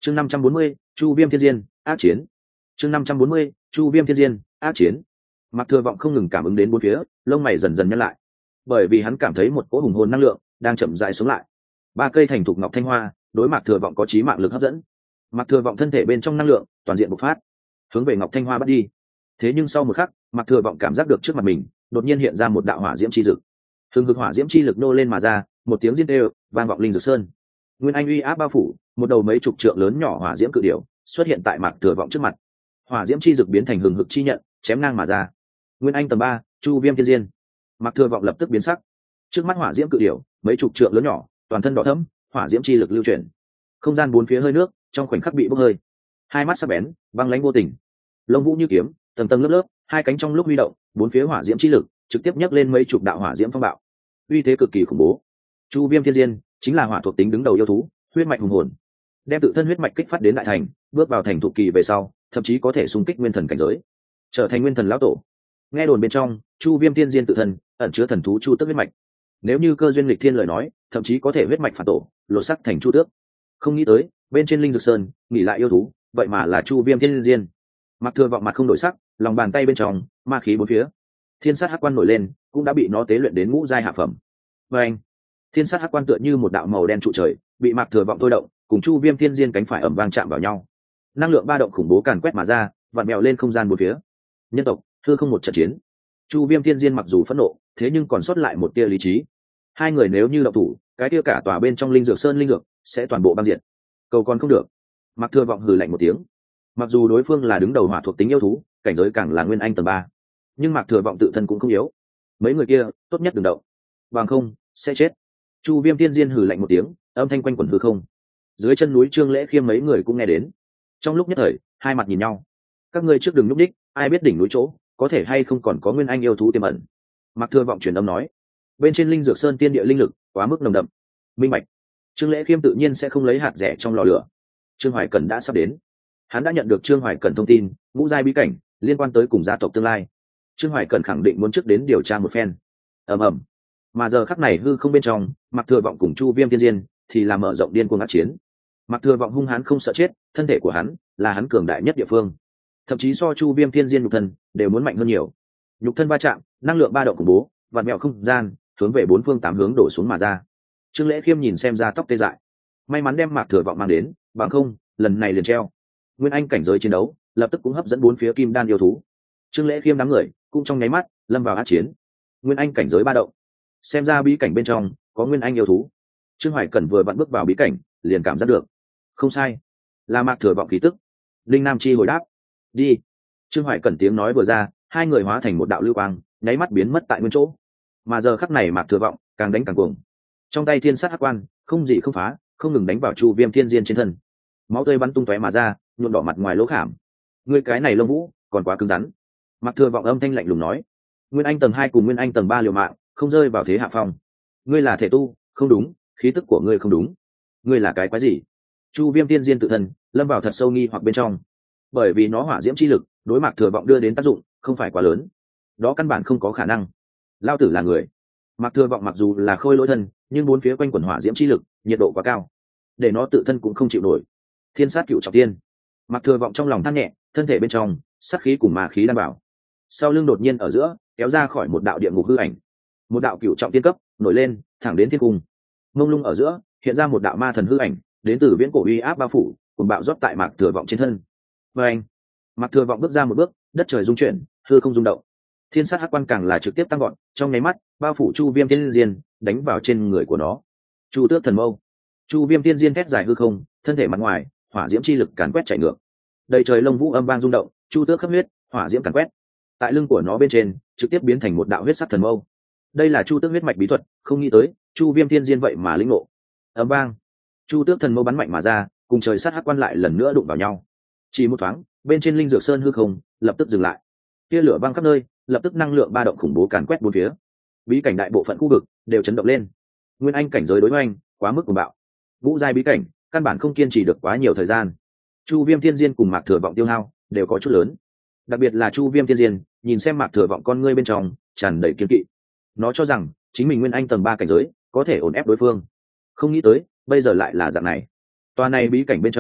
chương 540, chu viêm thiên diên ác chiến. chương 540, chu viêm thiên diên ác chiến. Mạc Thừa Vọng không ngừng cảm ứng đến bốn phía, lông mày dần dần nhăn lại, bởi vì hắn cảm thấy một cỗ hùng hồn năng lượng đang chậm rãi sống lại. Ba cây thành thục ngọc thanh hoa đối Mạc Thừa Vọng có chí mạng lực hấp dẫn. Mạc Thừa Vọng thân thể bên trong năng lượng toàn diện bộc phát, hướng về ngọc thanh hoa bắt đi. Thế nhưng sau một khắc, Mạc Thừa Vọng cảm giác được trước mặt mình đột nhiên hiện ra một đạo hỏa diễm chi dực. Hừng hực hỏa diễm chi lực nô lên mà ra, một tiếng rên đều vang vọng linh dược sơn. Nguyên anh uy áp bao phủ, một đầu mấy chục trượng lớn nhỏ hỏa diễm cự điểu xuất hiện tại Mạc Thừa Vọng trước mặt. Hỏa diễm chi dực biến thành hừng hực chi nhận, chém ngang mà ra. Nguyên anh tầng 3, chu viêm thiên diên. Mạc Thừa Vọng lập tức biến sắc. Trước mắt hỏa diễm cự điểu mấy chục trượng lớn nhỏ, toàn thân đỏ thẫm, hỏa diễm chi lực lưu chuyển, không gian bốn phía hơi nước trong khoảnh khắc bị bốc hơi. Hai mắt sắc bén, băng lãnh vô tình, lông vũ như kiếm, tầng tầng lớp lớp, hai cánh trong lúc huy động, bốn phía hỏa diễm chi lực trực tiếp nhấc lên mấy chục đạo hỏa diễm phong bạo, uy thế cực kỳ khủng bố. Chu viêm thiên diên chính là hỏa thuộc tính đứng đầu yêu thú, huyết mạch hùng hồn, đem tự thân huyết mạch kích phát đến đại thành, bước vào thành thụ kỳ về sau thậm chí có thể xung kích nguyên thần cảnh giới, trở thành nguyên thần lão tổ. Nghe đồn bên trong chu viêm thiên diên tự thân ẩn chứa thần thú chu tước huyết mạch, nếu như cơ duyên lịch thiên lời nói thậm chí có thể huyết mạch phản tổ, lột sắc thành chu tước. Không nghĩ tới bên trên linh dược sơn nghỉ lại yêu thú vậy mà là chu viêm thiên diên. Mặc Thừa Vọng mặt không đổi sắc, lòng bàn tay bên trong ma khí bốn phía, thiên sát hắc quan nổi lên, cũng đã bị nó tế luyện đến ngũ giai hạ phẩm. Và anh, thiên sát hắc quan tựa như một đạo màu đen trụ trời, bị Mạc Thừa Vọng thôi động, cùng chu viêm thiên diên cánh phải ẩm vang chạm vào nhau, năng lượng ba động khủng bố càn quét mà ra, vặn mèo lên không gian bốn phía. Nhân tộc thưa không một trận chiến. Chu viêm thiên diên mặc dù phẫn nộ, thế nhưng còn sót lại một tia lý trí. Hai người nếu như động thủ, cái tia cả tòa bên trong linh dược sơn linh dược sẽ toàn bộ băng diệt. Cầu còn không được. Mạc Thừa Vọng hừ lạnh một tiếng. Mặc dù đối phương là đứng đầu hỏa thuộc tính yêu thú, cảnh giới càng là nguyên anh tầng 3, nhưng Mạc Thừa Vọng tự thân cũng không yếu. Mấy người kia tốt nhất đừng động, bằng không sẽ chết. Chu viêm thiên diên hừ lạnh một tiếng, âm thanh quanh quẩn hư không. Dưới chân núi Trương Lễ Khiêm mấy người cũng nghe đến. Trong lúc nhất thời hai mặt nhìn nhau. Các ngươi trước đừng núp đích, ai biết đỉnh núi chỗ có thể hay không còn có nguyên anh yêu thú tiềm ẩn. Mạc Thừa Vọng truyền âm nói, bên trên linh dược sơn tiên địa linh lực quá mức nồng đậm. Minh bạch. Trương Lễ Khiêm tự nhiên sẽ không lấy hạt rẻ trong lò lửa. Trương Hoài Cẩn đã sắp đến, hắn đã nhận được Trương Hoài Cẩn thông tin ngũ giai bí cảnh liên quan tới cùng gia tộc tương lai. Trương Hoài Cẩn khẳng định muốn trước đến điều tra một phen. ầm ầm. Mà giờ khắc này hư không bên trong, Mạc Thừa Vọng cùng chu viêm thiên diên thì làm mở rộng điên cuồng ác chiến. Mạc Thừa Vọng hung hãn không sợ chết, thân thể của hắn là hắn cường đại nhất địa phương, thậm chí so chu viêm thiên diên nhục thân đều muốn mạnh hơn nhiều. Nhục thân va chạm, năng lượng ba động khủng bố vặn mèo không gian, hướng về bốn phương tám hướng đổ xuống mà ra. Trương Lễ Khiêm nhìn xem ra tóc tê dại, may mắn đem Mạc Thừa Vọng mang đến, bằng không lần này liền treo. Nguyên anh cảnh giới chiến đấu lập tức cũng hấp dẫn bốn phía kim đan yêu thú. Trương Lễ Khiêm đám người cũng trong nháy mắt lâm vào ác chiến. Nguyên anh cảnh giới ba động, xem ra bí cảnh bên trong có nguyên anh yêu thú. Trương Hoài Cẩn vừa vặn bước vào bí cảnh liền cảm giác được, không sai, là Mạc Thừa Vọng khí tức. Linh Nam Chi hồi đáp, đi. Trương Hoài Cẩn tiếng nói vừa ra, hai người hóa thành một đạo lưu quang, nháy mắt biến mất tại nguyên chỗ. Mà giờ khắc này Mạc Thừa Vọng càng đánh càng cuồng, trong tay thiên sát hắc quan không gì không phá, không ngừng đánh vào chu viêm thiên diên trên thân. Máu tươi bắn tung tóe mà ra, nhuộm đỏ mặt ngoài lỗ khảm. Ngươi cái này lông vũ còn quá cứng rắn. Mạc Thừa Vọng âm thanh lạnh lùng nói, nguyên anh tầng 2 cùng nguyên anh tầng 3 liều mạng, không rơi vào thế hạ phong. Ngươi là thể tu, không đúng, khí tức của ngươi không đúng. Ngươi là cái quái gì? Chu viêm thiên diên tự thân lâm vào thật sâu nghi hoặc bên trong, bởi vì nó hỏa diễm chi lực đối Mạc Thừa Vọng đưa đến tác dụng không phải quá lớn, đó căn bản không có khả năng. Lao tử là người. Mạc Thừa Vọng mặc dù là khôi lỗi thân, nhưng bốn phía quanh quẩn hỏa diễm chi lực nhiệt độ quá cao, để nó tự thân cũng không chịu nổi. Thiên sát cựu trọng tiên. Mạc Thừa Vọng trong lòng than nhẹ, thân thể bên trong sát khí cùng ma khí đan bảo, sau lưng đột nhiên ở giữa kéo ra khỏi một đạo địa ngục hư ảnh, một đạo cựu trọng tiên cấp nổi lên thẳng đến thiên cung. Mông lung ở giữa hiện ra một đạo ma thần hư ảnh, đến từ viễn cổ uy áp bao phủ cùng bạo rót tại Mạc Thừa Vọng trên thân. Và anh, Mạc Thừa Vọng bước ra một bước, đất trời rung chuyển, hư không rung động. Thiên sát hắc quan càng là trực tiếp tăng gọn, trong nháy mắt bao phủ chu viêm thiên diên, đánh vào trên người của nó. Chu tước thần mâu. Chu viêm thiên diên thét dài hư không, thân thể mặt ngoài hỏa diễm chi lực càn quét chạy ngược, đầy trời lông vũ âm vang rung động, chu tước khắp huyết, hỏa diễm càn quét. Tại lưng của nó bên trên trực tiếp biến thành một đạo huyết sắc thần mâu. Đây là chu tước huyết mạch bí thuật, không nghĩ tới chu viêm thiên diên vậy mà lĩnh ngộ. Âm vang, chu tước thần mâu bắn mạnh mà ra, cùng trời sát hắc quan lại lần nữa đụng vào nhau. Chỉ một thoáng, bên trên linh dược sơn hư không lập tức dừng lại, tia lửa văng khắp nơi, lập tức năng lượng ba động khủng bố càn quét bốn phía. Bí cảnh đại bộ phận khu vực đều chấn động lên. Nguyên anh cảnh giới đối với anh quá mức cuồng bạo, vũ giai bí cảnh căn bản không kiên trì được quá nhiều thời gian. Chu viêm thiên diên cùng Mạc Thừa Vọng tiêu hao đều có chút lớn, đặc biệt là chu viêm thiên diên nhìn xem Mạc Thừa Vọng con ngươi bên trong tràn đầy kiên kỵ. Nó cho rằng chính mình nguyên anh tầng 3 cảnh giới có thể ổn ép đối phương, không nghĩ tới bây giờ lại là dạng này. Tòa này bí cảnh bên trong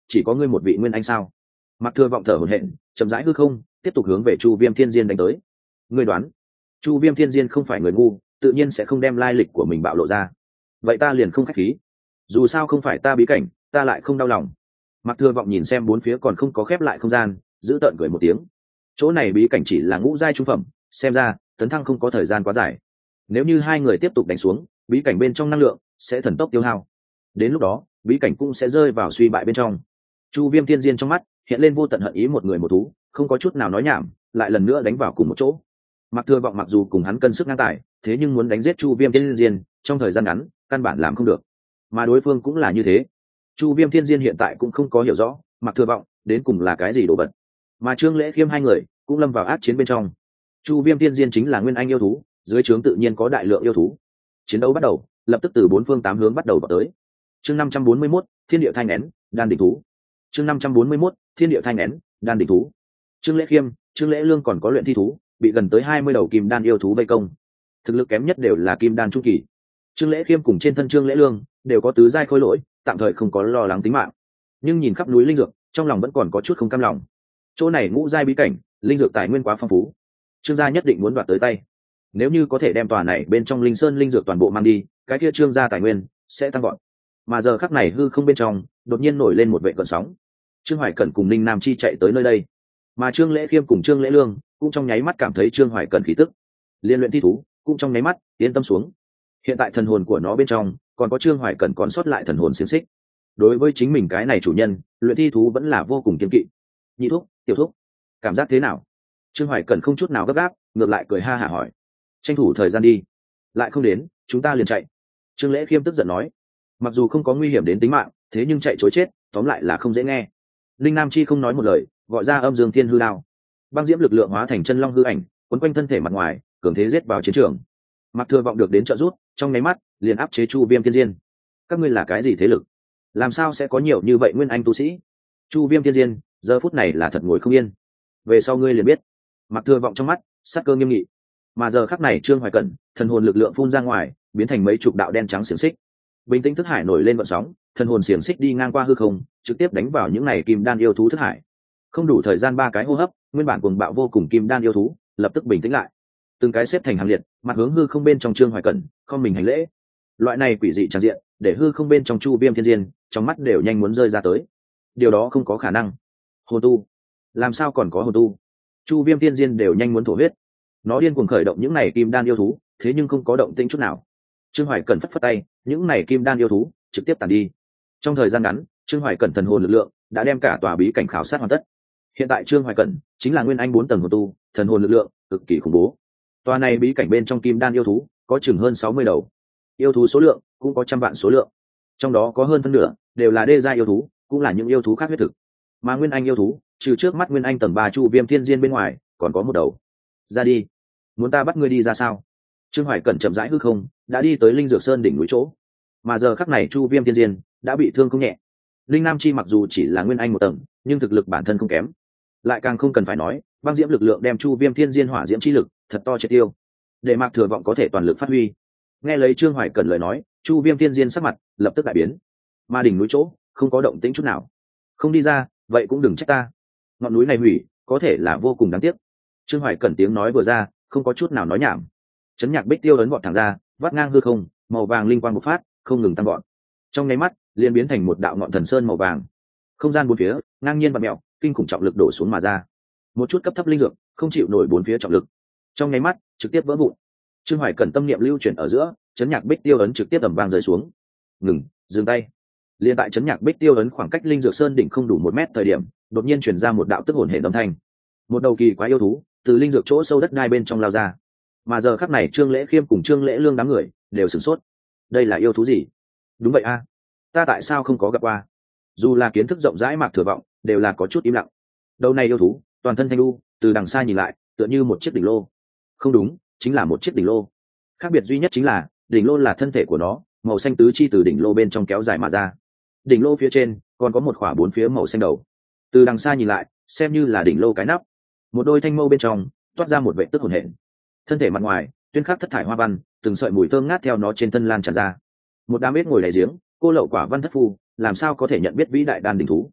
chỉ có ngươi một vị nguyên anh sao? Mặc Thừa Vọng thở hổn hển, chậm rãi hư không, tiếp tục hướng về Chu Viêm Thiên Diên đánh tới. Ngươi đoán, Chu Viêm Thiên Diên không phải người ngu, tự nhiên sẽ không đem lai lịch của mình bạo lộ ra. Vậy ta liền không khách khí. Dù sao không phải ta bí cảnh, ta lại không đau lòng. Mặc Thừa Vọng nhìn xem bốn phía còn không có khép lại không gian, giữ tợn cười một tiếng. Chỗ này bí cảnh chỉ là ngũ giai trung phẩm, xem ra tấn thăng không có thời gian quá dài. Nếu như hai người tiếp tục đánh xuống, bí cảnh bên trong năng lượng sẽ thần tốc tiêu hao. Đến lúc đó, bí cảnh cũng sẽ rơi vào suy bại bên trong. Chu Viêm Thiên Diên trong mắt hiện lên vô tận hận ý, một người một thú, không có chút nào nói nhảm, lại lần nữa đánh vào cùng một chỗ. Mặc Thừa Vọng mặc dù cùng hắn cân sức ngang tài, thế nhưng muốn đánh giết Chu Viêm Thiên Diên trong thời gian ngắn, căn bản làm không được. Mà đối phương cũng là như thế. Chu Viêm Thiên Diên hiện tại cũng không có hiểu rõ Mặc Thừa Vọng đến cùng là cái gì đồ vật. Mà Trương Lễ Khiêm hai người cũng lâm vào ác chiến bên trong. Chu Viêm Thiên Diên chính là nguyên anh yêu thú, dưới trướng tự nhiên có đại lượng yêu thú. Chiến đấu bắt đầu, lập tức từ bốn phương tám hướng bắt đầu vào tới. Chương 541, Thiên Địa Thanh Nén, đan đỉnh thú. Chương 541, Thiên Địa Thanh Nén, đan đỉnh thú. Trương Lễ Khiêm, Trương Lễ Lương còn có luyện thi thú, bị gần tới 20 đầu kim đan yêu thú vây công. Thực lực kém nhất đều là kim đan trung kỳ. Trương Lễ Khiêm cùng trên thân Trương Lễ Lương đều có tứ giai khôi lỗi, tạm thời không có lo lắng tính mạng. Nhưng nhìn khắp núi linh dược, trong lòng vẫn còn có chút không cam lòng. Chỗ này ngũ giai bí cảnh, linh dược tài nguyên quá phong phú, Trương gia nhất định muốn đoạt tới tay. Nếu như có thể đem tòa này bên trong linh sơn linh dược toàn bộ mang đi, cái kia Trương gia tài nguyên sẽ tăng gọn. Mà giờ khắc này hư không bên trong đột nhiên nổi lên một vệ cơn sóng. Trương Hoài Cẩn cùng Ninh Nam Chi chạy tới nơi đây, mà Trương Lễ Khiêm cùng Trương Lễ Lương cũng trong nháy mắt cảm thấy Trương Hoài Cẩn khí tức. Liên luyện thi thú cũng trong nháy mắt yên tâm xuống. Hiện tại thần hồn của nó bên trong còn có Trương Hoài Cẩn còn sót lại thần hồn xiềng xích. Đối với chính mình cái này chủ nhân, luyện thi thú vẫn là vô cùng kiên kỵ. Nhị thúc, tiểu thúc, cảm giác thế nào? Trương Hoài Cẩn không chút nào gấp gáp, ngược lại cười ha hả hỏi. Tranh thủ thời gian đi, lại không đến chúng ta liền chạy. Trương Lễ Khiêm tức giận nói. Mặc dù không có nguy hiểm đến tính mạng, thế nhưng chạy chối chết tóm lại là không dễ nghe. Linh Nam Chi không nói một lời, gọi ra âm dương thiên hư đao. Băng diễm lực lượng hóa thành chân long hư ảnh, quấn quanh thân thể mặt ngoài, cường thế giết vào chiến trường. Mặc Thừa Vọng được đến trợ giúp, trong nháy mắt liền áp chế Chu Viêm Thiên Diên. Các ngươi là cái gì thế lực? Làm sao sẽ có nhiều như vậy nguyên anh tu sĩ? Chu Viêm Thiên Diên giờ phút này là thật ngồi không yên. Về sau ngươi liền biết. Mặc Thừa Vọng trong mắt sắc cơ nghiêm nghị. Mà giờ khắc này Trương Hoài Cẩn thần hồn lực lượng phun ra ngoài, biến thành mấy chục đạo đen trắng xiềng xích. Bình tĩnh thức hải nổi lên vận sóng, thần hồn xiềng xích đi ngang qua hư không, trực tiếp đánh vào những này kim đan yêu thú thức hải. Không đủ thời gian 3 cái hô hấp, nguyên bản cuồng bạo vô cùng kim đan yêu thú lập tức bình tĩnh lại. Từng cái xếp thành hàng liệt, mặt hướng hư không bên trong Trương Hoài Cẩn, không mình hành lễ. Loại này quỷ dị tràn diện, để hư không bên trong Chu Viêm Thiên Diên trong mắt đều nhanh muốn rơi ra tới. Điều đó không có khả năng. Hồn tu? Làm sao còn có hồn tu? Chu Viêm Thiên Diên đều nhanh muốn thổ huyết. Nó điên cuồng khởi động những này kim đan yêu thú, thế nhưng không có động tĩnh chút nào. Trương Hoài Cẩn phất phất tay, những này kim đan yêu thú trực tiếp tàn đi. Trong thời gian ngắn, Trương Hoài Cẩn thần hồn lực lượng đã đem cả tòa bí cảnh khảo sát hoàn tất. Hiện tại Trương Hoài Cẩn chính là nguyên anh 4 tầng hồn tu, thần hồn lực lượng cực kỳ khủng bố. Tòa này bí cảnh bên trong kim đan yêu thú có chừng hơn 60 đầu. Yêu thú số lượng cũng có trăm vạn số lượng. Trong đó có hơn phân nửa đều là đê gia yêu thú, cũng là những yêu thú khác huyết thực. Mà nguyên anh yêu thú, trừ trước mắt nguyên anh tầng 3 Chu Viêm Thiên Diên bên ngoài, còn có một đầu. Ra đi, muốn ta bắt ngươi đi ra sao? Trương Hoài Cẩn chậm rãi hư không, đã đi tới Linh Dược Sơn đỉnh núi chỗ. Mà giờ khắc này Chu Viêm Thiên Diên đã bị thương không nhẹ. Linh Nam Chi mặc dù chỉ là nguyên anh 1 tầng, nhưng thực lực bản thân không kém. Lại càng không cần phải nói, băng diễm lực lượng đem Chu Viêm Thiên Diên hỏa diễm chi lực thật to triệt tiêu, để Mạc Thừa Vọng có thể toàn lực phát huy. Nghe lấy Trương Hoài Cẩn lời nói, Chu Viêm Thiên Diên sắc mặt lập tức đại biến. Mà đỉnh núi chỗ không có động tĩnh chút nào. Không đi ra, vậy cũng đừng trách ta. Ngọn núi này hủy, có thể là vô cùng đáng tiếc. Trương Hoài Cẩn tiếng nói vừa ra, không có chút nào nói nhảm. Chấn Nhạc Bích Tiêu ấn vọt thẳng ra, vắt ngang hư không, màu vàng linh quang bộc phát, không ngừng tăng vọt. Trong nháy mắt, liền biến thành một đạo ngọn thần sơn màu vàng. Không gian bốn phía ngang nhiên vặn mèo, kinh khủng trọng lực đổ xuống mà ra. Một chút cấp thấp linh dược không chịu nổi bốn phía trọng lực, trong nháy mắt trực tiếp vỡ vụn. Trương Hoài Cẩn tâm niệm lưu chuyển ở giữa, Chấn Nhạc Bích Tiêu ấn trực tiếp ầm vang rơi xuống. Ngừng, dừng tay. Liên tại Chấn Nhạc Bích Tiêu ấn khoảng cách linh dược sơn đỉnh không đủ 1 mét thời điểm, đột nhiên truyền ra một đạo tức hồn hệ âm thanh. Một đầu kỳ quái yêu thú từ linh dược chỗ sâu đất đai bên trong lao ra. Mà giờ khắc này Trương Lễ Khiêm cùng Trương Lễ Lương đám người đều sửng sốt. Đây là yêu thú gì? Đúng vậy a, ta tại sao không có gặp qua? Dù là kiến thức rộng rãi Mạc Thừa Vọng đều là có chút im lặng. Đầu này yêu thú toàn thân thanh lu, từ đằng xa nhìn lại tựa như một chiếc đỉnh lô. Không đúng, chính là một chiếc đỉnh lô. Khác biệt duy nhất chính là đỉnh lô là thân thể của nó, màu xanh tứ chi từ đỉnh lô bên trong kéo dài mà ra. Đỉnh lô phía trên còn có một khỏa 4 phía màu xanh đầu. Từ đằng xa nhìn lại, xem như là đỉnh lô cái nắp. Một đôi thanh mâu bên trong toát ra một vệ tức hồn hển. Thân thể mặt ngoài tuyên khắc thất thải hoa văn, từng sợi mùi thơm ngát theo nó trên thân lan tràn ra. Một đám ếch ngồi đáy giếng, cô lậu quả văn thất phu, làm sao có thể nhận biết vĩ đại đan đỉnh thú?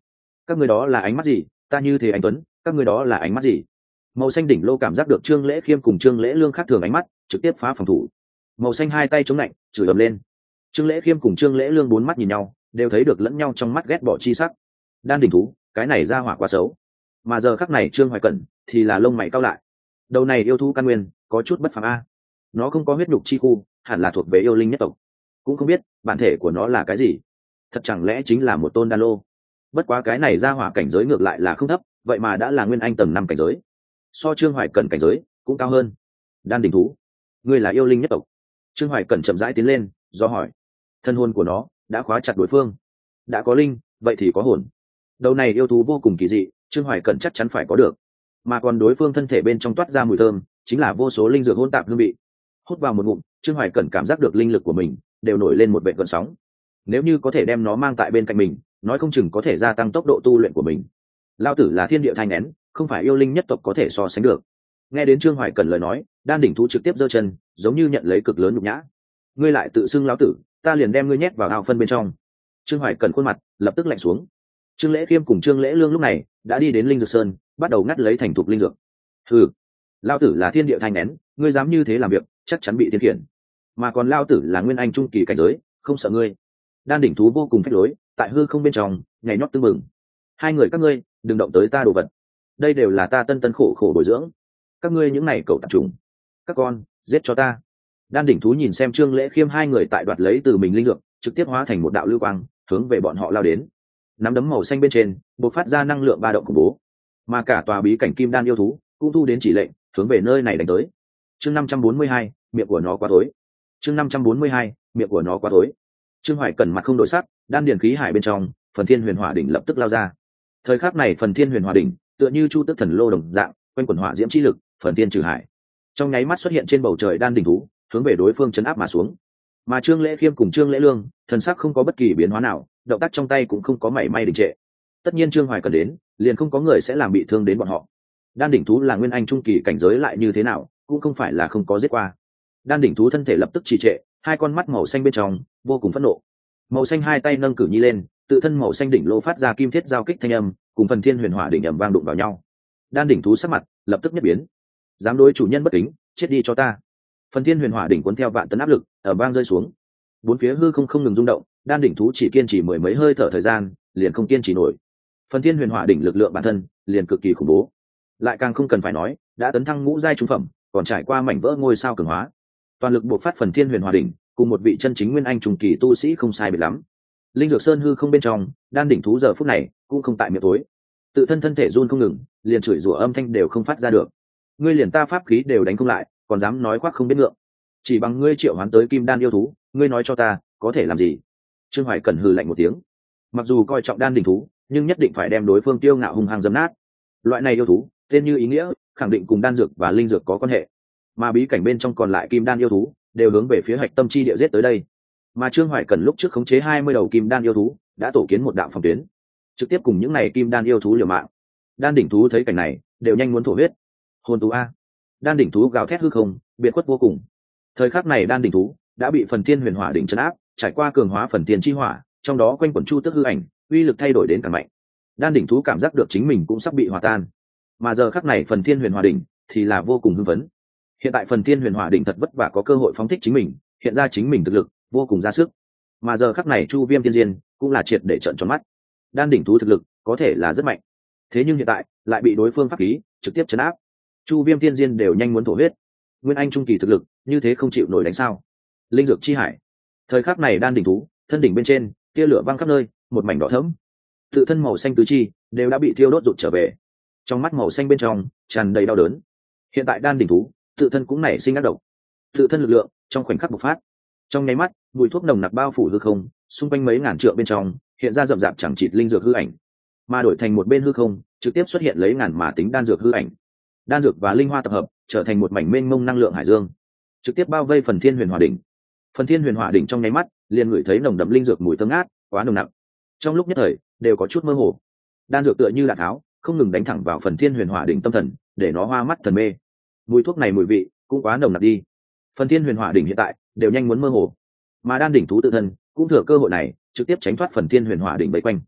Các người đó là ánh mắt gì? Ta như thế anh tuấn, các người đó là ánh mắt gì? Màu xanh đỉnh lô cảm giác được Trương Lễ Khiêm cùng Trương Lễ Lương khác thường ánh mắt, trực tiếp phá phòng thủ. Màu xanh hai tay chống lạnh, chửi ầm lên. Trương Lễ Khiêm cùng Trương Lễ Lương bốn mắt nhìn nhau, đều thấy được lẫn nhau trong mắt ghét bỏ chi sắc. Đan đỉnh thú, cái này ra hỏa quá xấu. Mà giờ khắc này Trương Hoài Cẩn thì là lông mày cau lại. Đầu này yêu thú căn nguyên có chút bất phàm a. Nó không có huyết nhục chi khu, hẳn là thuộc về yêu linh nhất tộc. Cũng không biết bản thể của nó là cái gì. Thật chẳng lẽ chính là một tôn đan lô? Bất quá cái này ra hỏa cảnh giới ngược lại là không thấp, vậy mà đã là nguyên anh tầng 5 cảnh giới. So Trương Hoài Cẩn cảnh giới cũng cao hơn. Đan đỉnh thú, ngươi là yêu linh nhất tộc? Trương Hoài Cẩn chậm rãi tiến lên, do hỏi. Thân hồn của nó đã khóa chặt đối phương. Đã có linh, vậy thì có hồn. Đầu này yêu thú vô cùng kỳ dị, Trương Hoài Cẩn chắc chắn phải có được. Mà còn đối phương thân thể bên trong toát ra mùi thơm, chính là vô số linh dược hỗn tạp hương vị. Hút vào một ngụm, Trương Hoài Cẩn cảm giác được linh lực của mình đều nổi lên một vệt gợn sóng. Nếu như có thể đem nó mang tại bên cạnh mình, nói không chừng có thể gia tăng tốc độ tu luyện của mình. Lao tử là thiên địa thai nén, không phải yêu linh nhất tộc có thể so sánh được. Nghe đến Trương Hoài Cẩn lời nói, Đan đỉnh thú trực tiếp giơ chân, giống như nhận lấy cực lớn nhục nhã. Ngươi lại tự xưng lão tử, ta liền đem ngươi nhét vào ao phân bên trong. Trương Hoài Cẩn khuôn mặt lập tức lạnh xuống. Trương Lễ Khiêm cùng Trương Lễ Lương lúc này đã đi đến linh dược sơn, bắt đầu ngắt lấy thành thục linh dược. Hừ, lao tử là thiên địa thai nén, ngươi dám như thế làm việc, chắc chắn bị thiên khiển. Mà còn lao tử là nguyên anh trung kỳ cảnh giới, không sợ ngươi. Đan đỉnh thú vô cùng phách lối, tại hư không bên trong nhảy nhót tưng mừng. Hai người các ngươi đừng động tới ta đồ vật, đây đều là ta tân tân khổ khổ bồi dưỡng. Các ngươi những này cậu tạp trùng, các con giết cho ta. Đan đỉnh thú nhìn xem Trương Lễ Khiêm hai người tại đoạt lấy từ mình linh dược, trực tiếp hóa thành một đạo lưu quang hướng về bọn họ lao đến. Nắm đấm màu xanh bên trên bộc phát ra năng lượng ba động khủng bố, mà cả tòa bí cảnh kim đan yêu thú cũng thu đến chỉ lệnh hướng về nơi này đánh tới. Chương 542, miệng của nó quá tối. Chương 542, miệng của nó quá tối. Trương Hoài Cẩn mặt không đổi sắc, đan điền khí hải bên trong, Phần Thiên Huyền Hỏa đỉnh lập tức lao ra. Thời khắc này Phần Thiên Huyền Hỏa đỉnh tựa như chu tước thần lô đồng dạng, quanh quần hỏa diễm chi lực, phần thiên trừ hải. Trong nháy mắt xuất hiện trên bầu trời đan đỉnh thú, hướng về đối phương chấn áp mà xuống. Mà Trương Lễ Khiêm cùng Trương Lễ Lương, thần sắc không có bất kỳ biến hóa nào, động tác trong tay cũng không có mảy may đình trệ. Tất nhiên Trương Hoài Cẩn đến, liền không có người sẽ làm bị thương đến bọn họ. Đan đỉnh thú là nguyên anh trung kỳ cảnh giới lại như thế nào, cũng không phải là không có giết qua. Đan đỉnh thú thân thể lập tức trì trệ, hai con mắt màu xanh bên trong vô cùng phẫn nộ. Màu xanh hai tay nâng cử nhi lên, tự thân màu xanh đỉnh lô phát ra kim thiết giao kích thanh âm, cùng Phần Thiên Huyền Hỏa đỉnh ầm vang đụng vào nhau. Đan đỉnh thú sắc mặt lập tức nhất biến. Dám đối chủ nhân bất kính, chết đi cho ta. Phần Thiên Huyền Hỏa đỉnh cuốn theo vạn tấn áp lực, ở vang rơi xuống. Bốn phía hư không ngừng rung động, đan đỉnh thú chỉ kiên trì mười mấy hơi thở thời gian, liền không kiên trì nổi. Phần Thiên Huyền Hỏa đỉnh lực lượng bản thân liền cực kỳ khủng bố, lại càng không cần phải nói, đã tấn thăng ngũ giai trung phẩm, còn trải qua mảnh vỡ ngôi sao cường hóa. Toàn lực buộc phát Phần Thiên Huyền Hỏa đỉnh, cùng một vị chân chính nguyên anh trung kỳ tu sĩ không sai biệt lắm. Linh dược sơn hư không bên trong, đan đỉnh thú giờ phút này cũng không tại miệng tối, tự thân thân thể run không ngừng, liền chửi rủa âm thanh đều không phát ra được. Ngươi liền ta pháp khí đều đánh không lại, còn dám nói khoác không biết ngượng. Chỉ bằng ngươi triệu hoán tới kim đan yêu thú, ngươi nói cho ta có thể làm gì? Trương Hoài Cẩn hừ lạnh một tiếng. Mặc dù coi trọng đan đỉnh thú, nhưng nhất định phải đem đối phương tiêu ngạo hung hăng dẫm nát. Loại này yêu thú, tên như ý nghĩa, khẳng định cùng đan dược và linh dược có quan hệ. Mà bí cảnh bên trong còn lại kim đan yêu thú, đều hướng về phía hạch tâm chi địa giết tới đây. Mà Trương Hoài Cẩn lúc trước khống chế 20 đầu kim đan yêu thú, đã tổ kiến một đạo phòng tuyến, trực tiếp cùng những này kim đan yêu thú liều mạng. Đan đỉnh thú thấy cảnh này, đều nhanh muốn thổ huyết. Hồn tú a! Đan đỉnh thú gào thét hư không, biệt khuất vô cùng. Thời khắc này đan đỉnh thú đã bị Phần Thiên Huyền Hỏa đỉnh trấn áp, trải qua cường hóa phần tiền chi hỏa, trong đó quanh quẩn chu tước hư ảnh, uy lực thay đổi đến càng mạnh. Đan đỉnh thú cảm giác được chính mình cũng sắp bị hòa tan, mà giờ khắc này Phần Thiên Huyền Hỏa đỉnh thì là vô cùng hưng phấn. Hiện tại Phần Thiên Huyền Hỏa đỉnh thật vất vả có cơ hội phóng thích chính mình, hiện ra chính mình thực lực vô cùng ra sức. Mà giờ khắc này Chu Viêm Tiên Diên cũng là triệt để trợn tròn mắt. Đan đỉnh thú thực lực có thể là rất mạnh, thế nhưng hiện tại lại bị đối phương pháp khí trực tiếp chấn áp. Chu Viêm Tiên Diên đều nhanh muốn thổ huyết. Nguyên anh trung kỳ thực lực như thế không chịu nổi đánh sao? Linh dược chi hải. Thời khắc này đan đỉnh thú, thân đỉnh bên trên, tia lửa văng khắp nơi, một mảnh đỏ thẫm. Tự thân màu xanh tứ chi đều đã bị thiêu đốt rụt trở về. Trong mắt màu xanh bên trong tràn đầy đau đớn. Hiện tại đan đỉnh thú, tự thân cũng nảy sinh ác độc. Tự thân lực lượng trong khoảnh khắc bộc phát. Trong nháy mắt, mùi thuốc nồng nặc bao phủ hư không, xung quanh mấy ngàn trượng bên trong, hiện ra rậm rạp chẳng chịt linh dược hư ảnh. Mà đổi thành một bên hư không, trực tiếp xuất hiện lấy ngàn mà tính đan dược hư ảnh. Đan dược và linh hoa tập hợp, trở thành một mảnh mênh mông năng lượng hải dương, trực tiếp bao vây Phần Thiên Huyền Hỏa đỉnh. Phần Thiên Huyền Hỏa đỉnh trong nháy mắt, liền ngửi thấy nồng đậm linh dược mùi thơm ngát, quá nồng nặc. Trong lúc nhất thời, đều có chút mơ hồ. Đan dược tựa như đạn tháo, không ngừng đánh thẳng vào Phần Thiên Huyền Hỏa đỉnh tâm thần, để nó hoa mắt thần mê. Mùi thuốc này mùi vị cũng quá nồng nặc đi. Phần Thiên Huyền Hỏa đỉnh hiện tại đều nhanh muốn mơ hồ, mà đan đỉnh thú tự thân cũng thừa cơ hội này, trực tiếp tránh thoát Phần Thiên Huyền Hỏa đỉnh vây quanh.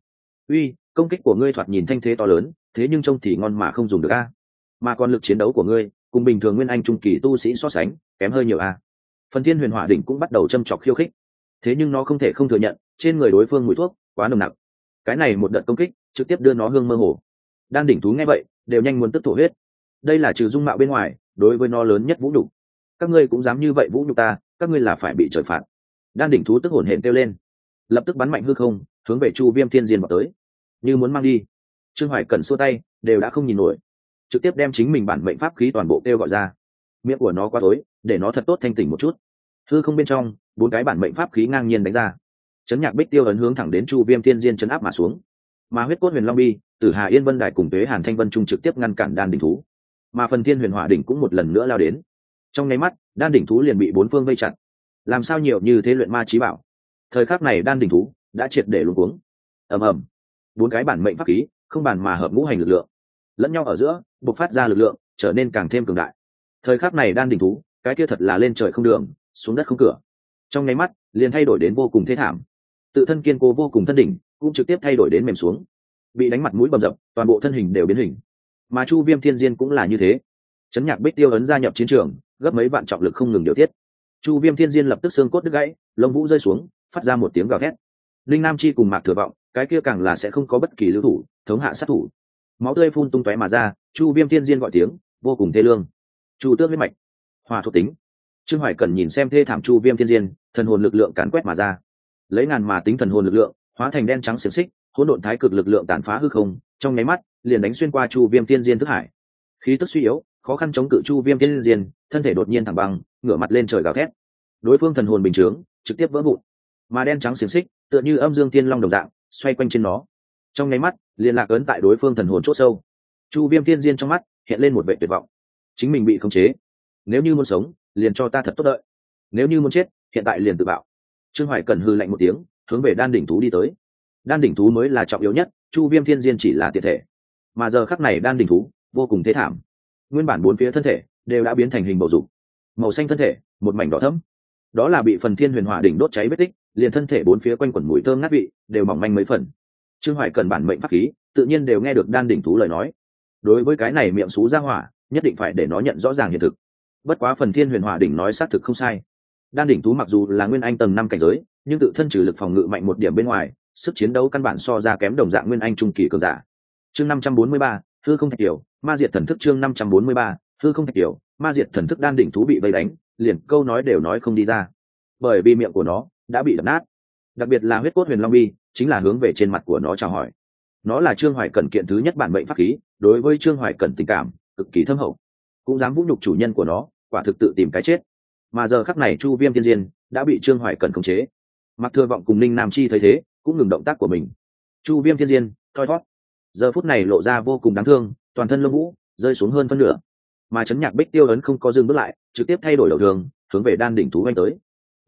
uy, công kích của ngươi thoạt nhìn thanh thế to lớn, thế nhưng trông thì ngon mà không dùng được a. Mà còn lực chiến đấu của ngươi cùng bình thường nguyên anh trung kỳ tu sĩ so sánh kém hơi nhiều a. Phần Thiên Huyền Hỏa đỉnh cũng bắt đầu châm chọc khiêu khích, thế nhưng nó không thể không thừa nhận trên người đối phương mùi thuốc quá nồng nặc. Cái này một đợt công kích trực tiếp đưa nó hương mơ hồ. Đan đỉnh thú nghe vậy đều nhanh muốn tức thổ huyết. Đây là trừ dung mạo bên ngoài đối với nó lớn nhất vũ nhục. Các ngươi cũng dám như vậy vũ nhục ta, các ngươi là phải bị trời phạt. Đan đỉnh thú tức hổn hển kêu lên, lập tức bắn mạnh hư không hướng về Chu Viêm Thiên Diên vào tới, như muốn mang đi. Trương Hoài Cẩn xua tay đều đã không nhìn nổi, trực tiếp đem chính mình bản mệnh pháp khí toàn bộ kêu gọi ra. Miệng của nó quá tối, để nó thật tốt thanh tỉnh một chút. Hư không bên trong 4 cái bản mệnh pháp khí ngang nhiên đánh ra, chấn nhạc bích tiêu ấn hướng thẳng đến Chu Viêm Thiên Diên chấn áp mà xuống. Mà huyết cốt huyền long bi, Tử Hà Yên Vân Đài cùng Tuế Hàn Thanh Vân Trung trực tiếp ngăn cản đan đỉnh thú. Mà Phần Thiên Huyền Hỏa đỉnh cũng một lần nữa lao đến. Trong nháy mắt, đan đỉnh thú liền bị 4 phương vây chặt. Làm sao nhiều như thế luyện ma chí bảo? Thời khắc này đan đỉnh thú đã triệt để luống cuống. Ầm ầm, 4 cái bản mệnh pháp khí không bàn mà hợp ngũ hành lực lượng, lẫn nhau ở giữa bộc phát ra lực lượng trở nên càng thêm cường đại. Thời khắc này đan đỉnh thú, cái kia thật là lên trời không đường, xuống đất không cửa. Trong nháy mắt, liền thay đổi đến vô cùng thê thảm. Tự thân kiên cố vô cùng thân đỉnh cũng trực tiếp thay đổi đến mềm xuống, bị đánh mặt mũi bầm dập, toàn bộ thân hình đều biến hình. Mà Chu Viêm Thiên Diên cũng là như thế. Chấn nhạc bích tiêu ấn gia nhập chiến trường, gấp mấy vạn trọng lực không ngừng điều tiết. Chu Viêm Thiên Diên lập tức xương cốt đứt gãy, lông vũ rơi xuống, phát ra một tiếng gào thét. Linh Nam Chi cùng Mạc Thừa Vọng, cái kia càng là sẽ không có bất kỳ lưu thủ, thống hạ sát thủ. Máu tươi phun tung tóe mà ra, Chu Viêm Thiên Diên gọi tiếng vô cùng thê lương. Chu Tước huyết mạch, hỏa thuộc tính. Trương Hoài Cẩn nhìn xem thê thảm Chu Viêm Thiên Diên, thần hồn lực lượng càn quét mà ra, lấy ngàn mà tính thần hồn lực lượng, hóa thành đen trắng xiềng xích, hỗn độn thái cực lực lượng tàn phá hư không, trong nháy mắt liền đánh xuyên qua Chu Viêm Thiên Diên thức hải. Khí tức suy yếu, khó khăn chống cự Chu Viêm Thiên Diên, thân thể đột nhiên thẳng băng, ngửa mặt lên trời gào thét. Đối phương thần hồn bình chướng, trực tiếp vỡ vụn. Mà đen trắng xiềng xích, tựa như âm dương tiên long đồng dạng, xoay quanh trên nó. Trong nháy mắt, liền lạc ấn tại đối phương thần hồn chỗ sâu. Chu Viêm Thiên Diên trong mắt hiện lên một vẻ tuyệt vọng. Chính mình bị khống chế. Nếu như muốn sống, liền cho ta thật tốt đợi. Nếu như muốn chết, hiện tại liền tự bạo. Trương Hoài Cẩn hừ lạnh một tiếng, hướng về đan đỉnh thú đi tới. Đan đỉnh thú mới là trọng yếu nhất, Chu Viêm Thiên Diên chỉ là tiện thể. Mà giờ khắc này đan đỉnh thú vô cùng thê thảm. Nguyên bản 4 phía thân thể đều đã biến thành hình bầu dục, màu xanh thân thể một mảnh đỏ thẫm. Đó là bị Phần Thiên Huyền Hỏa đỉnh đốt cháy vết tích, liền thân thể 4 phía quanh quẩn mùi thơm ngát vị, đều mỏng manh mấy phần. Trương Hoài Cẩn bản mệnh pháp khí, tự nhiên đều nghe được đan đỉnh thú lời nói. Đối với cái này miệng xú ra hỏa, nhất định phải để nó nhận rõ ràng hiện thực. Bất quá Phần Thiên Huyền Hỏa đỉnh nói xác thực không sai. Đan đỉnh thú mặc dù là nguyên anh tầng 5 cảnh giới, nhưng tự thân trừ lực phòng ngự mạnh một điểm bên ngoài, sức chiến đấu căn bản so ra kém đồng dạng nguyên anh trung kỳ cường giả. Chương 543, hư không thạch tiểu, ma diệt thần thức. Chương 543, hư không thạch tiểu, ma diệt thần thức. Đan đỉnh thú bị vây đánh, liền câu nói đều nói không đi ra, bởi vì miệng của nó đã bị đập nát. Đặc biệt là huyết cốt huyền long bi, chính là hướng về trên mặt của nó chào hỏi. Nó là Trương Hoài Cẩn kiện thứ nhất bản mệnh pháp khí, đối với Trương Hoài Cẩn tình cảm cực kỳ thâm hậu, cũng dám vũ nhục chủ nhân của nó, quả thực tự tìm cái chết. Mà giờ khắc này Chu Viêm Thiên Diên đã bị Trương Hoài Cẩn khống chế. Mặc Thừa Vọng cùng Ninh Nam Chi thấy thế, cũng ngừng động tác của mình. Chu Viêm Thiên Diên thoi thoát, giờ phút này lộ ra vô cùng đáng thương, toàn thân lông vũ rơi xuống hơn phân nửa. Mà chấn nhạc bích tiêu ấn không có dừng bước lại, trực tiếp thay đổi đầu đường, hướng về đan đỉnh thú vây tới.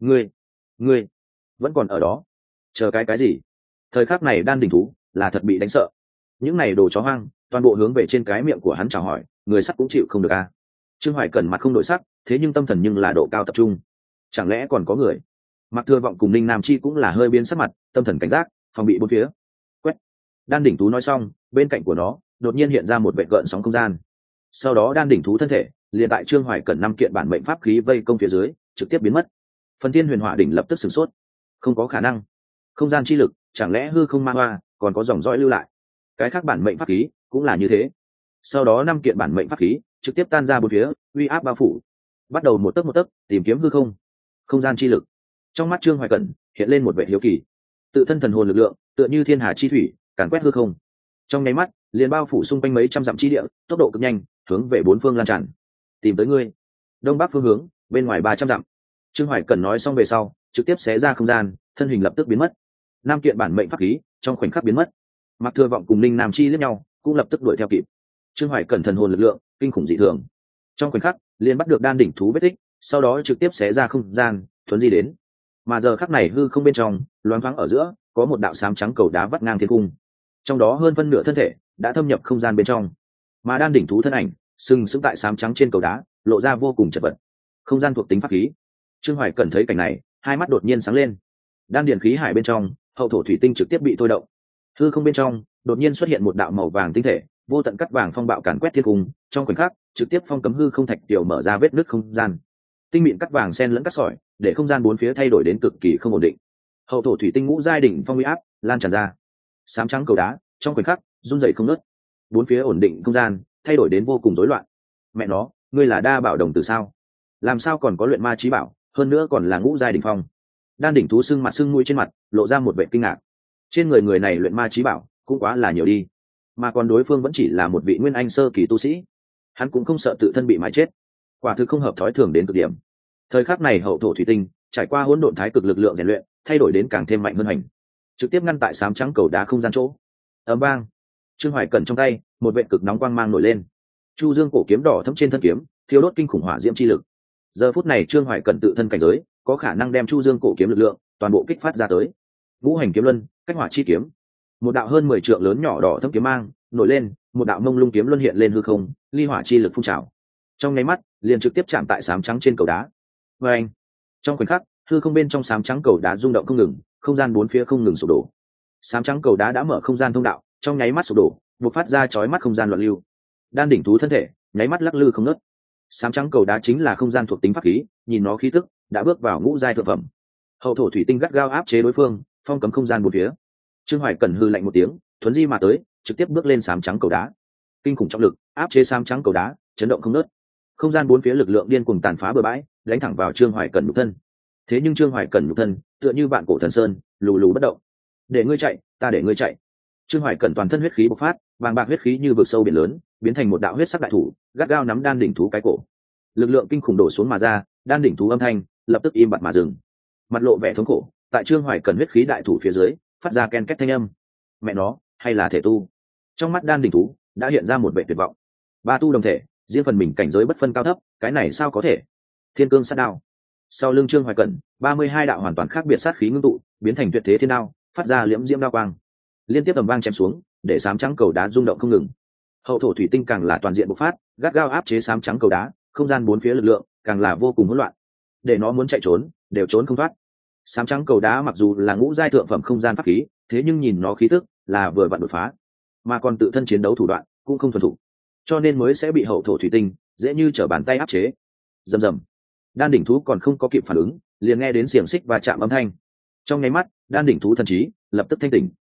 Ngươi vẫn còn ở đó, chờ cái gì? Thời khắc này đan đỉnh thú là thật bị đánh sợ. Những này đồ chó hoang, toàn bộ hướng về trên cái miệng của hắn chào hỏi, người sắt cũng chịu không được a. Trương Hoài Cẩn mặt không đổi sắc, thế nhưng tâm thần nhưng là độ cao tập trung. Chẳng lẽ còn có người? Mặc Thừa Vọng cùng Ninh Nam Chi cũng là hơi biến sắc mặt, tâm thần cảnh giác, phòng bị bốn phía. Quét. Đan đỉnh thú nói xong, bên cạnh của nó đột nhiên hiện ra một vệt gợn sóng không gian. Sau đó đan đỉnh thú thân thể liền tại Trương Hoài Cẩn 5 kiện bản mệnh pháp khí vây công phía dưới, trực tiếp biến mất. Phần Thiên Huyền Hỏa đỉnh lập tức sửng sốt. Không có khả năng. Không gian chi lực, chẳng lẽ hư không ma hoa còn có dòng dõi lưu lại? Cái khác bản mệnh pháp khí cũng là như thế. Sau đó 5 kiện bản mệnh pháp khí trực tiếp tan ra bốn phía, uy áp bao phủ, bắt đầu một tấc tìm kiếm hư không. Không gian chi lực. Trong mắt Trương Hoài Cẩn hiện lên một vẻ hiếu kỳ. Tự thân thần hồn lực lượng tựa như thiên hà chi thủy, càn quét hư không. Trong nháy mắt, liền bao phủ xung quanh mấy trăm dặm chi địa, tốc độ cực nhanh, hướng về 4 phương lan tràn. Tìm tới ngươi. Đông bắc phương hướng, bên ngoài 300 dặm. Trương Hoài Cẩn nói xong về sau, trực tiếp xé ra không gian, thân hình lập tức biến mất. 5 kiện bản mệnh pháp khí trong khoảnh khắc biến mất. Mặc Thừa Vọng cùng Ninh Nam Chi liếc nhau, cũng lập tức đuổi theo kịp. Trương Hoài Cẩn thần hồn lực lượng kinh khủng dị thường, trong khoảnh khắc liền bắt được đan đỉnh thú vết tích, sau đó trực tiếp xé ra không gian, thuấn di đến. Mà giờ khắc này hư không bên trong, loáng thoáng ở giữa có một đạo xám trắng cầu đá vắt ngang thiên cung, trong đó hơn phân nửa thân thể đã thâm nhập không gian bên trong, mà đan đỉnh thú thân ảnh sừng sững tại xám trắng trên cầu đá, lộ ra vô cùng chật vật. Không gian thuộc tính pháp khí. Trương Hoài Cẩn thấy cảnh này, hai mắt đột nhiên sáng lên. Đan điển khí hải bên trong, hậu thổ thủy tinh trực tiếp bị thôi động. hư không bên trong đột nhiên xuất hiện một đạo màu vàng tinh thể, vô tận cắt vàng phong bạo càn quét thiên cung, trong khoảnh khắc trực tiếp phong cấm hư không thạch tiểu mở ra vết nứt không gian. Tinh mịn cắt vàng xen lẫn cắt sỏi, để không gian bốn phía thay đổi đến cực kỳ không ổn định. Hậu thổ thủy tinh ngũ giai đỉnh phong uy áp lan tràn ra, sám trắng cầu đá trong khoảnh khắc run rẩy không ngớt, bốn phía ổn định không gian thay đổi đến vô cùng rối loạn. Mẹ nó, ngươi là đa bảo đồng từ sao? Làm sao còn có luyện ma chí bảo, hơn nữa còn là ngũ giai đỉnh phong? Đan đỉnh thú sưng mặt sưng mũi trên mặt lộ ra một vẻ kinh ngạc. Trên người người này luyện ma chí bảo cũng quá là nhiều đi, mà còn đối phương vẫn chỉ là một vị nguyên anh sơ kỳ tu sĩ, hắn cũng không sợ tự thân bị mãi chết, quả thực không hợp thói thường đến cực điểm. Thời khắc này hậu thổ thủy tinh trải qua hỗn độn thái cực lực lượng rèn luyện, thay đổi đến càng thêm mạnh hơn hành, trực tiếp ngăn tại sám trắng cầu đá không gian chỗ. Ầm vang, Trương Hoài Cẩn trong tay một vệt cực nóng quang mang nổi lên, chu dương cổ kiếm đỏ thẫm trên thân kiếm thiêu đốt kinh khủng hỏa diễm chi lực. Giờ phút này Trương Hoài Cẩn tự thân cảnh giới có khả năng đem chu dương cổ kiếm lực lượng toàn bộ kích phát ra tới. Ngũ hành kiếm luân, cách hỏa chi kiếm, một đạo hơn 10 trượng lớn nhỏ đỏ thẫm kiếm mang nổi lên, một đạo mông lung kiếm luân hiện lên hư không, ly hỏa chi lực phun trào, trong nháy mắt liền trực tiếp chạm tại sám trắng trên cầu đá. Và anh, trong khoảnh khắc hư không bên trong sám trắng cầu đá rung động không ngừng, không gian bốn phía không ngừng sụp đổ. Sám trắng cầu đá đã mở không gian thông đạo, trong nháy mắt sụp đổ, bộc phát ra chói mắt không gian loạn lưu. Đan đỉnh thú thân thể nháy mắt lắc lư không ngớt. Sám trắng cầu đá chính là không gian thuộc tính pháp khí, nhìn nó khí tức đã bước vào ngũ giai thượng phẩm. Hậu thổ thủy tinh gắt gao áp chế đối phương, phong cấm không gian bốn phía. Trương Hoài Cẩn hư lạnh một tiếng, thuấn di mà tới, trực tiếp bước lên sám trắng cầu đá. Kinh khủng trọng lực áp chế sám trắng cầu đá, chấn động không ngớt. Không gian bốn phía lực lượng điên cuồng tàn phá bừa bãi, đánh thẳng vào Trương Hoài Cẩn nhục thân. Thế nhưng Trương Hoài Cẩn nhục thân tựa như vạn cổ thần sơn, lù lù bất động. Để ngươi chạy, ta để ngươi chạy. Trương Hoài Cẩn toàn thân huyết khí bộc phát, vàng bạc huyết khí như vực sâu biển lớn, biến thành một đạo huyết sắc đại thủ, gắt gao nắm đan đỉnh thú cái cổ. Lực lượng kinh khủng đổ xuống mà ra, đan đỉnh thú âm thanh lập tức im bặt mà dừng. Mặt lộ vẻ thống khổ, tại Trương Hoài Cẩn huyết khí đại thủ phía dưới, phát ra ken két thanh âm. Mẹ nó, hay là thể tu? Trong mắt đan đỉnh thú đã hiện ra một vẻ tuyệt vọng. Ba tu đồng thể, riêng phần mình cảnh giới bất phân cao thấp, cái này sao có thể? Thiên cương sát đao. Sau lưng Trương Hoài Cẩn, 32 đạo hoàn toàn khác biệt sát khí ngưng tụ, biến thành tuyệt thế thiên đao, phát ra liễm diễm đao quang, liên tiếp tầm vang chém xuống, để sám trắng cầu đá rung động không ngừng. Hậu thổ thủy tinh càng là toàn diện bộc phát, gắt gao áp chế sám trắng cầu đá, không gian bốn phía lực lượng càng là vô cùng hỗn loạn, để nó muốn chạy trốn đều trốn không thoát. Sám trắng cầu đá mặc dù là ngũ giai thượng phẩm không gian pháp khí, thế nhưng nhìn nó khí tức là vừa vặn đột phá, mà còn tự thân chiến đấu thủ đoạn cũng không thuần thục, cho nên mới sẽ bị hậu thổ thủy tinh dễ như trở bàn tay áp chế. Rầm rầm, đan đỉnh thú còn không có kịp phản ứng, liền nghe đến xiềng xích và chạm âm thanh. Trong nháy mắt đan đỉnh thú thần trí lập tức thanh tỉnh.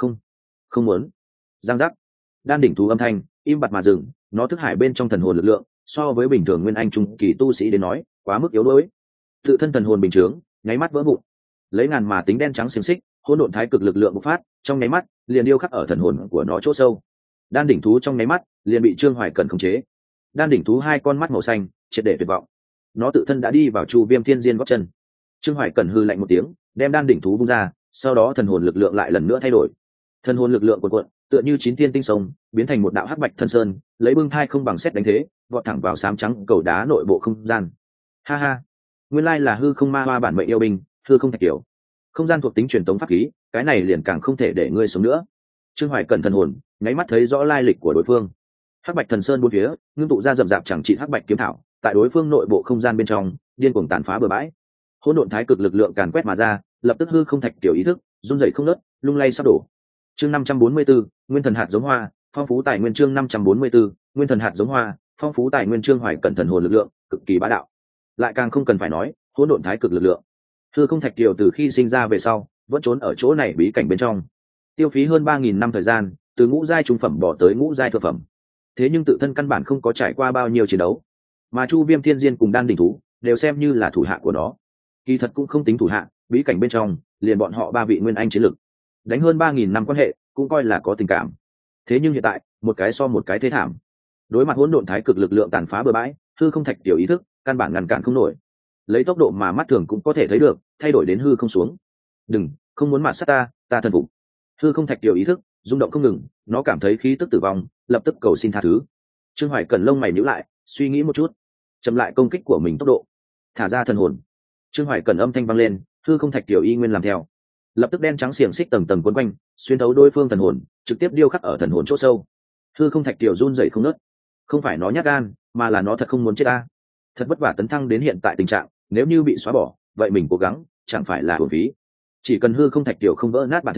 Không muốn. Giang giác, đan đỉnh thú âm thanh im bặt mà dừng, nó thức hải bên trong thần hồn lực lượng so với bình thường nguyên anh trung kỳ tu sĩ đến nói quá mức yếu đuối, tự thân thần hồn bình chướng nháy mắt vỡ vụn, lấy ngàn mà tính đen trắng xiềng xích hỗn độn thái cực lực lượng bộc phát, trong nháy mắt liền điêu khắc ở thần hồn của nó chỗ sâu. Đan đỉnh thú trong nháy mắt liền bị Trương Hoài Cẩn khống chế. Đan đỉnh thú hai con mắt màu xanh triệt để tuyệt vọng, nó tự thân đã đi vào Chu Viêm Thiên Diên gót chân. Trương Hoài Cẩn hư lạnh một tiếng, đem đan đỉnh thú vung ra, sau đó thần hồn lực lượng lại lần nữa thay đổi. Thần hồn lực lượng cuộn cuộn, tựa như chín thiên tinh sông, biến thành một đạo hắc bạch thần sơn, lấy bưng thai không bằng xét đánh thế, vọt thẳng vào sám trắng cầu đá nội bộ không gian. Ha ha, nguyên lai là hư không ma hoa bản mệnh yêu binh, hư không thạch kiểu. Không gian thuộc tính truyền tống pháp khí, cái này liền càng không thể để ngươi sống nữa. Trương Hoài Cẩn thần hồn nháy mắt thấy rõ lai lịch của đối phương. Hắc bạch thần sơn bốn phía ngưng tụ ra rậm rạp chẳng trị hắc bạch kiếm thảo, tại đối phương nội bộ không gian bên trong điên cuồng tàn phá bừa bãi. Hỗn độn thái cực lực lượng càn quét mà ra, lập tức hư không thạch kiểu ý thức run rẩy không ngớt, lung lay sắp đổ. Chương 544, nguyên thần hạt giống hoa, phong phú tài nguyên. Chương 544, nguyên thần hạt giống hoa, phong phú tài nguyên. Trương Hoài Cẩn thần hồn lực lượng cực kỳ bá đạo, lại càng không cần phải nói hỗn độn thái cực lực lượng. Hư không thạch kiều từ khi sinh ra về sau vẫn trốn ở chỗ này bí cảnh bên trong, tiêu phí hơn 3.000 năm thời gian, từ ngũ giai trung phẩm bỏ tới ngũ giai thượng phẩm. Thế nhưng tự thân căn bản không có trải qua bao nhiêu chiến đấu, mà Chu Viêm Thiên Diên cùng đan đỉnh thú đều xem như là thủ hạ của nó. Kỳ thật cũng không tính thủ hạ, bí cảnh bên trong liền bọn họ ba vị nguyên anh chiến lực, đánh hơn 3.000 năm quan hệ cũng coi là có tình cảm. Thế nhưng hiện tại một cái so một cái thế thảm, đối mặt hỗn độn thái cực lực lượng tàn phá bừa bãi, hư không thạch tiểu ý thức căn bản ngăn cản không nổi, lấy tốc độ mà mắt thường cũng có thể thấy được thay đổi đến hư không xuống. Đừng, không muốn mạt sát ta, ta thần phục. Hư không thạch tiểu ý thức rung động không ngừng, nó cảm thấy khí tức tử vong, lập tức cầu xin tha thứ. Trương Hoài Cẩn lông mày nhíu lại, suy nghĩ một chút, chậm lại công kích của mình tốc độ, thả ra thần hồn. Trương Hoài Cẩn âm thanh vang lên, hư không thạch tiểu y nguyên làm theo, lập tức đen trắng xiềng xích tầng tầng quấn quanh, xuyên thấu đối phương thần hồn, trực tiếp điêu khắc ở thần hồn chỗ sâu. Hư không thạch tiểu run rẩy không ngớt, không phải nó nhát gan, mà là nó thật không muốn chết ta. Thật vất vả tấn thăng đến hiện tại tình trạng, nếu như bị xóa bỏ, vậy mình cố gắng chẳng phải là uổng phí. Chỉ cần hư không thạch tiểu không vỡ nát bản thể,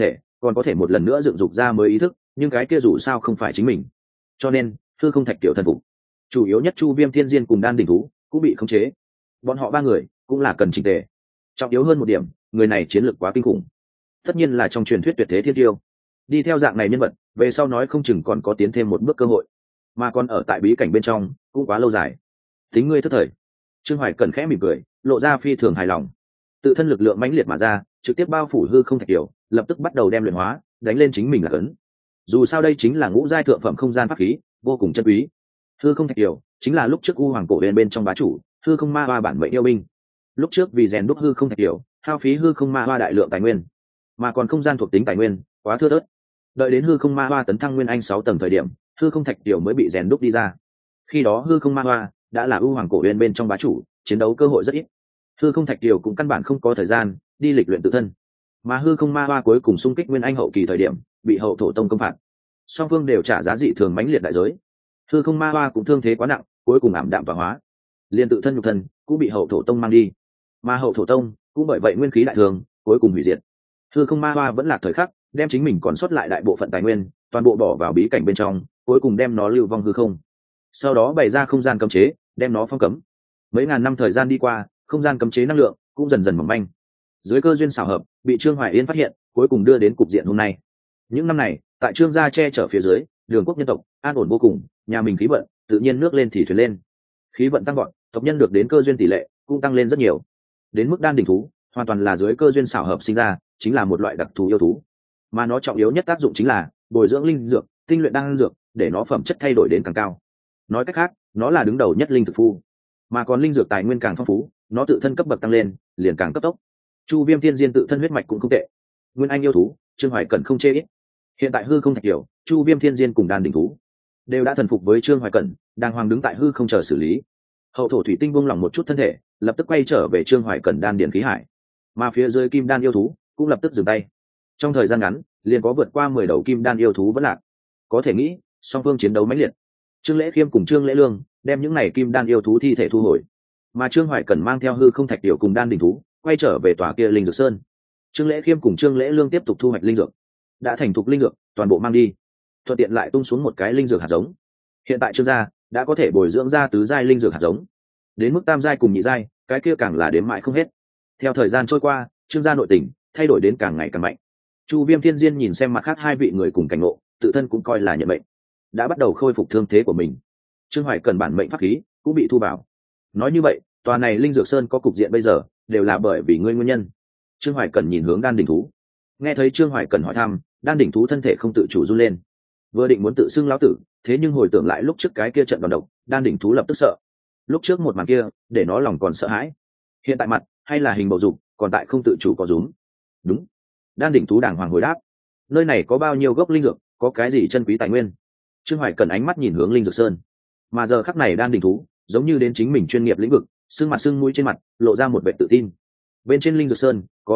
còn có thể một lần nữa dựng dục ra mới ý thức, nhưng cái kia dù sao không phải chính mình, cho nên hư không thạch tiểu thần phục. Chủ yếu nhất Chu Viêm Thiên Diên cùng Đan Đỉnh Thú cũng bị khống chế, bọn họ ba người cũng là cần chỉnh tề. Trọng yếu hơn một điểm, người này chiến lược quá kinh khủng, tất nhiên là trong truyền thuyết tuyệt thế thiên tiêu. Đi theo dạng này nhân vật, về sau nói không chừng còn có tiến thêm một bước cơ hội, mà còn ở tại bí cảnh bên trong cũng quá lâu dài. Tính ngươi thất thời. Trương Hoài Cẩn khẽ mỉm cười, lộ ra phi thường hài lòng. Tự thân lực lượng mãnh liệt mà ra, trực tiếp bao phủ hư không thạch tiểu, lập tức bắt đầu đem luyện hóa, đánh lên chính mình là cấn. Dù sao đây chính là ngũ giai thượng phẩm không gian pháp khí, vô cùng chân quý. Hư không thạch tiểu chính là lúc trước U Hoàng cổ bên trong bá chủ, hư không ma hoa bản mệnh yêu binh. Lúc trước vì rèn đúc hư không thạch tiểu, hao phí hư không ma hoa đại lượng tài nguyên, mà còn không gian thuộc tính tài nguyên quá thưa thớt. Đợi đến hư không ma hoa tấn thăng nguyên anh 6 tầng thời điểm, hư không thạch tiểu mới bị rèn đúc đi ra. Khi đó hư không ma hoa đã là U Hoàng cổ bên trong bá chủ, chiến đấu cơ hội rất ít. Hư không thạch tiểu cũng căn bản không có thời gian đi lịch luyện tự thân, mà hư không ma hoa cuối cùng xung kích nguyên anh hậu kỳ thời điểm bị hậu thổ tông công phạt, song phương đều trả giá dị thường mãnh liệt đại giới. Hư không ma hoa cũng thương thế quá nặng, cuối cùng ảm đạm và hóa, liền tự thân nhục thân cũng bị hậu thổ tông mang đi, mà hậu thổ tông cũng bởi vậy nguyên khí đại thường, cuối cùng hủy diệt. Hư không ma hoa vẫn là thời khắc đem chính mình còn sót lại đại bộ phận tài nguyên toàn bộ bỏ vào bí cảnh bên trong, cuối cùng đem nó lưu vong hư không, sau đó bày ra không gian cấm chế đem nó phong cấm. Mấy ngàn năm thời gian đi qua, không gian cấm chế năng lượng cũng dần dần mỏng manh. Dưới cơ duyên xảo hợp bị Trương Hoài Yên phát hiện, cuối cùng đưa đến cục diện hôm nay. Những năm này tại Trương gia che chở phía dưới, đường quốc nhân tộc an ổn vô cùng, nhà mình khí vận tự nhiên nước lên thì thuyền lên, khí vận tăng gọn, tộc nhân được đến cơ duyên tỷ lệ cũng tăng lên rất nhiều. Đến mức Đan Đỉnh Thú hoàn toàn là dưới cơ duyên xảo hợp sinh ra, chính là một loại đặc thù yêu thú, mà nó trọng yếu nhất tác dụng chính là bồi dưỡng linh dược, tinh luyện đan dược, để nó phẩm chất thay đổi đến càng cao. Nói cách khác, nó là đứng đầu nhất linh thực phu, mà còn linh dược tài nguyên càng phong phú, nó tự thân cấp bậc tăng lên liền càng cấp tốc. Chu Viêm Thiên Diên tự thân huyết mạch cũng không tệ, nguyên anh yêu thú Trương Hoài Cẩn không chê ít. Hiện tại hư không thạch tiểu, Chu Viêm Thiên Diên cùng Đan Đỉnh Thú đều đã thần phục với Trương Hoài Cẩn, đang hoàng đứng tại hư không chờ xử lý. Hậu thổ thủy tinh buông lỏng một chút thân thể, lập tức quay trở về Trương Hoài Cẩn đan điển khí hải, mà phía dưới kim đan yêu thú cũng lập tức dừng tay. Trong thời gian ngắn liền có vượt qua 10 đầu kim đan yêu thú vẫn lạc. Có thể nghĩ song phương chiến đấu mãnh liệt. Trương Lễ Khiêm cùng Trương Lễ Lương đem những này kim đan yêu thú thi thể thu hồi, mà Trương Hoài Cẩn mang theo hư không thạch tiểu cùng Đan Đỉnh Thú quay trở về tòa kia linh dược sơn. Trương Lễ Khiêm cùng Trương Lễ Lương tiếp tục thu hoạch linh dược, đã thành thục linh dược toàn bộ mang đi, thuận tiện lại tung xuống một cái linh dược hạt giống. Hiện tại Trương gia đã có thể bồi dưỡng ra tứ giai linh dược hạt giống, đến mức tam giai cùng nhị giai, cái kia càng là đếm mãi không hết. Theo thời gian trôi qua, Trương gia nội tình thay đổi đến càng ngày càng mạnh. Chu Viêm Thiên Diên nhìn xem mặt khác hai vị người cùng cảnh ngộ, tự thân cũng coi là nhận mệnh, đã bắt đầu khôi phục thương thế của mình. Trương Hoài Cần bản mệnh pháp khí cũng bị thu vào. Nói như vậy, tòa này linh dược sơn có cục diện bây giờ đều là bởi vì ngươi nguyên nhân. Trương Hoài Cần nhìn hướng Đan Đỉnh Thú, nghe thấy Trương Hoài Cần hỏi thăm, Đan Đỉnh Thú thân thể không tự chủ run lên, vừa định muốn tự xưng lão tử, thế nhưng hồi tưởng lại lúc trước cái kia trận đòn độc, Đan Đỉnh Thú lập tức sợ. Lúc trước một màn kia để nó lòng còn sợ hãi, hiện tại mặt hay là hình bầu dục còn tại không tự chủ có rúm. Đúng. Đan Đỉnh Thú đàng hoàng hồi đáp, nơi này có bao nhiêu gốc linh dược, có cái gì chân quý tài nguyên. Trương Hoài Cần ánh mắt nhìn hướng linh dược sơn, mà giờ khắc này Đan Đỉnh Thú giống như đến chính mình chuyên nghiệp lĩnh vực, sưng mặt sưng mũi trên mặt lộ ra một vẻ tự tin. Bên trên linh dược sơn có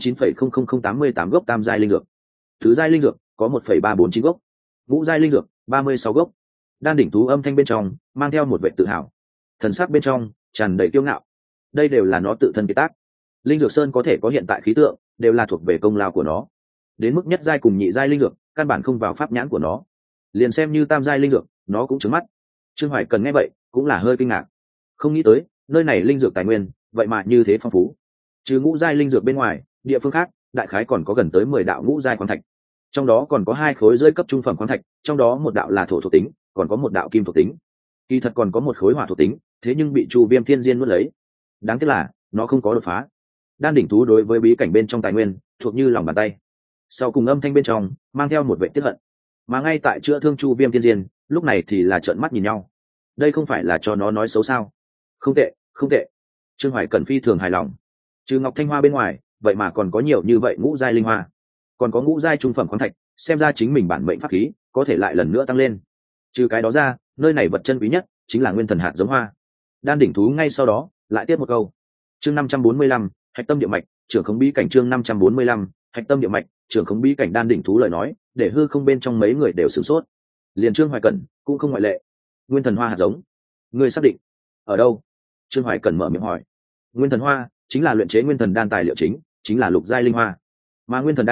109,00088 gốc tam giai linh dược, tứ giai linh dược có 1,349 gốc, ngũ giai linh dược 36 gốc. Đan Đỉnh Thú âm thanh bên trong mang theo một vẻ tự hào, thần sắc bên trong tràn đầy kiêu ngạo. Đây đều là nó tự thân kiệt tác. Linh dược sơn có thể có hiện tại khí tượng đều là thuộc về công lao của nó. Đến mức nhất giai cùng nhị giai linh dược căn bản không vào pháp nhãn của nó, liền xem như tam giai linh dược nó cũng trứng mắt. Trương Hoài Cần nghe vậy cũng là hơi kinh ngạc, không nghĩ tới nơi này linh dược tài nguyên vậy mà như thế phong phú. Trừ ngũ giai linh dược bên ngoài, địa phương khác đại khái còn có gần tới 10 đạo ngũ giai khoáng thạch, trong đó còn có 2 khối rơi cấp trung phẩm khoáng thạch, trong đó một đạo là thổ thuộc tính, còn có một đạo kim thuộc tính. Kỳ thật còn có một khối hỏa thuộc tính, thế nhưng bị Chu Viêm Thiên Diên nuốt lấy. Đáng tiếc là nó không có đột phá. Đan Đỉnh Thú đối với bí cảnh bên trong tài nguyên thuộc như lòng bàn tay. Sau cùng âm thanh bên trong mang theo một vẻ tiếc hận, mà ngay tại chữa thương Chu Viêm Thiên Diên lúc này thì là trợn mắt nhìn nhau. Đây không phải là cho nó nói xấu sao? Không tệ, không tệ. Trương Hoài Cần phi thường hài lòng. Trừ Ngọc Thanh Hoa bên ngoài, vậy mà còn có nhiều như vậy ngũ giai linh hoa, còn có ngũ giai trung phẩm khoáng thạch, xem ra chính mình bản mệnh pháp khí có thể lại lần nữa tăng lên. Trừ cái đó ra, nơi này vật chân quý nhất chính là nguyên thần hạt giống hoa. Đan Đỉnh Thú ngay sau đó lại tiếp một câu. Chương 545, hạch tâm địa mạch, trưởng khống bí cảnh. Chương 545, hạch tâm địa mạch, trưởng khống bí cảnh. Đan Đỉnh Thú lời nói để hư không bên trong mấy người đều sửng sốt, liền Trương Hoài Cẩn cũng không ngoại lệ. Nguyên thần hoa hạt giống, ngươi xác định ở đâu? Trương Hoài Cẩn mở miệng hỏi. Nguyên thần hoa chính là luyện chế nguyên thần đan tài liệu chính là lục giai linh hoa, mà nguyên thần đan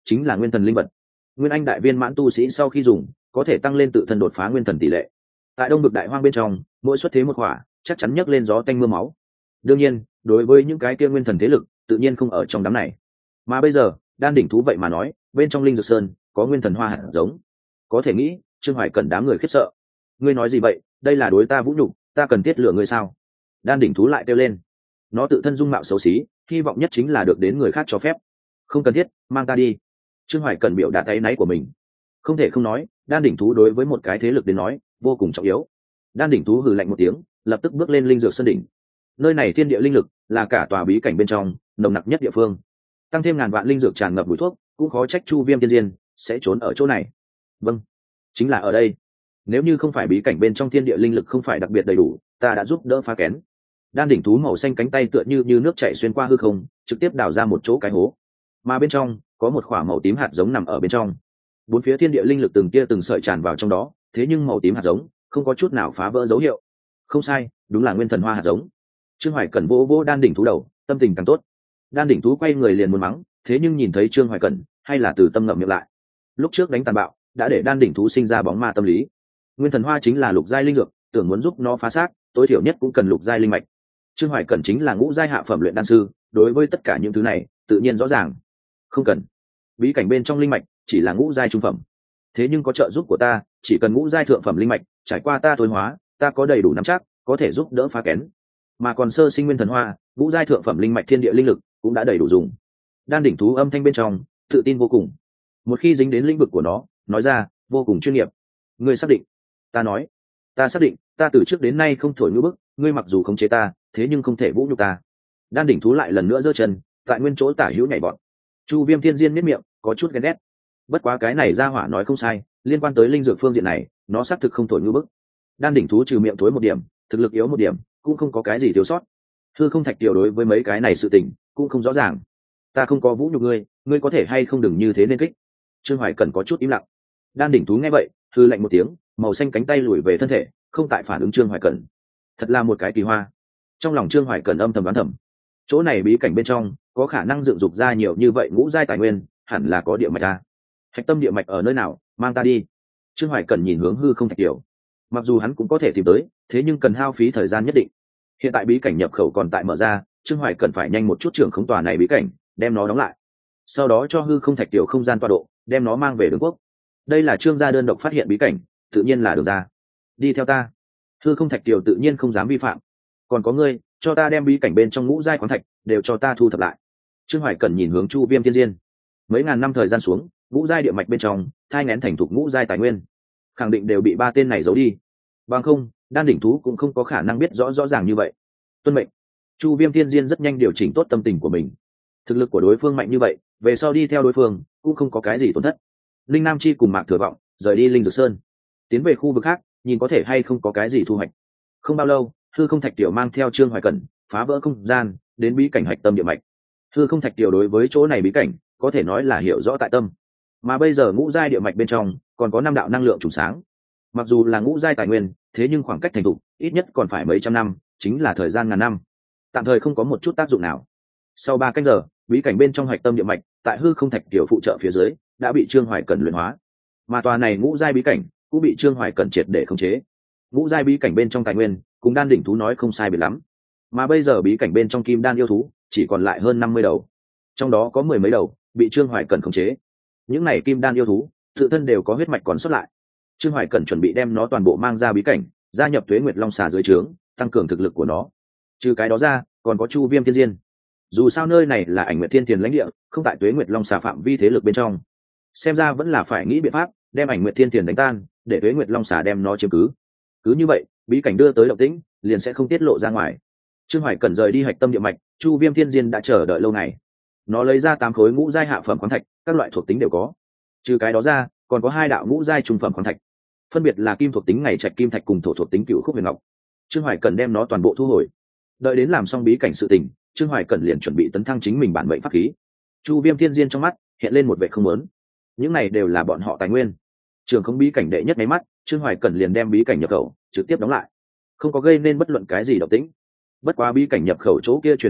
chính là nguyên thần linh vật. Nguyên anh đại viên mãn tu sĩ sau khi dùng có thể tăng lên tự thân đột phá nguyên thần tỷ lệ. Tại đông vực đại hoang bên trong, mỗi xuất thế một khỏa chắc chắn nhấc lên gió tanh mưa máu. Đương nhiên đối với những cái kia nguyên thần thế lực tự nhiên không ở trong đám này. Mà bây giờ đan đỉnh thú vậy mà nói bên trong linh dược sơn có nguyên thần hoa hạt giống, có thể nghĩ Trương Hoài Cẩn đám người khiếp sợ. Ngươi nói gì vậy, đây là đối ta vũ nhục, ta cần thiết lựa ngươi sao? Đan đỉnh thú lại kêu lên. Nó tự thân dung mạo xấu xí, hy vọng nhất chính là được đến người khác cho phép. Không cần thiết, mang ta đi. Trương Hoài Cẩn biểu đạt áy náy của mình. Không thể không nói, đan đỉnh thú đối với một cái thế lực đến nói vô cùng trọng yếu. Đan đỉnh thú hừ lạnh một tiếng, lập tức bước lên linh dược sơn đỉnh. Nơi này thiên địa linh lực là cả tòa bí cảnh bên trong nồng nặc nhất địa phương, tăng thêm ngàn vạn linh dược tràn ngập mùi thuốc, cũng khó trách Chu Viêm Tiên Diên sẽ trốn ở chỗ này. Vâng, chính là ở đây. Nếu như không phải bí cảnh bên trong thiên địa linh lực không phải đặc biệt đầy đủ, ta đã giúp đỡ phá kén. Đan đỉnh thú màu xanh cánh tay tựa như nước chảy xuyên qua hư không, trực tiếp đào ra một chỗ cái hố, mà bên trong có một quả màu tím hạt giống nằm ở bên trong. Bốn phía thiên địa linh lực từng tia từng sợi tràn vào trong đó, thế nhưng màu tím hạt giống không có chút nào phá vỡ dấu hiệu. Không sai, đúng là nguyên thần hoa hạt giống. Trương Hoài Cẩn vỗ vỗ đan đỉnh thú đầu, tâm tình càng tốt. Đan đỉnh thú quay người liền muốn mắng, thế nhưng nhìn thấy Trương Hoài Cẩn hay là từ tâm ngậm miệng lại. Lúc trước đánh tàn bạo đã để đan đỉnh thú sinh ra bóng ma tâm lý. Nguyên thần hoa chính là lục giai linh dược, tưởng muốn giúp nó phá xác tối thiểu nhất cũng cần lục giai linh mạch. Trương Hoài Cẩn chính là ngũ giai hạ phẩm luyện đan sư, đối với tất cả những thứ này tự nhiên rõ ràng. Không cần, bí cảnh bên trong linh mạch chỉ là ngũ giai trung phẩm, thế nhưng có trợ giúp của ta, chỉ cần ngũ giai thượng phẩm linh mạch trải qua ta tối hóa, ta có đầy đủ nắm chắc có thể giúp đỡ phá kén. Mà còn sơ sinh nguyên thần hoa, ngũ giai thượng phẩm linh mạch thiên địa linh lực cũng đã đầy đủ dùng. Đan đỉnh thú âm thanh bên trong tự tin vô cùng, một khi dính đến lĩnh vực của nó nói ra vô cùng chuyên nghiệp. Ngươi xác định? Ta nói ta xác định, ta từ trước đến nay không thổi ngữ bức, ngươi mặc dù khống chế ta thế nhưng không thể vũ nhục ta. Đan đỉnh thú lại lần nữa giơ chân tại nguyên chỗ tả hữu nhảy bọn. Chu Viêm Thiên Diên miết miệng có chút ghen ghét, bất quá cái này ra hỏa nói không sai, liên quan tới linh dược phương diện này nó xác thực không thổi ngữ bức. Đan đỉnh thú trừ miệng thối một điểm, thực lực yếu một điểm, cũng không có cái gì thiếu sót. Hư không thạch tiểu đối với mấy cái này sự tình cũng không rõ ràng. Ta không có vũ nhục ngươi, ngươi có thể hay không đừng như thế nên kích. Trương Hoài Cẩn có chút im lặng. Đan đỉnh thú nghe vậy hư lạnh một tiếng, màu xanh cánh tay lùi về thân thể, không tại phản ứng Trương Hoài Cẩn. Thật là một cái kỳ hoa. Trong lòng Trương Hoài Cẩn âm thầm đoán thầm, chỗ này bí cảnh bên trong có khả năng dựng dục ra nhiều như vậy ngũ giai tài nguyên, hẳn là có địa mạch ta. Hạch tâm địa mạch ở nơi nào, mang ta đi. Trương Hoài Cẩn nhìn hướng hư không thạch tiểu. Mặc dù hắn cũng có thể tìm tới, thế nhưng cần hao phí thời gian nhất định. Hiện tại bí cảnh nhập khẩu còn tại mở ra, Trương Hoài Cẩn phải nhanh một chút trưởng khống tòa này bí cảnh, đem nó đóng lại, sau đó cho hư không thạch tiểu không gian tọa độ, đem nó mang về Đường Quốc. Đây là Trương gia đơn độc phát hiện bí cảnh, tự nhiên là được ra. Đi theo ta. Hư không thạch tiểu tự nhiên không dám vi phạm. Còn có ngươi, cho ta đem bí cảnh bên trong ngũ giai khoáng thạch đều cho ta thu thập lại. Trương Hoài Cẩn nhìn hướng Chu Viêm Thiên Diên. Mấy ngàn năm thời gian xuống, ngũ giai địa mạch bên trong thai nghén thành thục ngũ giai tài nguyên, khẳng định đều bị ba tên này giấu đi. Bằng không, đan đỉnh thú cũng không có khả năng biết rõ ràng như vậy. Tuân mệnh. Chu Viêm Thiên Diên rất nhanh điều chỉnh tốt tâm tình của mình. Thực lực của đối phương mạnh như vậy, về sau đi theo đối phương cũng không có cái gì tổn thất. Linh Nam Chi cùng Mạc Thừa Vọng rời đi Linh Dược Sơn, tiến về khu vực khác, nhìn có thể hay không có cái gì thu hoạch. Không bao lâu, hư không thạch tiểu mang theo Trương Hoài Cẩn phá vỡ không gian, đến bí cảnh hạch tâm địa mạch. Hư không thạch tiểu đối với chỗ này bí cảnh có thể nói là hiểu rõ tại tâm. Mà bây giờ ngũ giai địa mạch bên trong còn có 5 đạo năng lượng trùng sáng. Mặc dù là ngũ giai tài nguyên, thế nhưng khoảng cách thành thục ít nhất còn phải mấy trăm năm, chính là thời gian ngàn năm. Tạm thời không có một chút tác dụng nào. Sau 3 canh giờ, bí cảnh bên trong hạch tâm địa mạch tại hư không thạch tiểu phụ trợ phía dưới đã bị Trương Hoài Cẩn luyện hóa. Mà tòa này ngũ giai bí cảnh cũng bị Trương Hoài Cẩn triệt để khống chế. Ngũ giai bí cảnh bên trong tài nguyên cùng đan đỉnh thú nói không sai biệt lắm. Mà bây giờ bí cảnh bên trong kim đan yêu thú chỉ còn lại hơn 50 đầu. Trong đó có 10 mấy đầu bị Trương Hoài Cẩn khống chế. Những này kim đan yêu thú tự thân đều có huyết mạch còn sót lại. Trương Hoài Cẩn chuẩn bị đem nó toàn bộ mang ra bí cảnh, gia nhập Tuế Nguyệt Long Xà dưới trướng, tăng cường thực lực của nó. Trừ cái đó ra, còn có Chu Viêm Thiên Diên. Dù sao nơi này là Ảnh Nguyệt Thiên Tiền lãnh địa, không tại Tuế Nguyệt Long Xà phạm vi thế lực bên trong. Xem ra vẫn là phải nghĩ biện pháp đem Ảnh Nguyệt Thiên Tiền đánh tan, để Tuế Nguyệt Long Xà đem nó chiếm cứ. Cứ như vậy, bí cảnh đưa tới động tĩnh liền sẽ không tiết lộ ra ngoài. Trương Hoài Cẩn rời đi hạch tâm địa mạch, Chu Viêm Thiên Diên đã chờ đợi lâu ngày. Nó lấy ra 8 khối ngũ giai hạ phẩm khoáng thạch, các loại thuộc tính đều có. Trừ cái đó ra, còn có 2 đạo ngũ giai trung phẩm khoáng thạch, phân biệt là kim thuộc tính ngày trạch kim thạch cùng thổ thuộc tính cựu khúc huyền ngọc. Trương Hoài Cẩn đem nó toàn bộ thu hồi. Đợi đến làm xong bí cảnh sự tình, Trương Hoài Cẩn liền chuẩn bị tấn thăng chính mình bản mệnh pháp khí. Chu Viêm Thiên Diên trong mắt hiện lên một vẻ không muốn. Những này đều là bọn họ tài nguyên. Trường không bí cảnh đệ nhất mấy mắt, Trương Hoài Cẩn liền đem bí cảnh nhập khẩu trực tiếp đóng lại, không có gây nên bất luận cái gì động tĩnh. Bất quá bí cảnh nhập khẩu chỗ kia truyền tống trận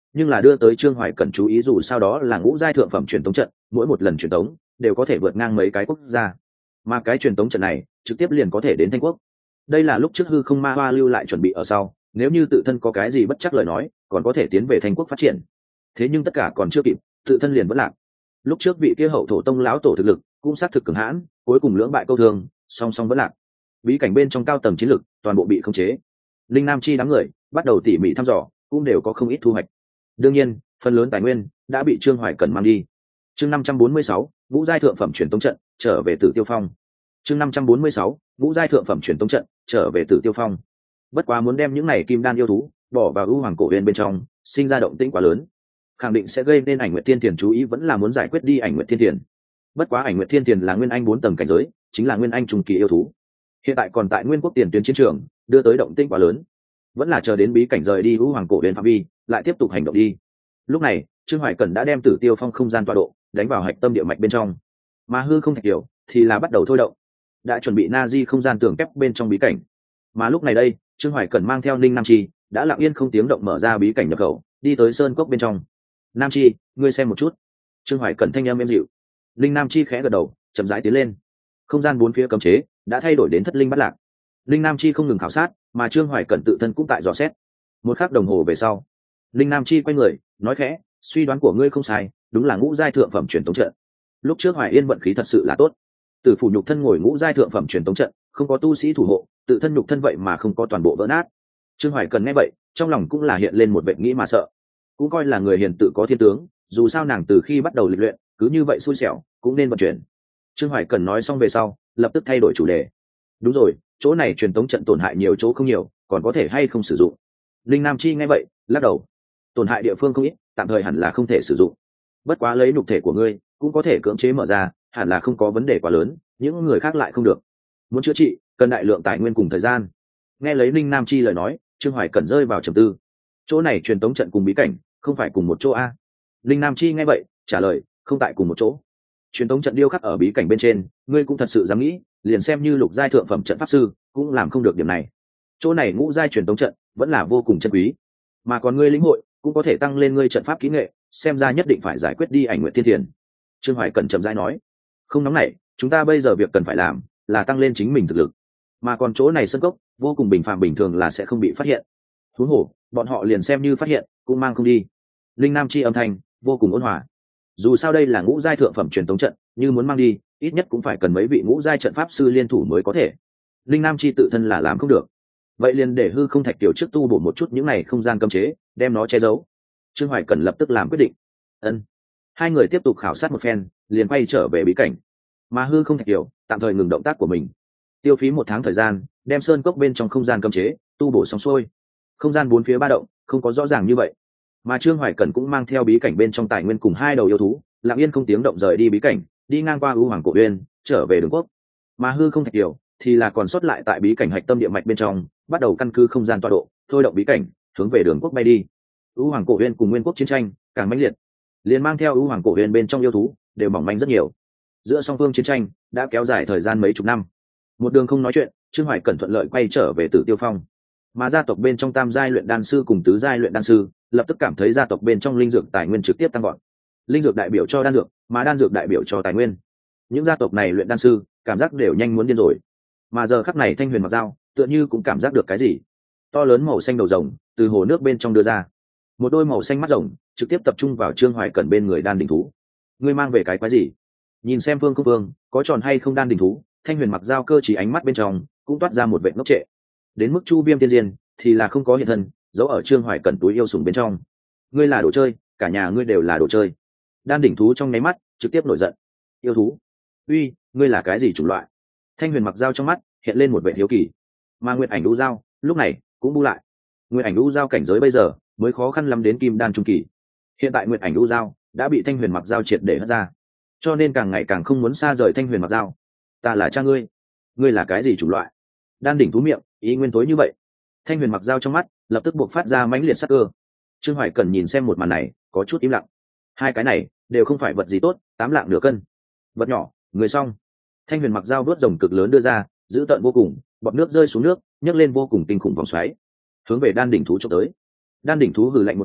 nhưng là đưa tới Trương Hoài Cẩn chú ý, dù sao đó là ngũ giai thượng phẩm truyền tống trận, mỗi một lần truyền tống đều có thể vượt ngang mấy cái quốc gia, mà cái truyền tống trận này trực tiếp liền có thể đến Thanh Quốc. Đây là lúc trước Hư Không Ma Hoa lưu lại chuẩn bị ở sau, nếu như tự thân có cái gì bất chắc lời nói, còn có thể tiến về Thanh Quốc phát triển. Thế nhưng tất cả còn chưa kịp, tự thân liền vẫn lạc. Lúc trước vị kia hậu thổ tông lão tổ thực lực cũng xác thực cường hãn, cuối cùng lưỡng bại câu thương, song song vẫn lạc. Bí cảnh bên trong cao tầng chiến lực toàn bộ bị khống chế. Linh Nam Chi đám người bắt đầu tỉ mỉ thăm dò, cũng đều có không ít thu hoạch. Đương nhiên, phần lớn tài nguyên đã bị Trương Hoài Cẩn mang đi. Chương 546, Vũ giai thượng phẩm truyền tống trận, trở về Tử Tiêu Phong. Chương 546, Vũ giai thượng phẩm truyền tống trận, trở về Tử Tiêu Phong. Bất quá muốn đem những này kim đan yêu thú bỏ vào ưu hoàng cổ huyền bên trong, sinh ra động tĩnh quá lớn, khẳng định sẽ gây nên Ảnh Nguyệt Thiên Tiền chú ý, vẫn là muốn giải quyết đi Ảnh Nguyệt Thiên Tiền. Bất quá Ảnh Nguyệt Thiên Tiền là nguyên anh 4 tầng cảnh giới, chính là nguyên anh trung kỳ yêu thú. Hiện tại còn tại Nguyên Quốc tiền tuyến chiến trường, đưa tới động tĩnh quá lớn, vẫn là chờ đến bí cảnh rời đi ưu hoàng cổ huyền phạm vi, lại tiếp tục hành động đi. Lúc này, Trương Hoài Cẩn đã đem Tử Tiêu Phong không gian tọa độ đánh vào hạch tâm địa mạch bên trong, mà Hư Không Thạch Kiều thì là bắt đầu thôi động, đã chuẩn bị na di không gian tường kép bên trong bí cảnh. Mà lúc này đây, Trương Hoài Cẩn mang theo Ninh Nam Chi đã lặng yên không tiếng động mở ra bí cảnh nhập khẩu, đi tới sơn cốc bên trong. Nam Chi, ngươi xem một chút. Trương Hoài Cẩn thanh âm êm dịu. Ninh Nam Chi khẽ gật đầu, chậm rãi tiến lên. Không gian bốn phía cấm chế đã thay đổi đến thất linh bát lạc. Ninh Nam Chi không ngừng khảo sát, mà Trương Hoài Cẩn tự thân cũng tại dò xét. Một khắc đồng hồ về sau, Ninh Nam Chi quay người nói khẽ, suy đoán của ngươi không sai, đúng là ngũ giai thượng phẩm truyền tống trận. Lúc trước Hoài Yên vận khí thật sự là tốt, Tử phủ nhục thân ngồi ngũ giai thượng phẩm truyền tống trận, không có tu sĩ thủ hộ, tự thân nhục thân vậy mà không có toàn bộ vỡ nát. Trương Hoài Cần nghe vậy, trong lòng cũng là hiện lên một vệ nghĩ mà sợ. Cũng coi là người hiền tự có thiên tướng, dù sao nàng từ khi bắt đầu lịch luyện, cứ như vậy xui xẻo, cũng nên vận chuyển. Trương Hoài Cần nói xong về sau, lập tức thay đổi chủ đề. Đúng rồi, chỗ này truyền tống trận tổn hại nhiều chỗ không nhiều, còn có thể hay không sử dụng? Linh Nam Chi nghe vậy, lắc đầu. Tổn hại địa phương không ít, tạm thời hẳn là không thể sử dụng. Bất quá lấy nhục thể của ngươi, cũng có thể cưỡng chế mở ra, hẳn là không có vấn đề quá lớn, những người khác lại không được. Muốn chữa trị, cần đại lượng tài nguyên cùng thời gian. Nghe lấy Linh Nam Chi lời nói, Trương Hoài Cẩn rơi vào trầm tư. Chỗ này truyền tống trận cùng bí cảnh không phải cùng một chỗ a? Linh Nam Chi nghe vậy, trả lời, không tại cùng một chỗ. Truyền tống trận điêu khắc ở bí cảnh bên trên, ngươi cũng thật sự dám nghĩ, liền xem như lục giai thượng phẩm trận pháp sư, cũng làm không được điểm này. Chỗ này ngũ giai truyền tống trận vẫn là vô cùng chân quý, mà còn ngươi lĩnh hội cũng có thể tăng lên ngươi trận pháp kỹ nghệ, xem ra nhất định phải giải quyết đi Ảnh Nguyệt Thiên Thiền. Trương Hoài Cẩn chậm rãi nói, không nóng nảy, chúng ta bây giờ việc cần phải làm là tăng lên chính mình thực lực, mà còn chỗ này sân cốc vô cùng bình phàm, bình thường là sẽ không bị phát hiện. Thú hổ, bọn họ liền xem như phát hiện cũng mang không đi. Linh Nam Chi âm thanh vô cùng ôn hòa. Dù sao đây là ngũ giai thượng phẩm truyền tống trận, như muốn mang đi, ít nhất cũng phải cần mấy vị ngũ giai trận pháp sư liên thủ mới có thể. Linh Nam Chi tự thân là làm không được, vậy liền để Hư Không Thạch Kiều trước tu bổ một chút những này không gian cấm chế, đem nó che giấu. Trương Hoài Cẩn lập tức làm quyết định. Ân. Hai người tiếp tục khảo sát một phen, liền quay trở về bí cảnh. Mà Hư Không Thạch Kiều tạm thời ngừng động tác của mình, tiêu phí 1 tháng thời gian, đem sơn cốc bên trong không gian cấm chế tu bổ xong xuôi. Không gian bốn phía ba động không có rõ ràng như vậy, mà Trương Hoài Cẩn cũng mang theo bí cảnh bên trong tài nguyên cùng 2 đầu yêu thú, lặng yên không tiếng động rời đi bí cảnh, đi ngang qua ưu hoàng cổ uyên, trở về Đường Quốc. Mà Hư Không Thạch Kiều thì là còn sót lại tại bí cảnh hạch tâm địa mạch bên trong, bắt đầu căn cứ không gian tọa độ, thôi động bí cảnh, hướng về Đường Quốc bay đi. Ưu hoàng cổ uyên cùng Nguyên Quốc chiến tranh càng mãnh liệt, liền mang theo ưu hoàng cổ uyên bên trong yêu thú đều mỏng manh rất nhiều. Giữa song phương chiến tranh đã kéo dài thời gian mấy chục năm. Một đường không nói chuyện, Trương Hoài Cẩn thuận lợi quay trở về Tử Tiêu Phong. Mà gia tộc bên trong tam giai luyện đan sư cùng tứ giai luyện đan sư lập tức cảm thấy gia tộc bên trong linh dược tài nguyên trực tiếp tăng gọn. Linh dược đại biểu cho đan dược, mà đan dược đại biểu cho tài nguyên. Những gia tộc này luyện đan sư cảm giác đều nhanh muốn điên rồi. Mà giờ khắc này Thanh Huyền Mặc Dao tựa như cũng cảm giác được cái gì. To lớn màu xanh đầu rồng từ hồ nước bên trong đưa ra, một đôi màu xanh mắt rồng trực tiếp tập trung vào Trương Hoài Cẩn bên người đan đỉnh thú. Ngươi mang về cái quái gì? Nhìn xem Phương Không Phương có tròn hay không đan đỉnh thú, Thanh Huyền Mặc Dao cơ chỉ ánh mắt bên trong cũng toát ra một vệ ngốc trệ. Đến mức Chu Viêm Tiên Diên thì là không có hiện thân, giấu ở Trương Hoài Cẩn túi yêu sủng bên trong. Ngươi là đồ chơi, cả nhà ngươi đều là đồ chơi. Đan đỉnh thú trong nháy mắt trực tiếp nổi giận. Yêu thú, uy, ngươi là cái gì chủng loại? Thanh Huyền Mặc Dao trong mắt hiện lên một vệ hiếu kỳ. Mà Nguyệt Ảnh Đu Dao lúc này cũng bu lại. Nguyệt Ảnh Đu Dao cảnh giới bây giờ mới khó khăn lắm đến kim đan trung kỳ. Hiện tại Nguyệt Ảnh Đu Dao đã bị Thanh Huyền Mặc Dao triệt để hất ra, cho nên càng ngày càng không muốn xa rời Thanh Huyền Mặc Dao. Ta là cha ngươi, ngươi là cái gì chủng loại? Đan đỉnh thú miệng ý nguyên tối như vậy. Thanh Huyền Mặc Dao trong mắt lập tức buộc phát ra mãnh liệt sắc cơ. Trương Hoài Cẩn nhìn xem một màn này có chút im lặng. Hai cái này đều không phải vật gì tốt, 8 lạng nửa cân. Vật nhỏ, người xong. Thanh Huyền Mặc Dao đuốt rồng cực lớn đưa ra, dữ tợn vô cùng, bọt nước rơi xuống nước, nhấc lên vô cùng kinh khủng vòng xoáy, hướng về đan đỉnh thú chụp tới. Đan đỉnh thú hừ lạnh một tiếng,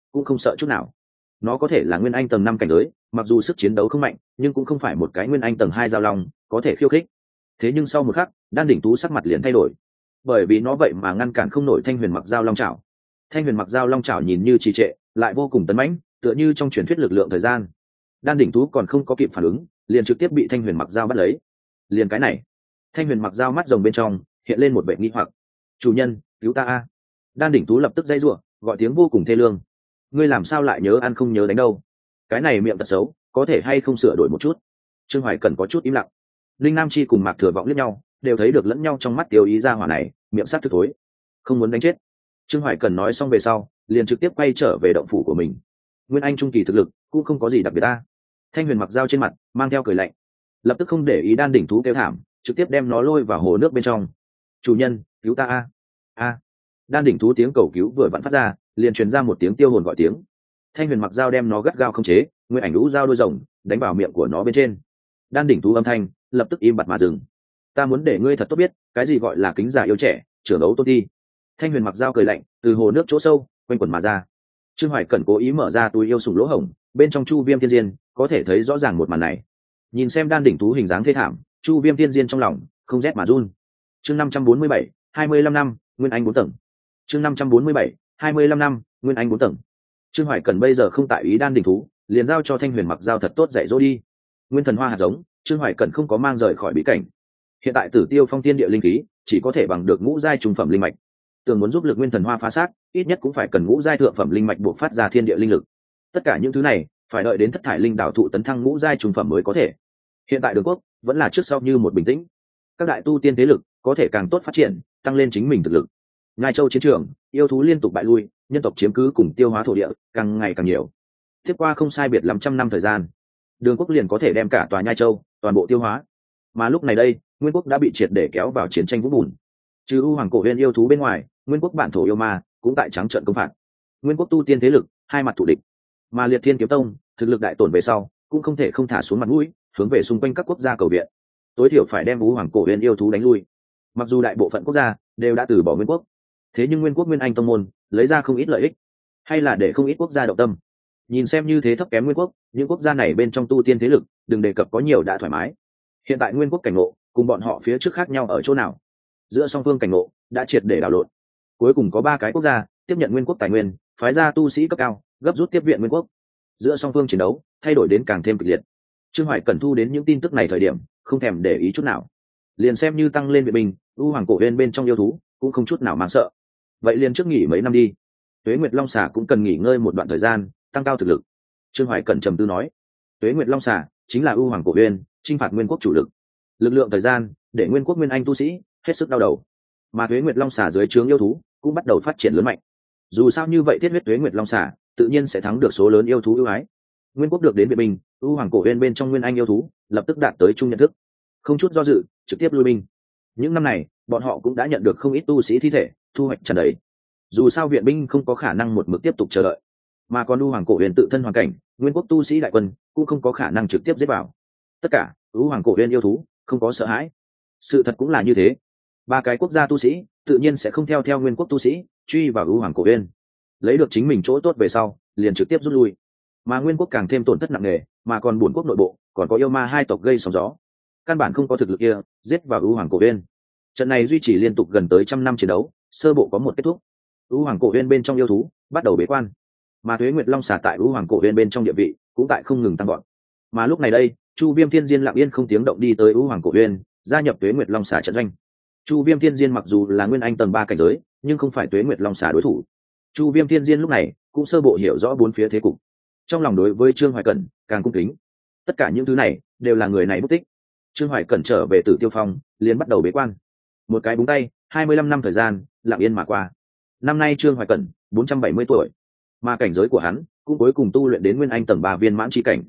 cũng không sợ chút nào. Nó có thể là nguyên anh tầng 5 cảnh giới, mặc dù sức chiến đấu không mạnh nhưng cũng không phải một cái nguyên anh tầng 2 giao long có thể khiêu khích. Thế nhưng sau một khắc, Đan Đỉnh Tú sắc mặt liền thay đổi, bởi vì nó vậy mà ngăn cản không nổi Thanh Huyền Mặc Dao long chảo. Thanh Huyền Mặc Dao long chảo nhìn như trì trệ, lại vô cùng tấn mãnh, tựa như trong truyền thuyết lực lượng thời gian. Đan Đỉnh Tú còn không có kịp phản ứng, liền trực tiếp bị Thanh Huyền Mặc Dao bắt lấy. Liền cái này, Thanh Huyền Mặc Dao mắt rồng bên trong hiện lên một vẻ nghi hoặc. "Chủ nhân, cứu ta a!" Đan Đỉnh Tú lập tức dây rủa, gọi tiếng vô cùng thê lương. "Ngươi làm sao lại nhớ ăn không nhớ đánh đâu? Cái này miệng tật xấu, có thể hay không sửa đổi một chút?" Trương Hoài Cẩn có chút im lặng. Linh Nam Chi cùng Mạc Thừa Vọng liếc nhau, đều thấy được lẫn nhau trong mắt tiêu ý ra hỏa này, miệng sát thức thối, không muốn đánh chết. Trương Hoài Cẩn nói xong về sau, liền trực tiếp quay trở về động phủ của mình. Nguyên anh trung kỳ thực lực cũng không có gì đặc biệt ta. Thanh Huyền Mặc Dao trên mặt mang theo cười lạnh, lập tức không để ý Đan Đỉnh Thú kêu thảm, trực tiếp đem nó lôi vào hồ nước bên trong. "Chủ nhân, cứu ta a!" A. Đan Đỉnh Thú tiếng cầu cứu vừa vặn phát ra, liền truyền ra một tiếng tiêu hồn gọi tiếng. Thanh Huyền Mặc Dao đem nó gắt gao khống chế, nguyên ảnh lũ dao đôi rồng đánh vào miệng của nó bên trên. Đan Đỉnh Thú âm thanh lập tức im bặt mà dừng. "Ta muốn để ngươi thật tốt biết cái gì gọi là kính già yêu trẻ, trưởng ấu tôn ti." Thanh Huyền Mặc Dao cười lạnh từ hồ nước chỗ sâu quanh quẩn mà ra. Trương Hoài Cẩn cố ý mở ra túi yêu sủng lỗ hổng, bên trong Chu Viêm Thiên Diên có thể thấy rõ ràng một màn này. Nhìn xem Đan Đỉnh Thú hình dáng thê thảm, Chu Viêm Thiên Diên trong lòng không rét mà run. Chương 547, 25 năm, Nguyên Anh 4 tầng. Chương 547, 25 năm, Nguyên Anh 4 tầng. Trương Hoài Cẩn bây giờ không tại ý Đan Đỉnh Thú, liền giao cho Thanh Huyền Mặc Dao thật tốt dạy dỗ đi. Nguyên Thần Hoa hạt giống, Trương Hoài Cẩn không có mang rời khỏi bí cảnh. Hiện tại Tử Tiêu Phong Thiên Địa linh khí chỉ có thể bằng được ngũ giai trung phẩm linh mạch. Tưởng muốn giúp lực Nguyên Thần Hoa phá sát, ít nhất cũng phải cần ngũ giai thượng phẩm linh mạch buộc phát ra thiên địa linh lực. Tất cả những thứ này phải đợi đến Thất Thải Linh Đảo thụ tấn thăng ngũ giai trung phẩm mới có thể. Hiện tại Đường Quốc vẫn là trước sau như một bình tĩnh. Các đại tu tiên thế lực có thể càng tốt phát triển, tăng lên chính mình thực lực. Ngai Châu chiến trường, yêu thú liên tục bại lui, nhân tộc chiếm cứ cùng tiêu hóa thổ địa càng ngày càng nhiều. Tiếp qua không sai biệt lắm trăm năm thời gian, Đường Quốc liền có thể đem cả tòa Nhai Châu toàn bộ tiêu hóa. Mà lúc này đây, Nguyên Quốc đã bị triệt để kéo vào chiến tranh vũng bùn. Trừ U Hoàng Cổ Huyền yêu thú bên ngoài, Nguyên Quốc bản thổ yêu ma cũng tại trắng trợn công phạt. Nguyên Quốc tu tiên thế lực hai mặt thù địch, mà Liệt Thiên Kiếm Tông thực lực đại tổn về sau, cũng không thể không thả xuống mặt mũi, hướng về xung quanh các quốc gia cầu viện. Tối thiểu phải đem U Hoàng Cổ Huyền yêu thú đánh lui. Mặc dù đại bộ phận quốc gia đều đã từ bỏ Nguyên Quốc, thế nhưng Nguyên Quốc Nguyên Anh tông môn lấy ra không ít lợi ích, hay là để không ít quốc gia động tâm. Nhìn xem như thế thấp kém Nguyên Quốc, những quốc gia này bên trong tu tiên thế lực đừng đề cập có nhiều đã thoải mái. Hiện tại Nguyên Quốc cảnh ngộ cùng bọn họ phía trước khác nhau ở chỗ nào? Giữa song phương cảnh ngộ đã triệt để đảo lộn. Cuối cùng có 3 cái quốc gia tiếp nhận Nguyên Quốc tài nguyên, phái ra tu sĩ cấp cao gấp rút tiếp viện Nguyên Quốc. Giữa song phương chiến đấu thay đổi đến càng thêm kịch liệt. Trương Hoài Cẩn thu đến những tin tức này thời điểm không thèm để ý chút nào, liền xem như tăng lên viện binh, U Hoàng Cổ Huyền bên trong yêu thú cũng không chút nào mang sợ. Vậy liền trước nghỉ mấy năm đi, Tuế Nguyệt Long Xà cũng cần nghỉ ngơi một đoạn thời gian, tăng cao thực lực. Trương Hoài Cẩn trầm tư nói. Tuế Nguyệt Long Xà chính là U Hoàng Cổ Huyền chinh phạt Nguyên Quốc chủ lực, lực lượng thời gian để Nguyên Quốc Nguyên Anh tu sĩ hết sức đau đầu. Mà Tuế Nguyệt Long Xà dưới trướng yêu thú cũng bắt đầu phát triển lớn mạnh. Dù sao như vậy thiết huyết Tuế Nguyệt Long Xà tự nhiên sẽ thắng được số lớn yêu thú ưu ái. Nguyên Quốc được đến viện binh, U Hoàng Cổ Huyền bên trong Nguyên Anh yêu thú lập tức đạt tới chung nhận thức, không chút do dự trực tiếp lui binh. Những năm này bọn họ cũng đã nhận được không ít tu sĩ thi thể, thu hoạch tràn đầy. Dù sao viện binh không có khả năng một mực tiếp tục chờ đợi, mà còn U Hoàng Cổ Huyền tự thân hoàn cảnh, Nguyên Quốc tu sĩ đại quân cũng không có khả năng trực tiếp giết vào. Tất cả U Hoàng Cổ Huyền yêu thú không có sợ hãi. Sự thật cũng là như thế, 3 cái quốc gia tu sĩ tự nhiên sẽ không theo Nguyên Quốc tu sĩ truy vào U Hoàng Cổ Huyền, lấy được chính mình chỗ tốt về sau liền trực tiếp rút lui. Mà Nguyên Quốc càng thêm tổn thất nặng nề, mà còn Bổn Quốc nội bộ còn có yêu ma 2 tộc gây sóng gió, căn bản không có thực lực kia giết vào U Hoàng Cổ Huyền. Trận này duy trì liên tục gần tới 100 năm chiến đấu, sơ bộ có một kết thúc. U Hoàng Cổ Huyền bên trong yêu thú bắt đầu bế quan, mà Tuế Nguyệt Long Xà tại U Hoàng Cổ Huyền bên trong địa vị cũng tại không ngừng tăng vọt. Mà lúc này đây, Chu Viêm Thiên Diên lặng yên không tiếng động đi tới U Hoàng Cổ Huyền, gia nhập Tuế Nguyệt Long Xà trận doanh. Chu Viêm Thiên Diên mặc dù là Nguyên Anh tầng 3 cảnh giới, nhưng không phải Tuế Nguyệt Long Xà đối thủ. Chu Viêm Thiên Diên lúc này cũng sơ bộ hiểu rõ bốn phía thế cục, trong lòng đối với Trương Hoài Cẩn càng cung kính. Tất cả những thứ này đều là người này bút tích. Trương Hoài Cẩn trở về Tử Tiêu Phong, liền bắt đầu bế quan. Một cái búng tay, 25 năm thời gian lặng yên mà qua. Năm nay Trương Hoài Cẩn 470 tuổi, mà cảnh giới của hắn cũng cuối cùng tu luyện đến Nguyên Anh tầng 3 viên mãn chi cảnh.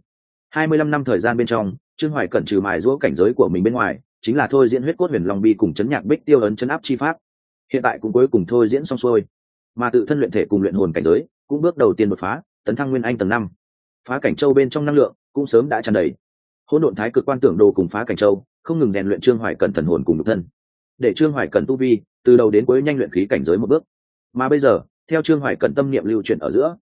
25 năm thời gian bên trong, Trương Hoài Cẩn trừ mài giũa cảnh giới của mình bên ngoài, chính là thôi diễn huyết cốt huyền long bi cùng chấn nhạc bích tiêu ấn chấn áp chi pháp. Hiện tại cũng cuối cùng thôi diễn xong xuôi, mà tự thân luyện thể cùng luyện hồn cảnh giới cũng bước đầu tiên đột phá, tấn thăng Nguyên Anh tầng 5. Phá cảnh châu bên trong năng lượng cũng sớm đã tràn đầy. Hỗn độn thái cực quan tưởng đồ cùng phá cảnh châu không ngừng rèn luyện Trương Hoài Cẩn thần hồn cùng nhục thân, để Trương Hoài Cẩn tu vi từ đầu đến cuối nhanh luyện khí cảnh giới một bước. Mà bây giờ, theo Trương Hoài Cẩn tâm niệm lưu chuyển ở giữa,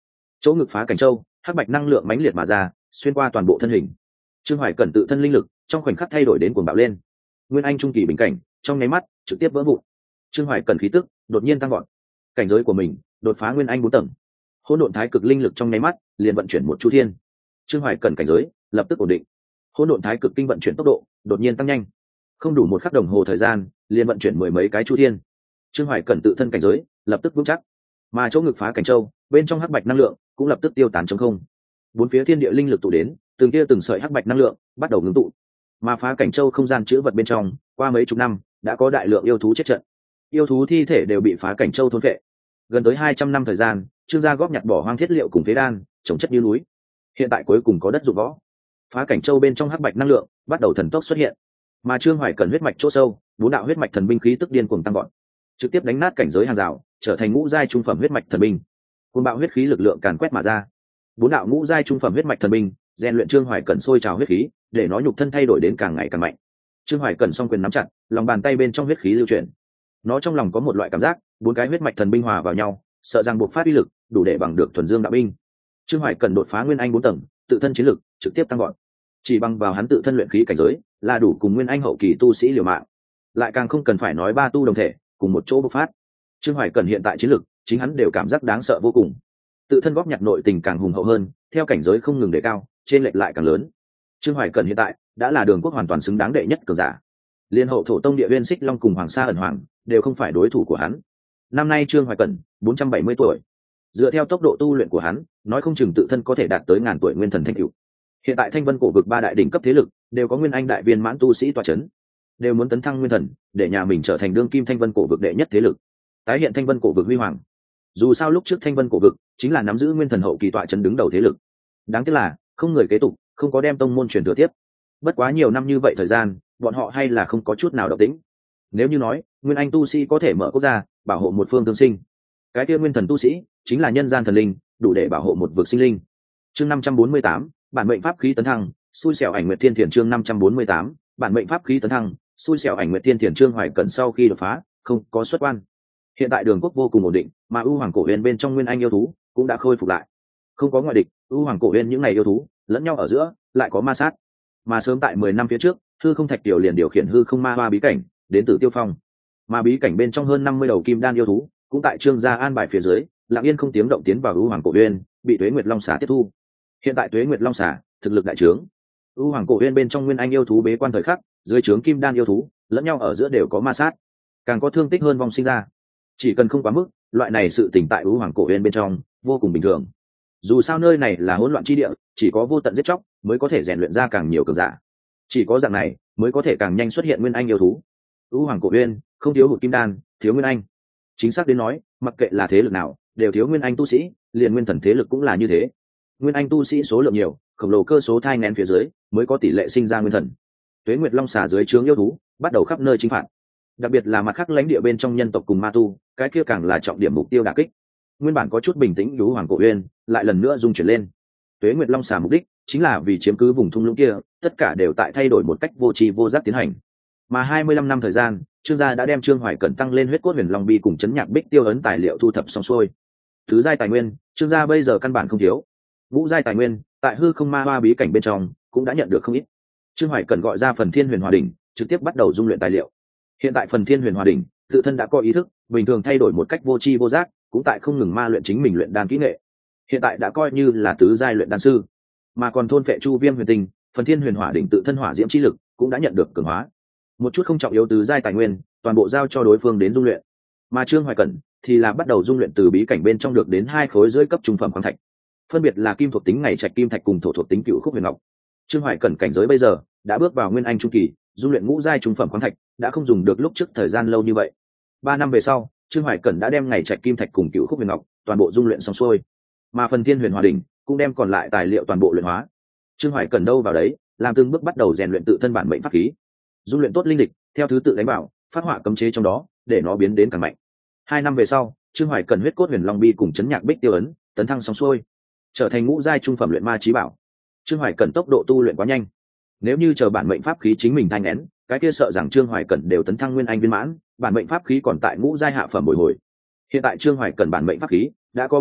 chỗ ngực phá cảnh châu, hắc bạch năng lượng mãnh liệt mà ra, xuyên qua toàn bộ thân hình. Trương Hoài Cẩn tự thân linh lực trong khoảnh khắc thay đổi đến cuồng bạo lên. Nguyên anh trung kỳ bình cảnh trong nháy mắt trực tiếp vỡ vụn. Trương Hoài Cẩn khí tức đột nhiên tăng vọt, cảnh giới của mình đột phá nguyên anh 4 tầng. Hỗn độn thái cực linh lực trong nháy mắt liền vận chuyển một chu thiên. Trương Hoài Cẩn cảnh giới lập tức ổn định. Hỗn độn thái cực kinh vận chuyển tốc độ đột nhiên tăng nhanh, không đủ một khắc đồng hồ thời gian liền vận chuyển 10 mấy cái chu thiên. Trương Hoài Cẩn tự thân cảnh giới lập tức vững chắc, mà chỗ ngực phá cảnh châu bên trong hắc bạch năng lượng cũng lập tức tiêu tán trống không. Bốn phía thiên địa linh lực tụ đến, từng kia từng sợi hắc bạch năng lượng bắt đầu ngưng tụ, mà phá cảnh châu không gian chứa vật bên trong qua mấy chục năm đã có đại lượng yêu thú chết trận, yêu thú thi thể đều bị phá cảnh châu thôn phệ. Gần tới 200 năm thời gian, Trương gia góp nhặt bỏ hoang thiết liệu cùng phế đan trồng chất như núi, hiện tại cuối cùng có đất dụng võ. Phá cảnh châu bên trong hắc bạch năng lượng bắt đầu thần tốc xuất hiện, mà Trương Hoài Cẩn huyết mạch chỗ sâu, bốn đạo huyết mạch thần binh khí tức điên cuồng tăng gọn, trực tiếp đánh nát cảnh giới hàng rào, trở thành ngũ giai trung phẩm huyết mạch thần binh. Cuồng bạo huyết khí lực lượng càn quét mà ra, bốn đạo ngũ giai trung phẩm huyết mạch thần binh rèn luyện Trương Hoài Cẩn sôi trào huyết khí, để nó nhục thân thay đổi đến càng ngày càng mạnh. Trương Hoài Cẩn song quyền nắm chặt, lòng bàn tay bên trong huyết khí lưu chuyển. Nó trong lòng có một loại cảm giác, bốn cái huyết mạch thần binh hòa vào nhau, sợ rằng buộc phát uy lực đủ để bằng được thuần dương đạo binh. Trương Hoài Cẩn đột phá nguyên anh 4 tầng, tự thân chiến lực trực tiếp tăng vọt. Chỉ bằng vào hắn tự thân luyện khí cảnh giới, là đủ cùng nguyên anh hậu kỳ tu sĩ liều mạng. Lại càng không cần phải nói ba tu đồng thể, cùng một chỗ bộc phát. Trương Hoài Cẩn hiện tại chiến lực, chính hắn đều cảm giác đáng sợ vô cùng. Tự thân góp nhặt nội tình càng hùng hậu hơn, theo cảnh giới không ngừng đề cao, trên lệch lại càng lớn. Trương Hoài Cẩn hiện tại đã là đường quốc hoàn toàn xứng đáng đệ nhất cường giả. Liên hậu thổ tông địa viên xích long cùng hoàng sa ẩn hoàng đều không phải đối thủ của hắn. Năm nay Trương Hoài Cẩn 470 tuổi, dựa theo tốc độ tu luyện của hắn, nói không chừng tự thân có thể đạt tới ngàn tuổi nguyên thần thanh cửu. Hiện tại Thanh Vân cổ vực ba đại đỉnh cấp thế lực đều có nguyên anh đại viên mãn tu sĩ tọa chấn, đều muốn tấn thăng nguyên thần, để nhà mình trở thành đương kim Thanh Vân cổ vực đệ nhất thế lực, tái hiện Thanh Vân cổ vực huy hoàng. Dù sao lúc trước Thanh Vân cổ vực chính là nắm giữ nguyên thần hậu kỳ tọa chấn đứng đầu thế lực, đáng tiếc là không người kế tục, không có đem tông môn truyền thừa tiếp. Bất quá nhiều năm như vậy thời gian, bọn họ hay là không có chút nào động tĩnh. Nếu như nói nguyên anh tu sĩ có thể mở quốc gia, bảo hộ một phương tương sinh, cái kia nguyên thần tu sĩ chính là nhân gian thần linh, đủ để bảo hộ một vực sinh linh. Chương 548, bản mệnh pháp khí tấn thăng, xui xẻo ảnh nguyệt thiên thiền. Chương 548, bản mệnh pháp khí tấn thăng, xui xẻo ảnh nguyệt thiên thiền. Trương Hoài Cẩn sau khi đột phá, không có xuất quan. Hiện tại đường quốc vô cùng ổn định, mà ưu hoàng cổ huyền bên trong nguyên anh yêu thú cũng đã khôi phục lại, không có ngoại địch. Ưu hoàng cổ huyền những ngày yêu thú lẫn nhau ở giữa lại có ma sát, mà sớm tại 10 năm phía trước, hư không thạch tiểu liền điều khiển hư không ma hoa bí cảnh đến từ Tiêu Phong, mà bí cảnh bên trong hơn 50 đầu kim đan yêu thú cũng tại Trương gia an bài phía dưới, lặng yên không tiếng động tiến vào ưu hoàng cổ huyền, bị Tuế Nguyệt Long xà tiếp thu. Hiện tại Tuế Nguyệt Long xà thực lực đại trướng, ưu hoàng cổ huyền bên trong nguyên anh yêu thú bế quan thời khắc, dưới trướng kim đan yêu thú lẫn nhau ở giữa đều có ma sát, càng có thương tích hơn vong sinh ra. Chỉ cần không quá mức, loại này sự tình tại ưu hoàng cổ huyền bên trong vô cùng bình thường. Dù sao nơi này là hỗn loạn chi địa, chỉ có vô tận giết chóc mới có thể rèn luyện ra càng nhiều cường giả, chỉ có dạng này mới có thể càng nhanh xuất hiện nguyên anh yêu thú. ưu hoàng cổ huyền không thiếu hụt kim đan, thiếu nguyên anh. Chính xác đến nói, mặc kệ là thế lực nào đều thiếu nguyên anh tu sĩ, liền nguyên thần thế lực cũng là như thế. Nguyên anh tu sĩ số lượng nhiều, khổng lồ cơ số thai nghén phía dưới mới có tỷ lệ sinh ra nguyên thần. Tuế Nguyệt Long xà dưới trướng yêu thú bắt đầu khắp nơi chinh phạt, đặc biệt là mặt khác lãnh địa bên trong nhân tộc cùng ma tu, cái kia càng là trọng điểm mục tiêu đả kích. Nguyên bản có chút bình tĩnh ưu hoàng cổ huyền lại lần nữa dung chuyển lên. Tuế Nguyệt Long xà mục đích chính là vì chiếm cứ vùng thung lũng kia, tất cả đều tại thay đổi một cách vô tri vô giác tiến hành. Mà 25 năm thời gian, Trương gia đã đem Trương Hoài Cẩn tăng lên huyết cốt huyền long bi cùng chấn nhạc bích tiêu ấn tài liệu thu thập xong xuôi. Thứ giai tài nguyên, Trương gia bây giờ căn bản không thiếu. Ngũ giai tài nguyên, tại hư không ma hoa bí cảnh bên trong cũng đã nhận được không ít. Trương Hoài Cẩn gọi ra phần Thiên Huyền Hòa đỉnh, trực tiếp bắt đầu dung luyện tài liệu. Hiện tại phần Thiên Huyền Hòa đỉnh tự thân đã có ý thức, bình thường thay đổi một cách vô tri vô giác, cũng tại không ngừng ma luyện chính mình luyện đan kỹ nghệ. Hiện tại đã coi như là tứ giai luyện đan sư, mà còn thôn phệ chu viêm huyền tinh, phần Thiên Huyền Hỏa đỉnh tự thân hỏa diễm chi lực cũng đã nhận được cường hóa. Một chút không trọng yếu tứ giai tài nguyên, toàn bộ giao cho đối phương đến dung luyện. Mà Trương Hoài Cẩn thì là bắt đầu dung luyện từ bí cảnh bên trong được đến 2 khối dưới cấp trung phẩm khoáng thạch, phân biệt là kim thuộc tính ngày trạch kim thạch cùng thổ thuộc tính cựu khúc huyền ngọc. Trương Hoài Cẩn cảnh giới bây giờ đã bước vào nguyên anh trung kỳ, dung luyện ngũ giai trung phẩm khoáng thạch đã không dùng được lúc trước thời gian lâu như vậy. 3 năm về sau, Trương Hoài Cẩn đã đem ngày trạch kim thạch cùng cựu khúc huyền ngọc toàn bộ dung luyện xong xuôi, mà phần Thiên Huyền Hòa đỉnh cũng đem còn lại tài liệu toàn bộ luyện hóa. Trương Hoài Cẩn đâu vào đấy, làm từng bước bắt đầu rèn luyện tự thân bản mệnh pháp khí, dung luyện tốt linh dịch, theo thứ tự đánh bảo, phát họa cấm chế trong đó, để nó biến đến càng mạnh. 2 năm về sau, Trương Hoài Cẩn huyết cốt huyền long bi cùng chấn nhạc bích tiêu ấn tấn thăng xong xuôi, trở thành ngũ giai trung phẩm luyện ma chí bảo. Trương Hoài Cẩn tốc độ tu luyện quá nhanh, nếu như chờ bản mệnh pháp khí chính mình thanh nén, cái kia sợ rằng Trương Hoài Cẩn đều tấn thăng nguyên anh viên mãn, bản mệnh pháp khí còn tại ngũ giai hạ phẩm bồi hồi. Hiện tại Trương Hoài Cẩn bản mệnh pháp khí đã có 3 đạo,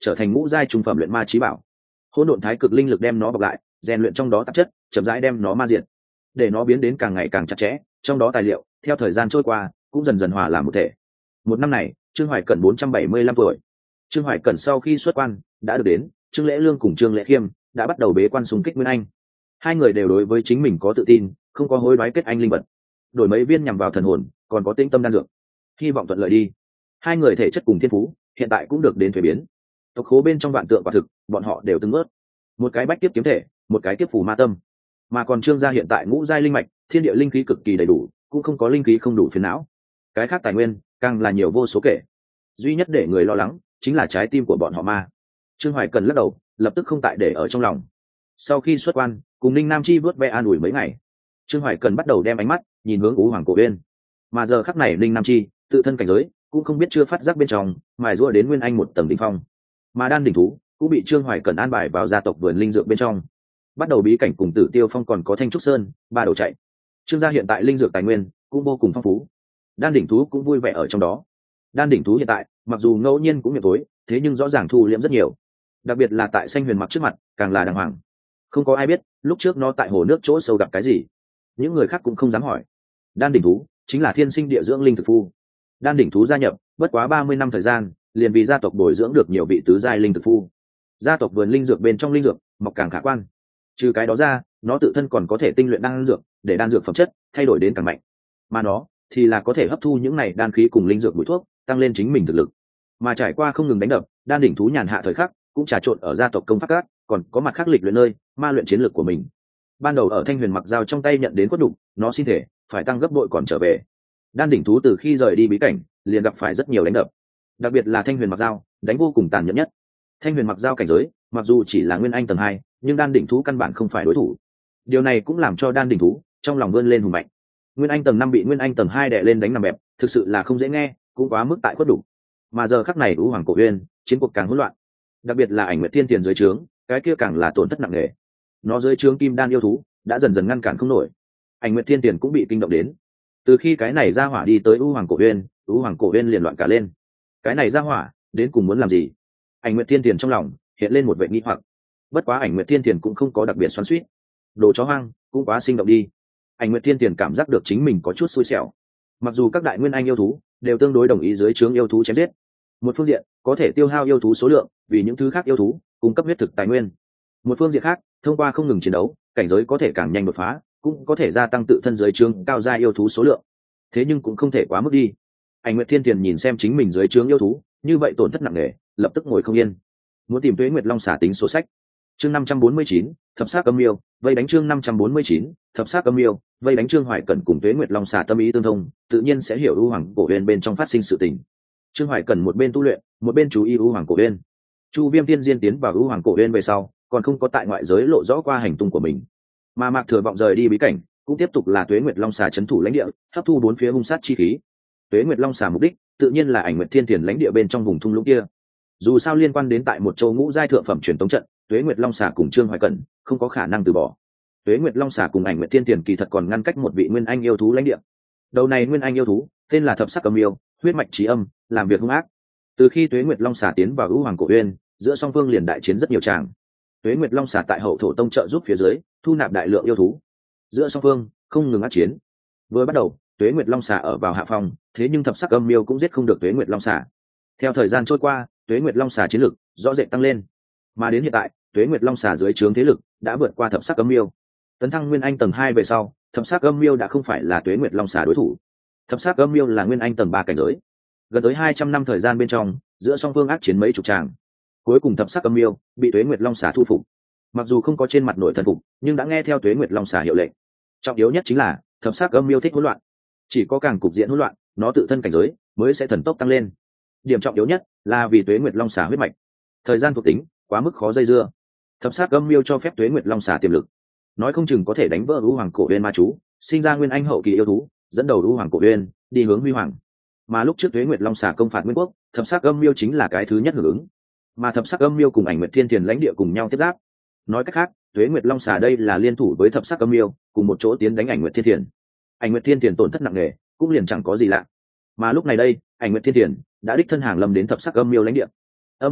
trở thành ngũ giai trung phẩm luyện ma trí bảo. Hỗn độn thái cực linh lực đem nó bọc lại, rèn luyện trong đó tạp chất, chậm rãi đem nó ma diệt, để nó biến đến càng ngày càng chặt chẽ. Trong đó tài liệu theo thời gian trôi qua cũng dần dần hòa làm một thể. Một năm này, Trương Hoài Cẩn 475 tuổi. Trương Hoài Cẩn sau khi xuất quan đã được đến, Trương Lễ Lương cùng Trương Lễ Khiêm đã bắt đầu bế quan xung kích Nguyên Anh. Hai người đều đối với chính mình có tự tin, không có hối đoái kết anh linh vật, đổi mấy viên nhằm vào thần hồn, còn có tĩnh tâm đan dược, hy vọng thuận lợi đi. Hai người thể chất cùng thiên phú hiện tại cũng được đến thuế biến. Tộc khố bên trong vạn tượng quả thực, bọn họ đều từng ớt. Một cái bách tiếp kiếm thể, một cái tiếp phù ma tâm, mà còn Trương gia hiện tại ngũ giai linh mạch, thiên địa linh khí cực kỳ đầy đủ, cũng không có linh khí không đủ phiền não. Cái khác tài nguyên càng là nhiều vô số kể. Duy nhất để người lo lắng chính là trái tim của bọn họ ma. Trương Hoài Cần lắc đầu, lập tức không tại để ở trong lòng. Sau khi xuất quan, cùng Ninh Nam Chi vớt ve an ủi mấy ngày, Trương Hoài Cần bắt đầu đem ánh mắt nhìn hướng Ú Hoàng Cổ Uyên. Mà giờ khắc này Ninh Nam Chi tự thân cảnh giới cũng không biết chưa phát giác bên trong, mài giũa đến nguyên anh một tầng đỉnh phong. Mà đan đỉnh thú cũng bị Trương Hoài Cần an bài vào gia tộc vườn linh dược bên trong, bắt đầu bí cảnh cùng Tử Tiêu Phong còn có Thanh Trúc Sơn ba đầu chạy. Trương gia hiện tại linh dược tài nguyên cũng vô cùng phong phú, đan đỉnh thú cũng vui vẻ ở trong đó. Đan đỉnh thú hiện tại mặc dù ngẫu nhiên cũng miệng tối, thế nhưng rõ ràng thu liễm rất nhiều, đặc biệt là tại Xanh Huyền Mặc trước mặt càng là đàng hoàng. Không có ai biết lúc trước nó tại hồ nước chỗ sâu gặp cái gì, những người khác cũng không dám hỏi. Đan đỉnh thú chính là thiên sinh địa dưỡng linh thực phu. Đan đỉnh thú gia nhập bất quá 30 năm thời gian, liền vì gia tộc bồi dưỡng được nhiều vị tứ giai linh thực phu. Gia tộc vườn linh dược bên trong linh dược mọc càng khả quan. Trừ cái đó ra, nó tự thân còn có thể tinh luyện đan dược, để đan dược phẩm chất thay đổi đến càng mạnh. Mà nó thì là có thể hấp thu những này đan khí cùng linh dược bụi thuốc, tăng lên chính mình thực lực. Mà trải qua không ngừng đánh đập, đan đỉnh thú nhàn hạ thời khắc cũng trà trộn ở gia tộc công pháp các, còn có mặt khắc lịch luyện nơi ma luyện chiến lược của mình. Ban đầu ở Thanh Huyền Mặc Giao trong tay nhận đến quất đục, nó xin thể phải tăng gấp bội còn trở về. Đan đỉnh thú từ khi rời đi bí cảnh liền gặp phải rất nhiều đánh đập, đặc biệt là Thanh Huyền Mặc Giao đánh vô cùng tàn nhẫn nhất. Thanh Huyền Mặc Giao cảnh giới mặc dù chỉ là nguyên anh tầng 2, nhưng đan đỉnh thú căn bản không phải đối thủ. Điều này cũng làm cho đan đỉnh thú trong lòng vươn lên hùng mạnh. Nguyên anh tầng 5 bị nguyên anh tầng 2 đè lên đánh nằm bẹp, thực sự là không dễ nghe, cũng quá mức tại quất đủ. Mà giờ khắc này Ú Hoàng Cổ Uyên chiến cuộc càng hỗn loạn, đặc biệt là Ảnh Nguyệt Thiên Tiền dưới trướng, cái kia càng là tổn thất nặng nề. Nó dưới trướng kim đan yêu thú đã dần dần ngăn cản không nổi, Ảnh Nguyệt Thiên Tiền cũng bị kinh động đến. Từ khi cái này ra hỏa đi tới Ú Hoàng Cổ Uyên, Ú Hoàng Cổ Uyên liền loạn cả lên. Cái này ra hỏa đến cùng muốn làm gì? Ảnh Nguyệt Thiên Tiền trong lòng hiện lên một vẻ nghi hoặc. Bất quá Ảnh Nguyệt Thiên Tiền cũng không có đặc biệt xoắn xuýt. Đồ chó hoang cũng quá sinh động đi. Ảnh Nguyệt Thiên Tiền cảm giác được chính mình có chút xui xẻo. Mặc dù các đại nguyên anh yêu thú đều tương đối đồng ý dưới trướng yêu thú chém giết, một phương diện có thể tiêu hao yêu thú số lượng, vì những thứ khác yêu thú cung cấp huyết thực tài nguyên. Một phương diện khác, thông qua không ngừng chiến đấu, cảnh giới có thể càng nhanh đột phá, cũng có thể gia tăng tự thân dưới trướng cao gia yêu thú số lượng. Thế nhưng cũng không thể quá mức đi. Ảnh Nguyệt Thiên Tiền nhìn xem chính mình dưới trướng yêu thú, như vậy tổn thất nặng nề, lập tức ngồi không yên. Muốn tìm Tuế Nguyệt Long xả tính sổ sách. Chương 549, thập sát âm yêu, vây đánh chương 549, thập sát âm yêu, vây đánh Trương Hoài Cẩn cùng Tuế Nguyệt Long xả tâm ý tương thông, tự nhiên sẽ hiểu Ú Hoàng Cổ Uyên bên trong phát sinh sự tình. Trương Hoài Cẩn một bên tu luyện, một bên chú ý Ú Hoàng Cổ Uyên. Chu Viêm Tiên Diên tiến vào Ú Hoàng Cổ Uyên về sau, còn không có tại ngoại giới lộ rõ qua hành tung của mình. Mà Mạc Thừa Vọng rời đi bí cảnh, cũng tiếp tục là Tuế Nguyệt Long xả trấn thủ lãnh địa, hấp thu bốn phía hung sát chi khí. Tuế Nguyệt Long xả mục đích, tự nhiên là Ảnh Nguyệt Thiên Tiền lãnh địa bên trong vùng thung lũng kia. Dù sao liên quan đến tại một châu ngũ giai thượng phẩm truyền tống trận, Tuế Nguyệt Long xả cùng Trương Hoài Cẩn không có khả năng từ bỏ. Tuế Nguyệt Long xả cùng Ảnh Nguyệt Thiên Tiền kỳ thật còn ngăn cách một vị nguyên anh yêu thú lãnh địa. Đầu này nguyên anh yêu thú tên là Thập Sắc Âm Yêu, huyết mạch trí âm, làm việc hung ác. Từ khi Tuế Nguyệt Long xả tiến vào Ú Hoàng Cổ Uyên, giữa song phương liền đại chiến rất nhiều tràng. Tuế Nguyệt Long xả tại Hậu Thổ Tông trợ giúp phía dưới, thu nạp đại lượng yêu thú. Giữa song phương không ngừng ác chiến. Vừa bắt đầu, Tuế Nguyệt Long xả ở vào hạ phòng, thế nhưng Thập Sắc Âm Yêu cũng giết không được Tuế Nguyệt Long xả. Theo thời gian trôi qua, Tuế Nguyệt Long xả chiến lực rõ rệt tăng lên, mà đến hiện tại, Tuế Nguyệt Long xả dưới trướng thế lực đã vượt qua Thập Sắc Âm Yêu. Tấn thăng nguyên anh tầng 2 về sau, Thập Sắc Âm Yêu đã không phải là Tuế Nguyệt Long xả đối thủ. Thập Sắc Âm Yêu là nguyên anh tầng 3 cảnh giới. Gần tới 200 năm thời gian bên trong, giữa song phương ác chiến mấy chục tràng. Cuối cùng Thập Sắc Âm Yêu bị Tuế Nguyệt Long xả thu phục. Mặc dù không có trên mặt nội thần phục, nhưng đã nghe theo Tuế Nguyệt Long xả hiệu lệnh. Trọng yếu nhất chính là Thập Sắc Âm Yêu thích hỗn loạn, chỉ có càng cục diện hỗn loạn, nó tự thân cảnh giới mới sẽ thần tốc tăng lên. Điểm trọng yếu nhất là vì Tuế Nguyệt Long xả huyết mạch, thời gian thuộc tính quá mức khó dây dưa. Thập Sắc Âm Yêu cho phép Tuế Nguyệt Long xả tiềm lực, nói không chừng có thể đánh vỡ Ú Hoàng Cổ Uyên ma chú, sinh ra nguyên anh hậu kỳ yêu thú, dẫn đầu Ú Hoàng Cổ Uyên đi hướng huy hoàng. Mà lúc trước Tuế Nguyệt Long xả công phạt Nguyên Quốc, Thập Sắc Âm Yêu chính là cái thứ nhất hưởng ứng. Mà Thập Sắc Âm Yêu cùng Ảnh Nguyệt Thiên Tiền lãnh địa cùng nhau tiếp giáp. Nói cách khác, Tuế Nguyệt Long xả đây là liên thủ với Thập Sắc Âm Yêu, cùng một chỗ tiến đánh Ảnh Nguyệt Thiên Tiền. Ảnh Nguyệt Thiên Tiền tổn thất nặng nề, cũng liền chẳng có gì lạ. Mà lúc này đây, Ảnh Nguyệt Thiên Tiền đã đích thân hàng lâm đến Thập Sắc Âm Yêu lãnh địa. Âm mèo,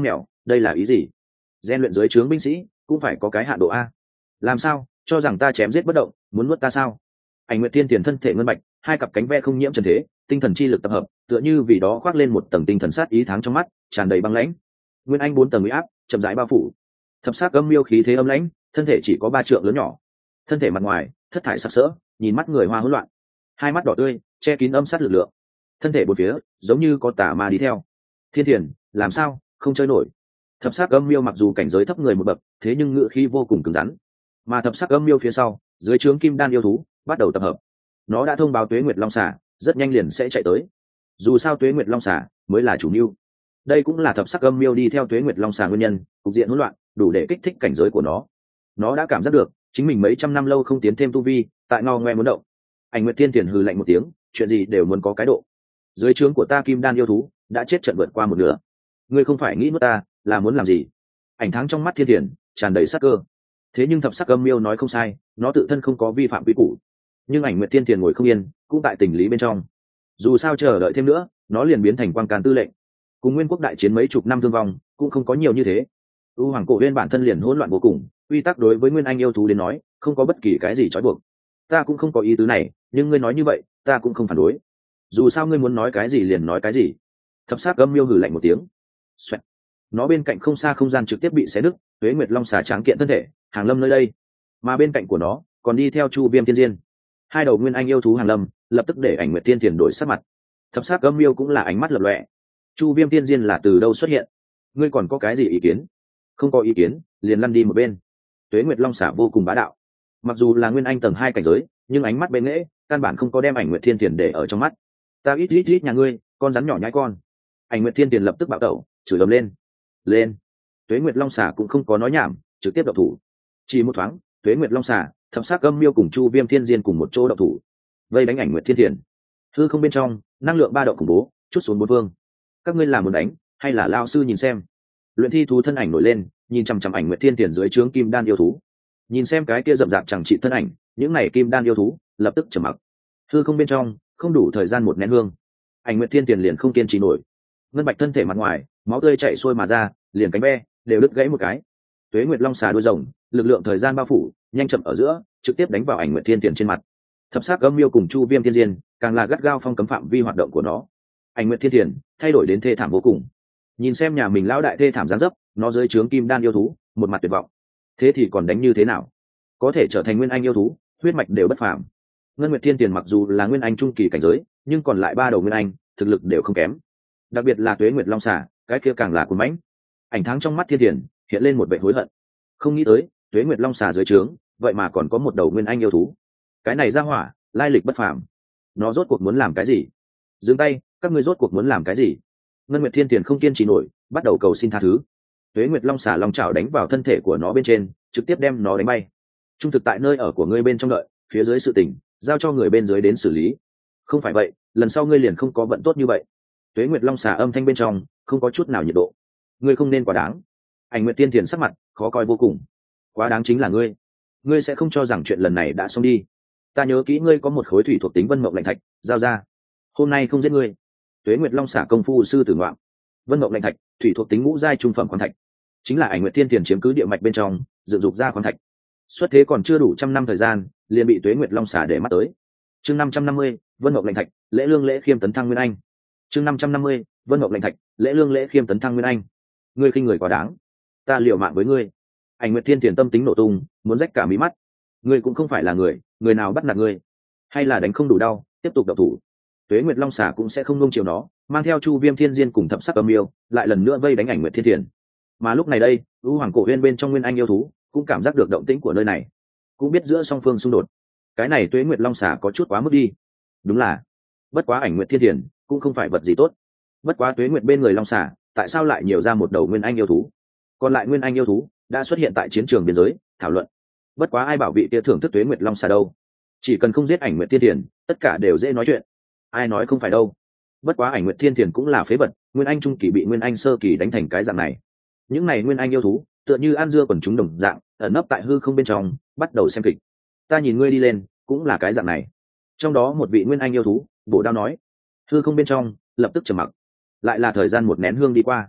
đây là ý gì? Gen luyện dưới trướng binh sĩ cũng phải có cái hạn độ a. Làm sao cho rằng ta chém giết bất động muốn nuốt ta sao? Ảnh Nguyệt Tiên Tiền thân thể ngân bạch, hai cặp cánh ve không nhiễm trần thế, tinh thần chi lực tập hợp, tựa như vì đó khoác lên một tầng tinh thần sát ý tháng trong mắt, tràn đầy băng lãnh. Nguyên Anh 4 tầng uy áp, chậm rãi bao phủ. Thập sát âm miêu khí thế âm lãnh, thân thể chỉ có 3 trượng lớn nhỏ. Thân thể mặt ngoài, thất thải sắc sỡ, nhìn mắt người hoa hỗn loạn. Hai mắt đỏ tươi, che kín âm sát lực lượng. Thân thể bốn phía, giống như có tà ma đi theo. Thiên Thiền, làm sao, không chơi nổi. Thập sát âm miêu mặc dù cảnh giới thấp người một bậc, thế nhưng ngựa khí vô cùng cứng rắn. Mà thập sát âm miêu phía sau, dưới trướng kim đan yêu thú, bắt đầu tập hợp. Nó đã thông báo Tuế Nguyệt Long Xà, rất nhanh liền sẽ chạy tới. Dù sao Tuế Nguyệt Long Xà mới là chủ mưu. Đây cũng là thập sắc âm miêu đi theo Tuế Nguyệt Long Xà nguyên nhân, cục diện hỗn loạn, đủ để kích thích cảnh giới của nó. Nó đã cảm giác được, chính mình mấy trăm năm lâu không tiến thêm tu vi, tại ngao ngoe muốn động. Ảnh Nguyệt Tiên Tiền hừ lạnh một tiếng, chuyện gì đều muốn có cái độ. Dưới trướng của ta kim đan yêu thú đã chết trận vượt qua một nửa. Ngươi không phải nghĩ nuốt ta, là muốn làm gì? Ảnh Thắng trong mắt Thiên Tiền tràn đầy sát cơ. Thế nhưng thập sắc âm miêu nói không sai, nó tự thân không có vi phạm quy củ. Nhưng Ảnh Nguyệt Tiên Tiền ngồi không yên, cũng tại tình lý bên trong. Dù sao chờ đợi thêm nữa, nó liền biến thành quan can tư lệnh. Cùng Nguyên Quốc đại chiến mấy chục năm thương vong, cũng không có nhiều như thế. U Hoàng Cổ Uyên bản thân liền hỗn loạn vô cùng, quy tắc đối với Nguyên Anh yêu thú đến nói, không có bất kỳ cái gì trói buộc. Ta cũng không có ý tứ này, nhưng ngươi nói như vậy, ta cũng không phản đối. Dù sao ngươi muốn nói cái gì liền nói cái gì. Thập sát âm miêu hừ lạnh một tiếng. Xoẹt. Nó bên cạnh không xa không gian trực tiếp bị xé nứt, Tuế Nguyệt Long Xà tráng kiện thân thể, hàng lâm nơi đây. Mà bên cạnh của nó, còn đi theo Chu Viêm Thiên Diên. Hai đầu Nguyên Anh yêu thú hàng lâm, lập tức để Ảnh Nguyệt Tiên Tiền đổi sắc mặt. Thập sát âm miêu cũng là ánh mắt lập lòe. Chu Viêm Tiên Diên là từ đâu xuất hiện? Ngươi còn có cái gì ý kiến? Không có ý kiến, liền lăn đi một bên. Tuế Nguyệt Long Xà vô cùng bá đạo. Mặc dù là Nguyên Anh tầng 2 cảnh giới, nhưng ánh mắt bên nghệ, căn bản không có đem Ảnh Nguyệt Thiên Tiền để ở trong mắt. Ta ít nhà ngươi, con rắn nhỏ nhãi con. Ảnh Nguyệt Thiên Tiền lập tức bạo tẩu, chửi ầm lên. Lên. Tuế Nguyệt Long Xà cũng không có nói nhảm, trực tiếp động thủ. Chỉ một thoáng, Tuế Nguyệt Long Xà, thập sát âm miêu cùng Chu Viêm Thiên Diên cùng một chỗ động thủ. Vây đánh Ảnh Nguyệt Thiên Tiền. Hư không bên trong, năng lượng ba động khủng bố, chút xuống bốn phương. Các ngươi làm muốn đánh, hay là lao sư nhìn xem? Luyện thi thú thân ảnh nổi lên, nhìn chằm chằm Ảnh Nguyệt Thiên Tiền dưới trướng kim đan yêu thú. Nhìn xem cái kia rậm rạp chẳng trị thân ảnh, những này kim đan yêu thú lập tức trầm mặc. Hư không bên trong, không đủ thời gian một nén hương, Ảnh Nguyệt Thiên Tiền liền không kiên trì nổi. Ngân bạch thân thể mặt ngoài, máu tươi chảy xuôi mà ra, liền cánh ve đều đứt gãy một cái. Tuế Nguyệt Long Xà đuôi rồng, lực lượng thời gian bao phủ, nhanh chậm ở giữa, trực tiếp đánh vào Ảnh Nguyệt Thiên Tiền trên mặt. Thập sát âm miêu cùng Chu Viêm Thiên Diên, càng là gắt gao phong cấm phạm vi hoạt động của nó. Ảnh Nguyệt Thiên Tiền thay đổi đến thê thảm vô cùng. Nhìn xem nhà mình lão đại thê thảm giáng dấp, nó dưới trướng kim đan yêu thú, một mặt tuyệt vọng. Thế thì còn đánh như thế nào? Có thể trở thành Nguyên Anh yêu thú, huyết mạch đều bất phàm. Ngân Nguyệt Thiên Tiền mặc dù là Nguyên Anh trung kỳ cảnh giới, nhưng còn lại 3 đầu Nguyên Anh, thực lực đều không kém. Đặc biệt là Tuế Nguyệt Long Xà, cái kia càng là cuồng mãnh. Ảnh Thắng trong mắt Thiên Tiền hiện lên một vẻ hối hận. Không nghĩ tới, Tuế Nguyệt Long Xà dưới trướng, vậy mà còn có một đầu Nguyên Anh yêu thú. Cái này ra hỏa, lai lịch bất phàm. Nó rốt cuộc muốn làm cái gì? Dừng tay, các ngươi rốt cuộc muốn làm cái gì? Ngân Nguyệt Thiên Tiền không kiên trì nổi, bắt đầu cầu xin tha thứ. Tuế Nguyệt Long Xà long chảo đánh vào thân thể của nó bên trên, trực tiếp đem nó đánh bay. Trung thực tại nơi ở của ngươi bên trong đợi, phía dưới sự tình, giao cho người bên dưới đến xử lý. Không phải vậy, lần sau ngươi liền không có vận tốt như vậy. Tuế Nguyệt Long Xà âm thanh bên trong, không có chút nào nhiệt độ. Ngươi không nên quá đáng. Ảnh Nguyệt Tiên Tiền sắc mặt khó coi vô cùng. Quá đáng chính là ngươi. Ngươi sẽ không cho rằng chuyện lần này đã xong đi. Ta nhớ kỹ ngươi có một khối thủy thuộc tính Vân Mộng Lạnh Thạch, giao ra. Hôm nay không giết ngươi. Tuế Nguyệt Long Xà công phu sư tử ngoạm. Vân Mộng Lạnh Thạch, thủy thuộc tính ngũ giai trung phẩm khoáng thạch, chính là Ảnh Nguyệt Tiên Tiền chiếm cứ địa mạch bên trong, dựng dục ra khoáng thạch. Xuất thế còn chưa đủ 100 năm thời gian, liền bị Tuế Nguyệt Long Xà để mắt tới. Chương 550, Vân Mộng Lạnh Thạch, lễ lương lễ khiêm tấn thăng Nguyên Anh. Chương 550, Vân Mộng Lạnh Thạch, lễ lương lễ khiêm tấn thăng Nguyên Anh. Ngươi khinh người quá đáng, ta liều mạng với ngươi. Ảnh Nguyệt Thiên Tiền tâm tính nổ tung, muốn rách cả mí mắt. Ngươi cũng không phải là người, người nào bắt nạt ngươi? Hay là đánh không đủ đau, tiếp tục động thủ? Tuế Nguyệt Long Xà cũng sẽ không nung chiều nó, mang theo Chu Viêm Thiên Diên cùng thập sắc âm yêu, lại lần nữa vây đánh Ảnh Nguyệt Thiên Tiền. Mà lúc này đây, U Hoàng Cổ Uyên bên trong Nguyên Anh yêu thú, cũng cảm giác được động tĩnh của nơi này, cũng biết giữa song phương xung đột. Cái này Tuế Nguyệt Long Xà có chút quá mức đi. Đúng là, bất quá Ảnh Nguyệt Thiên Tiền cũng không phải vật gì tốt. Bất quá Tuế Nguyệt bên người Long Xà, tại sao lại nhiều ra một đầu Nguyên Anh yêu thú? Còn lại Nguyên Anh yêu thú đã xuất hiện tại chiến trường biên giới, thảo luận. Bất quá ai bảo vị kia thưởng thức Tuế Nguyệt Long Xà đâu? Chỉ cần không giết Ảnh Nguyệt Thiên Tiền, tất cả đều dễ nói chuyện. Ai nói không phải đâu? Bất quá Ảnh Nguyệt Thiên Tiền cũng là phế vật, Nguyên Anh trung kỳ bị Nguyên Anh sơ kỳ đánh thành cái dạng này. Những này Nguyên Anh yêu thú, tựa như ăn dưa quần chúng đồng dạng, ẩn nấp tại hư không bên trong, bắt đầu xem kịch. Ta nhìn ngươi đi lên, cũng là cái dạng này. Trong đó một vị Nguyên Anh yêu thú, bổ đao nói. Hư không bên trong lập tức trầm mặc. Lại là thời gian một nén hương đi qua.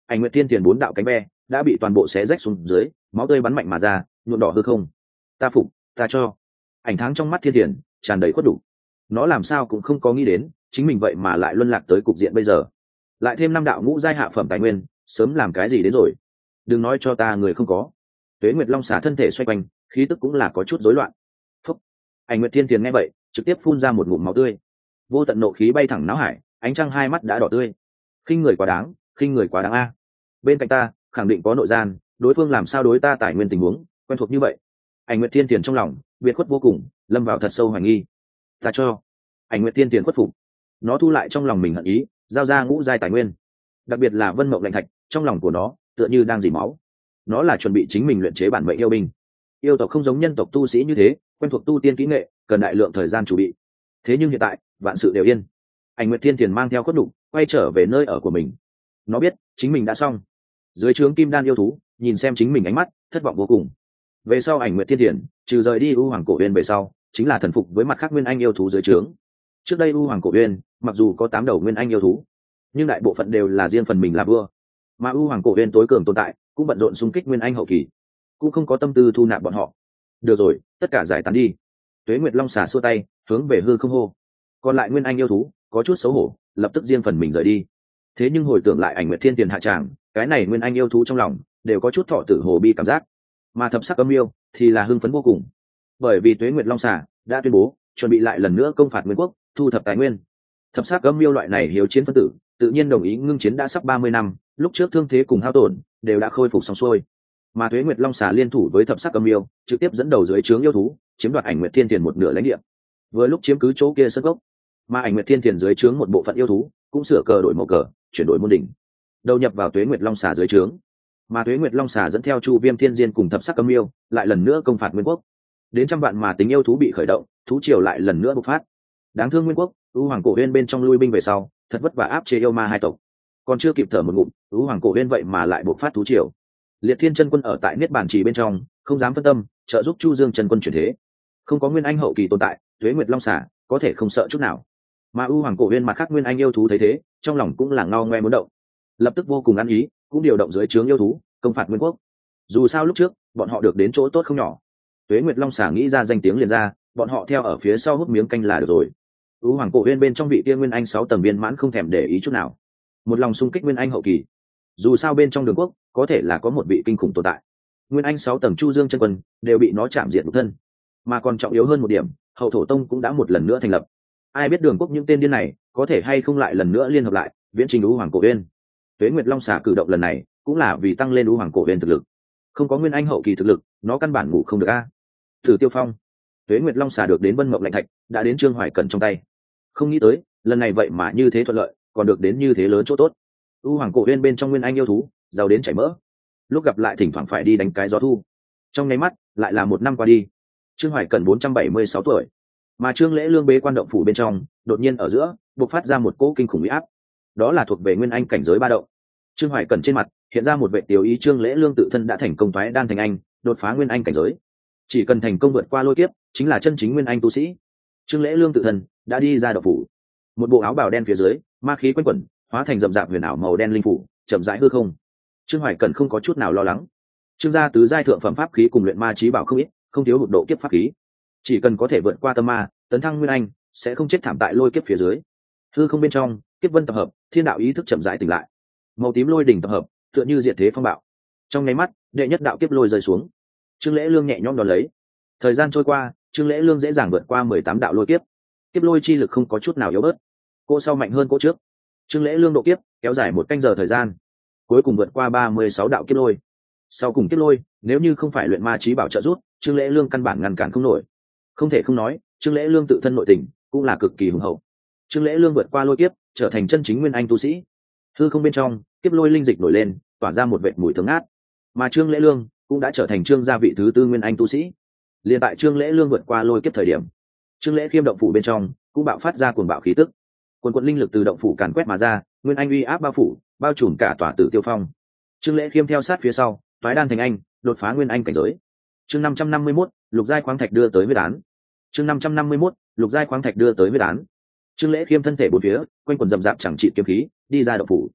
Ảnh Nguyệt Thiên Tiền 4 đạo cánh ve đã bị toàn bộ xé rách xuống dưới, máu tươi bắn mạnh mà ra, nhuộm đỏ hư không. Ta phục, ta cho. Ảnh Thắng trong mắt Thiên Tiền tràn đầy khuất đủ. Nó làm sao cũng không có nghĩ đến, chính mình vậy mà lại luân lạc tới cục diện bây giờ. Lại thêm 5 đạo ngũ giai hạ phẩm tài nguyên, sớm làm cái gì đến rồi. Đừng nói cho ta người không có. Tuế Nguyệt Long xả thân thể xoay quanh, khí tức cũng là có chút rối loạn. Phúc. Ảnh Nguyệt Thiên Tiền nghe vậy, trực tiếp phun ra một ngụm máu tươi. Vô tận nộ khí bay thẳng não hải, ánh trăng hai mắt đã đỏ tươi. Khinh người quá đáng, khinh người quá đáng a. Bên cạnh ta, khẳng định có nội gian, đối phương làm sao đối ta tài nguyên tình huống quen thuộc như vậy. Ảnh Nguyệt Thiên Tiền trong lòng biệt khuất vô cùng, lâm vào thật sâu hoài nghi. Ta cho. Ảnh Nguyệt Thiên Tiền khuất phục. Nó thu lại trong lòng mình hận ý, giao ra ngũ giai tài nguyên, đặc biệt là vân mộng lạnh thạch, trong lòng của nó tựa như đang dỉ máu. Nó là chuẩn bị chính mình luyện chế bản mệnh yêu binh. Yêu tộc không giống nhân tộc tu sĩ như thế, quen thuộc tu tiên kỹ nghệ, cần đại lượng thời gian chuẩn bị. Thế nhưng hiện tại vạn sự đều yên. Ảnh Nguyệt Thiên Tiền mang theo cốt đủ quay trở về nơi ở của mình. Nó biết chính mình đã xong. Dưới trướng kim đan yêu thú nhìn xem chính mình ánh mắt thất vọng vô cùng. Về sau Ảnh Nguyệt Thiên Tiền trừ rời đi U Hoàng Cổ Uyên về sau, chính là thần phục với mặt khác nguyên anh yêu thú dưới trướng. Trước đây U Hoàng Cổ Uyên mặc dù có 8 đầu nguyên anh yêu thú, nhưng đại bộ phận đều là riêng phần mình là vua, mà U Hoàng Cổ Uyên tối cường tồn tại cũng bận rộn xung kích nguyên anh hậu kỳ, cũng không có tâm tư thu nạp bọn họ. Được rồi, tất cả giải tán đi. Tuế Nguyệt Long xà xua tay hướng về hư không hô. Còn lại nguyên anh yêu thú có chút xấu hổ, lập tức riêng phần mình rời đi. Thế nhưng hồi tưởng lại Ảnh Nguyệt Thiên Tiền hạ tràng, cái này nguyên anh yêu thú trong lòng đều có chút thọ tử hồ bi cảm giác, mà thập sắc âm yêu thì là hưng phấn vô cùng, bởi vì Tuế Nguyệt Long xà đã tuyên bố chuẩn bị lại lần nữa công phạt Nguyên Quốc, thu thập tài nguyên. Thập sắc âm yêu loại này hiếu chiến phân tử tự nhiên đồng ý ngưng chiến đã sắp 30 năm, lúc trước thương thế cùng hao tổn đều đã khôi phục xong xuôi, mà Tuế Nguyệt Long xà liên thủ với thập sắc âm yêu trực tiếp dẫn đầu dưới trướng yêu thú chiếm đoạt Ảnh Nguyệt Thiên Tiền một nửa lãnh địa. Vừa lúc chiếm cứ chỗ kia sân gốc, mà Ảnh Nguyệt Thiên Tiền dưới trướng một bộ phận yêu thú cũng sửa cờ đổi màu cờ, chuyển đổi môn đỉnh, đầu nhập vào Tuế Nguyệt Long xà dưới trướng. Mà Tuế Nguyệt Long xà dẫn theo Chu Viêm Thiên Diên cùng thập sắc âm yêu lại lần nữa công phạt Nguyên Quốc. Đến trăm vạn mà tính yêu thú bị khởi động, thú triều lại lần nữa bộc phát. Đáng thương Nguyên Quốc, U Hoàng Cổ Uyên bên trong lui binh về sau, thật vất vả áp chế yêu ma hai tộc. Còn chưa kịp thở một ngụm, U Hoàng Cổ Uyên vậy mà lại bộc phát thú triều. Liệt Thiên Chân Quân ở tại Niết Bàn Trì bên trong, không dám phân tâm, trợ giúp Chu Dương Chân Quân chuyển thế. Không có nguyên anh hậu kỳ tồn tại, Tuế Nguyệt Long xà có thể không sợ chút nào. Mà U Hoàng Cổ Uyên mặt khác nguyên anh yêu thú thấy thế, trong lòng cũng là ngao ngoe muốn động, lập tức vô cùng ăn ý, cũng điều động dưới trướng yêu thú công phạt Nguyên Quốc. Dù sao lúc trước bọn họ được đến chỗ tốt không nhỏ. Tuế Nguyệt Long xà nghĩ ra danh tiếng liền ra, bọn họ theo ở phía sau hút miếng canh là được rồi. U Hoàng Cổ Uyên bên trong vị kia nguyên anh 6 tầng viên mãn không thèm để ý chút nào, một lòng xung kích nguyên anh hậu kỳ. Dù sao bên trong Đường Quốc có thể là có một vị kinh khủng tồn tại, nguyên anh 6 tầng Chu Dương Chân Quân đều bị nó chạm diệt nhục thân. Mà còn trọng yếu hơn một điểm, Hậu Thổ Tông cũng đã một lần nữa thành lập. Ai biết Đường Quốc những tên điên này có thể hay không lại lần nữa liên hợp lại viễn trình U Hoàng Cổ Uyên. Tuế Nguyệt Long xà cử động lần này cũng là vì tăng lên U Hoàng Cổ Uyên thực lực. Không có nguyên anh hậu kỳ thực lực, nó căn bản ngủ không được a. Thử Tiêu Phong, Tuế Nguyệt Long xà được đến Vân Mộng Lạnh Thạch, đã đến Trương Hoài Cẩn trong tay. Không nghĩ tới, lần này vậy mà như thế thuận lợi, còn được đến như thế lớn chỗ tốt. U Hoàng Cổ Uyên bên trong nguyên anh yêu thú, giàu đến chảy mỡ. Lúc gặp lại thỉnh thoảng phải đi đánh cái gió thu. Trong nháy mắt, lại là 1 năm qua đi. Trương Hoài Cẩn 476 tuổi, mà Trương Lễ Lương bế quan động phủ bên trong, đột nhiên ở giữa, bộc phát ra một cỗ kinh khủng uy áp. Đó là thuộc về nguyên anh cảnh giới ba động. Trương Hoài Cẩn trên mặt hiện ra một vẻ tiêu ý, Trương Lễ Lương tự thân đã thành công thoái đan thành anh, đột phá nguyên anh cảnh giới. Chỉ cần thành công vượt qua lôi kiếp, chính là chân chính nguyên anh tu sĩ. Trương Lễ Lương tự thân đã đi ra động phủ, một bộ áo bào đen phía dưới, ma khí quanh quẩn, hóa thành rậm rạp huyền ảo màu đen linh phủ, chậm rãi hư không. Trương Hoài Cẩn không có chút nào lo lắng. Trương gia tứ giai thượng phẩm pháp khí cùng luyện ma chí bảo không ít, không thiếu hụt độ kiếp pháp khí. Chỉ cần có thể vượt qua tâm ma, tấn thăng nguyên anh, sẽ không chết thảm tại lôi kiếp phía dưới. Hư không bên trong, kiếp vân tập hợp, thiên đạo ý thức chậm rãi tỉnh lại. Màu tím lôi đỉnh tập hợp, tựa như diệt thế phong bạo. Trong nháy mắt, đệ nhất đạo kiếp lôi rơi xuống. Trương Lễ Lương nhẹ nhõm đón lấy. Thời gian trôi qua, Trương Lễ Lương dễ dàng vượt qua 18 đạo lôi kiếp. Kiếp lôi chi lực không có chút nào yếu bớt. Cỗ sau mạnh hơn cỗ trước. Trương Lễ Lương độ kiếp kéo dài 1 canh giờ thời gian, cuối cùng vượt qua 36 đạo kiếp lôi. Sau cùng kiếp lôi, nếu như không phải luyện ma chí bảo trợ giúp, Trương Lễ Lương căn bản ngăn cản không nổi. Không thể không nói, Trương Lễ Lương tự thân nội tình cũng là cực kỳ hùng hậu. Trương Lễ Lương vượt qua lôi kiếp, trở thành chân chính nguyên anh tu sĩ. Hư không bên trong, kiếp lôi linh dịch nổi lên, tỏa ra một vệt mùi thơm ngát. Mà Trương Lễ Lương cũng đã trở thành Trương gia vị thứ 4 nguyên anh tu sĩ. Liên tại Trương Lễ Lương vượt qua lôi kiếp thời điểm, Trương Lễ Khiêm động phủ bên trong cũng bạo phát ra cuồng bạo khí tức. Quần quần linh lực từ động phủ càn quét mà ra, nguyên anh uy áp bao phủ, bao trùm cả tòa Tử Tiêu Phong. Trương Lễ Khiêm theo sát phía sau, toái đan thành anh, đột phá nguyên anh cảnh giới. Chương 551, lục giai khoáng thạch đưa tới huyết án. Chương 551, lục giai khoáng thạch đưa tới huyết án. Trương Lễ Khiêm thân thể bốn phía, quanh quần rậm rạp chẳng trị kiếm khí, đi ra động phủ.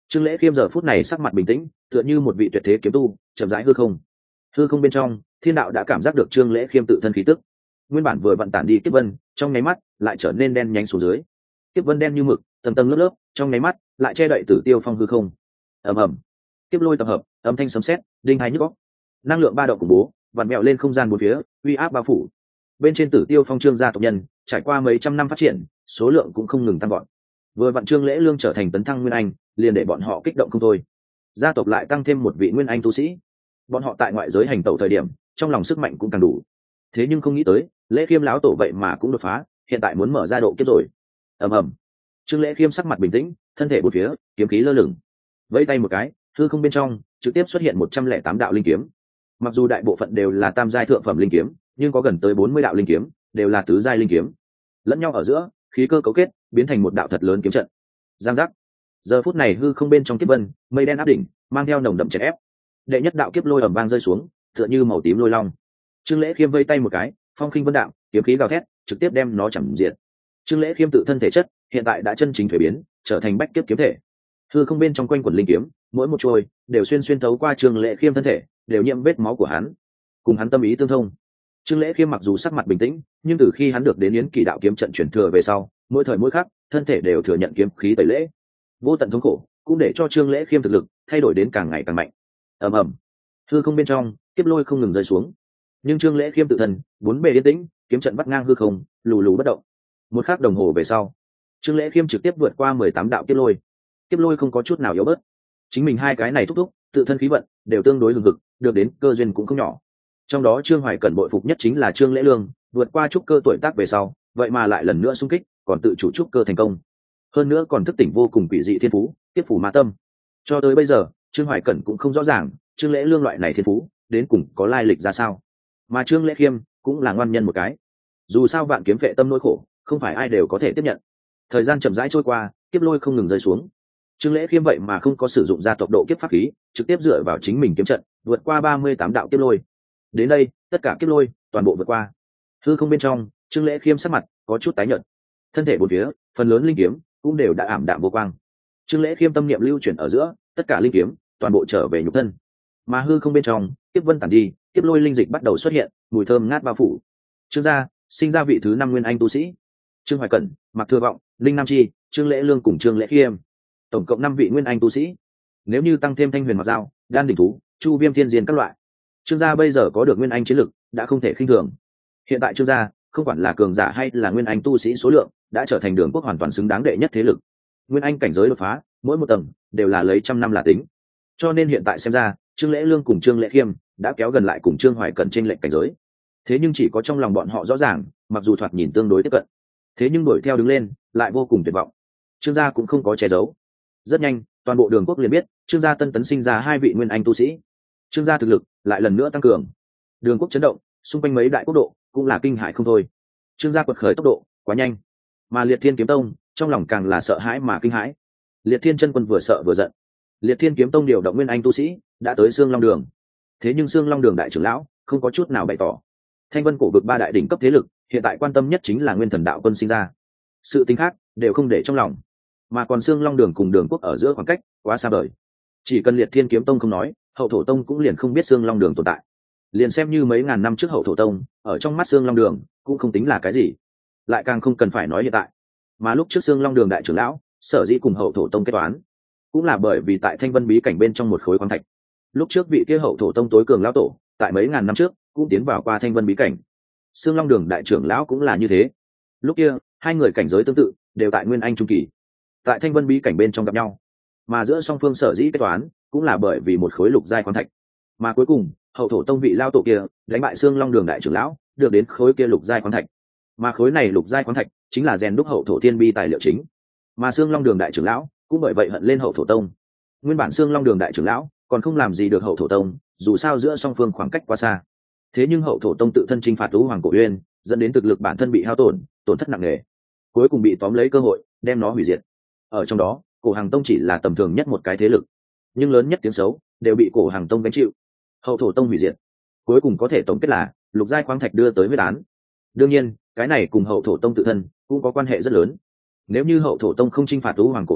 Trương Lễ Khiêm giờ phút này sắc mặt bình tĩnh, tựa như một vị tuyệt thế kiếm tu, chậm rãi hư không. Hư không bên trong, thiên đạo đã cảm giác được Trương Lễ Khiêm tự thân khí tức. Nguyên bản vừa vận tản đi kiếp vân, trong nháy mắt lại trở nên đen nhánh xuống dưới. Kiếp vân đen như mực, tầng tầng lớp lớp, trong nháy mắt lại che đậy Tử Tiêu Phong hư không. Ầm ầm, kiếp lôi tập hợp, âm thanh sấm sét, đinh hai nhức óc. Năng lượng ba động khủng bố, vặn mèo lên không gian bốn phía, uy áp bao phủ. Bên trên Tử Tiêu Phong Trương gia tộc nhân, trải qua mấy trăm năm phát triển, số lượng cũng không ngừng tăng vọt. Vừa vặn Trương Lễ Lương trở thành tấn thăng nguyên anh, liền để bọn họ kích động không thôi. Gia tộc lại tăng thêm một vị nguyên anh tu sĩ. Bọn họ tại ngoại giới hành tẩu thời điểm, trong lòng sức mạnh cũng càng đủ. Thế nhưng không nghĩ tới, Lễ Khiêm lão tổ vậy mà cũng đột phá, hiện tại muốn mở ra độ kiếp rồi. Ầm ầm. Trương Lễ Khiêm sắc mặt bình tĩnh, thân thể bốn phía, kiếm khí lơ lửng. Vẫy tay một cái, hư không bên trong trực tiếp xuất hiện 108 đạo linh kiếm. Mặc dù đại bộ phận đều là tam giai thượng phẩm linh kiếm, nhưng có gần tới 40 đạo linh kiếm đều là tứ giai linh kiếm. Lẫn nhau ở giữa, khí cơ cấu kết, biến thành một đạo thật lớn kiếm trận. Giang giác. Giờ phút này hư không bên trong kiếp vân, mây đen áp đỉnh, mang theo nồng đậm chèn ép. Đệ nhất đạo kiếp lôi ầm vang rơi xuống, tựa như màu tím lôi long. Trương Lễ Khiêm vây tay một cái, phong khinh vân đạm, kiếm khí gào thét, trực tiếp đem nó chằm diệt. Trương Lễ Khiêm tự thân thể chất hiện tại đã chân chính thuế biến, trở thành bách kiếp kiếm thể. Hư không bên trong quanh quẩn linh kiếm, mỗi một trôi đều xuyên thấu qua Trương Lễ Khiêm thân thể, đều nhiễm vết máu của hắn, cùng hắn tâm ý tương thông. Trương Lễ Khiêm mặc dù sắc mặt bình tĩnh, nhưng từ khi hắn được đến Yến Kỳ đạo kiếm trận truyền thừa về sau, mỗi thời mỗi khắc, thân thể đều thừa nhận kiếm khí tẩy lễ. Vô tận thống khổ, cũng để cho Trương Lễ Khiêm thực lực thay đổi đến càng ngày càng mạnh. Ầm ầm. Hư không bên trong, kiếp lôi không ngừng rơi xuống. Nhưng Trương Lễ Khiêm tự thân, bốn bề yên tĩnh, kiếm trận vắt ngang hư không, lù lù bất động. Một khắc đồng hồ về sau, Trương Lễ Khiêm trực tiếp vượt qua 18 đạo kiếp lôi. Kiếp lôi không có chút nào yếu bớt. Chính mình hai cái này thúc thúc, tự thân khí vận đều tương đối hùng hực, được đến cơ duyên cũng không nhỏ. Trong đó Trương Hoài Cẩn bội phục nhất chính là Trương Lễ Lương, vượt qua trúc cơ tuổi tác về sau, vậy mà lại lần nữa xung kích, còn tự chủ trúc cơ thành công. Hơn nữa còn thức tỉnh vô cùng quỷ dị thiên phú, tiếp phủ ma tâm. Cho tới bây giờ, Trương Hoài Cẩn cũng không rõ ràng, Trương Lễ Lương loại này thiên phú, đến cùng có lai lịch ra sao. Mà Trương Lễ Khiêm cũng là ngoan nhân một cái. Dù sao vạn kiếm phệ tâm nỗi khổ, không phải ai đều có thể tiếp nhận. Thời gian chậm rãi trôi qua, kiếp lôi không ngừng rơi xuống. Trương Lễ Khiêm vậy mà không có sử dụng ra tốc độ kiếp pháp khí, trực tiếp dựa vào chính mình kiếm trận, vượt qua 38 đạo kiếp lôi. Đến đây, tất cả kiếp lôi toàn bộ vượt qua. Hư không bên trong, Trương Lễ Khiêm sắc mặt có chút tái nhợt. Thân thể bốn phía, phần lớn linh kiếm cũng đều đã ảm đạm vô quang. Trương Lễ Khiêm tâm niệm lưu chuyển ở giữa, tất cả linh kiếm toàn bộ trở về nhục thân. Mà hư không bên trong, kiếp vân tản đi, kiếp lôi linh dịch bắt đầu xuất hiện, mùi thơm ngát bao phủ. Trương gia sinh ra vị thứ 5 nguyên anh tu sĩ. Trương Hoài Cẩn, Mạc Thừa Vọng, Linh Nam Chi, Trương Lễ Lương cùng Trương Lễ Khiêm, tổng cộng 5 vị nguyên anh tu sĩ. Nếu như tăng thêm Thanh Huyền Mặc Dao, Đan Đỉnh Thú, Chu Viêm Thiên Diên các loại, Trương gia bây giờ có được nguyên anh chiến lực đã không thể khinh thường. Hiện tại Trương gia không quản là cường giả hay là nguyên anh tu sĩ số lượng, đã trở thành đường quốc hoàn toàn xứng đáng đệ nhất thế lực. Nguyên anh cảnh giới đột phá, mỗi một tầng đều là lấy trăm năm là tính. Cho nên hiện tại xem ra, Trương Lễ Lương cùng Trương Lễ Khiêm đã kéo gần lại cùng Trương Hoài Cẩn trên lệnh cảnh giới. Thế nhưng chỉ có trong lòng bọn họ rõ ràng, mặc dù thoạt nhìn tương đối tiếp cận, thế nhưng đuổi theo đứng lên lại vô cùng tuyệt vọng. Trương gia cũng không có che giấu. Rất nhanh, toàn bộ đường quốc liền biết, Trương gia tân tấn sinh ra 2 vị nguyên anh tu sĩ. Trương gia thực lực lại lần nữa tăng cường. Đường quốc chấn động, xung quanh mấy đại quốc độ cũng là kinh hãi không thôi. Trương gia quật khởi tốc độ quá nhanh, mà Liệt Thiên Kiếm Tông trong lòng càng là sợ hãi mà kinh hãi. Liệt Thiên chân quân vừa sợ vừa giận. Liệt Thiên Kiếm Tông điều động nguyên anh tu sĩ đã tới Sương Long Đường. Thế nhưng Sương Long Đường đại trưởng lão không có chút nào bày tỏ. Thanh Vân cổ vực 3 đại đỉnh cấp thế lực, hiện tại quan tâm nhất chính là Nguyên Thần đạo quân sinh ra. Sự tính khác đều không để trong lòng. Mà còn Sương Long Đường cùng Đường quốc ở giữa khoảng cách quá xa vời. Chỉ cần Liệt Thiên Kiếm Tông không nói, Hậu Thổ Tông cũng liền không biết Sương Long Đường tồn tại. Liền xem như mấy ngàn năm trước Hậu Thổ Tông, ở trong mắt Sương Long Đường cũng không tính là cái gì. Lại càng không cần phải nói hiện tại. Mà lúc trước Sương Long Đường đại trưởng lão, sở dĩ cùng Hậu Thổ Tông kết toán, cũng là bởi vì tại Thanh Vân bí cảnh bên trong một khối khoáng thạch. Lúc trước vị kia Hậu Thổ Tông tối cường lão tổ, tại mấy ngàn năm trước cũng tiến vào qua Thanh Vân bí cảnh. Sương Long Đường đại trưởng lão cũng là như thế. Lúc kia, hai người cảnh giới tương tự, đều tại Nguyên Anh trung kỳ. Tại Thanh Vân bí cảnh bên trong gặp nhau, mà giữa song phương sở dĩ kết toán, cũng là bởi vì một khối lục giai khoáng thạch. Mà cuối cùng, Hậu Thổ Tông vị lao tổ kia đánh bại Sương Long Đường đại trưởng lão, được đến khối kia lục giai khoáng thạch. Mà khối này lục giai khoáng thạch chính là rèn đúc Hậu Thổ Thiên Bi tài liệu chính. Mà Sương Long Đường đại trưởng lão cũng bởi vậy hận lên Hậu Thổ Tông. Nguyên bản Sương Long Đường đại trưởng lão còn không làm gì được Hậu Thổ Tông, dù sao giữa song phương khoảng cách quá xa. Thế nhưng Hậu Thổ Tông tự thân chinh phạt Tú Hoàng Cổ Uyên, dẫn đến thực lực bản thân bị hao tổn, tổn thất nặng nề. Cuối cùng bị tóm lấy cơ hội, đem nó hủy diệt. Ở trong đó, Cổ Hàng Tông chỉ là tầm thường nhất một cái thế lực, nhưng lớn nhất tiếng xấu đều bị Cổ Hàng Tông gánh chịu. Hậu Thổ Tông hủy diệt, cuối cùng có thể tổng kết là lục giai khoáng thạch đưa tới huyết án. Đương nhiên, cái này cùng Hậu Thổ Tông tự thân cũng có quan hệ rất lớn. Nếu như Hậu Thổ Tông không chinh phạt Tú Hoàng Cổ Uyên,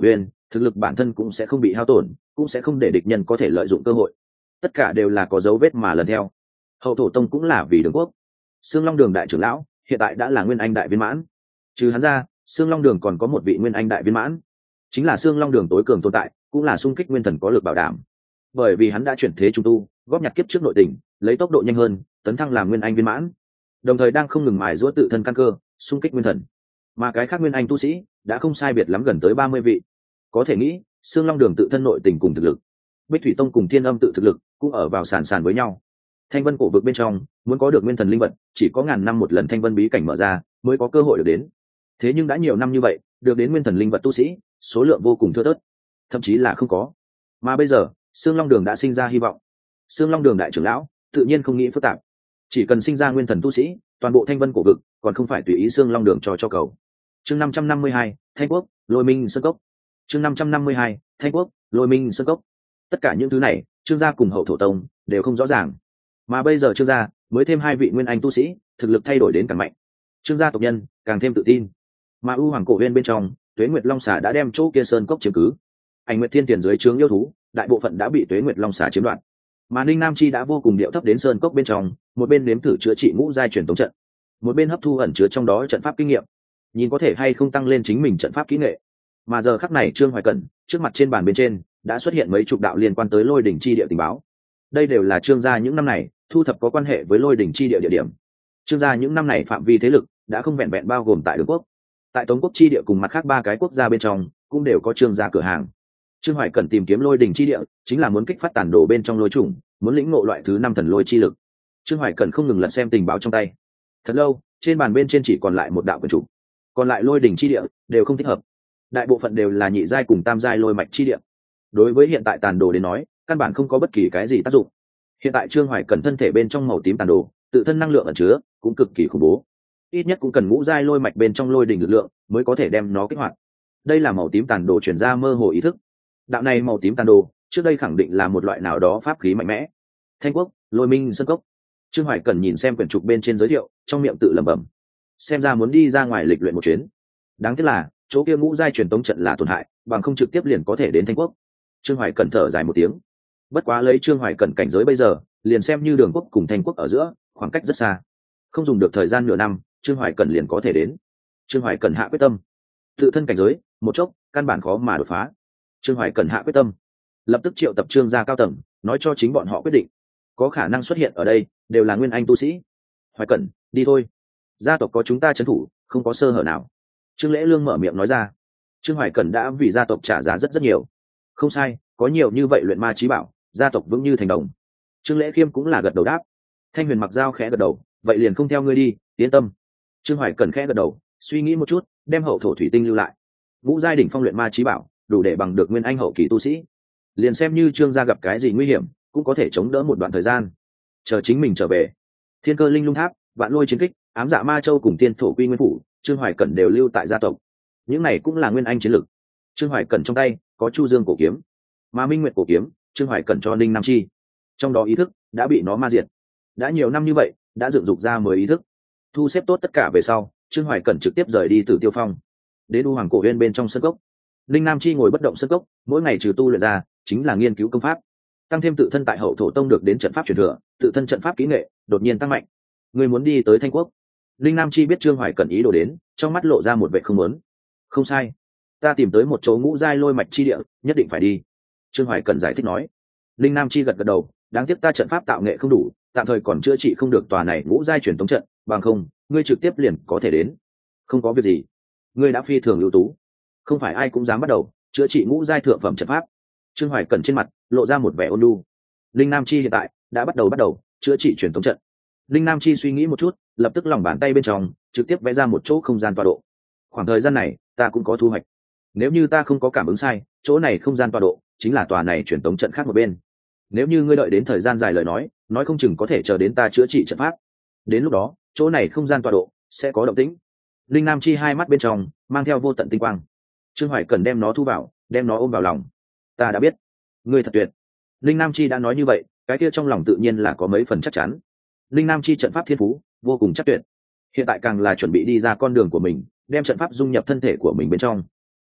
thực lực bản thân cũng sẽ không bị hao tổn, cũng sẽ không để địch nhân có thể lợi dụng cơ hội. Tất cả đều là có dấu vết mà lần theo. Hậu thổ tông cũng là vì đường quốc. Xương Long Đường đại trưởng lão hiện tại đã là nguyên anh đại viên mãn. Trừ hắn ra, Xương Long Đường còn có một vị nguyên anh đại viên mãn, chính là Xương Long Đường tối cường tồn tại, cũng là xung kích nguyên thần có lực bảo đảm. Bởi vì hắn đã chuyển thế trung tu, góp nhặt kiếp trước nội tình, lấy tốc độ nhanh hơn, tấn thăng làm nguyên anh viên mãn, đồng thời đang không ngừng mài giũa tự thân căn cơ, xung kích nguyên thần. Mà cái khác nguyên anh tu sĩ đã không sai biệt lắm gần tới 30 vị. Có thể nghĩ, Xương Long Đường tự thân nội tình cùng thực lực, Bích Thủy Tông cùng Thiên Âm tự thực lực cũng ở vào sàn sàn với nhau. Thanh Vân cổ vực bên trong, muốn có được nguyên thần linh vật, chỉ có ngàn năm một lần Thanh Vân bí cảnh mở ra mới có cơ hội được đến. Thế nhưng đã nhiều năm như vậy, được đến nguyên thần linh vật tu sĩ, số lượng vô cùng thưa thớt, thậm chí là không có. Mà bây giờ, Xương Long Đường đã sinh ra hy vọng. Xương Long Đường đại trưởng lão tự nhiên không nghĩ phức tạp, chỉ cần sinh ra nguyên thần tu sĩ, toàn bộ Thanh Vân cổ vực còn không phải tùy ý Xương Long Đường cho cầu. Chương 552, Thanh Quốc, Lôi Minh Sơn Cốc. Chương 552, Thanh Quốc, Lôi Minh Sơn Cốc. Tất cả những thứ này, Trương gia cùng Hậu thổ tông đều không rõ ràng. Mà bây giờ Trương gia mới thêm 2 vị nguyên anh tu sĩ, thực lực thay đổi đến càng mạnh. Trương gia tộc nhân càng thêm tự tin. Mà U Hoàng cổ viên bên trong, Tuế Nguyệt Long xà đã đem chỗ kia sơn cốc chiếm cứ. Ảnh Nguyệt Thiên Tiền dưới trướng yêu thú, đại bộ phận đã bị Tuế Nguyệt Long xà chiếm đoạt. Mà Ninh Nam Chi đã vô cùng điệu thấp đến sơn cốc bên trong, một bên nếm thử chữa trị ngũ giai truyền tống trận, một bên hấp thu ẩn chứa trong đó trận pháp kinh nghiệm, nhìn có thể hay không tăng lên chính mình trận pháp kỹ nghệ. Mà giờ khắc này Trương Hoài Cẩn, trước mặt trên bàn bên trên đã xuất hiện mấy chục đạo liên quan tới Lôi Đỉnh chi địa tình báo. Đây đều là Trương gia những năm này thu thập có quan hệ với Lôi Đỉnh chi địa địa điểm. Trương gia những năm này phạm vi thế lực đã không vẹn vẹn bao gồm tại Đường quốc, tại Tống quốc chi địa cùng mặt khác 3 cái quốc gia bên trong cũng đều có Trương gia cửa hàng. Trương Hoài Cẩn tìm kiếm Lôi Đỉnh chi địa chính là muốn kích phát tản đồ bên trong lôi trùng, muốn lĩnh ngộ loại thứ 5 thần lôi chi lực. Trương Hoài Cẩn không ngừng lật xem tình báo trong tay. Thật lâu, trên bàn bên trên chỉ còn lại một đạo quyển trục, còn lại Lôi Đỉnh chi địa đều không thích hợp, đại bộ phận đều là nhị giai cùng tam giai lôi mạch chi địa. Đối với hiện tại tàn đồ đến nói, căn bản không có bất kỳ cái gì tác dụng. Hiện tại Trương Hoài Cẩn thân thể bên trong màu tím tàn đồ, tự thân năng lượng ẩn chứa cũng cực kỳ khủng bố, ít nhất cũng cần ngũ giai lôi mạch bên trong lôi đỉnh lực lượng mới có thể đem nó kích hoạt. Đây là màu tím tàn đồ chuyển ra mơ hồ ý thức. Đạo này màu tím tàn đồ trước đây khẳng định là một loại nào đó pháp khí mạnh mẽ. Thanh Quốc, Lôi Minh Sơn Cốc. Trương Hoài Cẩn nhìn xem quyển trục bên trên giới thiệu, trong miệng tự lẩm bẩm, xem ra muốn đi ra ngoài lịch luyện một chuyến. Đáng tiếc là chỗ kia ngũ giai truyền tống trận là tổn hại, bằng không trực tiếp liền có thể đến Thanh Quốc. Trương Hoài Cẩn thở dài một tiếng. Bất quá lấy Trương Hoài Cẩn cảnh giới bây giờ, liền xem như Đường quốc cùng Thanh Quốc ở giữa khoảng cách rất xa, không dùng được thời gian nửa năm, Trương Hoài Cẩn liền có thể đến. Trương Hoài Cẩn hạ quyết tâm, tự thân cảnh giới một chốc căn bản khó mà đột phá. Trương Hoài Cẩn hạ quyết tâm, lập tức triệu tập Trương gia cao tầng, nói cho chính bọn họ quyết định. Có khả năng xuất hiện ở đây đều là nguyên anh tu sĩ. Hoài Cẩn, đi thôi, gia tộc có chúng ta trấn thủ, không có sơ hở nào. Trương Lễ Lương mở miệng nói ra. Trương Hoài Cẩn đã vì gia tộc trả giá rất nhiều. Không sai, có nhiều như vậy luyện ma chí bảo, gia tộc vững như thành đồng. Trương Lễ Khiêm cũng là gật đầu đáp. Thanh Huyền Mặc Dao khẽ gật đầu, vậy liền không theo ngươi đi, yên tâm. Trương Hoài Cẩn khẽ gật đầu, suy nghĩ một chút, đem hậu thổ thủy tinh lưu lại. Ngũ giai đỉnh phong luyện ma chí bảo, đủ để bằng được nguyên anh hậu kỳ tu sĩ. Liền xem như Trương gia gặp cái gì nguy hiểm, cũng có thể chống đỡ một đoạn thời gian. Chờ chính mình trở về, Thiên Cơ Linh Lung Tháp, Vạn Lôi Chiến Kích, Ám Dạ Ma Châu cùng Tiên Thổ Quy Nguyên Phủ, Trương Hoài Cẩn đều lưu tại gia tộc. Những này cũng là nguyên anh chiến lực. Trương Hoài Cẩn trong tay có Chu Dương cổ kiếm, mà Minh Nguyệt cổ kiếm, Trương Hoài Cẩn cho Ninh Nam Chi. Trong đó ý thức đã bị nó ma diệt. Đã nhiều năm như vậy, đã dựng dục ra mới ý thức. Thu xếp tốt tất cả về sau, Trương Hoài Cẩn trực tiếp rời đi từ Tiêu Phong, đến U Hoàng cổ viên bên trong sân cốc. Ninh Nam Chi ngồi bất động sân cốc, mỗi ngày trừ tu luyện ra, chính là nghiên cứu công pháp, tăng thêm tự thân tại Hậu thổ tông được đến trận pháp truyền thừa, tự thân trận pháp kỹ nghệ đột nhiên tăng mạnh. Người muốn đi tới Thanh Quốc? Ninh Nam Chi biết Trương Hoài Cẩn ý đồ đến, trong mắt lộ ra một vẻ không muốn. Không sai, ta tìm tới một chỗ ngũ giai lôi mạch chi địa, nhất định phải đi. Trương Hoài Cẩn giải thích nói. Ninh Nam Chi gật gật đầu, đáng tiếc ta trận pháp tạo nghệ không đủ, tạm thời còn chữa trị không được tòa này ngũ giai truyền tống trận, bằng không ngươi trực tiếp liền có thể đến. Không có việc gì, ngươi đã phi thường ưu tú, không phải ai cũng dám bắt đầu chữa trị ngũ giai thượng phẩm trận pháp. Trương Hoài Cẩn trên mặt lộ ra một vẻ ôn nhu. Linh Nam Chi hiện tại đã bắt đầu chữa trị truyền tống trận. Linh Nam Chi suy nghĩ một chút, lập tức lòng bàn tay bên trong trực tiếp vẽ ra một chỗ không gian tọa độ. Khoảng thời gian này ta cũng có thu hoạch, nếu như ta không có cảm ứng sai, chỗ này không gian tọa độ chính là tòa này truyền tống trận khác một bên. Nếu như ngươi đợi đến thời gian dài lời nói không chừng có thể chờ đến ta chữa trị trận pháp, đến lúc đó chỗ này không gian tọa độ sẽ có động tĩnh. Linh Nam Chi hai mắt bên trong mang theo vô tận tinh quang. Trương Hoài Cần đem nó thu vào, đem nó ôm vào lòng. Ta đã biết, ngươi thật tuyệt. Linh Nam Chi đã nói như vậy, cái kia trong lòng tự nhiên là có mấy phần chắc chắn. Linh Nam Chi trận pháp thiên phú vô cùng chắc tuyệt, hiện tại càng là chuẩn bị đi ra con đường của mình, đem trận pháp dung nhập thân thể của mình bên trong.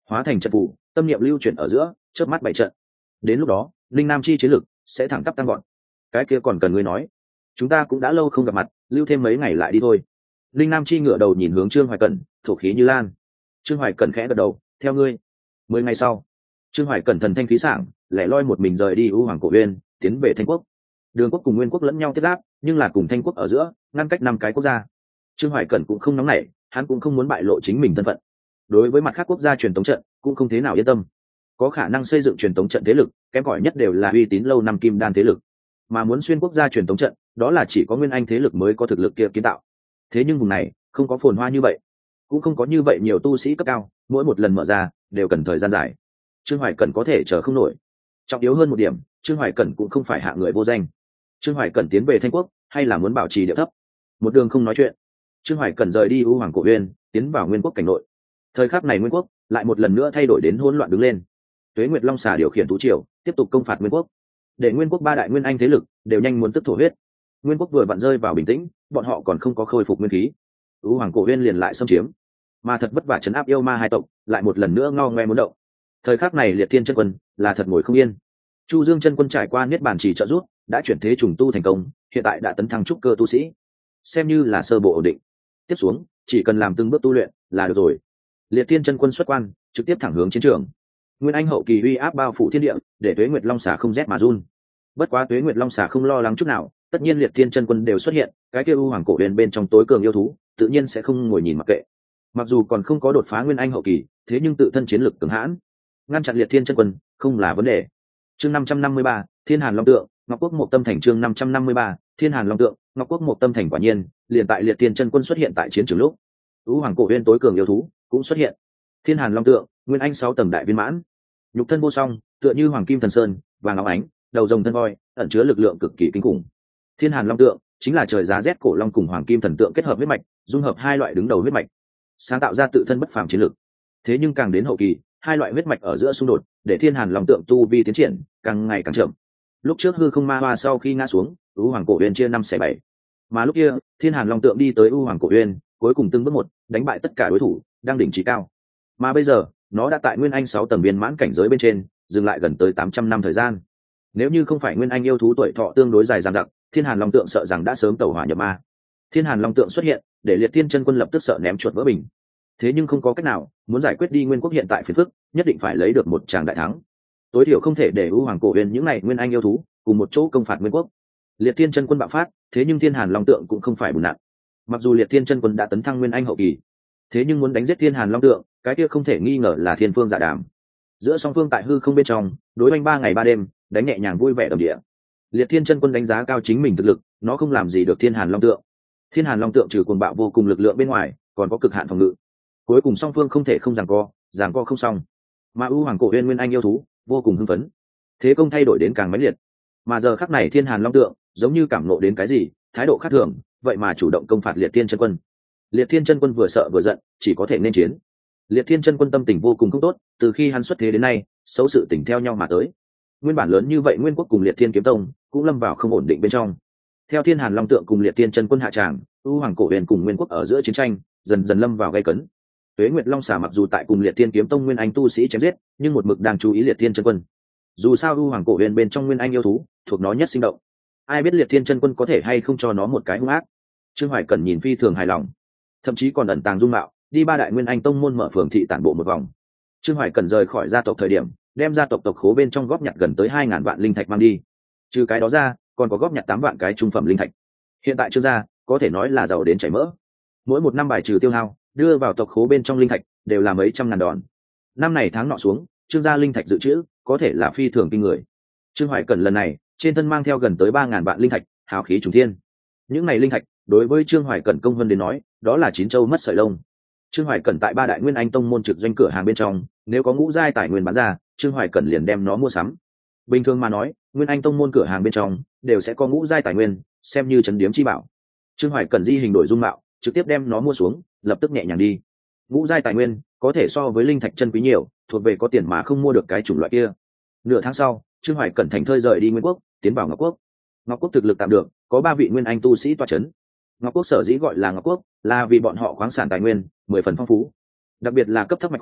hóa thành trận phủ, tâm niệm lưu chuyển ở giữa, chớp mắt bảy trận. Đến lúc đó linh nam chi chiến lực sẽ thẳng tắp tăng gọn. Cái kia còn cần ngươi nói, chúng ta cũng đã lâu không gặp mặt, lưu thêm mấy ngày lại đi thôi. Linh nam chi ngửa đầu nhìn hướng Trương Hoài Cẩn, thổ khí như lan. Trương Hoài Cẩn khẽ gật đầu, theo ngươi. 10 ngày sau, Trương Hoài Cẩn thần thanh khí sảng, lẻ loi một mình rời đi U Hoàng Cổ Uyên, tiến về Thanh Quốc. Đường quốc cùng Nguyên quốc lẫn nhau tiếp giáp, nhưng là cùng Thanh quốc ở giữa ngăn cách 5 cái quốc gia. Trương Hoài Cẩn cũng không nóng nảy, hắn cũng không muốn bại lộ chính mình thân phận. Đối với mặt khác quốc gia truyền tống trận cũng không thế nào yên tâm. Có khả năng xây dựng truyền tống trận thế lực, kém cỏi nhất đều là uy tín lâu năm kim đan thế lực. Mà muốn xuyên quốc gia truyền tống trận, đó là chỉ có Nguyên Anh thế lực mới có thực lực kia kiến tạo. Thế nhưng vùng này không có phồn hoa như vậy, cũng không có như vậy nhiều tu sĩ cấp cao, mỗi một lần mở ra đều cần thời gian dài. Trương Hoài Cẩn có thể chờ không nổi. Trọng yếu hơn một điểm, Trương Hoài Cẩn cũng không phải hạ người vô danh. Trương Hoài Cẩn tiến về Thanh quốc hay là muốn bảo trì địa thấp, một đường không nói chuyện. Trương Hoài Cẩn rời đi U Hoàng Cổ Uyên, tiến vào Nguyên quốc cảnh nội. Thời khắc này Nguyên quốc lại một lần nữa thay đổi đến hỗn loạn đứng lên. Tuế Nguyệt Long xà điều khiển thú triều, tiếp tục công phạt Nguyên quốc. Để Nguyên quốc 3 đại nguyên anh thế lực đều nhanh muốn tức thổ huyết. Nguyên quốc vừa vặn rơi vào bình tĩnh, bọn họ còn không có khôi phục nguyên khí. U Hoàng Cổ Uyên liền lại xâm chiếm, mà thật vất vả trấn áp yêu ma hai tộc, lại một lần nữa ngao ngoe muốn động. Thời khắc này Liệt Thiên chân quân là thật ngồi không yên. Chu Dương chân quân trải qua niết bàn chỉ trợ giúp, đã chuyển thế trùng tu thành công, hiện tại đã tấn thăng trúc cơ tu sĩ, xem như là sơ bộ ổn định. Tiếp xuống chỉ cần làm từng bước tu luyện là được rồi. Liệt Thiên chân quân xuất quan, trực tiếp thẳng hướng chiến trường. Nguyên anh hậu kỳ uy áp bao phủ thiên địa, để Tuế Nguyệt Long xà không rét mà run. Bất quá Tuế Nguyệt Long xà không lo lắng chút nào, tất nhiên Liệt Thiên chân quân đều xuất hiện, cái kia U Hoàng Cổ Uyên bên trong tối cường yêu thú, tự nhiên sẽ không ngồi nhìn mặc kệ. Mặc dù còn không có đột phá Nguyên anh hậu kỳ, thế nhưng tự thân chiến lực cường hãn, ngăn chặn Liệt Thiên chân quân không là vấn đề. Chương 553, Thiên Hàn Long tượng, Ngọc Quốc Mộc Tâm Thành. Chương 553, Thiên Hàn Long tượng, Ngọc Quốc Mộc Tâm Thành. Quả nhiên, liền tại Liệt Thiên chân quân xuất hiện tại chiến trường lúc, U Hoàng Cổ Uyên tối cường yêu thú cũng xuất hiện. Thiên Hàn Long tượng, Nguyên Anh 6 tầng đại viên mãn, nhục thân vô song, tựa như hoàng kim thần sơn, vàng óng ánh, đầu rồng thân voi, ẩn chứa lực lượng cực kỳ kinh khủng. Thiên Hàn Long tượng chính là trời giá rét cổ long cùng hoàng kim thần tượng kết hợp huyết mạch, dung hợp hai loại đứng đầu huyết mạch, sáng tạo ra tự thân bất phàm chiến lực. Thế nhưng càng đến hậu kỳ, hai loại huyết mạch ở giữa xung đột, để Thiên Hàn Long tượng tu vi tiến triển càng ngày càng chậm. Lúc trước hư không ma hoa sau khi ngã xuống, U Hoàng Cổ Uyên chia 5/7, mà lúc kia Thiên Hàn Long tượng đi tới U Hoàng Cổ Uyên, cuối cùng từng bước một đánh bại tất cả đối thủ, đang đỉnh trí cao. Mà bây giờ nó đã tại Nguyên Anh 6 tầng viên mãn cảnh giới bên trên, dừng lại gần tới 800 năm thời gian. Nếu như không phải Nguyên Anh yêu thú tuổi thọ tương đối dài dằng dặc, Thiên Hàn Long tượng sợ rằng đã sớm tẩu hỏa nhập ma. Thiên Hàn Long tượng xuất hiện, để Liệt Thiên chân quân lập tức sợ ném chuột vỡ bình. Thế nhưng không có cách nào, muốn giải quyết đi Nguyên quốc hiện tại phiền phức, nhất định phải lấy được một tràng đại thắng. Tối thiểu không thể để U Hoàng Cổ Uyên những này Nguyên Anh yêu thú cùng một chỗ công phạt Nguyên quốc. Liệt Thiên chân quân bạo phát, thế nhưng Thiên Hàn Long tượng cũng không phải bùn nặn. Mặc dù Liệt Thiên chân quân đã tấn thăng Nguyên Anh hậu kỳ, thế nhưng muốn đánh giết Thiên Hàn Long tượng, cái kia không thể nghi ngờ là thiên phương dạ đàm. Giữa song phương tại hư không bên trong đối oanh 3 ngày 3 đêm, đánh nhẹ nhàng vui vẻ đầm địa. Liệt Thiên chân quân đánh giá cao chính mình thực lực, nó không làm gì được Thiên Hàn Long tượng. Thiên Hàn Long tượng trừ cuồng bạo vô cùng lực lượng bên ngoài, còn có cực hạn phòng ngự. Cuối cùng song phương không thể không giằng co không xong. Mà U Hoàng Cổ Uyên Nguyên Anh yêu thú vô cùng hưng phấn, thế công thay đổi đến càng mãnh liệt. Mà giờ khắc này Thiên Hàn Long tượng giống như cảm nộ đến cái gì, thái độ khác thường, vậy mà chủ động công phạt Liệt Thiên chân quân. Liệt Thiên chân quân vừa sợ vừa giận, chỉ có thể nên chiến. Liệt Thiên chân quân tâm tình vô cùng không tốt, từ khi hắn xuất thế đến nay, xấu sự tình theo nhau mà tới. Nguyên bản lớn như vậy Nguyên quốc cùng Liệt Thiên kiếm tông cũng lâm vào không ổn định bên trong. Theo Thiên Hàn Long tượng cùng Liệt Thiên chân quân hạ tràng, U Hoàng Cổ Uyên cùng Nguyên quốc ở giữa chiến tranh dần dần lâm vào gay cấn. Tuế Nguyệt Long xà mặc dù tại cùng Liệt Thiên kiếm tông Nguyên Anh tu sĩ chém giết, nhưng một mực đang chú ý Liệt Thiên chân quân. Dù sao U Hoàng Cổ Uyên bên trong Nguyên Anh yêu thú, thuộc nó nhất sinh động. Ai biết Liệt Thiên chân quân có thể hay không cho nó một cái hung ác. Trương Hoài Cẩn nhìn phi thường hài lòng, thậm chí còn ẩn tàng dung mạo, đi 3 đại Nguyên Anh tông môn mở phường thị tản bộ một vòng. Trương Hoài Cẩn rời khỏi gia tộc thời điểm, đem gia tộc tộc khố bên trong góp nhặt gần tới 2000 vạn linh thạch mang đi. Trừ cái đó ra, còn có góp nhặt 8 vạn cái trung phẩm linh thạch. Hiện tại Trương gia có thể nói là giàu đến chảy mỡ. Mỗi một năm bài trừ tiêu hao, đưa vào tộc khố bên trong linh thạch đều là mấy trăm ngàn đòn. Năm này tháng nọ xuống, Trương gia linh thạch dự trữ có thể là phi thường kinh người. Trương Hoài Cẩn lần này trên thân mang theo gần tới 3000 vạn linh thạch, hào khí trùng thiên. Những này linh thạch đối với Trương Hoài Cẩn công hơn đến nói, đó là chín châu mất sợi lông. Trương Hoài Cẩn tại 3 đại Nguyên Anh tông môn trực doanh cửa hàng bên trong, nếu có ngũ giai tài nguyên bán ra, Trương Hoài Cẩn liền đem nó mua sắm. Bình thường mà nói, Nguyên Anh tông môn cửa hàng bên trong đều sẽ có ngũ giai tài nguyên, xem như trấn điếm chi bảo. Trương Hoài Cẩn di hình đổi dung mạo, trực tiếp đem nó mua xuống, lập tức nhẹ nhàng đi. Ngũ giai tài nguyên có thể so với linh thạch chân quý nhiều, thuộc về có tiền mà không mua được cái chủng loại kia. Nửa tháng sau, Trương Hoài Cẩn thành thơi rời đi Nguyên quốc, tiến vào Ngọc quốc. Ngọc quốc thực lực tạm được, có 3 vị Nguyên Anh tu sĩ tọa trấn. Ngọc quốc sở dĩ gọi là Ngọc quốc, là vì bọn họ khoáng sản tài nguyên 10 phần phong phú, đặc biệt là cấp thấp mạch khoáng,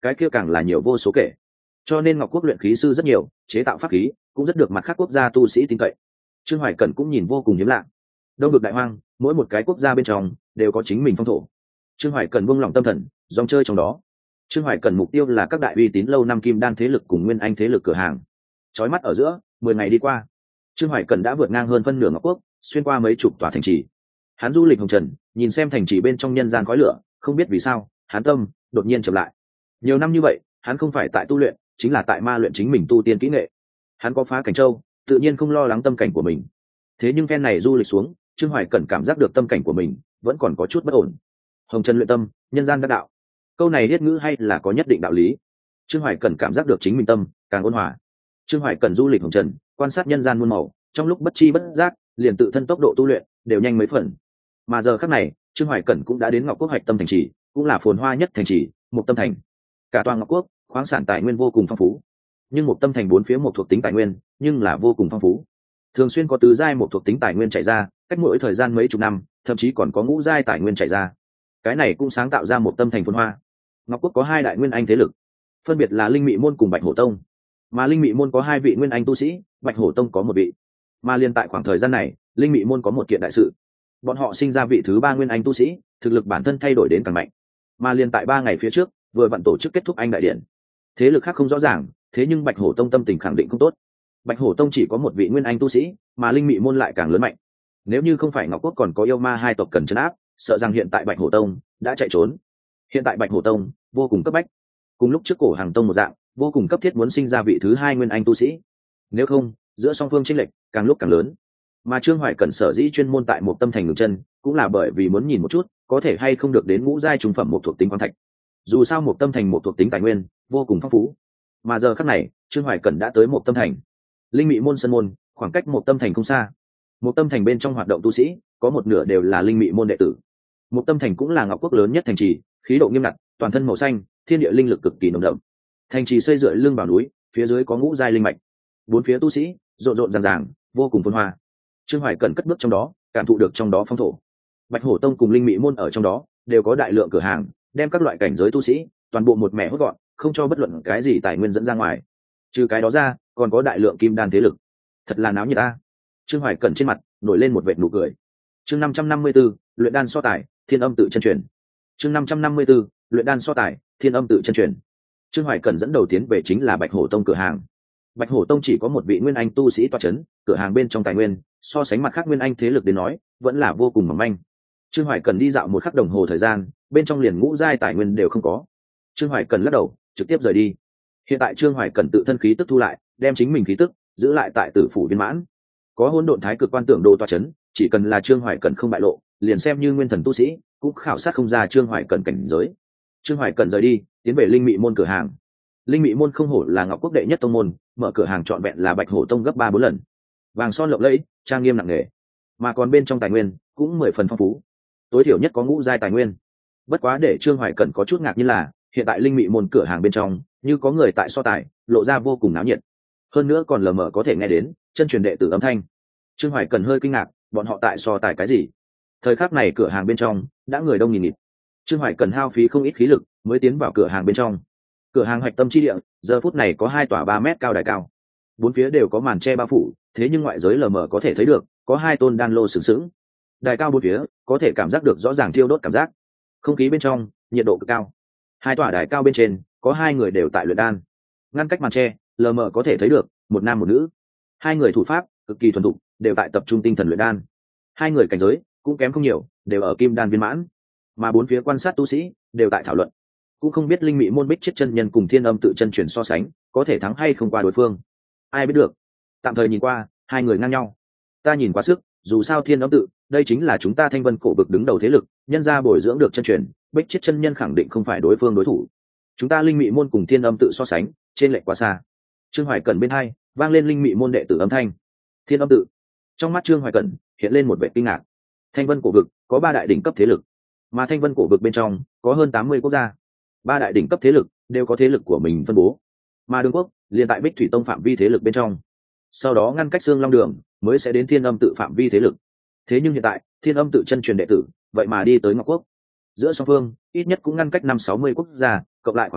cái kia càng là nhiều vô số kể. Cho nên Ngọc Quốc luyện khí sư rất nhiều, chế tạo pháp khí cũng rất được mặt khác quốc gia tu sĩ tin cậy. Trương Hoài Cẩn cũng nhìn vô cùng hiếm lạ. Đông vực đại hoang, mỗi một cái quốc gia bên trong đều có chính mình phong thổ. Trương Hoài Cẩn buông lòng tâm thần, dòng chơi trong đó. Trương Hoài Cẩn mục tiêu là các đại uy tín lâu năm kim đan thế lực cùng nguyên anh thế lực cửa hàng. Chói mắt ở giữa, 10 ngày đi qua, Trương Hoài Cẩn đã vượt ngang hơn phân nửa Ngọc Quốc, xuyên qua mấy chục tòa thành trì. Hắn du lịch hồng trần, nhìn xem thành trì bên trong nhân gian khói lửa, không biết vì sao, hắn tâm đột nhiên chậm lại. Nhiều năm như vậy, hắn không phải tại tu luyện, chính là tại ma luyện chính mình tu tiên kỹ nghệ. Hắn có phá cảnh châu, tự nhiên không lo lắng tâm cảnh của mình. Thế nhưng phen này du lịch xuống, Trương Hoài Cẩn cảm giác được tâm cảnh của mình vẫn còn có chút bất ổn. Hồng trần luyện tâm, nhân gian đắc đạo. Câu này thiết ngữ hay là có nhất định đạo lý. Trương Hoài Cẩn cảm giác được chính mình tâm càng ôn hòa. Trương Hoài Cẩn du lịch hồng trần, quan sát nhân gian muôn màu, trong lúc bất chi bất giác, liền tự thân tốc độ tu luyện đều nhanh mấy phần. Mà giờ khắc này, Trương Hoài Cẩn cũng đã đến Ngọc Quốc hạch tâm thành trì, cũng là phồn hoa nhất thành trì, Mộc Tâm thành. Cả toàn Ngọc Quốc, khoáng sản tài nguyên vô cùng phong phú, nhưng Mộc Tâm thành bốn phía một thuộc tính tài nguyên, nhưng là vô cùng phong phú. Thường xuyên có tứ giai một thuộc tính tài nguyên chảy ra, cách mỗi thời gian mấy chục năm, thậm chí còn có ngũ giai tài nguyên chảy ra. Cái này cũng sáng tạo ra Mộc Tâm thành phồn hoa. Ngọc Quốc có hai đại nguyên anh thế lực, phân biệt là Linh Mị môn cùng Bạch Hổ tông. Mà Linh Mị môn có hai vị nguyên anh tu sĩ, Bạch Hổ tông có một vị. Mà liên tại khoảng thời gian này, Linh Mị môn có một kiện đại sự. Bọn họ sinh ra vị thứ ba nguyên anh tu sĩ, thực lực bản thân thay đổi đến càng mạnh. Mà liên tại 3 ngày phía trước, vừa vặn tổ chức kết thúc anh đại điện. Thế lực khác không rõ ràng, thế nhưng Bạch Hổ tông tâm tình khẳng định không tốt. Bạch Hổ tông chỉ có một vị nguyên anh tu sĩ, mà Linh Mị môn lại càng lớn mạnh. Nếu như không phải Ngọc Quốc còn có yêu ma hai tộc cần trấn áp, sợ rằng hiện tại Bạch Hổ tông đã chạy trốn. Hiện tại Bạch Hổ tông vô cùng cấp bách, cùng lúc trước Cổ Hàng tông một dạng, vô cùng cấp thiết muốn sinh ra vị thứ hai nguyên anh tu sĩ. Nếu không, giữa song phương chênh lệch càng lúc càng lớn. Mà Trương Hoài Cẩn sở dĩ chuyên môn tại một tâm thành ngừng chân, cũng là bởi vì muốn nhìn một chút, có thể hay không được đến ngũ giai trung phẩm một thuộc tính khoáng thạch. Dù sao một tâm thành một thuộc tính tài nguyên vô cùng phong phú. Mà giờ khắc này, Trương Hoài Cẩn đã tới một tâm thành. Linh Mị môn sân môn, khoảng cách một tâm thành không xa. Một tâm thành bên trong hoạt động tu sĩ, có một nửa đều là Linh Mị môn đệ tử. Một tâm thành cũng là Ngọc Quốc lớn nhất thành trì, khí độ nghiêm ngặt, toàn thân màu xanh, thiên địa linh lực cực kỳ nồng đậm. Thành trì xây dựa lưng vào núi, phía dưới có ngũ giai linh mạch. Bốn phía tu sĩ rộn rộn ràng ràng, vô cùng phồn hoa. Trương Hoài Cẩn cất bước trong đó, cảm thụ được trong đó phong thổ. Bạch Hổ tông cùng Linh Mị môn ở trong đó đều có đại lượng cửa hàng, đem các loại cảnh giới tu sĩ toàn bộ một mẻ hốt gọn, không cho bất luận cái gì tài nguyên dẫn ra ngoài. Trừ cái đó ra, còn có đại lượng kim đan thế lực. Thật là náo nhiệt a. Trương Hoài Cẩn trên mặt nổi lên một vệt nụ cười. Chương 554, luyện đan so tài, Thiên Âm tự chân truyền. Chương 554, luyện đan so tài, Thiên Âm tự chân truyền. Trương Hoài Cẩn dẫn đầu tiến về chính là Bạch Hổ tông cửa hàng. Bạch Hổ tông chỉ có một vị nguyên anh tu sĩ tọa chấn, cửa hàng bên trong tài nguyên, so sánh mặt khác nguyên anh thế lực đến nói, vẫn là vô cùng mỏng manh. Trương Hoài Cẩn đi dạo một khắc đồng hồ thời gian, bên trong liền ngũ giai tài nguyên đều không có. Trương Hoài Cẩn lắc đầu, trực tiếp rời đi. Hiện tại Trương Hoài Cẩn tự thân khí tức thu lại, đem chính mình khí tức giữ lại tại Tử phủ viên mãn. Có hỗn độn thái cực quan tưởng đồ tọa chấn, chỉ cần là Trương Hoài Cẩn không bại lộ, liền xem như nguyên thần tu sĩ, cũng khảo sát không ra Trương Hoài Cẩn cảnh giới. Trương Hoài Cẩn rời đi, tiến về Linh Mị môn cửa hàng. Linh Mị môn không hổ là Ngọc Quốc đệ nhất tông môn, mở cửa hàng trọn vẹn là Bạch Hổ tông gấp 3-4 lần. Vàng son lộng lẫy, trang nghiêm nặng nề, mà còn bên trong tài nguyên cũng 10 phần phong phú. Tối thiểu nhất có ngũ giai tài nguyên. Bất quá để Trương Hoài Cẩn có chút ngạc nhiên là, hiện tại Linh Mị môn cửa hàng bên trong, như có người tại so tài, lộ ra vô cùng náo nhiệt. Hơn nữa còn lờ mờ có thể nghe đến chân truyền đệ tử âm thanh. Trương Hoài Cẩn hơi kinh ngạc, bọn họ tại so tài cái gì? Thời khắc này cửa hàng bên trong đã người đông nghìn nghịt. Trương Hoài Cẩn hao phí không ít khí lực mới tiến vào cửa hàng bên trong. Cửa hàng hoạch tâm chi địa, giờ phút này có 2 tòa 3 mét cao đài cao. Bốn phía đều có màn che bao phủ, thế nhưng ngoại giới lờ mờ có thể thấy được, có 2 tôn đan lô sừng sững. Đài cao bốn phía, có thể cảm giác được rõ ràng thiêu đốt cảm giác. Không khí bên trong, nhiệt độ cực cao. 2 tòa đài cao bên trên, có 2 người đều tại luyện đan. Ngăn cách màn che, lờ mờ có thể thấy được, một nam một nữ. 2 người thủ pháp cực kỳ thuần thục, đều tại tập trung tinh thần luyện đan. 2 người cảnh giới cũng kém không nhiều, đều ở kim đan viên mãn. Mà bốn phía quan sát tu sĩ đều tại thảo luận, cũng không biết Linh Mị môn Bích Chiết chân nhân cùng Thiên Âm tự chân truyền so sánh, có thể thắng hay không qua đối phương. Ai biết được. Tạm thời nhìn qua, 2 người ngang nhau. Ta nhìn quá sức, dù sao Thiên Âm tự, đây chính là chúng ta Thanh Vân cổ vực đứng đầu thế lực, nhân gia bồi dưỡng được chân truyền, Bích Chiết chân nhân khẳng định không phải đối phương đối thủ. Chúng ta Linh Mị môn cùng Thiên Âm tự so sánh, trên lệch quá xa. Trương Hoài Cẩn bên hai, vang lên Linh Mị môn đệ tử âm thanh. Thiên Âm tự. Trong mắt Trương Hoài Cẩn hiện lên một vẻ kinh ngạc. Thanh Vân cổ vực có 3 đại đỉnh cấp thế lực, mà Thanh Vân cổ vực bên trong có hơn 80 quốc gia. 3 đại đỉnh cấp thế lực đều có thế lực của mình phân bố, mà Đường Quốc liền tại Bích Thủy Tông phạm vi thế lực bên trong. Sau đó ngăn cách Xương Long Đường mới sẽ đến Thiên Âm tự phạm vi thế lực. Thế nhưng hiện tại, Thiên Âm tự chân truyền đệ tử, vậy mà đi tới Ngọc Quốc. Giữa song phương, ít nhất cũng ngăn cách 5-60 quốc gia, cộng lại khoảng cách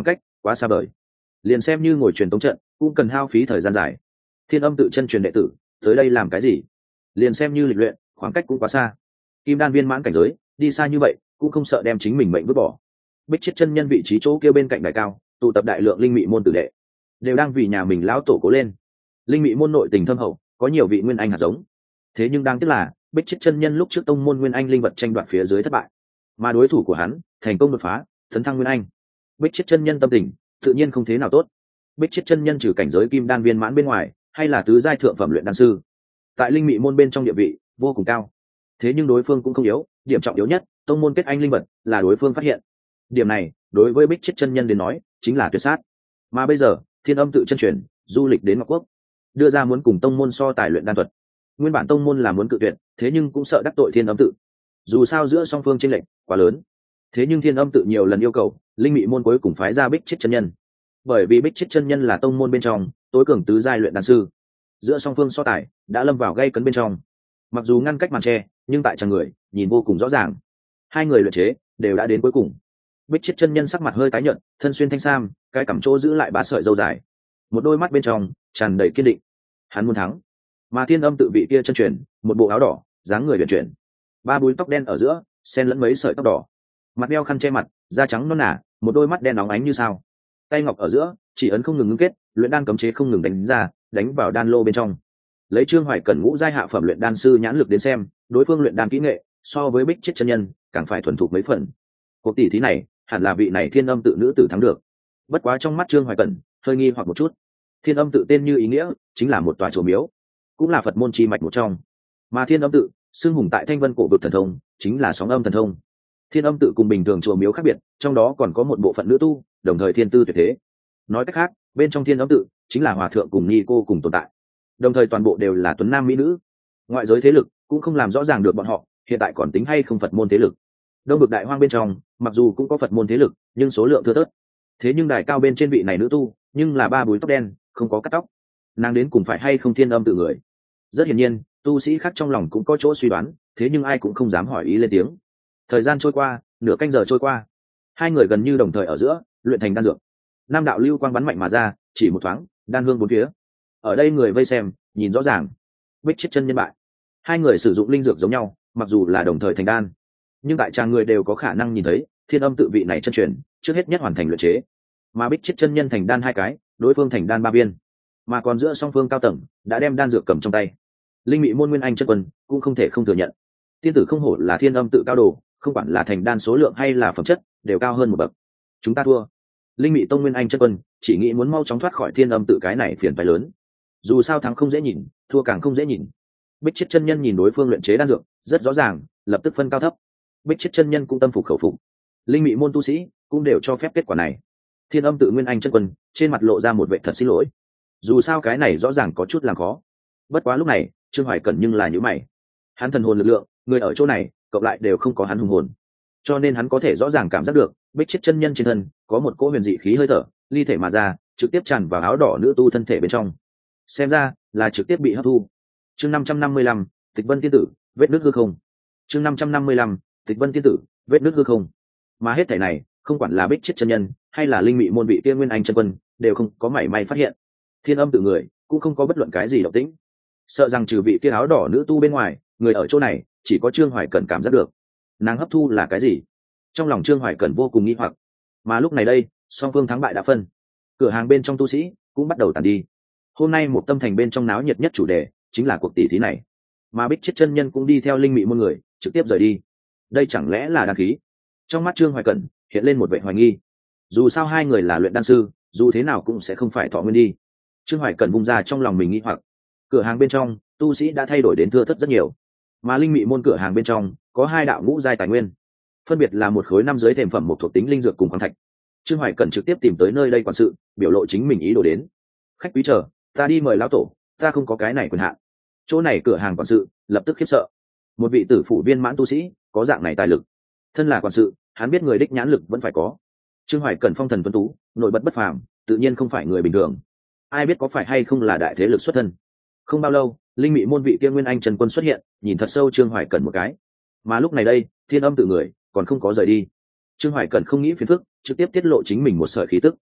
quá xa vời. Liền xem như ngồi truyền tống trận cũng cần hao phí thời gian dài. Thiên Âm tự chân truyền đệ tử tới đây làm cái gì? Liền xem như lịch luyện khoảng cách cũng quá xa. Kim đan viên mãn cảnh giới đi xa như vậy cũng không sợ đem chính mình mệnh vứt bỏ. Bích Chiết chân nhân vị trí chỗ kia bên cạnh đài cao tụ tập đại lượng linh mị môn tử đệ, đều đang vì nhà mình lão tổ cố lên. Linh mị môn nội tình thâm hậu, có nhiều vị nguyên anh hạt giống. Thế nhưng đáng tiếc là Bích Chiết chân nhân lúc trước tông môn nguyên anh linh vật tranh đoạt phía dưới thất bại, mà đối thủ của hắn thành công đột phá, tấn thăng nguyên anh. Bích Chiết chân nhân tâm tình tự nhiên không thế nào tốt. Bích Chiết chân nhân trừ cảnh giới kim đan viên mãn bên ngoài, hay là tứ giai thượng phẩm luyện đan sư, tại linh mị môn bên trong địa vị vô cùng cao. Thế nhưng đối phương cũng không yếu, điểm trọng yếu nhất, tông môn kết anh linh vật là đối phương phát hiện. Điểm này đối với Bích Chiết chân nhân đến nói chính là tuyệt sát. Mà bây giờ Thiên Âm tự chân truyền du lịch đến Ngọc Quốc, đưa ra muốn cùng tông môn so tài luyện đan thuật. Nguyên bản tông môn là muốn cự tuyệt, thế nhưng cũng sợ đắc tội Thiên Âm tự, dù sao giữa song phương chênh lệch quá lớn. Thế nhưng Thiên Âm tự nhiều lần yêu cầu, linh mị môn cuối cùng phái ra Bích Chiết chân nhân. Bởi vì Bích Chiết chân nhân là tông môn bên trong tối cường tứ giai luyện đan sư, giữa song phương so tài đã lâm vào gây cấn bên trong. Mặc dù ngăn cách màn tre, nhưng tại chàng người nhìn vô cùng rõ ràng, hai người luyện chế đều đã đến cuối cùng. Bích Chiết chân nhân sắc mặt hơi tái nhợt, thân xuyên thanh sam, cái cằm chỗ giữ lại 3 sợi râu dài, một đôi mắt bên trong tràn đầy kiên định. Hắn muốn thắng. Mà Thiên Âm tự vị kia chân truyền, một bộ áo đỏ, dáng người huyền chuyển, 3 búi tóc đen ở giữa xen lẫn mấy sợi tóc đỏ, mặt đeo khăn che mặt, da trắng non nả, một đôi mắt đen óng ánh như sao. Tay ngọc ở giữa chỉ ấn không ngừng ngưng kết, luyện đan cấm chế không ngừng đánh ra, đánh vào đan lô bên trong. Lấy Trương Hoài Cẩn ngũ giai hạ phẩm luyện đan sư nhãn lực đến xem, đối phương luyện đan kỹ nghệ so với Bích Chiết chân nhân càng phải thuần thục mấy phần. Cuộc tỷ thí này hẳn là vị này Thiên Âm tự nữ tử thắng được. Bất quá trong mắt Trương Hoài Cẩn hơi nghi hoặc một chút. Thiên Âm tự tên như ý nghĩa, chính là một tòa chùa miếu, cũng là Phật môn chi mạch một trong. Mà Thiên Âm tự xưng hùng tại Thanh Vân cổ vực thần thông, chính là sóng âm thần thông. Thiên Âm tự cùng bình thường chùa miếu khác biệt, trong đó còn có một bộ phận nữ tu, đồng thời thiên tư tuyệt thế. Nói cách khác, bên trong Thiên Âm tự chính là hòa thượng cùng ni cô cùng tồn tại, đồng thời toàn bộ đều là tuấn nam mỹ nữ. Ngoại giới thế lực cũng không làm rõ ràng được bọn họ hiện tại còn tính hay không Phật môn thế lực. Đông Vực Đại Hoang bên trong mặc dù cũng có Phật môn thế lực, nhưng số lượng thưa thớt. Thế nhưng đài cao bên trên vị này nữ tu nhưng là 3 búi tóc đen, không có cắt tóc. Nàng đến cùng phải hay không Thiên Âm tự người? Rất hiển nhiên tu sĩ khác trong lòng cũng có chỗ suy đoán, thế nhưng ai cũng không dám hỏi ý lên tiếng. Thời gian trôi qua, nửa canh giờ trôi qua, hai người gần như đồng thời ở giữa luyện thành đan dược. 5 đạo lưu quang bắn mạnh mà ra, chỉ một thoáng đan hương bốn phía. Ở đây người vây xem nhìn rõ ràng, Bích Chiết chân nhân bại. Hai người sử dụng linh dược giống nhau, mặc dù là đồng thời thành đan, nhưng tại tràng người đều có khả năng nhìn thấy Thiên Âm tự vị này chân truyền trước hết nhất hoàn thành luyện chế. Mà Bích Chiết chân nhân thành đan 2 cái, đối phương thành đan 3 viên, mà còn giữa song phương cao tầng đã đem đan dược cầm trong tay. Linh mị môn nguyên anh chân quân cũng không thể không thừa nhận, tiên tử không hổ là Thiên Âm tự cao đồ, không quản là thành đan số lượng hay là phẩm chất đều cao hơn một bậc. Chúng ta thua. Linh mị tông nguyên anh chân quân chỉ nghĩ muốn mau chóng thoát khỏi Thiên Âm tự cái này phiền phái lớn. Dù sao thắng không dễ nhìn, thua càng không dễ nhìn. Bích Chiết chân nhân nhìn đối phương luyện chế đan dược rất rõ ràng, lập tức phân cao thấp. Bích Chiết chân nhân cũng tâm phục khẩu phục, linh mị môn tu sĩ cũng đều cho phép kết quả này. Thiên Âm tự nguyên anh chân quân trên mặt lộ ra một vẻ thật xin lỗi, dù sao cái này rõ ràng có chút làm khó. Bất quá lúc này Trương Hoài Cẩn nhưng là nhíu mày, hắn thần hồn lực lượng người ở chỗ này cộng lại đều không có hắn hùng hồn, cho nên hắn có thể rõ ràng cảm giác được Bích Chiết chân nhân trên thân có một cỗ huyền dị khí hơi thở ly thể mà ra, trực tiếp tràn vào áo đỏ nữ tu thân thể bên trong, xem ra là trực tiếp bị hấp thu. Chương 555, Tịch Vân tiên tử, vết nứt hư không. Chương 555, Tịch Vân tiên tử, vết nứt hư không. Mà hết thảy này, không quản là Bích Chiết chân nhân hay là linh mị môn vị kia nguyên anh chân quân, đều không có mảy may phát hiện. Thiên Âm tự người cũng không có bất luận cái gì động tĩnh. Sợ rằng trừ vị kia áo đỏ nữ tu bên ngoài, người ở chỗ này chỉ có Trương Hoài Cẩn cảm giác được. Nàng hấp thu là cái gì? Trong lòng Trương Hoài Cẩn vô cùng nghi hoặc. Mà lúc này đây, song phương thắng bại đã phân. Cửa hàng bên trong tu sĩ cũng bắt đầu tản đi. Hôm nay một tâm thành bên trong náo nhiệt nhất chủ đề chính là cuộc tỷ thí này, mà Bích Chiết chân nhân cũng đi theo linh mị môn người trực tiếp rời đi. Đây chẳng lẽ là đan khí? Trong mắt Trương Hoài Cẩn hiện lên một vẻ hoài nghi. Dù sao hai người là luyện đan sư, dù thế nào cũng sẽ không phải thọ nguyên đi. Trương Hoài Cẩn vung ra trong lòng mình nghi hoặc. Cửa hàng bên trong tu sĩ đã thay đổi đến thưa thớt rất nhiều, mà linh mị môn cửa hàng bên trong có 2 đạo ngũ giai tài nguyên, phân biệt là một khối 5 giới thềm phẩm một thuộc tính linh dược cùng khoáng thạch. Trương Hoài Cẩn trực tiếp tìm tới nơi đây quản sự, biểu lộ chính mình ý đồ đến. Khách quý chờ, ta đi mời lão tổ, ta không có cái này quyền hạn. Chỗ này cửa hàng quản sự lập tức khiếp sợ. Một vị tử phủ viên mãn tu sĩ có dạng này tài lực, thân là quản sự hắn biết người đích nhãn lực vẫn phải có. Trương Hoài Cẩn phong thần tuấn tú, nổi bật bất phàm, tự nhiên không phải người bình thường. Ai biết có phải hay không là đại thế lực xuất thân. Không bao lâu, linh mị môn vị kia nguyên anh trần quân xuất hiện, nhìn thật sâu Trương Hoài Cẩn một cái. Mà lúc này đây, Thiên Âm tự người còn không có rời đi. Trương Hoài Cẩn không nghĩ phiền phức, trực tiếp tiết lộ chính mình một sợi khí tức.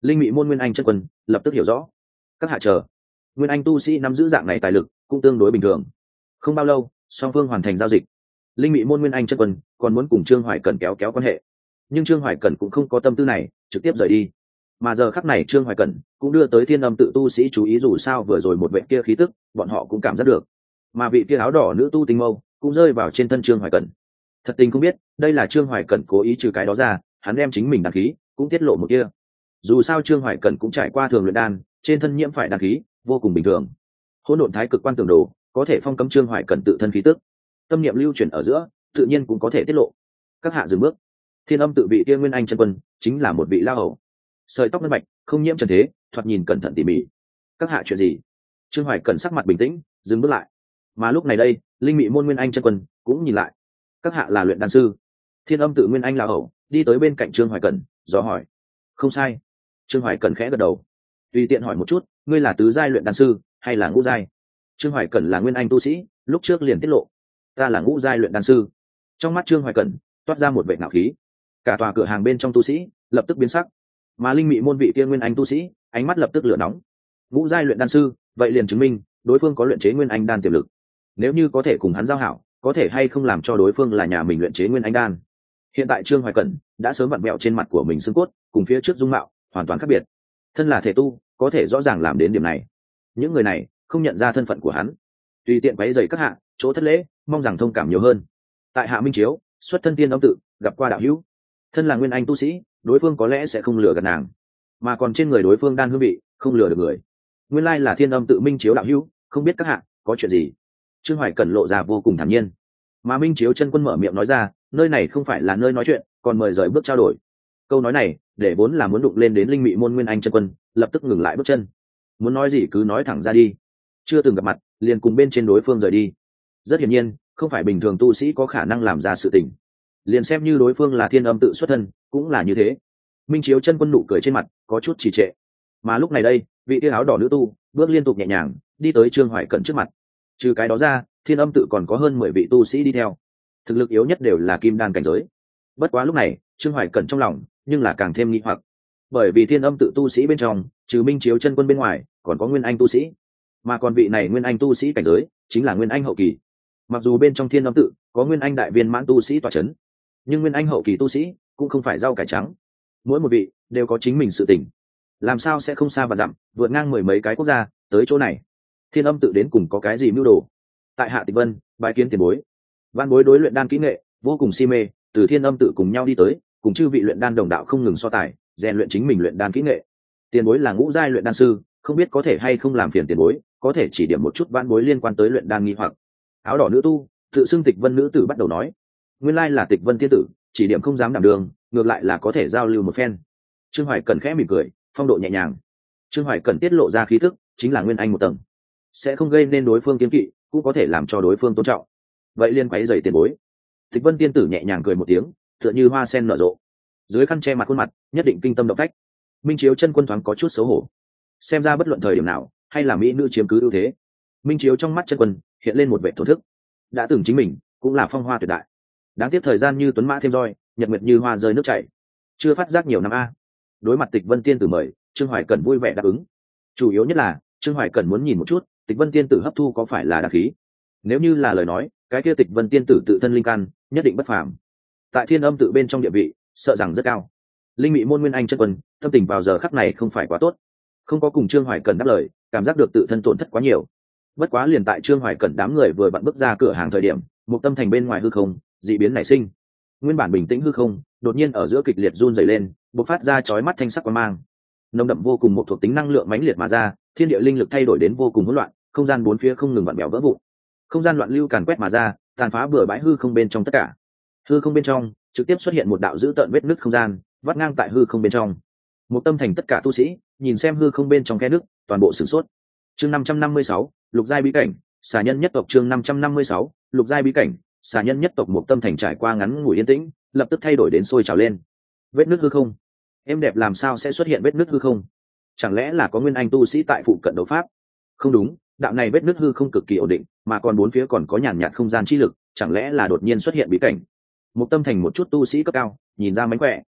linh mị môn nguyên anh chân quân lập tức hiểu rõ. Các hạ chờ. Nguyên anh tu sĩ nắm giữ dạng này tài lực cũng tương đối bình thường. Không bao lâu song phương hoàn thành giao dịch. Linh mị môn nguyên anh chân quân còn muốn cùng Trương Hoài Cẩn kéo kéo quan hệ, nhưng Trương Hoài Cẩn cũng không có tâm tư này, trực tiếp rời đi. Mà giờ khắc này Trương Hoài Cẩn cũng đưa tới Thiên Âm tự tu sĩ chú ý, dù sao vừa rồi một vệ kia khí tức bọn họ cũng cảm giác được, mà vị kia áo đỏ nữ tu tinh mâu cũng rơi vào trên thân Trương Hoài Cẩn. Thật tình không biết đây là Trương Hoài Cẩn cố ý trừ cái đó ra, hắn đem chính mình đăng khí cũng tiết lộ một kia. Dù sao Trương Hoài Cẩn cũng trải qua thường luyện đan, trên thân nhiễm phải đăng khí vô cùng bình thường. Hỗn độn thái cực quan tường đồ có thể phong cấm Trương Hoài Cẩn tự thân khí tức, tâm niệm lưu chuyển ở giữa tự nhiên cũng có thể tiết lộ. Các hạ dừng bước. Thiên Âm tự vị kia nguyên anh chân quân chính là một vị lao hầu, sợi tóc ngân bạch không nhiễm trần thế, thoạt nhìn cẩn thận tỉ mỉ. Các hạ chuyện gì? Trương Hoài Cẩn sắc mặt bình tĩnh dừng bước lại. Mà lúc này đây linh mị môn nguyên anh chân quân cũng nhìn lại. Các hạ là luyện đan sư? Thiên Âm tự nguyên anh lao hầu đi tới bên cạnh Trương Hoài Cẩn dò hỏi. Không sai. Trương Hoài Cẩn khẽ gật đầu. Tùy tiện hỏi một chút, ngươi là tứ giai luyện đan sư hay là ngũ giai? Trương Hoài Cẩn là nguyên anh tu sĩ, lúc trước liền tiết lộ. Ta là ngũ giai luyện đan sư. Trong mắt Trương Hoài Cẩn toát ra một vẻ ngạo khí. Cả tòa cửa hàng bên trong tu sĩ lập tức biến sắc, mà linh mị môn vị kia nguyên anh tu sĩ ánh mắt lập tức lửa nóng. Ngũ giai luyện đan sư, vậy liền chứng minh đối phương có luyện chế nguyên anh đan tiềm lực. Nếu như có thể cùng hắn giao hảo, có thể hay không làm cho đối phương là nhà mình luyện chế nguyên anh đan. Hiện tại Trương Hoài Cẩn đã sớm vặn mẹo trên mặt của mình xương cốt, cùng phía trước dung mạo hoàn toàn khác biệt. Thân là thể tu, có thể rõ ràng làm đến điểm này. Những người này không nhận ra thân phận của hắn, tùy tiện quấy rầy các hạ, chỗ thất lễ, mong rằng thông cảm nhiều hơn. Tại hạ Minh Chiếu, xuất thân Thiên Âm tự, gặp qua đạo hữu. Thân là nguyên anh tu sĩ, đối phương có lẽ sẽ không lừa gạt nàng, mà còn trên người đối phương đan hương vị không lừa được người. Nguyên lai là Thiên Âm tự Minh Chiếu đạo hữu, không biết các hạ có chuyện gì? Trương Hoài Cẩn lộ ra vô cùng thản nhiên. Mà Minh Chiếu chân quân mở miệng nói ra, nơi này không phải là nơi nói chuyện, còn mời rời bước trao đổi. Câu nói này để vốn là muốn đụng lên đến linh mị môn nguyên anh chân quân lập tức ngừng lại bước chân. Muốn nói gì cứ nói thẳng ra đi. Chưa từng gặp mặt liền cùng bên trên đối phương rời đi, rất hiển nhiên không phải bình thường tu sĩ có khả năng làm ra sự tình. Liền xem như đối phương là Thiên Âm tự xuất thân cũng là như thế. Minh Chiếu chân quân nụ cười trên mặt có chút trì trệ. Mà lúc này đây vị tia áo đỏ nữ tu bước liên tục nhẹ nhàng đi tới Trương Hoài Cẩn trước mặt. Trừ cái đó ra, Thiên Âm tự còn có hơn 10 vị tu sĩ đi theo, thực lực yếu nhất đều là kim đan cảnh giới. Bất quá lúc này Trương Hoài Cẩn trong lòng nhưng là càng thêm nghi hoặc, bởi vì Thiên Âm tự tu sĩ bên trong trừ Minh Chiếu chân quân bên ngoài còn có nguyên anh tu sĩ, mà còn vị này nguyên anh tu sĩ cảnh giới chính là nguyên anh hậu kỳ. Mặc dù bên trong Thiên Âm tự có nguyên anh đại viên mãn tu sĩ tọa c h ấ n, nhưng nguyên anh hậu kỳ tu sĩ cũng không phải rau cải trắng, mỗi một vị đều có chính mình sự tình, làm sao sẽ không xa và dặm vượt ngang 10 mấy cái quốc gia tới chỗ này. Thiên Âm tự đến cùng có cái gì mưu đồ? Tại hạ Tịch Vân bái kiến tiền bối. Văn bối đối luyện đan kỹ nghệ vô cùng si mê, từ Thiên Âm tự cùng nhau đi tới, cùng chư vị luyện đan đồng đạo không ngừng so tài, rèn luyện chính mình luyện đan kỹ nghệ. Tiền bối là ngũ giai luyện đan sư, không biết có thể hay không làm phiền tiền bối có thể chỉ điểm một chút văn bối liên quan tới luyện đan nghi hoặc. Áo đỏ nữ tu tự xưng Tịch Vân nữ tử bắt đầu nói. Nguyên lai là Tịch Vân tiên tử, chỉ điểm không dám đảm đường, ngược lại là có thể giao lưu một phen. Trương Hoài Cẩn khẽ mỉm cười, phong độ nhẹ nhàng. Trương Hoài Cẩn tiết lộ ra khí tức chính là nguyên anh một tầng, sẽ không gây nên đối phương kiêng kỵ, cũng có thể làm cho đối phương tôn trọng. Vậy liên quấy rầy tiền bối. Tịch Vân tiên tử nhẹ nhàng cười một tiếng, tựa như hoa sen nở rộ, dưới khăn che mặt khuôn mặt nhất định kinh tâm động phách. Minh Chiếu chân quân thoáng có chút xấu hổ, xem ra bất luận thời điểm nào hay là mỹ nữ chiếm cứ ưu thế. Minh Chiếu trong mắt chân quân hiện lên một vẻ thổ thức, đã từng chính mình cũng là phong hoa tuyệt đại, đáng tiếc thời gian như tuấn mã thêm roi, nhật nguyệt như hoa rơi nước chảy, chưa phát giác nhiều năm a. Đối mặt Tịch Vân tiên tử mời, Trương Hoài Cẩn vui vẻ đáp ứng. Chủ yếu nhất là Trương Hoài Cẩn muốn nhìn một chút Tịch Vân tiên tử hấp thu có phải là đan khí. Nếu như là lời nói, cái kia Tịch Vân tiên tử tự thân linh căn nhất định bất phàm, tại Thiên Âm tự bên trong địa vị sợ rằng rất cao. Linh mị môn nguyên anh chân quân tâm tình vào giờ khắc này không phải quá tốt, không có cùng Trương Hoài Cẩn đáp lời, cảm giác được tự thân tổn thất quá nhiều. Bất quá liền tại Trương Hoài Cẩn đám người vừa bận bước ra cửa hàng thời điểm, một tâm thành bên ngoài hư không dị biến nảy sinh. Nguyên bản bình tĩnh hư không đột nhiên ở giữa kịch liệt run rẩy lên, bộc phát ra chói mắt thanh sắc quang mang, nồng đậm vô cùng một thuộc tính năng lượng mãnh liệt mà ra, thiên địa linh lực thay đổi đến vô cùng hỗn loạn, không gian bốn phía không ngừng vặn bèo vỡ vụn, không gian loạn lưu càn quét mà ra, tàn phá bừa bãi hư không bên trong tất cả. Hư không bên trong trực tiếp xuất hiện một đạo dữ tợn vết nứt không gian, vắt ngang tại hư không bên trong. Một tâm thành tất cả tu sĩ nhìn xem hư không bên trong khe nứt, toàn bộ sửng sốt. Chương 556, lục giai bí cảnh, xà nhân nhất tộc. Chương 556, lục giai bí cảnh, xà nhân nhất tộc. Một tâm thành trải qua ngắn ngủi yên tĩnh, lập tức thay đổi đến sôi trào lên. Vết nứt hư không, em đẹp làm sao sẽ xuất hiện vết nứt hư không? Chẳng lẽ là có nguyên anh tu sĩ tại phụ cận đấu pháp? Không đúng, đạo này vết nứt hư không cực kỳ ổn định, mà còn bốn phía còn có nhàn nhạt không gian chi lực, chẳng lẽ là đột nhiên xuất hiện bí cảnh? Một tâm thành một chút tu sĩ cấp cao nhìn ra mánh khỏe,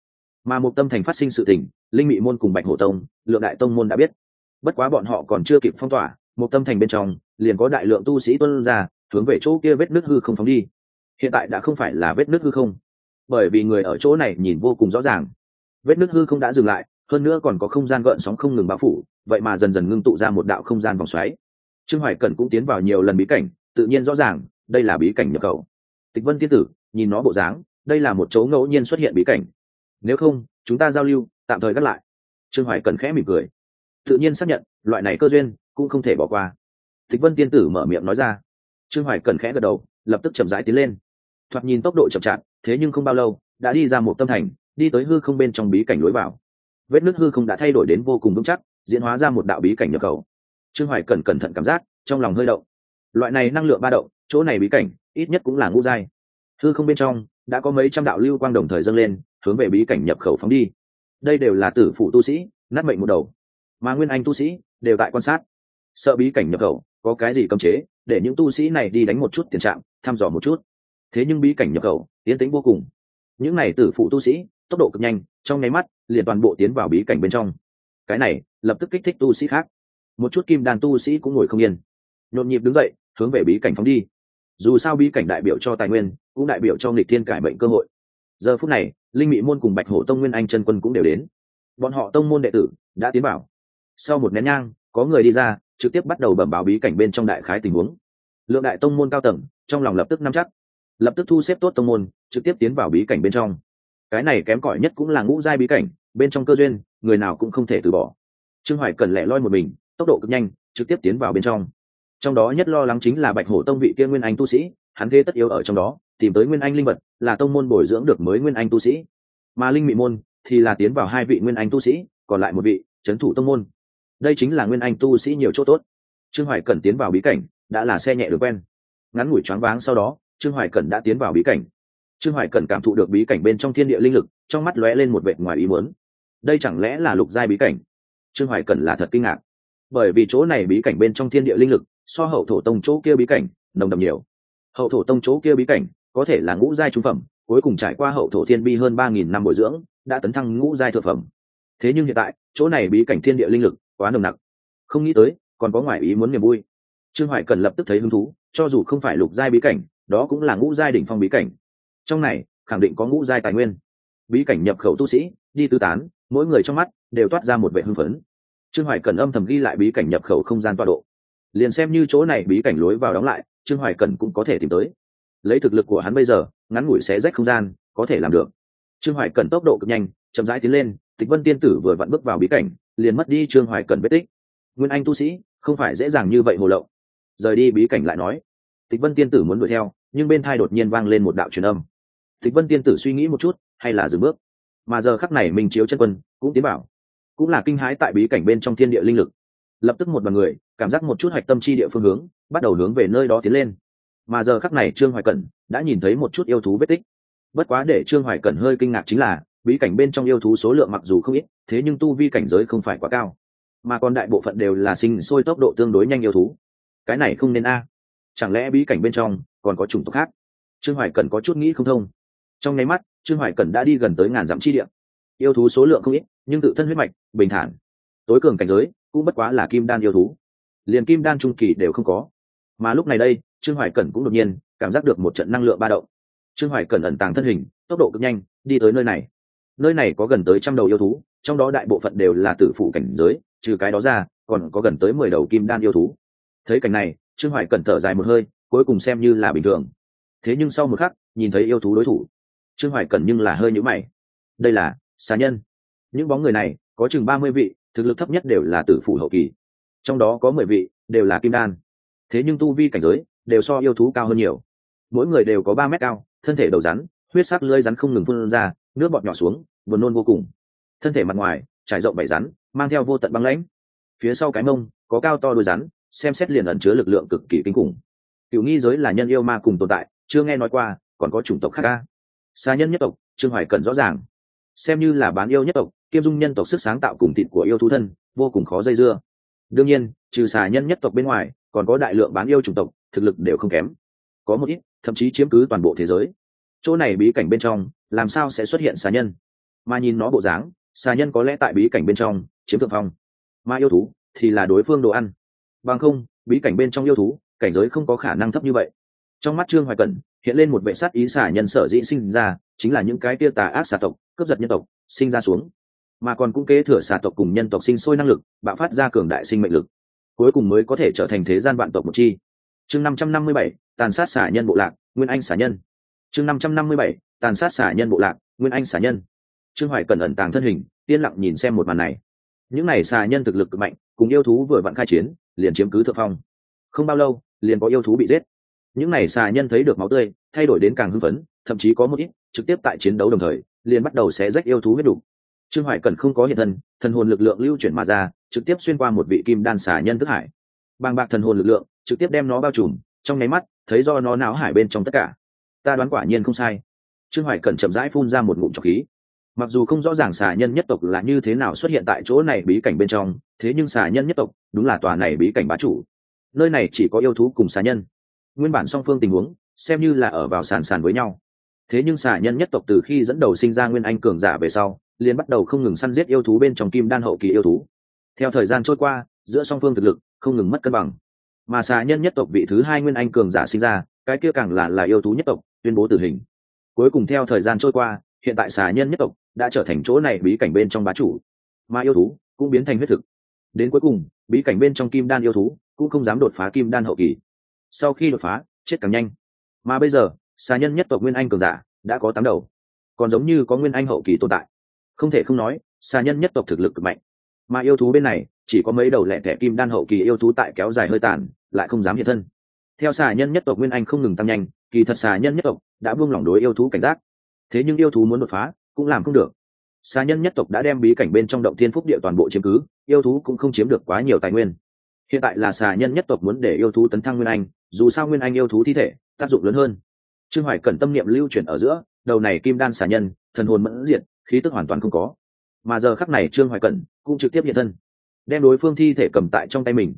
Mà một tâm thành phát sinh sự tình, linh mị môn cùng bạch hổ tông, lượng đại tông môn đã biết. Bất quá bọn họ còn chưa kịp phong tỏa, một tâm thành bên trong liền có đại lượng tu sĩ tuân ra hướng về chỗ kia vết nứt hư không phóng đi. Hiện tại đã không phải là vết nứt hư không, bởi vì người ở chỗ này nhìn vô cùng rõ ràng, vết nứt hư không đã dừng lại, hơn nữa còn có không gian gợn sóng không ngừng bao phủ, vậy mà dần dần ngưng tụ ra một đạo không gian vòng xoáy. Trương Hoài Cẩn cũng tiến vào nhiều lần bí cảnh, tự nhiên rõ ràng đây là bí cảnh nhập khẩu. Tịch Vân tiên tử nhìn nó bộ dáng, đây là một chỗ ngẫu nhiên xuất hiện bí cảnh, nếu không chúng ta giao lưu tạm thời gác lại. Trương Hoài Cẩn khẽ mỉm cười, tự nhiên xác nhận loại này cơ duyên cũng không thể bỏ qua. Tịch Vân tiên tử mở miệng nói ra. Trương Hoài Cẩn khẽ gật đầu, lập tức chậm rãi tiến lên. Thoạt nhìn tốc độ chậm chạp, thế nhưng không bao lâu đã đi ra một tâm thành, đi tới hư không bên trong bí cảnh lối vào. Vết nứt hư không đã thay đổi đến vô cùng vững chắc, diễn hóa ra một đạo bí cảnh nhập khẩu. Trương Hoài Cẩn cẩn thận cảm giác, trong lòng hơi động. Loại này năng lượng ba động, chỗ này bí cảnh ít nhất cũng là ngũ giai. Hư không bên trong đã có mấy trăm đạo lưu quang đồng thời dâng lên, hướng về bí cảnh nhập khẩu phóng đi. Đây đều là tử phụ tu sĩ, nát mệnh một đầu, mà nguyên anh tu sĩ đều tại quan sát, sợ bí cảnh nhập khẩu có cái gì cấm chế, để những tu sĩ này đi đánh một chút tiền trạng, thăm dò một chút. Thế nhưng bí cảnh nhập khẩu tiến tĩnh vô cùng, những này tử phụ tu sĩ tốc độ cực nhanh, trong nháy mắt liền toàn bộ tiến vào bí cảnh bên trong. Cái này lập tức kích thích tu sĩ khác, một chút kim đan tu sĩ cũng ngồi không yên, nhộn nhịp đứng dậy hướng về bí cảnh phóng đi. Dù sao bí cảnh đại biểu cho tài nguyên, cũng đại biểu cho nghịch thiên cải mệnh cơ hội. Giờ phút này linh mị môn cùng bạch hổ tông nguyên anh chân quân cũng đều đến, bọn họ tông môn đệ tử đã tiến vào. Sau một nén nhang, có người đi ra trực tiếp bắt đầu bẩm báo bí cảnh bên trong đại khái tình huống. Lượng đại tông môn cao tầng trong lòng lập tức nắm chắc, lập tức thu xếp tốt tông môn trực tiếp tiến vào bí cảnh bên trong. Cái này kém cỏi nhất cũng là ngũ giai bí cảnh, bên trong cơ duyên người nào cũng không thể từ bỏ. Trương Hoài Cẩn lẻ loi một mình, tốc độ cực nhanh, trực tiếp tiến vào bên trong. Trong đó nhất lo lắng chính là bạch hổ tông vị kia nguyên anh tu sĩ, hắn thế tất yếu ở trong đó tìm tới nguyên anh linh vật, là tông môn bồi dưỡng được mới nguyên anh tu sĩ. Mà linh mị môn thì là tiến vào 2 vị nguyên anh tu sĩ, còn lại 1 vị trấn thủ tông môn. Đây chính là nguyên anh tu sĩ nhiều chỗ tốt. Trương Hoài Cẩn tiến vào bí cảnh đã là xe nhẹ đường quen, ngắn ngủi choáng váng sau đó Trương Hoài Cẩn đã tiến vào bí cảnh. Trương Hoài Cẩn cảm thụ được bí cảnh bên trong thiên địa linh lực, trong mắt lóe lên một vệt ngoài ý muốn. Đây chẳng lẽ là lục giai bí cảnh? Trương Hoài Cẩn là thật kinh ngạc, bởi vì chỗ này bí cảnh bên trong thiên địa linh lực so hậu thổ tông chỗ kia bí cảnh nồng đậm nhiều. Hậu thổ tông chỗ kia bí cảnh có thể là ngũ giai trung phẩm, cuối cùng trải qua hậu thổ thiên bi hơn 3.000 năm bồi dưỡng, đã tấn thăng ngũ giai thượng phẩm. Thế nhưng hiện tại chỗ này bí cảnh thiên địa linh lực quá nồng nặc, không nghĩ tới còn có ngoài ý muốn niềm vui. Trương Hoài Cẩn lập tức thấy hứng thú, cho dù không phải lục giai bí cảnh, đó cũng là ngũ giai đỉnh phong bí cảnh, trong này khẳng định có ngũ giai tài nguyên. Bí cảnh nhập khẩu tu sĩ đi tứ tán, mỗi người trong mắt đều toát ra một vẻ hưng phấn. Trương Hoài Cẩn âm thầm ghi lại bí cảnh nhập khẩu không gian tọa độ, liền xem như chỗ này bí cảnh lối vào đóng lại, Trương Hoài Cẩn cũng có thể tìm tới. Lấy thực lực của hắn bây giờ, ngắn ngủi xé rách không gian có thể làm được. Trương Hoài Cẩn tốc độ cực nhanh, chậm rãi tiến lên. Tịch Vân tiên tử vừa vặn bước vào bí cảnh, liền mất đi Trương Hoài Cẩn vết tích. Nguyên anh tu sĩ không phải dễ dàng như vậy hồ lộng. Rời đi bí cảnh lại nói. Tịch Vân tiên tử muốn đuổi theo, nhưng bên tai đột nhiên vang lên một đạo truyền âm. Tịch Vân tiên tử suy nghĩ một chút, hay là dừng bước. Mà giờ khắc này Minh Chiếu chân quân cũng tiến vào, cũng là kinh hãi tại bí cảnh bên trong thiên địa linh lực. Lập tức một đoàn người cảm giác một chút hoạch tâm chi địa phương hướng, bắt đầu hướng về nơi đó tiến lên. Mà giờ khắc này Trương Hoài Cẩn đã nhìn thấy một chút yêu thú vết tích. Bất quá để Trương Hoài Cẩn hơi kinh ngạc chính là, bí cảnh bên trong yêu thú số lượng mặc dù không ít, thế nhưng tu vi cảnh giới không phải quá cao, mà còn đại bộ phận đều là sinh sôi tốc độ tương đối nhanh yêu thú. Cái này không nên a, chẳng lẽ bí cảnh bên trong còn có chủng tộc khác? Trương Hoài Cẩn có chút nghĩ không thông. Trong nháy mắt Trương Hoài Cẩn đã đi gần tới ngàn dặm chi địa. Yêu thú số lượng không ít, nhưng tự thân huyết mạch bình thản, tối cường cảnh giới cũng bất quá là kim đan yêu thú, liền kim đan trung kỳ đều không có. Mà lúc này đây Trương Hoài Cẩn cũng đột nhiên cảm giác được một trận năng lượng ba động. Trương Hoài Cẩn ẩn tàng thân hình, tốc độ cực nhanh đi tới nơi này. Nơi này có gần tới 100 đầu yêu thú, trong đó đại bộ phận đều là tử phụ cảnh giới, trừ cái đó ra còn có gần tới 10 đầu kim đan yêu thú. Thấy cảnh này Trương Hoài Cẩn thở dài một hơi, cuối cùng xem như là bình thường. Thế nhưng sau một khắc nhìn thấy yêu thú đối thủ, Trương Hoài Cẩn nhưng là hơi nhíu mày. Đây là xà nhân. Những bóng người này có chừng 30 vị, thực lực thấp nhất đều là tử phụ hậu kỳ, trong đó có 10 vị đều là kim đan. Thế nhưng tu vi cảnh giới đều so yêu thú cao hơn nhiều, mỗi người đều có 3 mét cao, thân thể đầu rắn, huyết sắc lưỡi rắn không ngừng phun ra, nước bọt nhỏ xuống, buồn nôn vô cùng. Thân thể mặt ngoài trải rộng 7 rắn, mang theo vô tận băng lãnh. Phía sau cái mông có cao to đuôi rắn, xem xét liền ẩn chứa lực lượng cực kỳ kinh khủng. Cửu nghi giới là nhân yêu ma cùng tồn tại, chưa nghe nói qua còn có chủng tộc khác a. Xà nhân nhất tộc, Trương Hoài Cẩn rõ ràng, xem như là bán yêu nhất tộc, kiêm dung nhân tộc sức sáng tạo cùng thịt của yêu thú thân, vô cùng khó dây dưa. Đương nhiên trừ xà nhân nhất tộc bên ngoài, còn có đại lượng bán yêu chủng tộc, thực lực đều không kém, có một ít thậm chí chiếm cứ toàn bộ thế giới. Chỗ này bí cảnh bên trong làm sao sẽ xuất hiện xà nhân? mà nhìn nó bộ dáng, xà nhân có lẽ tại bí cảnh bên trong chiếm thượng phong, mà yêu thú thì là đối phương đồ ăn. Bằng không, bí cảnh bên trong yêu thú cảnh giới không có khả năng thấp như vậy. Trong mắt Trương Hoài Cẩn hiện lên một vệ sát ý, xà nhân sở dĩ sinh ra chính là những cái tia tà ác xà tộc cướp giật nhân tộc sinh ra xuống, mà còn cũng kế thừa xà tộc cùng nhân tộc sinh sôi năng lực, bạo phát ra cường đại sinh mệnh lực, cuối cùng mới có thể trở thành thế gian vạn tộc một chi. Chương 557, tàn sát xà nhân bộ lạc, Nguyên Anh xà nhân. Chương 557, tàn sát xà nhân bộ lạc, Nguyên Anh xà nhân. Trương Hoài Cẩn ẩn tàng thân hình, yên lặng nhìn xem một màn này. Những này xà nhân thực lực cực mạnh, cùng yêu thú vừa vặn khai chiến, liền chiếm cứ thượng phong. Không bao lâu, liền có yêu thú bị giết. Những này xà nhân thấy được máu tươi, thay đổi đến càng hưng phấn, thậm chí có một ít trực tiếp tại chiến đấu đồng thời, liền bắt đầu xé rách yêu thú huyết đủ. Trương Hoài Cẩn không có hiện thân, thần hồn lực lượng lưu chuyển mà ra, trực tiếp xuyên qua một vị kim đan xà nhân thức hải. Bàng bạc thần hồn lực lượng trực tiếp đem nó bao trùm, trong nháy mắt, thấy do nó náo hải bên trong tất cả. Ta đoán quả nhiên không sai. Trương Hoài Cẩn chậm rãi phun ra một ngụm trọc khí. Mặc dù không rõ ràng xà nhân nhất tộc là như thế nào xuất hiện tại chỗ này bí cảnh bên trong, thế nhưng xà nhân nhất tộc đúng là tòa này bí cảnh bá chủ. Nơi này chỉ có yêu thú cùng xà nhân. Nguyên bản song phương tình huống xem như là ở vào sàn sàn với nhau. Thế nhưng xà nhân nhất tộc từ khi dẫn đầu sinh ra Nguyên Anh cường giả về sau, liền bắt đầu không ngừng săn giết yêu thú bên trong kim đan hậu kỳ yêu thú. Theo thời gian trôi qua, giữa song phương thực lực không ngừng mất cân bằng. Mà xà nhân nhất tộc vị thứ hai Nguyên Anh cường giả sinh ra, cái kia càng là yêu thú nhất tộc tuyên bố tử hình. Cuối cùng theo thời gian trôi qua, hiện tại xà nhân nhất tộc đã trở thành chỗ này bí cảnh bên trong bá chủ, mà yêu thú cũng biến thành huyết thực. Đến cuối cùng, bí cảnh bên trong kim đan yêu thú cũng không dám đột phá kim đan hậu kỳ. Sau khi đột phá, chết càng nhanh. Mà bây giờ, xà nhân nhất tộc Nguyên Anh cường giả đã có 8 đầu, còn giống như có Nguyên Anh hậu kỳ tồn tại. Không thể không nói, xà nhân nhất tộc thực lực cực mạnh. Mà yêu thú bên này chỉ có mấy đầu lẻ tẻ kim đan hậu kỳ yêu thú tại kéo dài hơi tàn, lại không dám hiện thân. Theo xà nhân nhất tộc Nguyên Anh không ngừng tăng nhanh, kỳ thật xà nhân nhất tộc đã buông lỏng đối yêu thú cảnh giác. Thế nhưng yêu thú muốn đột phá cũng làm không được. Xà nhân nhất tộc đã đem bí cảnh bên trong động thiên phúc địa toàn bộ chiếm cứ, yêu thú cũng không chiếm được quá nhiều tài nguyên. Hiện tại là xà nhân nhất tộc muốn để yêu thú tấn thăng Nguyên Anh, dù sao Nguyên Anh yêu thú thi thể tác dụng lớn hơn. Trương Hoài Cẩn tâm niệm lưu chuyển ở giữa, đầu này kim đan xà nhân thần hồn mẫn diệt, khí tức hoàn toàn không có. Mà giờ khắc này Trương Hoài Cẩn cũng trực tiếp hiện thân, đem đối phương thi thể cầm tại trong tay mình.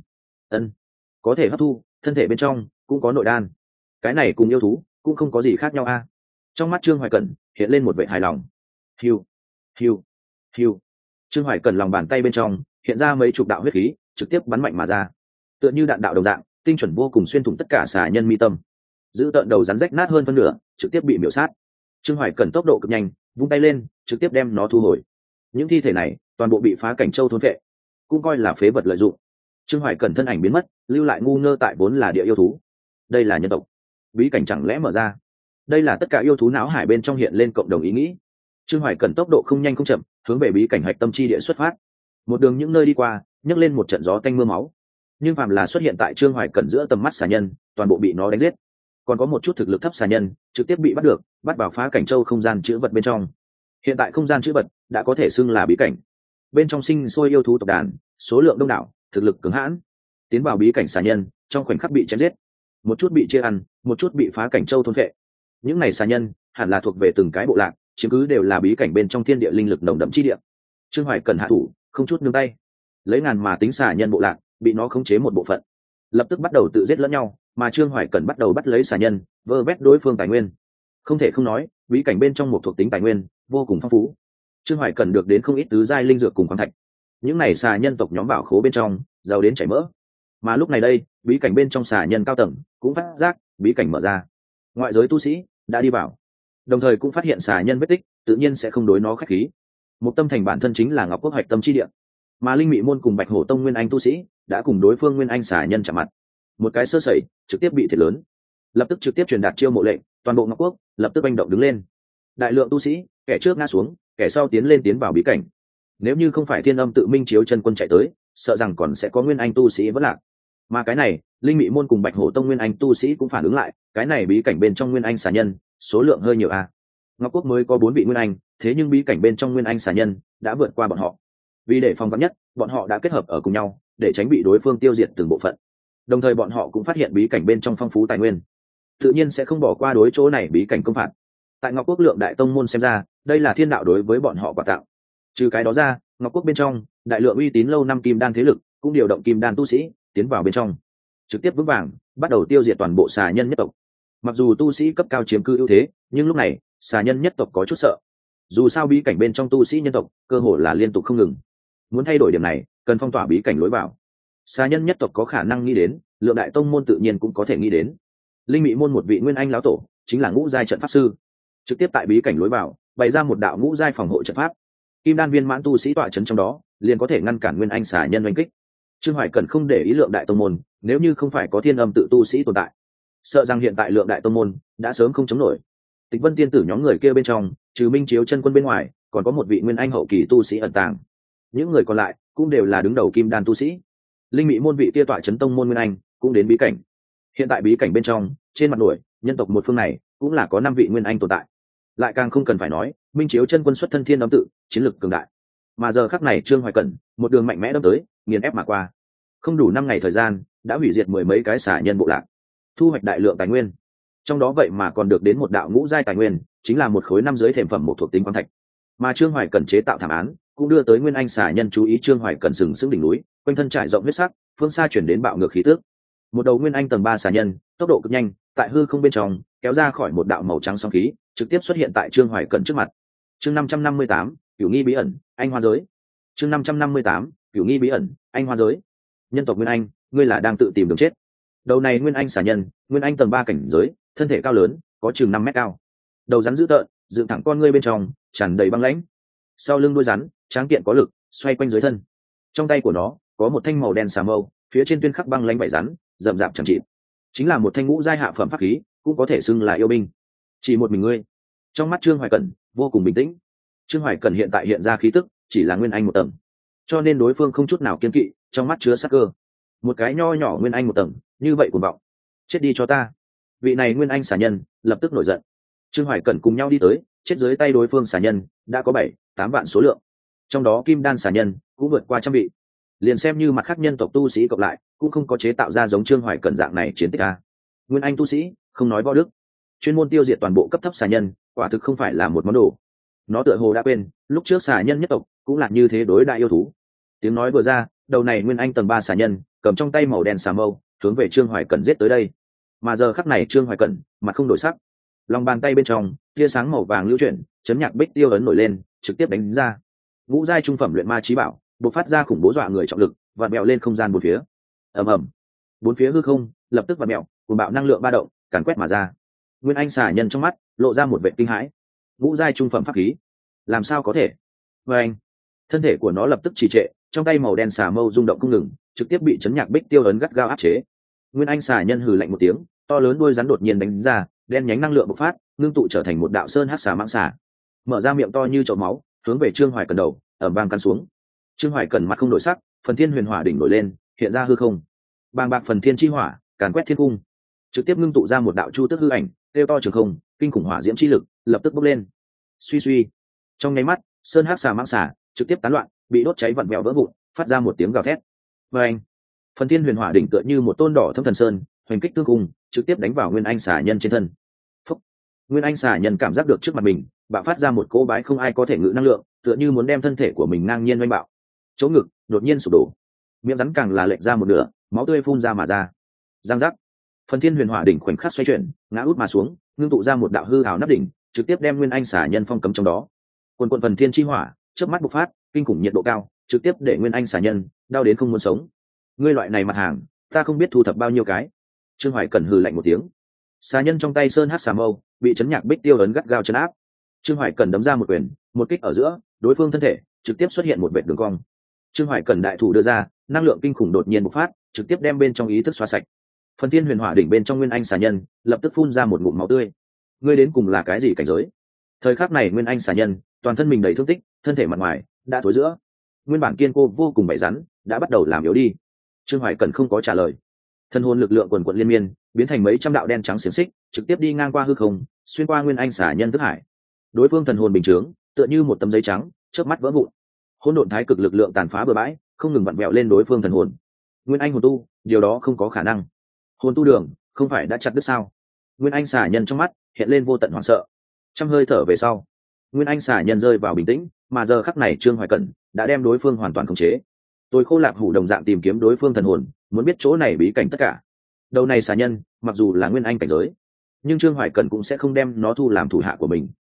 Có thể hấp thu, thân thể bên trong cũng có nội đan, cái này cùng yêu thú cũng không có gì khác nhau a. Trong mắt Trương Hoài Cẩn hiện lên một vẻ hài lòng. Hiu, hiu, hiu. Trương Hoài Cẩn lòng bàn tay bên trong hiện ra mấy chục đạo huyết khí, trực tiếp bắn mạnh mà ra, tựa như đạn đạo đồng dạng, tinh chuẩn vô cùng xuyên thủng tất cả xà nhân mi tâm. Giữ tợn đầu rắn rách nát hơn phân nửa, trực tiếp bị miểu sát. Trương Hoài Cẩn tốc độ cực nhanh, vung tay lên, trực tiếp đem nó thu hồi. Những thi thể này toàn bộ bị phá cảnh châu thôn phệ, cũng coi là phế vật lợi dụng. Trương Hoài Cẩn thân ảnh biến mất, lưu lại ngu ngơ tại vốn là địa yêu thú. Đây là nhân tộc, bí cảnh chẳng lẽ mở ra? Đây là tất cả yêu thú não hải bên trong hiện lên cộng đồng ý nghĩ. Trương Hoài Cẩn tốc độ không nhanh không chậm, hướng về bí cảnh hạch tâm chi địa xuất phát. Một đường những nơi đi qua, nhấc lên một trận gió tanh mưa máu. Nhưng phàm là xuất hiện tại Trương Hoài Cẩn giữa tầm mắt xà nhân, toàn bộ bị nó đánh giết. Còn có một chút thực lực thấp xà nhân, trực tiếp bị bắt được, bắt vào phá cảnh châu không gian chữ vật bên trong. Hiện tại không gian chữ vật đã có thể xưng là bí cảnh. Bên trong sinh sôi yêu thú tộc đàn, số lượng đông đảo, thực lực cứng hãn. Tiến vào bí cảnh xà nhân, trong khoảnh khắc bị chém giết. Một chút bị chia ăn, một chút bị phá cảnh châu thôn phệ. Những này xà nhân hẳn là thuộc về từng cái bộ lạc, chiếm cứ đều là bí cảnh bên trong thiên địa linh lực nồng đậm chi địa. Trương Hoài Cẩn hạ thủ, không chút nương tay. Lấy ngàn mà tính xà nhân bộ lạc, bị nó khống chế một bộ phận, lập tức bắt đầu tự giết lẫn nhau, mà Trương Hoài Cẩn bắt đầu bắt lấy xà nhân, vơ vét đối phương tài nguyên. Không thể không nói, bí cảnh bên trong một thuộc tính tài nguyên vô cùng phong phú. Trương Hoài Cẩn được đến không ít tứ giai linh dược cùng khoáng thạch. Những này xà nhân tộc nhóm bảo khố bên trong giàu đến chảy mỡ. Mà lúc này đây, bí cảnh bên trong xà nhân cao tầng cũng phát giác bí cảnh mở ra, ngoại giới tu sĩ đã đi vào, đồng thời cũng phát hiện xà nhân vết tích, tự nhiên sẽ không đối nó khách khí. Một tâm thành bản thân chính là Ngọc Quốc Hoạch Tâm chi địa, mà Linh Mị môn cùng Bạch Hổ tông Nguyên Anh tu sĩ đã cùng đối phương Nguyên Anh xà nhân chạm mặt, một cái sơ sẩy trực tiếp bị thiệt lớn, lập tức trực tiếp truyền đạt chiêu mộ lệnh, toàn bộ Ngọc Quốc lập tức hành động đứng lên. Đại lượng tu sĩ, kẻ trước ngã xuống, kẻ sau tiến lên tiến vào bí cảnh. Nếu như không phải Thiên Âm tự minh chiếu chân quân chạy tới, sợ rằng còn sẽ có Nguyên Anh tu sĩ vẫn lạc. Mà cái này, Linh Mị môn cùng Bạch Hổ tông Nguyên Anh tu sĩ cũng phản ứng lại, cái này bí cảnh bên trong Nguyên Anh xà nhân số lượng hơi nhiều a. Ngọc Quốc mới có 4 vị Nguyên Anh, thế nhưng bí cảnh bên trong Nguyên Anh xà nhân đã vượt qua bọn họ. Vì để phòng vắn nhất, bọn họ đã kết hợp ở cùng nhau, để tránh bị đối phương tiêu diệt từng bộ phận. Đồng thời bọn họ cũng phát hiện bí cảnh bên trong phong phú tài nguyên, tự nhiên sẽ không bỏ qua đối chỗ này bí cảnh công phạt. Tại Ngọc Quốc lượng đại tông môn xem ra, đây là thiên đạo đối với bọn họ quà tặng. Trừ cái đó ra, Ngọc Quốc bên trong, đại lượng uy tín lâu năm kim đan thế lực cũng điều động kim đan tu sĩ tiến vào bên trong, trực tiếp vững vàng bắt đầu tiêu diệt toàn bộ xà nhân nhất tộc. Mặc dù tu sĩ cấp cao chiếm cư ưu thế, nhưng lúc này xà nhân nhất tộc có chút sợ. dù sao bí cảnh bên trong tu sĩ nhân tộc cơ hồ là liên tục không ngừng. Muốn thay đổi điểm này cần phong tỏa bí cảnh lối vào. Xà nhân nhất tộc có khả năng nghĩ đến, Lượng Đại Tông môn tự nhiên cũng có thể nghĩ đến. Linh Mị môn một vị nguyên anh lão tổ chính là ngũ giai trận pháp sư, trực tiếp tại bí cảnh lối vào bày ra một đạo ngũ giai phòng hộ trận pháp. Kim đan viên mãn tu sĩ tọa trấn trong đó liền có thể ngăn cản nguyên anh xà nhân oanh kích. Trương Hoài cần không để ý Lượng Đại Tông môn, nếu như không phải có thiên âm tự tu sĩ tồn tại, sợ rằng hiện tại Lượng Đại Tông môn đã sớm không chống nổi. Tịch Vân tiên tử nhóm người kia bên trong, trừ Minh Chiếu chân quân bên ngoài, còn có một vị nguyên anh hậu kỳ tu sĩ ẩn tàng. Những người còn lại cũng đều là đứng đầu kim đan tu sĩ. Linh Mị môn vị kia tọa trấn tông môn nguyên anh cũng đến bí cảnh. Hiện tại bí cảnh bên trong, trên mặt nổi nhân tộc một phương này cũng là có 5 vị nguyên anh tồn tại. Lại càng không cần phải nói, Minh Chiếu chân quân xuất thân thiên âm tự, chiến lực cường đại. Mà giờ khắc này Trương Hoài Cẩn một đường mạnh mẽ đâm tới, nghiền ép mà qua. Không đủ 5 ngày thời gian, đã hủy diệt 10 mấy cái xả nhân bộ lạc, thu hoạch đại lượng tài nguyên. Trong đó vậy mà còn được đến một đạo ngũ giai tài nguyên, chính là một khối 5 dưới thềm phẩm một thuộc tính khoáng thạch. Mà Trương Hoài Cẩn chế tạo thảm án, cũng đưa tới nguyên anh xả nhân chú ý. Trương Hoài Cẩn sừng sững đỉnh núi, quanh thân trải rộng huyết sắc, phương xa chuyển đến bạo ngược khí tước. Một đầu nguyên anh tầng 3 xả nhân, tốc độ cực nhanh, tại hư không bên trong kéo ra khỏi một đạo màu trắng sóng khí, trực tiếp xuất hiện tại Trương Hoài Cẩn trước mặt. Chương 558, Cửu nghi bí ẩn, anh hoa giới. Chương 558, Cửu nghi bí ẩn, anh hoa giới. Nhân tộc nguyên anh, ngươi là đang tự tìm đường chết. Đầu này nguyên anh xả nhân, nguyên anh tầng 3 cảnh giới, thân thể cao lớn, có chừng 5 mét cao. Đầu rắn dữ tợn, dựng thẳng con ngươi bên trong tràn đầy băng lãnh. Sau lưng đuôi rắn, tráng kiện có lực, xoay quanh dưới thân. Trong tay của nó có một thanh màu đen xà mâu, phía trên tuyên khắc băng lãnh vảy rắn, rậm rạp chẳng chịt. Chính là một thanh ngũ giai hạ phẩm pháp khí, cũng có thể xưng là yêu binh. Chỉ một mình ngươi. Trong mắt Trương Hoài Cẩn vô cùng bình tĩnh. Trương Hoài Cẩn hiện tại hiện ra khí tức chỉ là nguyên anh một tầng, cho nên đối phương không chút nào kiên kỵ, trong mắt chứa sát cơ. Một cái nho nhỏ nguyên anh một tầng, như vậy cuồng vọng, chết đi cho ta. Vị này nguyên anh xà nhân lập tức nổi giận. Trương Hoài Cẩn cùng nhau đi tới, chết dưới tay đối phương xà nhân đã có 7-8 vạn số lượng, trong đó kim đan xà nhân cũng vượt qua 100 vị. Liền xem như mặt khác nhân tộc tu sĩ cộng lại, cũng không có chế tạo ra giống Trương Hoài Cẩn dạng này chiến tích a. Nguyên anh tu sĩ không nói võ đức, chuyên môn tiêu diệt toàn bộ cấp thấp xà nhân, quả thực không phải là một món đồ. Nó tựa hồ đã quên lúc trước xà nhân nhất tộc cũng là như thế đối đại yêu thú. Tiếng nói vừa ra, đầu này nguyên anh tầng 3 xà nhân cầm trong tay màu đen xà mâu hướng về Trương Hoài Cẩn giết tới đây. Mà giờ khắc này Trương Hoài Cẩn mặt không đổi sắc, lòng bàn tay bên trong tia sáng màu vàng lưu chuyển, chấn nhạc bích tiêu ấn nổi lên, trực tiếp đánh ra. Ngũ giai trung phẩm luyện ma chí bảo bộc phát ra khủng bố dọa người trọng lực, vặn mèo lên không gian bốn phía. Ầm ầm, bốn phía hư không lập tức vặn mèo, cùng bạo năng lượng ba động càn quét mà ra. Nguyên anh xà nhân trong mắt lộ ra một vẻ kinh hãi. Ngũ giai trung phẩm pháp khí, làm sao có thể? Và anh, thân thể của nó lập tức trì trệ, trong tay màu đen xà mâu rung động không ngừng, trực tiếp bị chấn nhạc bích tiêu ấn gắt gao áp chế. Nguyên anh xà nhân hừ lạnh một tiếng, to lớn đuôi rắn đột nhiên đánh ra, đen nhánh năng lượng bộc phát, ngưng tụ trở thành một đạo sơn hắc xà mãng xà, mở ra miệng to như chậu máu, hướng về Trương Hoài Cẩn đầu ầm vang căn xuống. Trương Hoài Cẩn mặt không đổi sắc, phần thiên huyền hỏa đỉnh nổi lên, hiện ra hư không, bàng bạc phần thiên chi hỏa càn quét thiên cung, trực tiếp ngưng tụ ra một đạo chu tước hư ảnh, tiêu to trường không, kinh khủng hỏa diễm chi lực lập tức bốc lên. Suy suy, trong nháy mắt, sơn hắc xà mãng xà trực tiếp tán loạn, bị đốt cháy vặn vẹo vỡ vụn, phát ra một tiếng gào thét. Và anh, phần thiên huyền hỏa đỉnh tựa như một tôn đỏ thâm thần sơn, hoành kích tương cung, trực tiếp đánh vào nguyên anh xà nhân trên thân. Phúc. Nguyên anh xà nhân cảm giác được trước mặt mình bạo phát ra một cỗ bái không ai có thể ngự năng lượng, tựa như muốn đem thân thể của mình ngang nhiên oanh bạo. Chỗ ngực đột nhiên sụp đổ, miệng rắn càng là lệch ra một nửa, máu tươi phun ra mà ra. Giang giác, phần thiên huyền hỏa đỉnh khoảnh khắc xoay chuyển, ngã út mà xuống, ngưng tụ ra một đạo hư ảo nắp đỉnh, trực tiếp đem nguyên anh xà nhân phong cấm trong đó. Quần quần phần thiên chi hỏa chớp mắt bộc phát, kinh khủng nhiệt độ cao, trực tiếp để nguyên anh xà nhân đau đến không muốn sống. Ngươi loại này mặt hàng, ta không biết thu thập bao nhiêu cái. Trương Hoài Cẩn hừ lạnh một tiếng. Xà nhân trong tay sơn hắc xà mâu bị chấn nhạc bích tiêu ấn gắt gao chấn áp. Trương Hoài Cẩn đấm ra một quyền, một kích ở giữa, đối phương thân thể trực tiếp xuất hiện một vệt đường cong. Trương Hoài Cẩn đại thủ đưa ra, năng lượng kinh khủng đột nhiên bộc phát, trực tiếp đem bên trong ý thức xóa sạch. Phần thiên huyền hỏa đỉnh bên trong nguyên anh xà nhân lập tức phun ra một ngụm máu tươi. Ngươi đến cùng là cái gì cảnh giới? Thời khắc này nguyên anh xà nhân toàn thân mình đầy thương tích, thân thể mặt ngoài đã thối rữa, nguyên bản kiên cố vô cùng bậy rắn đã bắt đầu làm yếu đi. Trương Hoài Cẩn không có trả lời. Thân hồn lực lượng quần quận liên miên, biến thành mấy trăm đạo đen trắng xiềng xích, trực tiếp đi ngang qua hư không, xuyên qua nguyên anh xà nhân thức hải. Đối phương thần hồn bình chướng, tựa như một tấm giấy trắng, chớp mắt vỡ vụn. Hỗn độn thái cực lực lượng tàn phá bừa bãi, không ngừng vặn vẹo lên đối phương thần hồn. Nguyên anh hồn tu, điều đó không có khả năng. Hồn tu đường, không phải đã chặt đứt sao? Nguyên anh xà nhân trong mắt hiện lên vô tận hoảng sợ. Trăm hơi thở về sau, nguyên anh xà nhân rơi vào bình tĩnh, mà giờ khắc này Trương Hoài Cẩn đã đem đối phương hoàn toàn khống chế. Tôi khô lạc hủ đồng dạng tìm kiếm đối phương thần hồn, muốn biết chỗ này bí cảnh tất cả. Đầu này xà nhân mặc dù là nguyên anh cảnh giới, nhưng Trương Hoài Cẩn cũng sẽ không đem nó thu làm thủ hạ của mình.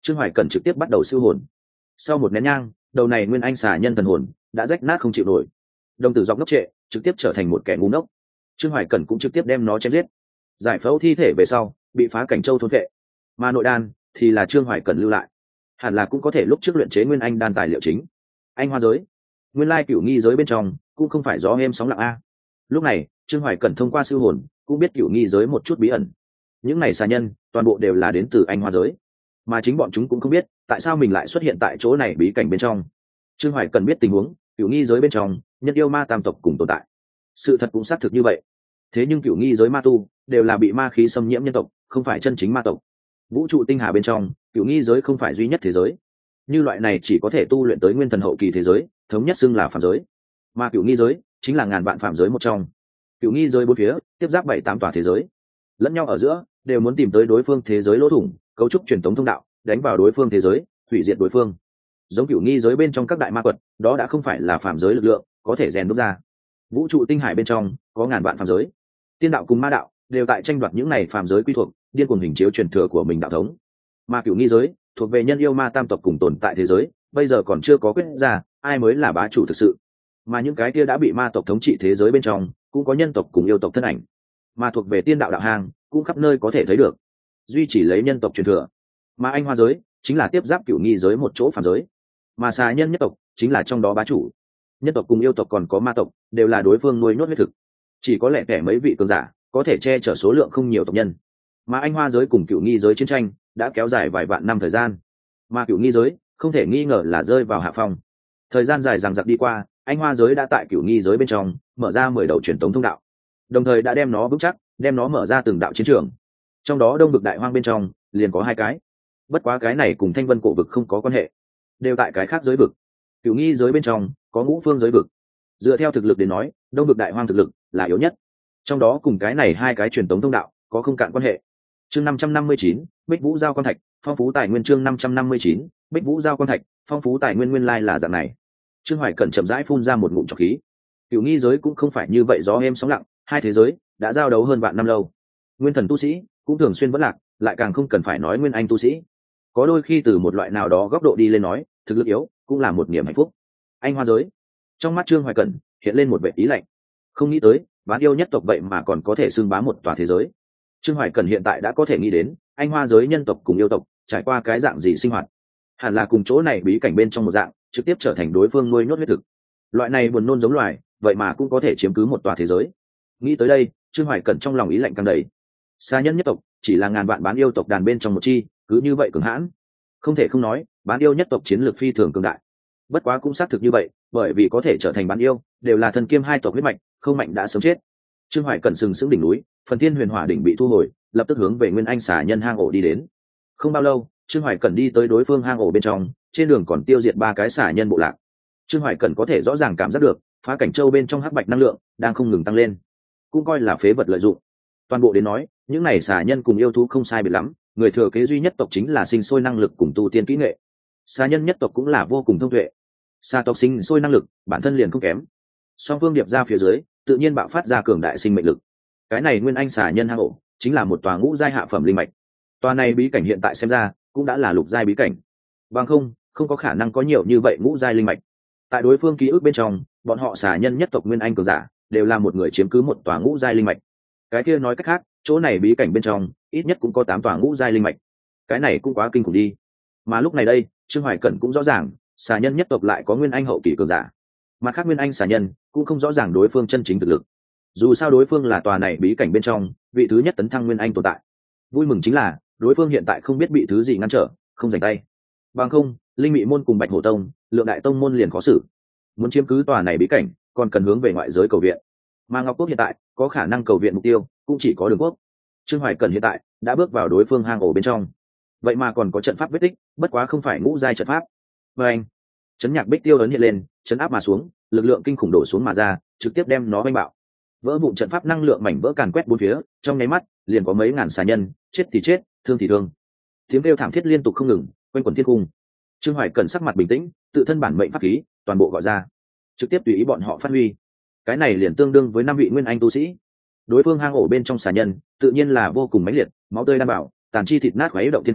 Trương Hoài Cẩn trực tiếp bắt đầu siêu hồn. Sau một nén nhang, đầu này nguyên anh xà nhân thần hồn đã rách nát không chịu nổi, đồng tử dọc ngốc trệ, trực tiếp trở thành một kẻ ngu ngốc. Trương Hoài Cẩn cũng trực tiếp đem nó chém giết. Giải phẫu thi thể về sau, bị phá cảnh châu thôn vệ, mà nội đan thì là Trương Hoài Cẩn lưu lại, hẳn là cũng có thể lúc trước luyện chế nguyên anh đan tài liệu chính. Anh hoa giới, nguyên lai cửu nghi giới bên trong cũng không phải gió êm sóng lặng a. Lúc này Trương Hoài Cẩn thông qua siêu hồn cũng biết cửu nghi giới một chút bí ẩn. Những này xà nhân toàn bộ đều là đến từ anh hoa giới, mà chính bọn chúng cũng không biết tại sao mình lại xuất hiện tại chỗ này bí cảnh bên trong. Trương Hoài Cẩn biết tình huống cửu nghi giới bên trong nhân yêu ma tam tộc cùng tồn tại, sự thật cũng xác thực như vậy. Thế nhưng cửu nghi giới ma tu đều là bị ma khí xâm nhiễm nhân tộc, không phải chân chính ma tộc. Vũ trụ tinh hà bên trong cửu nghi giới không phải duy nhất thế giới, như loại này chỉ có thể tu luyện tới nguyên thần hậu kỳ thế giới thống nhất xưng là phàm giới, mà cửu nghi giới chính là ngàn vạn phàm giới một trong. Cửu nghi giới bốn phía tiếp giáp 7-8 tòa thế giới, lẫn nhau ở giữa đều muốn tìm tới đối phương thế giới lỗ thủng, cấu trúc truyền thống thông đạo đánh vào đối phương thế giới, hủy diệt đối phương. Giống cửu nghi giới bên trong các đại ma quật, đó đã không phải là phàm giới lực lượng có thể rèn đúc ra. Vũ trụ tinh hải bên trong có ngàn vạn phàm giới, tiên đạo cùng ma đạo đều tại tranh đoạt những này phàm giới quy thuộc, điên cuồng hình chiếu truyền thừa của mình đạo thống. Mà cửu nghi giới thuộc về nhân yêu ma tam tộc cùng tồn tại thế giới, bây giờ còn chưa có quyết ra ai mới là bá chủ thực sự. Mà những cái kia đã bị ma tộc thống trị thế giới bên trong cũng có nhân tộc cùng yêu tộc thân ảnh, mà thuộc về tiên đạo đạo hang cũng khắp nơi có thể thấy được, duy chỉ lấy nhân tộc truyền thừa. Mà anh hoa giới chính là tiếp giáp cửu nghi giới một chỗ phàm giới, mà xà nhân nhất tộc chính là trong đó bá chủ. Nhân tộc cùng yêu tộc còn có ma tộc đều là đối phương nuôi nhốt huyết thực, chỉ có lẻ tẻ mấy vị cường giả có thể che chở số lượng không nhiều tộc nhân. Mà anh hoa giới cùng cửu nghi giới chiến tranh đã kéo dài vài vạn năm thời gian, mà cửu nghi giới không thể nghi ngờ là rơi vào hạ phong. Thời gian dài dằng dặc đi qua, anh hoa giới đã tại cửu nghi giới bên trong mở ra 10 đầu truyền tống thông đạo, đồng thời đã đem nó vững chắc, đem nó mở ra từng đạo chiến trường. Trong đó đông vực đại hoang bên trong liền có 2 cái, bất quá cái này cùng thanh vân cổ vực không có quan hệ, đều tại cái khác giới vực. Cửu nghi giới bên trong có ngũ phương giới vực, dựa theo thực lực đến nói đông vực đại hoang thực lực là yếu nhất, trong đó cùng cái này 2 cái truyền tống thông đạo có không cạn quan hệ. Chương 559, Bích Vũ giao quan thạch, phong phú tài nguyên. Chương 559, Bích Vũ giao quan thạch, phong phú tài nguyên. Nguyên lai là dạng này. Trương Hoài Cẩn chậm rãi phun ra một ngụm trọc khí. Cửu nghi giới cũng không phải như vậy gió êm sóng lặng, 2 thế giới đã giao đấu hơn vạn năm lâu. Nguyên thần tu sĩ cũng thường xuyên vẫn lạc, lại càng không cần phải nói nguyên anh tu sĩ. Có đôi khi từ một loại nào đó góc độ đi lên nói, thực lực yếu cũng là một niềm hạnh phúc. Anh hoa giới, trong mắt Trương Hoài Cẩn hiện lên một vẻ ý lạnh. Không nghĩ tới bán yêu nhất tộc vậy mà còn có thể xưng bá một tòa thế giới. Trương Hoài Cẩn hiện tại đã có thể nghĩ đến anh hoa giới nhân tộc cùng yêu tộc trải qua cái dạng gì sinh hoạt, hẳn là cùng chỗ này bí cảnh bên trong một dạng, trực tiếp trở thành đối phương nuôi nhốt huyết thực. Loại này buồn nôn giống loài, vậy mà cũng có thể chiếm cứ một tòa thế giới. Nghĩ tới đây, Trương Hoài Cẩn trong lòng ý lạnh căng đầy. Xa nhân nhất tộc chỉ là ngàn vạn bán yêu tộc đàn bên trong một chi, cứ như vậy cường hãn, không thể không nói bán yêu nhất tộc chiến lược phi thường cường đại. Bất quá cũng xác thực như vậy, bởi vì có thể trở thành bán yêu đều là thần kiêm 2 tộc huyết mạch, không mạnh đã sớm chết. Trương Hoài Cẩn sừng sững đỉnh núi, phần thiên huyền hỏa đỉnh bị thu hồi, lập tức hướng về nguyên anh xà nhân hang ổ đi đến. Không bao lâu, Trương Hoài Cẩn đi tới đối phương hang ổ bên trong, trên đường còn tiêu diệt 3 cái xà nhân bộ lạc. Trương Hoài Cẩn có thể rõ ràng cảm giác được phá cảnh châu bên trong hắc bạch năng lượng đang không ngừng tăng lên, cũng coi là phế vật lợi dụng. Toàn bộ đến nói, những này xà nhân cùng yêu thú không sai biệt lắm, người thừa kế duy nhất tộc chính là sinh sôi năng lực cùng tu tiên kỹ nghệ. Xà nhân nhất tộc cũng là vô cùng thông tuệ, xà tộc sinh sôi năng lực bản thân liền không kém, song phương điệp ra phía dưới tự nhiên bạo phát ra cường đại sinh mệnh lực. Cái này nguyên anh xà nhân hang ổ chính là một tòa ngũ giai hạ phẩm linh mạch. Tòa này bí cảnh hiện tại xem ra cũng đã là lục giai bí cảnh, bằng không có khả năng có nhiều như vậy ngũ giai linh mạch. Tại đối phương ký ức bên trong, bọn họ xà nhân nhất tộc nguyên anh cường giả đều là một người chiếm cứ một tòa ngũ giai linh mạch. Cái kia nói cách khác, chỗ này bí cảnh bên trong ít nhất cũng có 8 tòa ngũ giai linh mạch. Cái này cũng quá kinh khủng đi. Mà lúc này đây, Trương Hoài Cẩn cũng rõ ràng, xà nhân nhất tộc lại có nguyên anh hậu kỳ cường giả. Mặt khác nguyên anh xà nhân cũng không rõ ràng đối phương chân chính thực lực. Dù sao đối phương là tòa này bí cảnh bên trong vị thứ nhất tấn thăng nguyên anh tồn tại. Vui mừng chính là đối phương hiện tại không biết bị thứ gì ngăn trở, không giành tay. Bằng không, Linh Mị môn cùng Bạch Hổ tông, Lượng Đại tông môn liền khó xử. Muốn chiếm cứ tòa này bí cảnh, còn cần hướng về ngoại giới cầu viện. Mà Ngọc Quốc hiện tại có khả năng cầu viện mục tiêu cũng chỉ có Đường Quốc. Trương Hoài Cẩn hiện tại đã bước vào đối phương hang ổ bên trong, vậy mà còn có trận pháp vết tích, bất quá không phải ngũ giai trận pháp. Và anh, chấn nhạc bích tiêu ấn hiện lên, chấn áp mà xuống, lực lượng kinh khủng đổ xuống mà ra, trực tiếp đem nó oanh bạo. Vỡ vụn trận pháp năng lượng mảnh vỡ càn quét bốn phía, trong nháy mắt liền có mấy ngàn xà nhân chết thì chết, thương thì thương. Tiếng kêu thảm thiết liên tục không ngừng, quanh quẩn thiên cung. Trương Hoài Cẩn sắc mặt bình tĩnh, tự thân bản mệnh pháp khí toàn bộ gọi ra, trực tiếp tùy ý bọn họ phát huy. Cái này liền tương đương với 5 vị nguyên anh tu sĩ. Đối phương hang ổ bên trong xà nhân tự nhiên là vô cùng mãnh liệt, máu tươi đan bảo, tàn chi thịt nát khuấy động thiên cung,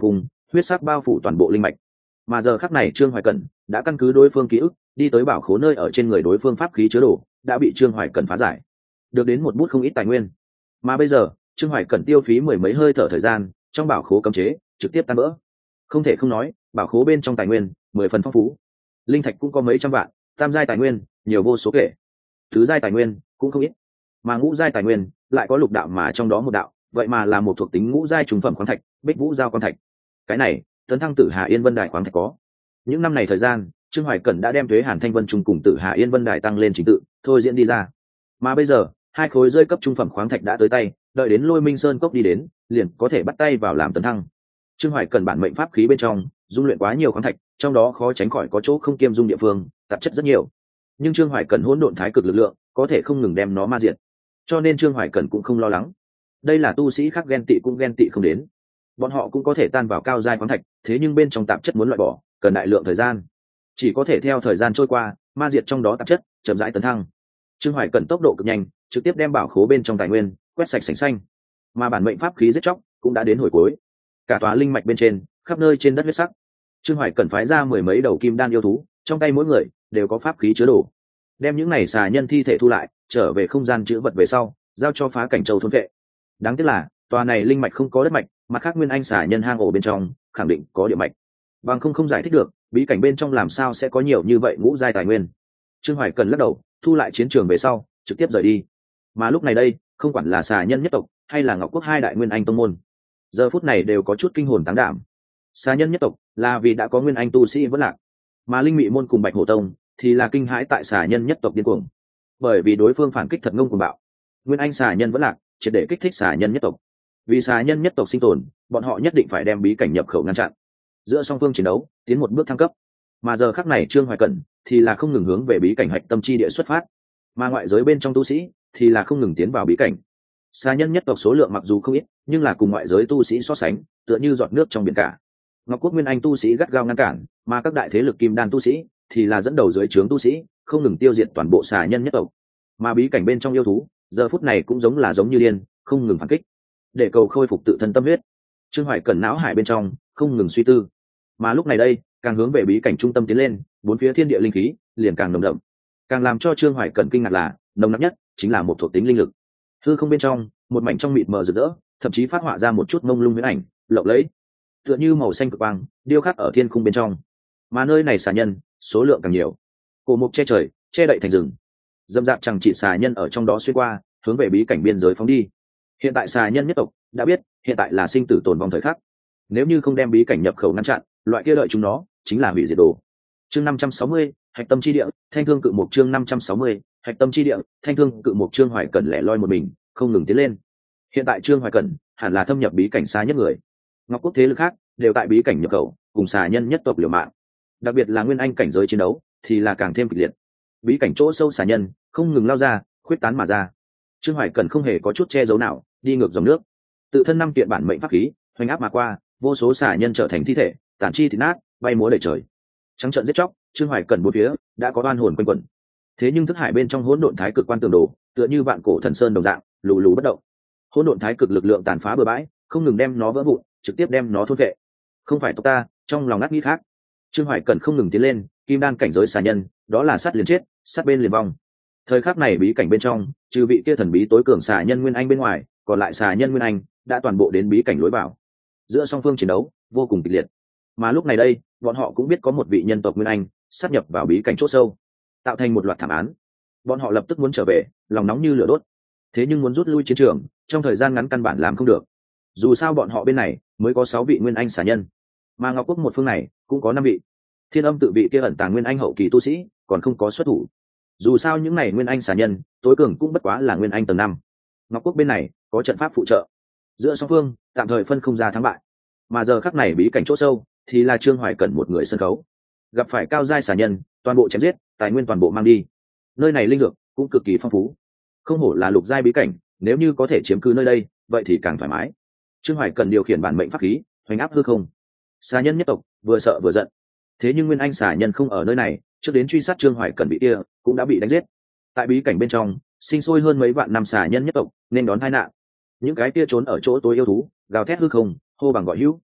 huyết sắc bao phủ toàn bộ linh mạch. Mà giờ khắc này Trương Hoài Cẩn đã căn cứ đối phương ký ức đi tới bảo khố nơi ở trên người đối phương pháp khí chứa đồ đã bị Trương Hoài Cẩn phá giải, được đến một bút không ít tài nguyên. Mà bây giờ Trương Hoài Cẩn tiêu phí mười mấy hơi thở thời gian trong bảo khố cấm chế trực tiếp tan vỡ. Không thể không nói, bảo khố bên trong tài nguyên 10 phần phong phú. Linh thạch cũng có mấy trăm vạn, tam giai tài nguyên nhiều vô số kể, tứ giai tài nguyên cũng không ít, mà ngũ giai tài nguyên lại có lục đạo, mà trong đó một đạo vậy mà là một thuộc tính ngũ giai trùng phẩm khoáng thạch, Bích Vũ giao khoáng thạch. Cái này tấn thăng Tử Hà Yên Vân Đài khoáng thạch có. Những năm này thời gian, Trương Hoài Cẩn đã đem Tuế Hàn Thanh Vân Trung cùng Tử Hà Yên Vân Đài tăng lên trình tự thôi diễn đi ra. Mà bây giờ hai khối rơi cấp trung phẩm khoáng thạch đã tới tay, đợi đến Lôi Minh Sơn cốc đi đến liền có thể bắt tay vào làm tấn thăng. Trương Hoài Cẩn bản mệnh pháp khí bên trong dung luyện quá nhiều khoáng thạch, trong đó khó tránh khỏi có chỗ không kiêm dung địa phương, tạp chất rất nhiều. Nhưng Trương Hoài Cẩn hỗn độn thái cực lực lượng có thể không ngừng đem nó ma diệt, cho nên Trương Hoài Cẩn cũng không lo lắng. Đây là tu sĩ khác ghen tị cũng ghen tị không đến. Bọn họ cũng có thể tan vào cao giai khoáng thạch, thế nhưng bên trong tạp chất muốn loại bỏ cần đại lượng thời gian, chỉ có thể theo thời gian trôi qua ma diệt trong đó tạp chất, chậm rãi tấn thăng. Trương Hoài Cẩn tốc độ cực nhanh, trực tiếp đem bảo khố bên trong tài nguyên quét sạch sành xanh. Mà bản mệnh pháp khí giết chóc cũng đã đến hồi cuối, cả tòa linh mạch bên trên khắp nơi trên đất huyết sắc. Trương Hoài Cẩn phái ra mười mấy đầu kim đan yêu thú, trong tay mỗi người đều có pháp khí chứa đồ, đem những này xà nhân thi thể thu lại trở về không gian chữ vật về sau giao cho Phá Cảnh Châu thôn vệ. Đáng tiếc là tòa này linh mạch không có đất mạch, mặt khác nguyên anh xà nhân hang ổ bên trong khẳng định có địa mạch, bằng không giải thích được bí cảnh bên trong làm sao sẽ có nhiều như vậy ngũ giai tài nguyên. Trương Hoài Cẩn lắc đầu, thu lại chiến trường về sau trực tiếp rời đi. Mà lúc này đây, không quản là xà nhân nhất tộc hay là Ngọc Quốc hai đại nguyên anh tông môn, giờ phút này đều có chút kinh hồn táng đảm. Xà nhân nhất tộc là vì đã có nguyên anh tu sĩ vẫn lạc, mà Linh Mị môn cùng Bạch Hổ tông thì là kinh hãi tại xà nhân nhất tộc điên cuồng, bởi vì đối phương phản kích thật ngông cuồng bạo. Nguyên anh xà nhân vẫn lạc triệt để kích thích xà nhân nhất tộc, vì xà nhân nhất tộc sinh tồn bọn họ nhất định phải đem bí cảnh nhập khẩu ngăn chặn. Giữa song phương chiến đấu tiến một bước thăng cấp, mà giờ khắc này Trương Hoài Cẩn thì là không ngừng hướng về bí cảnh hạch tâm chi địa xuất phát, mà ngoại giới bên trong tu sĩ thì là không ngừng tiến vào bí cảnh. Xà nhân nhất tộc số lượng mặc dù không ít, nhưng là cùng ngoại giới tu sĩ so sánh tựa như giọt nước trong biển cả. Ngọc Quốc nguyên anh tu sĩ gắt gao ngăn cản, mà các đại thế lực kim đan tu sĩ thì là dẫn đầu dưới trướng tu sĩ không ngừng tiêu diệt toàn bộ xà nhân nhất tộc. Mà bí cảnh bên trong yêu thú giờ phút này cũng giống như điên, không ngừng phản kích để cầu khôi phục tự thân tâm huyết. Trương Hoài Cẩn não hải bên trong không ngừng suy tư, mà lúc này đây càng hướng về bí cảnh trung tâm tiến lên, bốn phía thiên địa linh khí liền càng nồng đậm. Càng làm cho Trương Hoài Cẩn kinh ngạc là nồng nặc nhất chính là một thuộc tính linh lực. Hư không bên trong một mảnh trong mịt mờ rực rỡ, thậm chí phát họa ra một chút mông lung huyễn ảnh lộng lẫy, tựa như màu xanh cực quang điêu khắc ở thiên khung bên trong. Mà nơi này xà nhân số lượng càng nhiều, cổ mục che trời che đậy thành rừng, dâm dạp chẳng chỉ xà nhân ở trong đó xuyên qua, hướng về bí cảnh biên giới phóng đi. Hiện tại xà nhân nhất tộc đã biết hiện tại là sinh tử tồn vong thời khắc, nếu như không đem bí cảnh nhập khẩu ngăn chặn, loại kia đợi chúng nó chính là hủy diệt đồ. Chương 560, hạch tâm chi địa, thanh thương cự mục. Chương 560, hạch tâm chi địa, thanh thương cự mục. Trương Hoài Cẩn lẻ loi một mình không ngừng tiến lên. Hiện tại Trương Hoài Cẩn hẳn là thâm nhập bí cảnh xa nhất người. Ngọc Quốc thế lực khác đều tại bí cảnh nhập khẩu cùng xà nhân nhất tộc liều mạng, đặc biệt là nguyên anh cảnh giới chiến đấu thì là càng thêm kịch liệt. Bí cảnh chỗ sâu xà nhân không ngừng lao ra, khuyết tán mà ra. Trương Hoài Cẩn không hề có chút che giấu nào, đi ngược dòng nước, tự thân năm kiện bản mệnh pháp khí hoành áp mà qua, vô số xà nhân trở thành thi thể, tản chi thịt nát, bay múa đầy trời. Trắng trợn giết chóc, Trương Hoài Cẩn bốn phía đã có oan hồn quanh quẩn. Thế nhưng thức hải bên trong hỗn độn thái cực quan tường đồ tựa như vạn cổ thần sơn đồng dạng, lù lù bất động. Hỗn độn thái cực lực lượng tàn phá bừa bãi, không ngừng đem nó vỡ vụn, trực tiếp đem nó thôn vệ. Không phải tộc ta, trong lòng ngắt nghĩ khác. Trương Hoài Cẩn không ngừng tiến lên, kim đan cảnh giới xà nhân, đó là sát liền chết, sát bên liền vong. Thời khắc này bí cảnh bên trong, trừ vị kia thần bí tối cường xà nhân nguyên anh bên ngoài, còn lại xà nhân nguyên anh đã toàn bộ đến bí cảnh lối vào. Giữa song phương chiến đấu vô cùng kịch liệt. Mà lúc này đây, bọn họ cũng biết có một vị nhân tộc nguyên anh sát nhập vào bí cảnh chỗ sâu, tạo thành một loạt thảm án. Bọn họ lập tức muốn trở về, lòng nóng như lửa đốt. Thế nhưng muốn rút lui chiến trường, trong thời gian ngắn căn bản làm không được. Dù sao bọn họ bên này mới có 6 vị nguyên anh xà nhân, mà Ngọc Quốc một phương này cũng có 5 vị. Thiên Âm tự vị kia ẩn tàng nguyên anh hậu kỳ tu sĩ còn không có xuất thủ. Dù sao những này nguyên anh xà nhân tối cường cũng bất quá là nguyên anh tầng 5. Ngọc Quốc bên này có trận pháp phụ trợ, giữa song phương tạm thời phân không ra thắng bại. Mà giờ khắc này bí cảnh chỗ sâu thì là Trương Hoài Cẩn một người sân khấu, gặp phải cao giai xà nhân toàn bộ chém giết, tài nguyên toàn bộ mang đi. Nơi này linh dược cũng cực kỳ phong phú, không hổ là lục giai bí cảnh, nếu như có thể chiếm cứ nơi đây vậy thì càng thoải mái. Trương Hoài Cẩn điều khiển bản mệnh pháp khí hoành áp hư không. Xà nhân nhất tộc vừa sợ vừa giận, thế nhưng nguyên anh xà nhân không ở nơi này, trước đến truy sát Trương Hoài Cẩn bị kia cũng đã bị đánh giết. Tại bí cảnh bên trong sinh sôi hơn mấy vạn năm xà nhân nhất tộc nên đón tai nạn. Những cái kia trốn ở chỗ tối yêu thú gào thét hư không, hô bằng gọi hữu,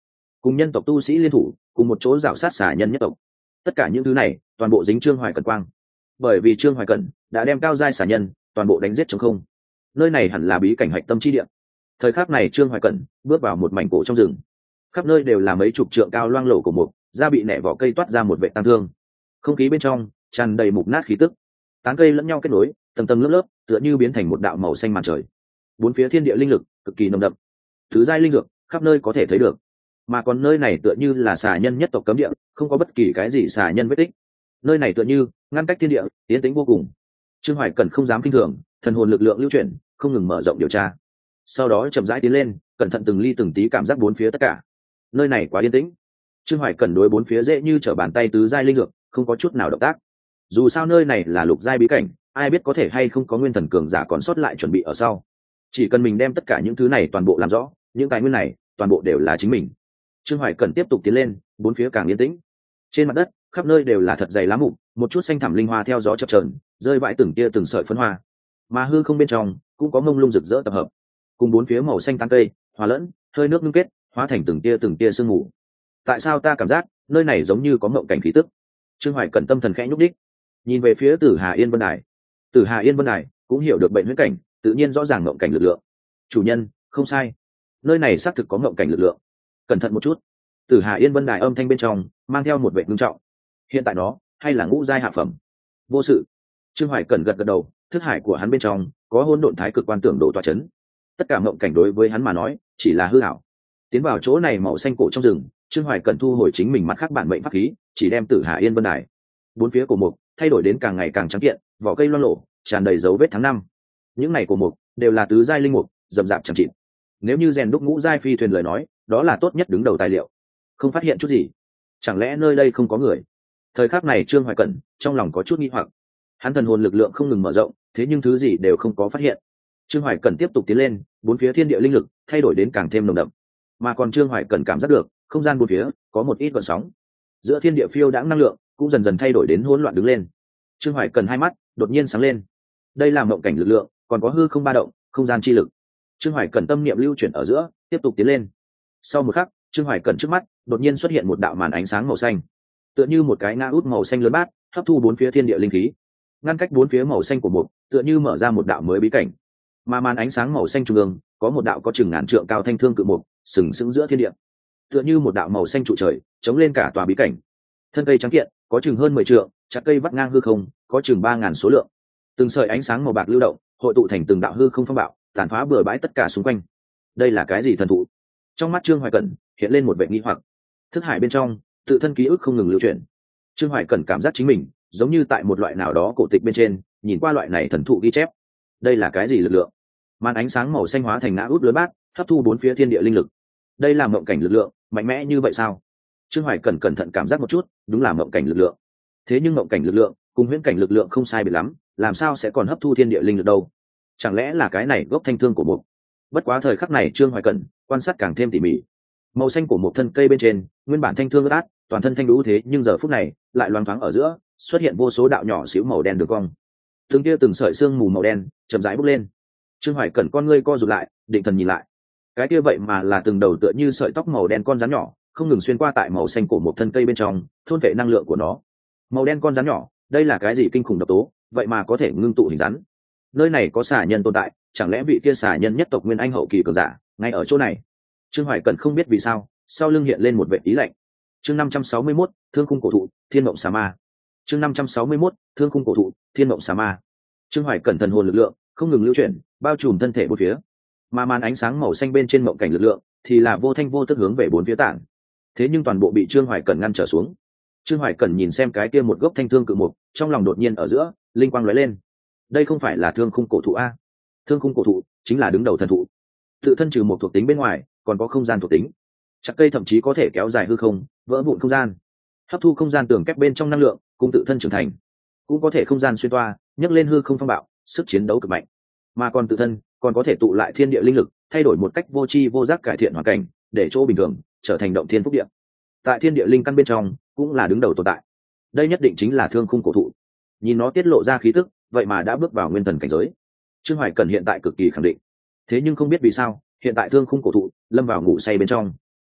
cùng nhân tộc tu sĩ liên thủ cùng một chỗ rảo sát xà nhân nhất tộc. Tất cả những thứ này toàn bộ dính Trương Hoài Cẩn quang, bởi vì Trương Hoài Cẩn đã đem cao giai xà nhân toàn bộ đánh giết trống không. Nơi này hẳn là bí cảnh hạch tâm chi địa. Thời khắc này Trương Hoài Cẩn bước vào một mảnh cổ trong rừng, khắp nơi đều là mấy chục trượng cao loang lổ của mục, da bị nẻ vỏ cây toát ra một vệ tang thương. Không khí bên trong tràn đầy mục nát khí tức, tán cây lẫn nhau kết nối, tầng tầng lớp lớp, tựa như biến thành một đạo màu xanh màn trời. Bốn phía thiên địa linh lực cực kỳ nồng đậm, thứ giai linh dược khắp nơi có thể thấy được. Mà còn nơi này tựa như là xà nhân nhất tộc cấm địa, không có bất kỳ cái gì xà nhân vết tích. Nơi này tựa như ngăn cách thiên địa, tiến tĩnh vô cùng. Trương Hoài Cẩn không dám kinh thường, thần hồn lực lượng lưu chuyển, không ngừng mở rộng điều tra. Sau đó chậm rãi tiến lên, cẩn thận từng ly từng tí cảm giác bốn phía tất cả. Nơi này quá yên tĩnh. Trương Hoài Cẩn đối bốn phía dễ như trở bàn tay tứ giai linh dược, không có chút nào động tác. Dù sao nơi này là lục giai bí cảnh, ai biết có thể hay không có nguyên thần cường giả còn sót lại chuẩn bị ở sau. Chỉ cần mình đem tất cả những thứ này toàn bộ làm rõ, những tài nguyên này toàn bộ đều là chính mình. Trương Hoài Cẩn tiếp tục tiến lên, bốn phía càng yên tĩnh. Trên mặt đất khắp nơi đều là thật dày lá mục, một chút xanh thẳm linh hoa theo gió chập chờn, rơi vãi từng tia từng sợi phấn hoa. Mà hư không bên trong cũng có mông lung rực rỡ tập hợp, cùng bốn phía màu xanh tán cây hòa lẫn, hơi nước ngưng kết, hóa thành từng tia sương mù. Tại sao ta cảm giác nơi này giống như có mộng cảnh khí tức? Trương Hoài Cẩn tâm thần khẽ nhúc đích, nhìn về phía Tử Hà Yên Vân Đài. Tử Hà Yên Vân Đài cũng hiểu được bệnh huyễn cảnh, tự nhiên rõ ràng mộng cảnh lực lượng. Chủ nhân, không sai, nơi này xác thực có mộng cảnh lực lượng. Cẩn thận một chút. Tử Hà Yên Vân Đài âm thanh bên trong mang theo một vẻ ngưng trọng. Hiện tại nó hay là ngũ giai hạ phẩm. Vô sự. Trương Hoài Cẩn gật gật đầu, thức hải của hắn bên trong có hỗn độn thái cực quan tưởng độ tọa chấn. Tất cả mộng cảnh đối với hắn mà nói chỉ là hư ảo. Tiến vào chỗ này màu xanh cổ trong rừng, Trương Hoài Cẩn thu hồi chính mình mặt khác bản mệnh pháp khí, chỉ đem Tử Hà Yên Vân Đài. Bốn phía cổ mục thay đổi đến càng ngày càng trắng kiện, vỏ cây loang lổ, tràn đầy dấu vết tháng năm. Những này cổ mục đều là tứ giai linh mục, rậm rạp chẳng chịt. Nếu như rèn đúc ngũ giai phi thuyền lời nói, đó là tốt nhất đứng đầu tài liệu. Không phát hiện chút gì, chẳng lẽ nơi đây không có người? Thời khắc này Trương Hoài Cẩn trong lòng có chút nghi hoặc. Hắn thần hồn lực lượng không ngừng mở rộng, thế nhưng thứ gì đều không có phát hiện. Trương Hoài Cẩn tiếp tục tiến lên, bốn phía thiên địa linh lực thay đổi đến càng thêm nồng đậm. Mà còn Trương Hoài Cẩn cảm giác được không gian bốn phía có một ít gợn sóng, giữa thiên địa phiêu đãng năng lượng cũng dần dần thay đổi đến hỗn loạn đứng lên. Trương Hoài Cẩn hai mắt đột nhiên sáng lên. Đây là mộng cảnh lực lượng, còn có hư không ba động, không gian chi lực. Trương Hoài Cẩn tâm niệm lưu chuyển ở giữa, tiếp tục tiến lên. Sau một khắc, Trương Hoài Cẩn trước mắt đột nhiên xuất hiện một đạo màn ánh sáng màu xanh, tựa như một cái ngã út màu xanh lớn bát, hấp thu bốn phía thiên địa linh khí, ngăn cách bốn phía màu xanh của mục, tựa như mở ra một đạo mới bí cảnh. Mà màn ánh sáng màu xanh trung ương có một đạo có chừng ngàn trượng cao thanh thương cự mục, sừng sững giữa thiên địa, tựa như một đạo màu xanh trụ trời chống lên cả tòa bí cảnh. Thân cây trắng kiện có chừng hơn 10 trượng, chặt cây vắt ngang hư không có chừng 3000 số lượng. Từng sợi ánh sáng màu bạc lưu động, hội tụ thành từng đạo hư không phong bạo, tàn phá bừa bãi tất cả xung quanh. Đây là cái gì thần thụ? Trong mắt Trương Hoài Cẩn hiện lên một vẻ nghi hoặc. Thức hải bên trong tự thân ký ức không ngừng lưu chuyển. Trương Hoài Cẩn cảm giác chính mình giống như tại một loại nào đó cổ tịch bên trên nhìn qua loại này thần thụ ghi chép. Đây là cái gì lực lượng? Màn ánh sáng màu xanh hóa thành ngã út lớn bát, hấp thu bốn phía thiên địa linh lực. Đây là mộng cảnh lực lượng mạnh mẽ như vậy sao? Trương Hoài Cẩn cẩn thận cảm giác một chút, đúng là mộng cảnh lực lượng. Thế nhưng mộng cảnh lực lượng cùng huyễn cảnh lực lượng không sai biệt lắm, làm sao sẽ còn hấp thu thiên địa linh lực đâu? Chẳng lẽ là cái này gốc thanh thương của mục? Bất quá thời khắc này Trương Hoài Cẩn quan sát càng thêm tỉ mỉ. Màu xanh của một thân cây bên trên, nguyên bản thanh thương ướt át, toàn thân thanh lũ thế nhưng giờ phút này lại loáng thoáng ở giữa xuất hiện vô số đạo nhỏ xíu màu đen đường cong. Từng tia từng sợi sương mù màu đen chậm rãi bốc lên. Trương Hoài Cẩn con ngươi co rụt lại, định thần nhìn lại. Cái kia vậy mà là từng đầu tựa như sợi tóc màu đen con rắn nhỏ, không ngừng xuyên qua tại màu xanh của một thân cây bên trong, thôn vệ năng lượng của nó. Màu đen con rắn nhỏ, đây là cái gì kinh khủng độc tố, vậy mà có thể ngưng tụ hình rắn. Nơi này có xà nhân tồn tại, chẳng lẽ vị kia xà nhân nhất tộc nguyên anh hậu kỳ cường giả ngay ở chỗ này? Trương Hoài Cẩn không biết vì sao, sau lưng hiện lên một vệ ý lạnh. Chương 561, Thương khung cổ thụ, Thiên mộng xà ma. Chương 561, Thương khung cổ thụ, Thiên mộng xà ma. Trương Hoài Cẩn thần hồn lực lượng không ngừng lưu chuyển, bao trùm thân thể bốn phía. Mà màn ánh sáng màu xanh bên trên mộng cảnh lực lượng thì là vô thanh vô tức hướng về bốn phía tản. Thế nhưng toàn bộ bị Trương Hoài Cẩn ngăn trở xuống. Trương Hoài Cẩn nhìn xem cái kia một gốc thanh thương cự mục, trong lòng đột nhiên ở giữa linh quang lóe lên. Đây không phải là thương khung cổ thụ a? Thương khung cổ thụ chính là đứng đầu thần thụ, tự thân trừ một thuộc tính bên ngoài còn có không gian thuộc tính. Chặt cây thậm chí có thể kéo dài hư không, vỡ vụn không gian, hấp thu không gian tường kép bên trong năng lượng, cùng tự thân trưởng thành. Cũng có thể không gian xuyên toa, nhấc lên hư không phong bạo, sức chiến đấu cực mạnh. Mà còn tự thân còn có thể tụ lại thiên địa linh lực, thay đổi một cách vô tri vô giác cải thiện hoàn cảnh, để chỗ bình thường trở thành động thiên phúc địa. Tại thiên địa linh căn bên trong cũng là đứng đầu tồn tại. Đây nhất định chính là thương khung cổ thụ. Nhìn nó tiết lộ ra khí tức, vậy mà đã bước vào nguyên thần cảnh giới. Trương Hoài Cẩn hiện tại cực kỳ khẳng định. Thế nhưng không biết vì sao, hiện tại thương khung cổ thụ lâm vào ngủ say bên trong.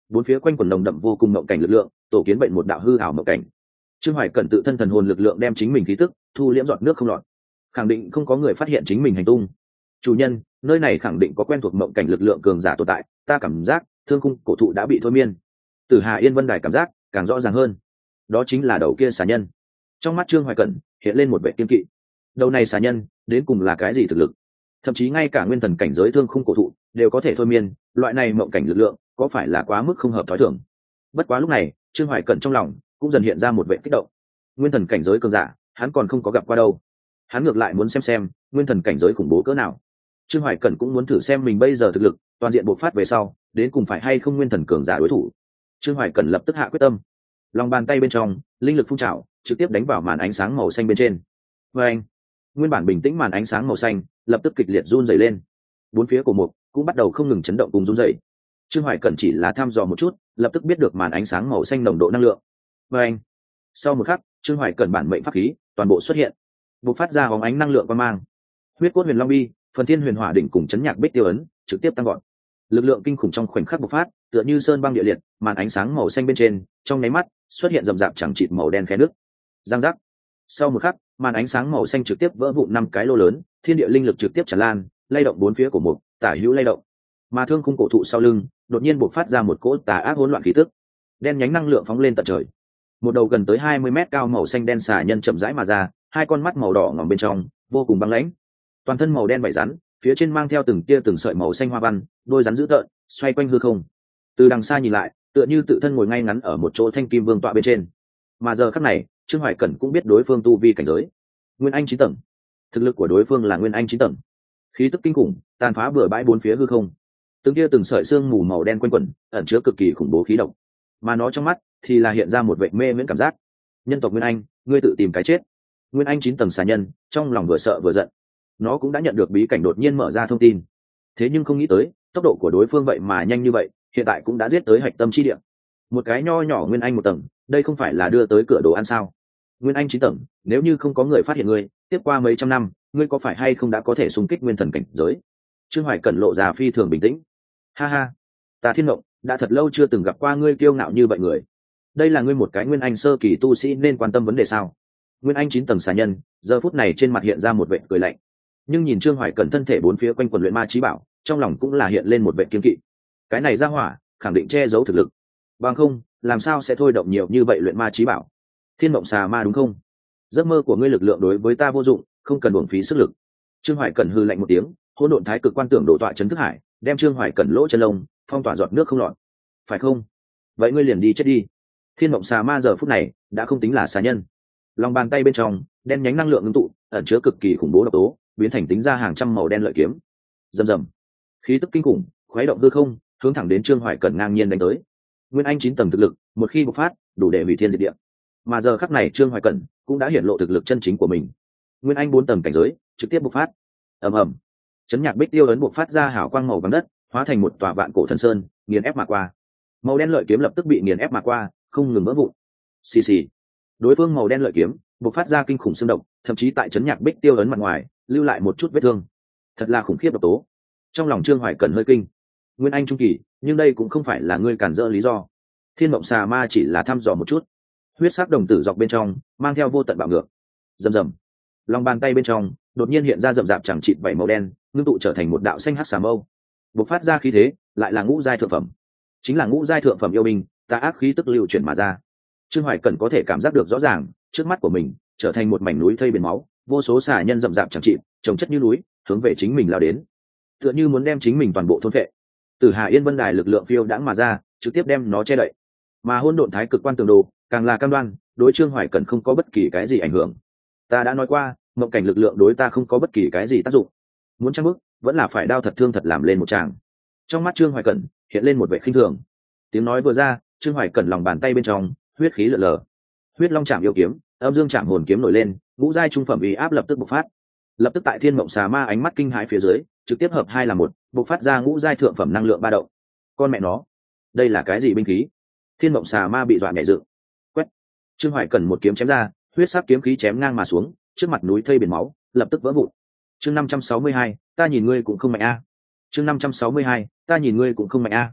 bốn phía quanh quần nồng đậm vô cùng mộng cảnh lực lượng, tổ kiến bệnh một đạo hư ảo mộng cảnh. Trương Hoài Cẩn tự thân thần hồn lực lượng đem chính mình khí tức thu liễm giọt nước không lọt, khẳng định không có người phát hiện chính mình hành tung. Chủ nhân, nơi này khẳng định có quen thuộc mộng cảnh lực lượng cường giả tồn tại, ta cảm giác thương khung cổ thụ đã bị thôi miên. Từ Hà Yên Vân Đài cảm giác càng rõ ràng hơn, đó chính là đầu kia xà nhân. Trong mắt Trương Hoài Cẩn hiện lên một vẻ kiên kỵ. Đầu này xà nhân đến cùng là cái gì thực lực? Thậm chí ngay cả nguyên thần cảnh giới thương khung cổ thụ đều có thể thôi miên, loại này mộng cảnh lực lượng có phải là quá mức không hợp thói thường? Bất quá lúc này Trương Hoài Cẩn trong lòng cũng dần hiện ra một vẻ kích động. Nguyên thần cảnh giới cường giả hắn còn không có gặp qua đâu, hắn ngược lại muốn xem nguyên thần cảnh giới khủng bố cỡ nào. Trương Hoài Cẩn cũng muốn thử xem mình bây giờ thực lực toàn diện bộc phát về sau đến cùng phải hay không nguyên thần cường giả đối thủ. Trương Hoài Cẩn lập tức hạ quyết tâm, lòng bàn tay bên trong linh lực phun trào trực tiếp đánh vào màn ánh sáng màu xanh bên trên. Và anh, nguyên bản bình tĩnh màn ánh sáng màu xanh lập tức kịch liệt run rẩy lên, bốn phía của mục cũng bắt đầu không ngừng chấn động cùng run rẩy. Trương Hoài Cẩn chỉ là thăm dò một chút lập tức biết được màn ánh sáng màu xanh nồng độ năng lượng. Và anh, sau một khắc Trương Hoài Cẩn bản mệnh pháp khí toàn bộ xuất hiện, bộc phát ra hóng ánh năng lượng quang mang. Huyết cốt huyền long bi, phần thiên huyền hỏa đỉnh cùng chấn nhạc bích tiêu ấn trực tiếp tăng gọn, lực lượng kinh khủng trong khoảnh khắc bộc phát tựa như sơn băng địa liệt. Màn ánh sáng màu xanh bên trên trong nháy mắt xuất hiện rậm rạp chẳng chịt màu đen khe nước, giang giác. Sau một khắc màn ánh sáng màu xanh trực tiếp vỡ vụn 5 cái lô lớn, thiên địa linh lực trực tiếp tràn lan, lay động bốn phía của một tả hữu lay động. Mà thương khung cổ thụ sau lưng đột nhiên bộc phát ra một cỗ tà ác hỗn loạn khí tức, đen nhánh năng lượng phóng lên tận trời. Một đầu gần tới 20 mét cao màu xanh đen xà nhân chậm rãi mà ra, hai con mắt màu đỏ ngòm bên trong vô cùng băng lãnh, toàn thân màu đen vảy rắn, phía trên mang theo từng tia từng sợi màu xanh hoa văn, đôi rắn dữ tợn xoay quanh hư không. Từ đằng xa nhìn lại tựa như tự thân ngồi ngay ngắn ở một chỗ thanh kim vương tọa bên trên. Mà giờ khắc này Trương Hoài Cẩn cũng biết đối phương tu vi cảnh giới nguyên anh 9 tầng, thực lực của đối phương là nguyên anh 9 tầng, khí tức kinh khủng tàn phá bừa bãi bốn phía hư không, từng tia từng sợi xương mù màu đen quanh quẩn ẩn chứa cực kỳ khủng bố khí độc, mà nó trong mắt thì là hiện ra một vệ mê miễn cảm giác. Nhân tộc nguyên anh, ngươi tự tìm cái chết. Nguyên anh 9 tầng xà nhân trong lòng vừa sợ vừa giận, nó cũng đã nhận được bí cảnh đột nhiên mở ra thông tin, thế nhưng không nghĩ tới tốc độ của đối phương vậy mà nhanh như vậy, hiện tại cũng đã giết tới hạch tâm chi địa. Một cái nho nhỏ nguyên anh 1 tầng, đây không phải là đưa tới cửa đồ ăn sao? Nguyên anh 9 tầng, nếu như không có người phát hiện ngươi, tiếp qua mấy trăm năm ngươi có phải hay không đã có thể xung kích nguyên thần cảnh giới? Trương Hoài Cẩn lộ ra phi thường bình tĩnh. Ha ha, ta Thiên Mộng đã thật lâu chưa từng gặp qua ngươi kiêu ngạo như vậy người. Đây là ngươi một cái nguyên anh sơ kỳ tu sĩ nên quan tâm vấn đề sao? Nguyên anh 9 tầng xà nhân giờ phút này trên mặt hiện ra một vẻ cười lạnh, nhưng nhìn Trương Hoài Cẩn thân thể bốn phía quanh quần luyện ma chí bảo, trong lòng cũng là hiện lên một vẻ kiên kỵ. Cái này ra hỏa khẳng định che giấu thực lực, bằng không làm sao sẽ thôi động nhiều như vậy luyện ma chí bảo? Thiên Mộng xà ma đúng không? Giấc mơ của ngươi lực lượng đối với ta vô dụng, không cần uổng phí sức lực. Trương Hoài Cẩn hư lạnh một tiếng, hỗn độn thái cực quan tưởng đổ tọa chấn thức hải, đem Trương Hoài Cẩn lỗ chân lông phong tỏa giọt nước không lọt. Phải không? Vậy ngươi liền đi chết đi. Thiên Mộng xà ma giờ phút này đã không tính là xà nhân, lòng bàn tay bên trong đen nhánh năng lượng ngưng tụ ẩn chứa cực kỳ khủng bố độc tố, biến thành tính ra hàng trăm màu đen lợi kiếm. Rầm rầm, khí tức kinh khủng khuấy động hư không, hướng thẳng đến Trương Hoài Cẩn ngang nhiên đánh tới. Nguyên anh 9 tầng thực lực, một khi bộc phát, đủ để hủy thiên diệt địa. Mà giờ khắc này Trương Hoài Cẩn cũng đã hiển lộ thực lực chân chính của mình. Nguyên anh 4 tầng cảnh giới, trực tiếp bộc phát. Ầm ầm, chấn nhạc bích tiêu ấn bộc phát ra hào quang màu vàng đất, hóa thành một tòa vạn cổ thần sơn, nghiền ép mà qua. Màu đen lợi kiếm lập tức bị nghiền ép mà qua, không ngừng vỡ vụn. Xì xì, đối phương màu đen lợi kiếm bộc phát ra kinh khủng xương độc, thậm chí tại chấn nhạc bích tiêu ấn mặt ngoài lưu lại một chút vết thương. Thật là khủng khiếp độc tố. Trong lòng Trương Hoài Cẩn hơi kinh. Nguyên anh trung kỳ, nhưng đây cũng không phải là ngươi cản rỡ lý do. Thiên Mộng xà ma chỉ là thăm dò một chút. Huyết sắc đồng tử dọc bên trong mang theo vô tận bạo ngược. Rầm rầm, lòng bàn tay bên trong đột nhiên hiện ra rậm rạp chẳng chịt vảy màu đen, ngưng tụ trở thành một đạo xanh hắc xà mâu, bộc phát ra khí thế lại là ngũ giai thượng phẩm, chính là ngũ giai thượng phẩm yêu binh, tà ác khí tức lưu chuyển mà ra. Trương Hoài Cẩn có thể cảm giác được rõ ràng, trước mắt của mình trở thành một mảnh núi thây biển máu, vô số xà nhân rậm rạp chẳng chịt, chồng chất như núi, hướng về chính mình lao đến, tựa như muốn đem chính mình toàn bộ thôn phệ. Từ Hà Yên Vân Đài lực lượng phiêu đãng mà ra, trực tiếp đem nó che đậy. Mà hỗn độn thái cực quan tường đồ càng là cam đoan, đối Trương Hoài Cẩn không có bất kỳ cái gì ảnh hưởng. Ta đã nói qua, mộng cảnh lực lượng đối ta không có bất kỳ cái gì tác dụng. Muốn trang bức, vẫn là phải đao thật thương thật làm lên một tràng. Trong mắt Trương Hoài Cẩn hiện lên một vẻ khinh thường. Tiếng nói vừa ra, Trương Hoài Cẩn lòng bàn tay bên trong huyết khí lở lờ, huyết long chạm yêu kiếm, âm dương chạm hồn kiếm nổi lên, ngũ giai trung phẩm uy áp lập tức bộc phát. Lập tức tại Thiên Mộng xà ma ánh mắt kinh hãi phía dưới, trực tiếp hợp hai là một, bộc phát ra ngũ giai thượng phẩm năng lượng ba động. Con mẹ nó, đây là cái gì binh khí? Thiên Mộng xà ma bị dọa nhảy dựng. Quét. Trương Hoài Cẩn một kiếm chém ra, huyết sắc kiếm khí chém ngang mà xuống, trước mặt núi thây biển máu lập tức vỡ vụn. Chương 562, ta nhìn ngươi cũng không mạnh a. Chương 562, ta nhìn ngươi cũng không mạnh a.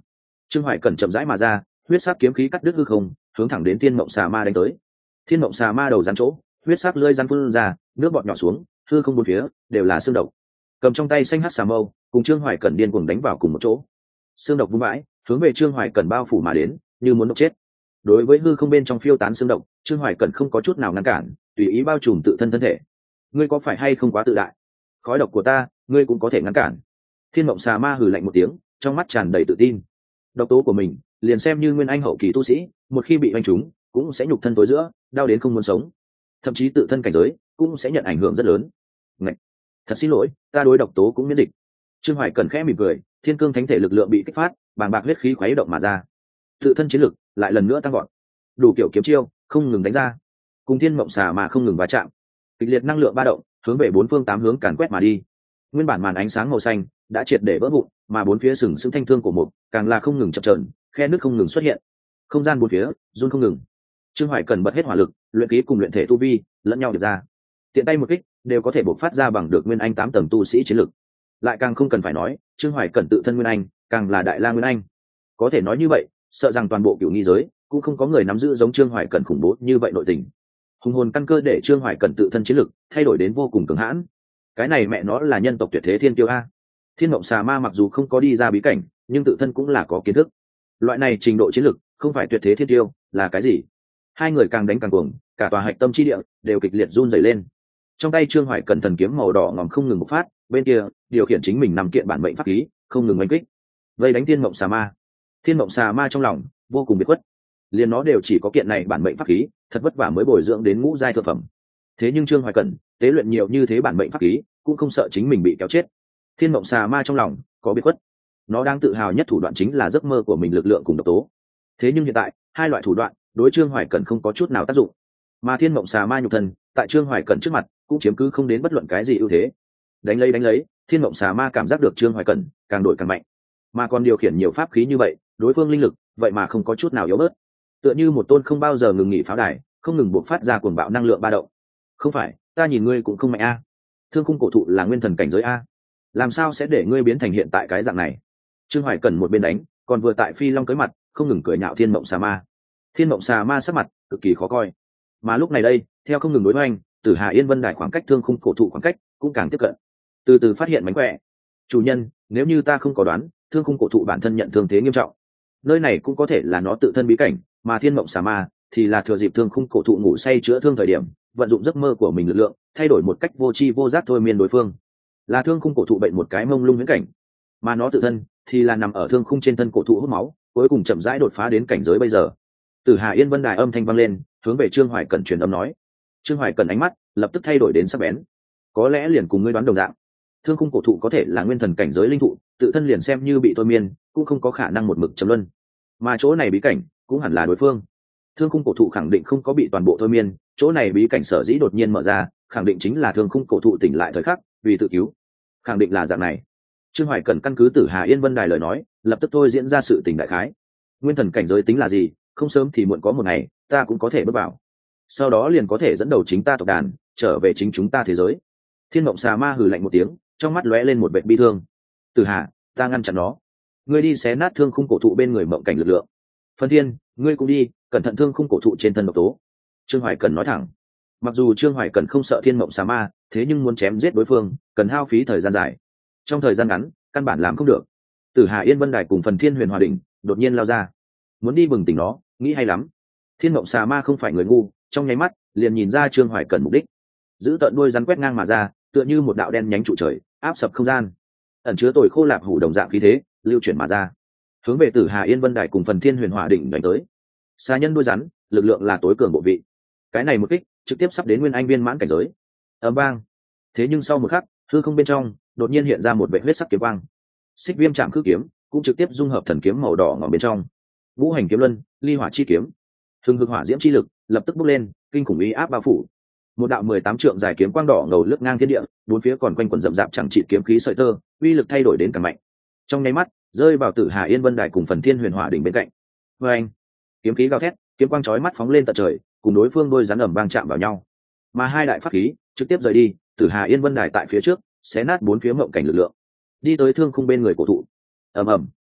Trương Hoài Cẩn chậm rãi mà ra, huyết sắc kiếm khí cắt đứt hư không, hướng thẳng đến Thiên Mộng Xà Ma đánh tới. Thiên Mộng Xà Ma đầu rắn chỗ, huyết sắc lưỡi rắn phun ra, nước bọt nhỏ xuống, hư không bốn phía đều là xương độc. Cầm trong tay xanh hắc xà mâu, cùng Trương Hoài Cẩn điên cuồng đánh vào cùng một chỗ. Xương độc vung vãi, hướng về Trương Hoài Cẩn bao phủ mà đến, như muốn độc chết. Đối với hư không bên trong phiêu tán xương độc, Trương Hoài Cẩn không có chút nào ngăn cản, tùy ý bao trùm tự thân thân thể. Ngươi có phải hay không quá tự đại? Khói độc của ta, ngươi cũng có thể ngăn cản. Thiên Mộng Xà Ma hừ lạnh một tiếng, trong mắt tràn đầy tự tin. Độc tố của mình, liền xem như nguyên anh hậu kỳ tu sĩ, một khi bị oanh trúng, cũng sẽ nhục thân tối giữa, đau đến không muốn sống. Thậm chí tự thân cảnh giới cũng sẽ nhận ảnh hưởng rất lớn. Ngạch, thật xin lỗi, ta đối độc tố cũng miễn dịch. Trương Hoài Cẩn khẽ mỉm cười, thiên cương thánh thể lực lượng bị kích phát, bàng bạc huyết khí khuấy động mà ra. Tự thân chiến lực lại lần nữa tăng vọt, đủ kiểu kiếm chiêu không ngừng đánh ra, cùng Thiên Mộng Xà mà không ngừng va chạm. Kịch liệt năng lượng ba động hướng về bốn phương tám hướng càn quét mà đi. Nguyên bản màn ánh sáng màu xanh đã triệt để vỡ vụn, mà bốn phía sừng sững thanh thương của một càng là không ngừng chập chờn, khe nước không ngừng xuất hiện, không gian bốn phía run không ngừng. Trương Hoài Cần bật hết hỏa lực, luyện khí cùng luyện thể tu vi lẫn nhau được ra, tiện tay một kích đều có thể bộc phát ra bằng được nguyên anh 8 tầng tu sĩ chiến lực. Lại càng không cần phải nói, Trương Hoài Cần tự thân nguyên anh càng là đại la nguyên anh. Có thể nói như vậy, sợ rằng toàn bộ cửu nghi giới cũng không có người nắm giữ giống Trương Hoài Cần khủng bố như vậy nội tình. Hùng hồn căn cơ để Trương Hoài Cần tự thân chiến lực thay đổi đến vô cùng cường hãn. Cái này mẹ nó là nhân tộc tuyệt thế thiên tiêu a. Thiên Mộng Xà Ma mặc dù không có đi ra bí cảnh, nhưng tự thân cũng là có kiến thức. Loại này trình độ chiến lực không phải tuyệt thế thiên tiêu là cái gì? Hai người càng đánh càng cuồng, cả tòa hạch tâm chi địa đều kịch liệt run rẩy lên. Trong tay Trương Hoài Cần thần kiếm màu đỏ ngòm không ngừng bộc phát, bên kia điều khiển chính mình nằm kiện bản mệnh pháp khí, không ngừng đánh kích. Vây đánh Thiên Mộng Xà Ma. Thiên Mộng Xà Ma trong lòng vô cùng biệt khuất. Liền nó đều chỉ có kiện này bản mệnh pháp khí, thật vất vả mới bồi dưỡng đến ngũ giai thượng phẩm. Thế nhưng Trương Hoài Cần tế luyện nhiều như thế bản mệnh pháp khí, cũng không sợ chính mình bị kéo chết. Thiên Mộng Xà Ma trong lòng có biệt khuất. Nó đang tự hào nhất thủ đoạn chính là giấc mơ của mình lực lượng cùng độc tố. Thế nhưng hiện tại, hai loại thủ đoạn đối Trương Hoài Cần không có chút nào tác dụng. Mà Thiên Mộng Xà Ma nhục thân, tại Trương Hoài Cần trước mặt, cũng chiếm cứ không đến bất luận cái gì ưu thế. Đánh lấy, Thiên Mộng Xà Ma cảm giác được Trương Hoài Cần càng đổi càng mạnh, mà còn điều khiển nhiều pháp khí như vậy, đối phương linh lực vậy mà không có chút nào yếu bớt. Tựa như một tôn không bao giờ ngừng nghỉ pháo đài, không ngừng bộc phát ra cuồng bạo năng lượng ba động. Không phải, ta nhìn ngươi cũng không mạnh a. Thương khung cổ thụ là nguyên thần cảnh giới a, làm sao sẽ để ngươi biến thành hiện tại cái dạng này? Trương Hoài Cần một bên đánh, còn vừa tại phi long cưới mặt, không ngừng cười nhạo Thiên Mộng Xà Ma. Thiên Mộng Xà Ma sắc mặt cực kỳ khó coi. Mà lúc này đây, theo không ngừng đối hoành, Tử Hà Yên Vân Đài khoảng cách thương khung cổ thụ khoảng cách cũng càng tiếp cận. Từ từ phát hiện mánh khỏe. Chủ nhân, nếu như ta không có đoán, thương khung cổ thụ bản thân nhận thương thế nghiêm trọng. Nơi này cũng có thể là nó tự thân bí cảnh, mà Thiên Mộng Xà Ma thì là thừa dịp thương khung cổ thụ ngủ say chữa thương thời điểm, vận dụng giấc mơ của mình lực lượng, thay đổi một cách vô tri vô giác thôi miên đối phương. Là thương khung cổ thụ bệnh một cái mông lung huyễn cảnh, mà nó tự thân thì là nằm ở thương khung trên thân cổ thụ hút máu, cuối cùng chậm rãi đột phá đến cảnh giới bây giờ. Tử Hà Yên Vân Đài âm thanh vang lên, hướng về Trương Hoài Cần truyền âm nói. Trương Hoài Cần ánh mắt lập tức thay đổi đến sắc bén. Có lẽ liền cùng ngươi đoán đồng dạng, thương khung cổ thụ có thể là nguyên thần cảnh giới linh thụ, tự thân liền xem như bị thôi miên, cũng không có khả năng một mực trầm luân. Mà chỗ này bí cảnh cũng hẳn là đối phương. Thương khung cổ thụ khẳng định không có bị toàn bộ thôi miên, chỗ này bí cảnh sở dĩ đột nhiên mở ra, khẳng định chính là thương khung cổ thụ tỉnh lại thời khắc, vì tự cứu. Khẳng định là dạng này. Trương Hoài Cần căn cứ Tử Hà Yên Vân Đài lời nói, lập tức thôi diễn ra sự tình đại khái. Nguyên thần cảnh giới tính là gì, không sớm thì muộn có một ngày, ta cũng có thể bước vào. Sau đó liền có thể dẫn đầu chính ta tộc đàn, trở về chính chúng ta thế giới. Thiên Mộng Xà Ma hừ lạnh một tiếng, trong mắt lóe lên một vẻ bi thương. Tử Hà, ta ngăn chặn nó. Ngươi đi xé nát thương khung cổ thụ bên người mộng cảnh lực lượng. Phân Thiên, ngươi cũng đi, cẩn thận thương khung cổ thụ trên thân độc tố. Trương Hoài Cần nói thẳng. Mặc dù Trương Hoài Cần không sợ Thiên Mộng Xà Ma, thế nhưng muốn chém giết đối phương, cần hao phí thời gian dài. Trong thời gian ngắn, căn bản làm không được. Tử Hà Yên Vân Đài cùng Phần Thiên Huyền Hòa Đỉnh đột nhiên lao ra, muốn đi bừng tỉnh nó, nghĩ hay lắm. Thiên Mộng Xà Ma không phải người ngu, trong nháy mắt liền nhìn ra Trương Hoài Cần mục đích, giữ tận đuôi rắn quét ngang mà ra, tựa như một đạo đen nhánh trụ trời, áp sập không gian, ẩn chứa tồi khô lạp hủ đồng dạng khí thế, lưu chuyển mà ra, hướng về Tử Hà Yên Vân Đài cùng Phần Thiên Huyền Hỏa Đỉnh đánh tới. Xà nhân đuôi rắn, lực lượng là tối cường bộ vị. Cái này một kích, trực tiếp sắp đến nguyên anh viên mãn cảnh giới. Ầm vang. Thế nhưng sau một khắc, hư không bên trong đột nhiên hiện ra một vệt huyết sắc kiếm quang. Xích Viêm Trảm Khư kiếm cũng trực tiếp dung hợp thần kiếm màu đỏ ngòm bên trong. Ngũ Hành Kiếm Luân, Ly Hỏa Chi kiếm, hừng hực hỏa diễm chi lực lập tức bốc lên, kinh khủng uy áp bao phủ. Một đạo 18 trượng dài kiếm quang đỏ ngầu lướt ngang thiên địa, bốn phía còn quanh quẩn rậm rạp chẳng trị kiếm khí sợi tơ, uy lực thay đổi đến càng mạnh. Trong nháy mắt, rơi vào Tử Hà Yên Vân Đài cùng Phần Thiên Huyền Hỏa Đỉnh bên cạnh. Oeng! Kiếm khí gào thét, kiếm quang chói mắt phóng lên tận trời, cùng đối phương đôi rắn ầm vang chạm vào nhau. Mà hai đại pháp khí trực tiếp rời đi, Tử Hà Yên Vân Đài tại phía trước, xé nát bốn phía mộng cảnh lực lượng, đi tới thương khung bên người cổ thụ. Ầm ầm!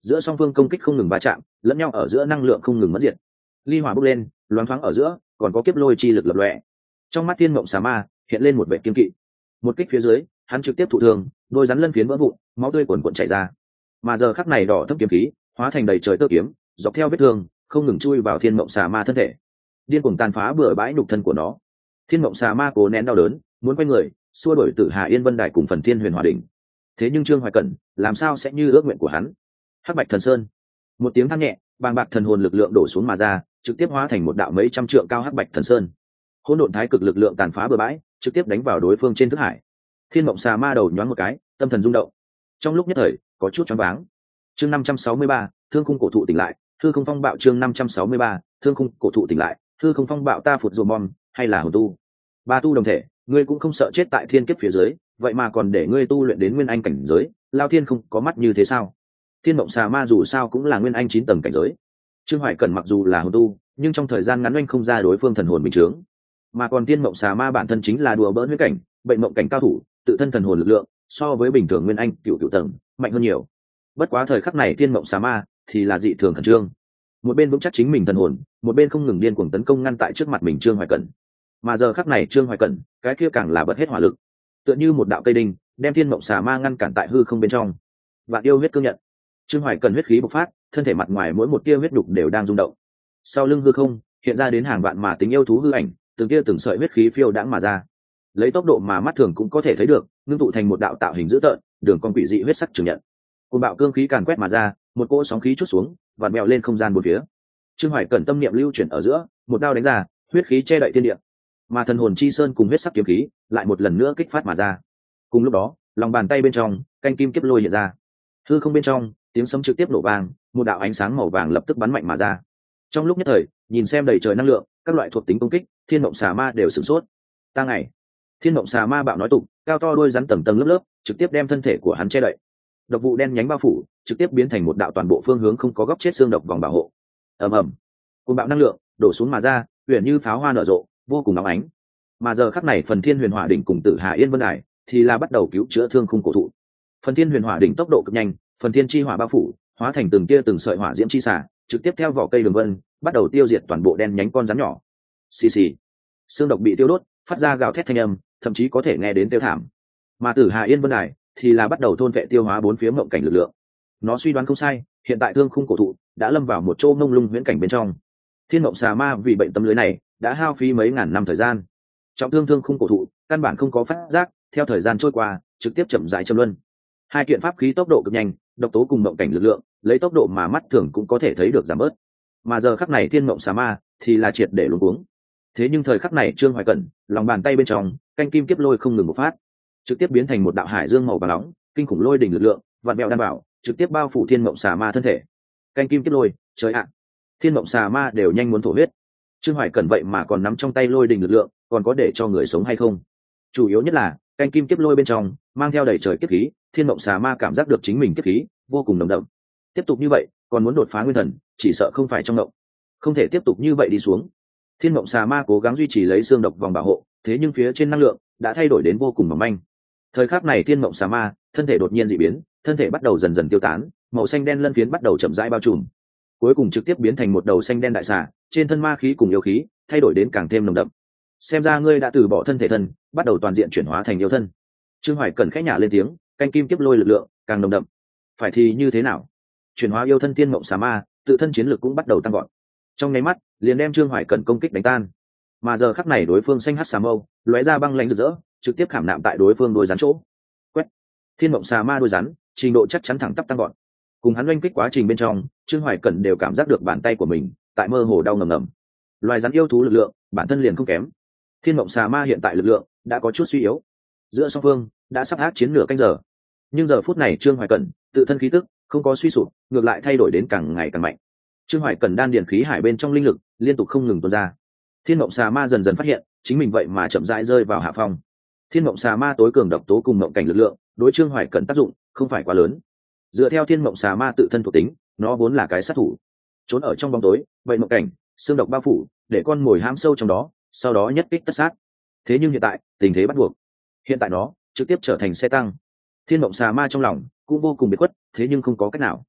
giữa song phương công kích không ngừng va chạm, lẫn nhau ở giữa năng lượng không ngừng mất diệt. Ly hỏa bốc lên, loáng thoáng ở giữa còn có kiếp lôi chi lực lập lòe. Trong mắt Thiên Mộng Xà Ma hiện lên một vẻ kiên kỵ. Một kích phía dưới, hắn trực tiếp thụ thương, đôi rắn lân phiến vỡ vụn, máu tươi cuồn cuộn chảy ra. Mà giờ khắc này đỏ thâm kiếm khí hóa thành đầy trời tơ kiếm, dọc theo vết thương không ngừng chui vào Thiên Mộng Xà Ma thân thể, điên cuồng tàn phá bừa bãi nhục thân của nó. Thiên Mộng Xà Ma cố nén đau đớn, muốn quay người xua đuổi Tử Hà Yên Vân Đài cùng Phần Thiên Huyền Hỏa Đỉnh. Thế nhưng Trương Hoài Cẩn làm sao sẽ như ước nguyện của hắn? Hắc Bạch Thần Sơn, một tiếng than nhẹ, bàng bạc thần hồn lực lượng đổ xuống mà ra, trực tiếp hóa thành một đạo mấy trăm trượng cao Hắc Bạch Thần Sơn. Hỗn độn thái cực lực lượng tàn phá bừa bãi, trực tiếp đánh vào đối phương trên thức hải. Thiên Mộng Xà Ma đầu nhoáng một cái, tâm thần rung động, trong lúc nhất thời có chút choáng váng. Chương 563, Thương khung cổ thụ tỉnh lại, hư không phong bạo. Chương 563, Thương khung cổ thụ tỉnh lại, hư không phong bạo. Ta phụt rùa bom hay là hồn tu? Ba tu đồng thể, ngươi cũng không sợ chết tại thiên kiếp phía dưới, vậy mà còn để ngươi tu luyện đến nguyên anh cảnh giới, lao thiên không có mắt như thế sao? Thiên Mộng Xà Ma dù sao cũng là nguyên anh 9 tầng cảnh giới. Trương Hoài Cẩn mặc dù là hồn tu, nhưng trong thời gian ngắn oanh không ra đối phương thần hồn bình chướng, mà còn Thiên Mộng Xà Ma bản thân chính là đùa bỡn huyết cảnh, bệnh mộng cảnh cao thủ, tự thân thần hồn lực lượng so với bình thường nguyên anh cựu tầng mạnh hơn nhiều. Bất quá thời khắc này Thiên Mộng Xà Ma thì là dị thường khẩn trương, một bên vững chắc chính mình thần hồn, một bên không ngừng điên cuồng tấn công ngăn tại trước mặt mình Trương Hoài Cẩn. Mà giờ khắc này Trương Hoài Cẩn cái kia càng là bật hết hỏa lực, tựa như một đạo cây đinh đem Thiên Mộng Xà Ma ngăn cản tại hư không bên trong. Vạn yêu huyết cương nhận, Trương Hoài Cẩn huyết khí bộc phát, thân thể mặt ngoài mỗi một tia huyết đục đều đang rung động. Sau lưng hư không hiện ra đến hàng vạn mà tính yêu thú hư ảnh, từng tia từng sợi huyết khí phiêu đãng mà ra, lấy tốc độ mà mắt thường cũng có thể thấy được, ngưng tụ thành một đạo tạo hình dữ tợn, đường cong quỷ dị huyết sắc trường nhận. Cơn bạo cương khí càn quét mà ra, một cỗ sóng khí chút xuống, vặn mèo lên không gian bốn phía. Trương Hoài Cẩn tâm niệm lưu chuyển ở giữa, một đao đánh ra, huyết khí che đậy thiên địa, mà thần hồn chi sơn cùng huyết sắc kiếm khí lại một lần nữa kích phát mà ra. Cùng lúc đó, lòng bàn tay bên trong canh kim kiếp lôi hiện ra, hư không bên trong tiếng sấm trực tiếp nổ vang, một đạo ánh sáng màu vàng lập tức bắn mạnh mà ra. Trong lúc nhất thời, nhìn xem đầy trời năng lượng, các loại thuộc tính công kích, Thiên Mộng Xà Ma đều sửng sốt. Ta ngày, Thiên Mộng Xà Ma bạo nói tục, cao to đuôi rắn tầng tầng lớp lớp, trực tiếp đem thân thể của hắn che đậy. Độc vụ đen nhánh bao phủ, trực tiếp biến thành một đạo toàn bộ phương hướng không có góc chết xương độc vòng bảo hộ. Ầm ầm, cơn bạo năng lượng đổ xuống mà ra, huyền như pháo hoa nở rộ, vô cùng nóng ánh. Mà giờ khắc này Phần Thiên Huyền Hỏa Đỉnh cùng Tử Hà Yên Vân Đài thì là bắt đầu cứu chữa thương khung cổ thụ. Phần Thiên Huyền Hỏa Đỉnh tốc độ cực nhanh, phần thiên chi hỏa bao phủ, hóa thành từng tia từng sợi hỏa diễm chi xả, trực tiếp theo vỏ cây đường vân bắt đầu tiêu diệt toàn bộ đen nhánh con rắn nhỏ. Xì xì, xương độc bị tiêu đốt, phát ra gào thét thanh âm, thậm chí có thể nghe đến tiêu thảm. Mà Tử Hà Yên Vân Đài thì là bắt đầu thôn vệ tiêu hóa bốn phía mộng cảnh lực lượng. Nó suy đoán không sai, hiện tại thương khung cổ thụ đã lâm vào một chỗ mông lung huyễn cảnh bên trong. Thiên Mộng Xà Ma vì bệnh tâm lưới này đã hao phí mấy ngàn năm thời gian, trọng thương khung cổ thụ căn bản không có phát giác, theo thời gian trôi qua trực tiếp chậm rãi châm luân. Hai kiện pháp khí tốc độ cực nhanh, độc tố cùng mộng cảnh lực lượng lấy tốc độ mà mắt thường cũng có thể thấy được giảm bớt. Mà giờ khắc này Thiên Mộng Xà Ma thì là triệt để luống cuống. Thế nhưng thời khắc này Trương Hoài Cẩn lòng bàn tay bên trong canh kim kiếp lôi không ngừng một phát, trực tiếp biến thành một đạo hải dương màu vàng nóng, kinh khủng lôi đỉnh lực lượng vạn mèo đảm bảo trực tiếp bao phủ Thiên Mộng Xà Ma thân thể. Canh kim kiếp lôi, trời ạ, Thiên Mộng Xà Ma đều nhanh muốn thổ huyết. Trương Hoài Cẩn vậy mà còn nắm trong tay lôi đỉnh lực lượng, còn có để cho người sống hay không? Chủ yếu nhất là canh kim kiếp lôi bên trong mang theo đầy trời kiếp khí, Thiên Mộng Xà Ma cảm giác được chính mình kiếp khí vô cùng nồng đậm. Tiếp tục như vậy, còn muốn đột phá nguyên thần, chỉ sợ không phải trong mộng. Không thể tiếp tục như vậy đi xuống. Thiên Mộng Xà Ma cố gắng duy trì lấy xương độc vòng bảo hộ, thế nhưng phía trên năng lượng đã thay đổi đến vô cùng mỏng manh. Thời khắc này Thiên Mộng Xà Ma thân thể đột nhiên dị biến, thân thể bắt đầu dần dần tiêu tán, màu xanh đen lân phiến bắt đầu chậm rãi bao trùm, cuối cùng trực tiếp biến thành một đầu xanh đen đại xà, trên thân ma khí cùng yêu khí thay đổi đến càng thêm nồng đậm. Xem ra ngươi đã từ bỏ thân thể thân, bắt đầu toàn diện chuyển hóa thành yêu thân. Trương Hoài Cẩn khẽ nhả lên tiếng, canh kim kiếp lôi lực lượng càng nồng đậm. Phải thì như thế nào? Chuyển hóa yêu thân Thiên Mộng Xà Ma, tự thân chiến lực cũng bắt đầu tăng gọn. Trong nháy mắt, liền đem Trương Hoài Cẩn công kích đánh tan. Mà giờ khắc này đối phương xanh hắc xà mâu, lóe ra băng lãnh rực rỡ, trực tiếp khảm nạm tại đối phương đôi rắn chỗ. Quét. Thiên Mộng Xà Ma đôi rắn, trình độ chắc chắn thẳng tắp tăng gọn. Cùng hắn oanh kích quá trình bên trong, Trương Hoài Cẩn đều cảm giác được bàn tay của mình tại mơ hồ đau ngầm ngầm. Loài rắn yêu thú lực lượng, bản thân liền không kém. Thiên Mộng Xà Ma hiện tại lực lượng đã có chút suy yếu. Giữa song phương đã sắp ác chiến nửa canh giờ, nhưng giờ phút này Trương Hoài Cẩn tự thân khí tức không có suy sụp, ngược lại thay đổi đến càng ngày càng mạnh. Trương Hoài Cẩn đan điền khí hải bên trong linh lực liên tục không ngừng tuôn ra. Thiên Mộng Xà Ma dần dần phát hiện chính mình vậy mà chậm rãi rơi vào hạ phong. Thiên Mộng Xà Ma tối cường độc tố cùng mộng cảnh lực lượng đối Trương Hoài Cẩn tác dụng không phải quá lớn. Dựa theo Thiên Mộng Xà Ma tự thân thuộc tính, nó vốn là cái sát thủ, trốn ở trong bóng tối, vậy mộng cảnh xương độc bao phủ, để con mồi hãm sâu trong đó, sau đó nhất kích tất sát. Thế nhưng hiện tại tình thế bắt buộc, hiện tại nó trực tiếp trở thành xe tăng. Thiên Mộng Xà Ma trong lòng cũng vô cùng biệt khuất, thế nhưng không có cách nào.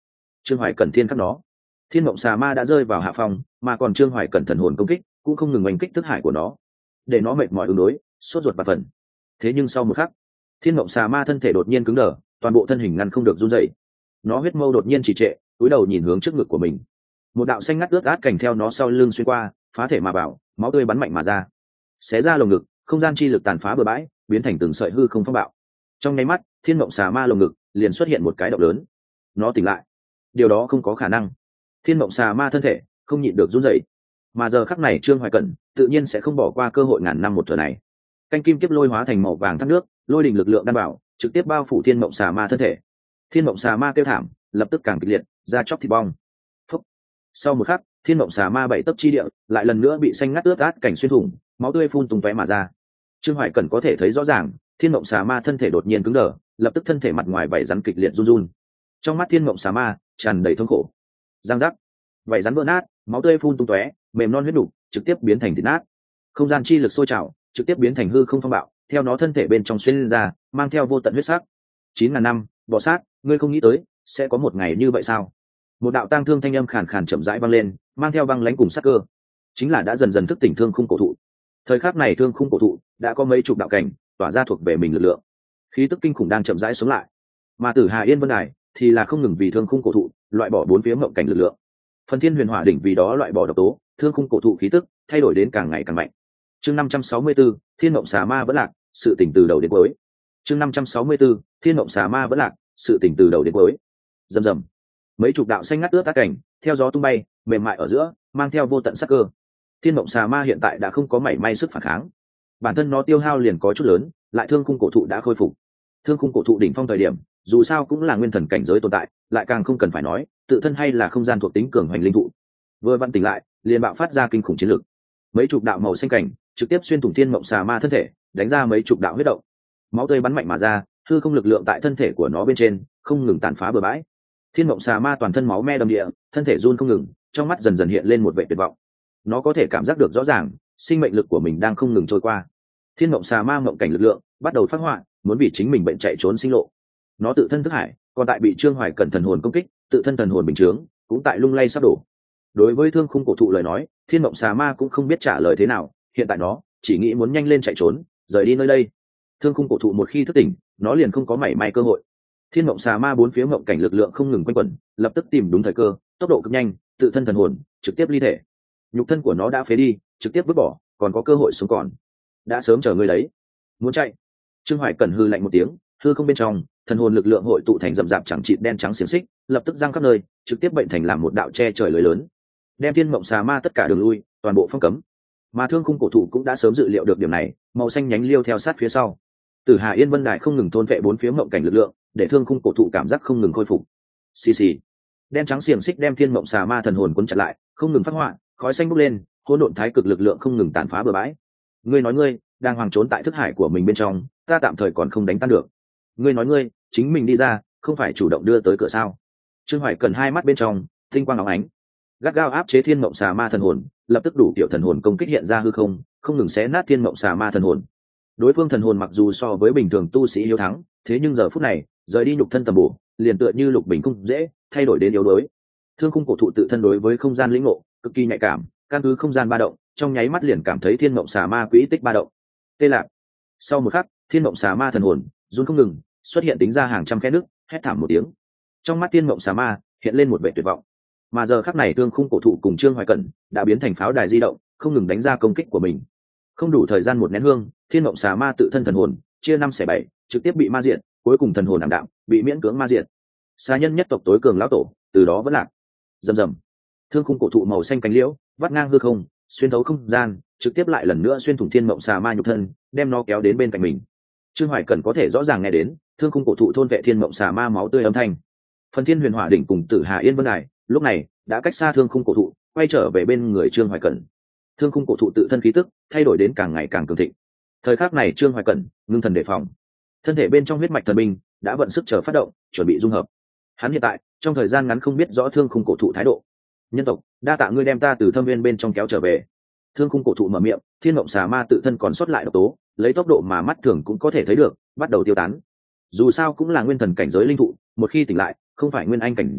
Trương Hoài Cẩn thiên khắc nó. Thiên mộng xà ma đã rơi vào hạ phong, mà còn Trương Hoài Cẩn thần hồn công kích cũng không ngừng oanh kích thức hải của nó, để nó mệt mỏi ứng đối, sốt ruột và phần. Thế nhưng sau một khắc, thiên mộng xà ma thân thể đột nhiên cứng đờ, toàn bộ thân hình ngăn không được run rẩy. Nó huyết mâu đột nhiên trì trệ, cúi đầu nhìn hướng trước ngực của mình. Một đạo xanh ngắt ướt át cảnh theo nó sau lưng xuyên qua, phá thể mà vào, máu tươi bắn mạnh mà ra, xé ra lồng ngực, không gian chi lực tàn phá bừa bãi, biến thành từng sợi hư không phong bạo. Trong nháy mắt, thiên mộng xà ma lồng ngực liền xuất hiện một cái động lớn. Nó tỉnh lại. Điều đó không có khả năng. Thiên mộng xà ma thân thể không nhịn được run rẩy. Mà giờ khắc này Trương Hoài Cẩn tự nhiên sẽ không bỏ qua cơ hội ngàn năm một thở này. Canh kim kiếp lôi hóa thành màu vàng thác nước, lôi đình lực lượng đảm bảo trực tiếp bao phủ thiên mộng xà ma thân thể. Thiên mộng xà ma kêu thảm, lập tức càng kịch liệt, da chóc thịt bong. Phúc. Sau một khắc, thiên mộng xà ma bảy tấc chi địa lại lần nữa bị xanh ngắt ướt át cảnh xuyên thủng, máu tươi phun tung tóe mà ra. Trương Hoài Cẩn có thể thấy rõ ràng, thiên mộng xà ma thân thể đột nhiên cứng đờ, lập tức thân thể mặt ngoài vảy rắn kịch liệt run run. Trong mắt thiên mộng xà ma tràn đầy thống khổ. Giang giác, vảy rắn vỡ nát, máu tươi phun tung tóe, mềm non huyết đủ, trực tiếp biến thành thịt nát. Không gian chi lực sôi trào, trực tiếp biến thành hư không phong bạo, theo nó thân thể bên trong xuyên lên ra, mang theo vô tận huyết sắc. 9.000 năm, bọ sát, ngươi không nghĩ tới sẽ có một ngày như vậy sao? Một đạo tang thương thanh âm khàn khàn chậm rãi vang lên, mang theo băng lãnh cùng sắc cơ. Chính là đã dần dần thức tỉnh thương khung cổ thụ. Thời khắc này thương khung cổ thụ đã có mấy chục đạo cảnh tỏa ra thuộc về mình lực lượng, khí tức kinh khủng đang chậm rãi sống lại. Mà Tử Hà Yên Vân Đài thì là không ngừng vì thương khung cổ thụ loại bỏ bốn phía mộng cảnh lực lượng. Phần Thiên Huyền Hỏa đỉnh vì đó loại bỏ độc tố, thương khung cổ thụ khí tức thay đổi đến càng ngày càng mạnh. Chương 564, Thiên Mộng Xà Ma vẫn lạc, sự tỉnh từ đầu đến cuối. Chương 564, Thiên Mộng Xà Ma vẫn lạc, sự tỉnh từ đầu đến cuối. Rầm rầm. Mấy chục đạo xanh ngắt ướt át cảnh theo gió tung bay, mềm mại ở giữa, mang theo vô tận sắc cơ. Thiên Mộng Xà Ma hiện tại đã không có mảy may sức phản kháng. Bản thân nó tiêu hao liền có chút lớn, lại thương khung cổ thụ đã khôi phục. Thương khung cổ thụ đỉnh phong thời điểm, dù sao cũng là nguyên thần cảnh giới tồn tại, lại càng không cần phải nói, tự thân hay là không gian thuộc tính cường hoành linh thụ. Vừa vặn tỉnh lại, liền bạo phát ra kinh khủng chiến lực. Mấy chục đạo màu xanh cảnh trực tiếp xuyên thủng Thiên Mộng Xà Ma thân thể, đánh ra mấy chục đạo huyết động. Máu tươi bắn mạnh mà ra, hư không lực lượng tại thân thể của nó bên trên không ngừng tàn phá bừa bãi. Thiên Mộng Xà Ma toàn thân máu me đầm địa, thân thể run không ngừng, trong mắt dần dần hiện lên một vẻ tuyệt vọng. Nó có thể cảm giác được rõ ràng, sinh mệnh lực của mình đang không ngừng trôi qua. Thiên Mộng Xà Ma mộng cảnh lực lượng bắt đầu phát họa, muốn vì chính mình bệnh chạy trốn sinh lộ. Nó tự thân thức hải, còn tại bị Trương Hoài Cẩn thần hồn công kích, tự thân thần hồn bình chướng cũng tại lung lay sắp đổ. Đối với thương khung cổ thụ lời nói, Thiên Mộng Xà Ma cũng không biết trả lời thế nào, hiện tại nó chỉ nghĩ muốn nhanh lên chạy trốn, rời đi nơi đây. Thương khung cổ thụ một khi thức tỉnh, nó liền không có mảy may cơ hội. Thiên Mộng Xà Ma bốn phía mộng cảnh lực lượng không ngừng quanh quẩn, lập tức tìm đúng thời cơ, tốc độ cực nhanh, tự thân thần hồn trực tiếp ly thể. Nhục thân của nó đã phế đi, trực tiếp vứt bỏ, còn có cơ hội sống còn. Đã sớm chờ ngươi đấy, muốn chạy. Trương Hoài Cẩn hư lạnh một tiếng, hư không bên trong, thần hồn lực lượng hội tụ thành rậm rạp chẳng chịt đen trắng xiềng xích, lập tức giăng khắp nơi, trực tiếp bệnh thành làm một đạo che trời lưới lớn, đem Thiên Mộng Xà Ma tất cả đường lui toàn bộ phong cấm. Mà thương khung cổ thụ cũng đã sớm dự liệu được điểm này, màu xanh nhánh liêu theo sát phía sau. Tử Hà Yên Vân Đài không ngừng thôn vệ bốn phía mộng cảnh lực lượng, để thương khung cổ thụ cảm giác không ngừng khôi phục. Xì xì. Đen trắng xiềng xích đem Thiên Mộng Xà Ma thần hồn cuốn chặt lại, không ngừng phát họa, khói xanh bốc lên, hỗn độn thái cực lực lượng không ngừng tàn phá bừa bãi. Ngươi nói ngươi đang hoàng trốn tại thức hải của mình bên trong, ta tạm thời còn không đánh tan được. Ngươi nói ngươi chính mình đi ra, không phải chủ động đưa tới cửa sao? Trương Hoài Cần hai mắt bên trong tinh quang óng ánh, gắt gao áp chế Thiên Mộng Xà Ma thần hồn, lập tức đủ kiểu thần hồn công kích hiện ra hư không, không ngừng xé nát Thiên Mộng Xà Ma thần hồn. Đối phương thần hồn mặc dù so với bình thường tu sĩ yếu thắng, thế nhưng giờ phút này rời đi nhục thân tầm bổ, liền tựa như lục bình không dễ thay đổi đến yếu đuối. Thương khung cổ thụ tự thân đối với không gian lĩnh ngộ cực kỳ nhạy cảm, căn cứ không gian ba động, trong nháy mắt liền cảm thấy Thiên Mộng Xà Ma quỹ tích ba động. Tê lạc. Sau một khắc, Thiên Mộng Xà Ma thần hồn run không ngừng, xuất hiện tính ra hàng trăm khe nước, hét thảm một tiếng. Trong mắt Thiên Mộng Xà Ma hiện lên một vẻ tuyệt vọng. Mà giờ khắc này thương khung cổ thụ cùng Trương Hoài Cẩn đã biến thành pháo đài di động, không ngừng đánh ra công kích của mình. Không đủ thời gian một nén hương, Thiên Mộng Xà Ma tự thân thần hồn chia 5/7, trực tiếp bị ma diệt, cuối cùng thần hồn ảm đạm, bị miễn cưỡng ma diệt. Xà nhân nhất tộc tối cường lão tổ, từ đó vẫn lạc. Rầm rầm. Thương khung cổ thụ màu xanh cánh liễu, vắt ngang hư không, xuyên thấu không gian, trực tiếp lại lần nữa xuyên thủng Thiên Mộng Xà Ma nhục thân, đem nó kéo đến bên cạnh mình. Trương Hoài Cẩn có thể rõ ràng nghe đến, thương khung cổ thụ thôn vệ Thiên Mộng Xà Ma máu tươi âm thanh. Phần Thiên Huyền Hỏa đỉnh cùng Tử Hà Yên Vân Đài, lúc này đã cách xa thương khung cổ thụ, quay trở về bên người Trương Hoài Cẩn. Thương khung cổ thụ tự thân khí tức thay đổi đến càng ngày càng cường thịnh. Thời khắc này Trương Hoài Cẩn ngưng thần đề phòng, thân thể bên trong huyết mạch thần binh đã vận sức chờ phát động, chuẩn bị dung hợp. Hắn hiện tại trong thời gian ngắn không biết rõ thương khung cổ thụ thái độ. Nhân tộc, đa tạ ngươi đem ta từ thâm viên bên trong kéo trở về. Thương khung cổ thụ mở miệng, Thiên Mộng Xà Ma tự thân còn sót lại độc tố, lấy tốc độ mà mắt thường cũng có thể thấy được, bắt đầu tiêu tán. Dù sao cũng là nguyên thần cảnh giới linh thụ, một khi tỉnh lại, không phải nguyên anh cảnh giới,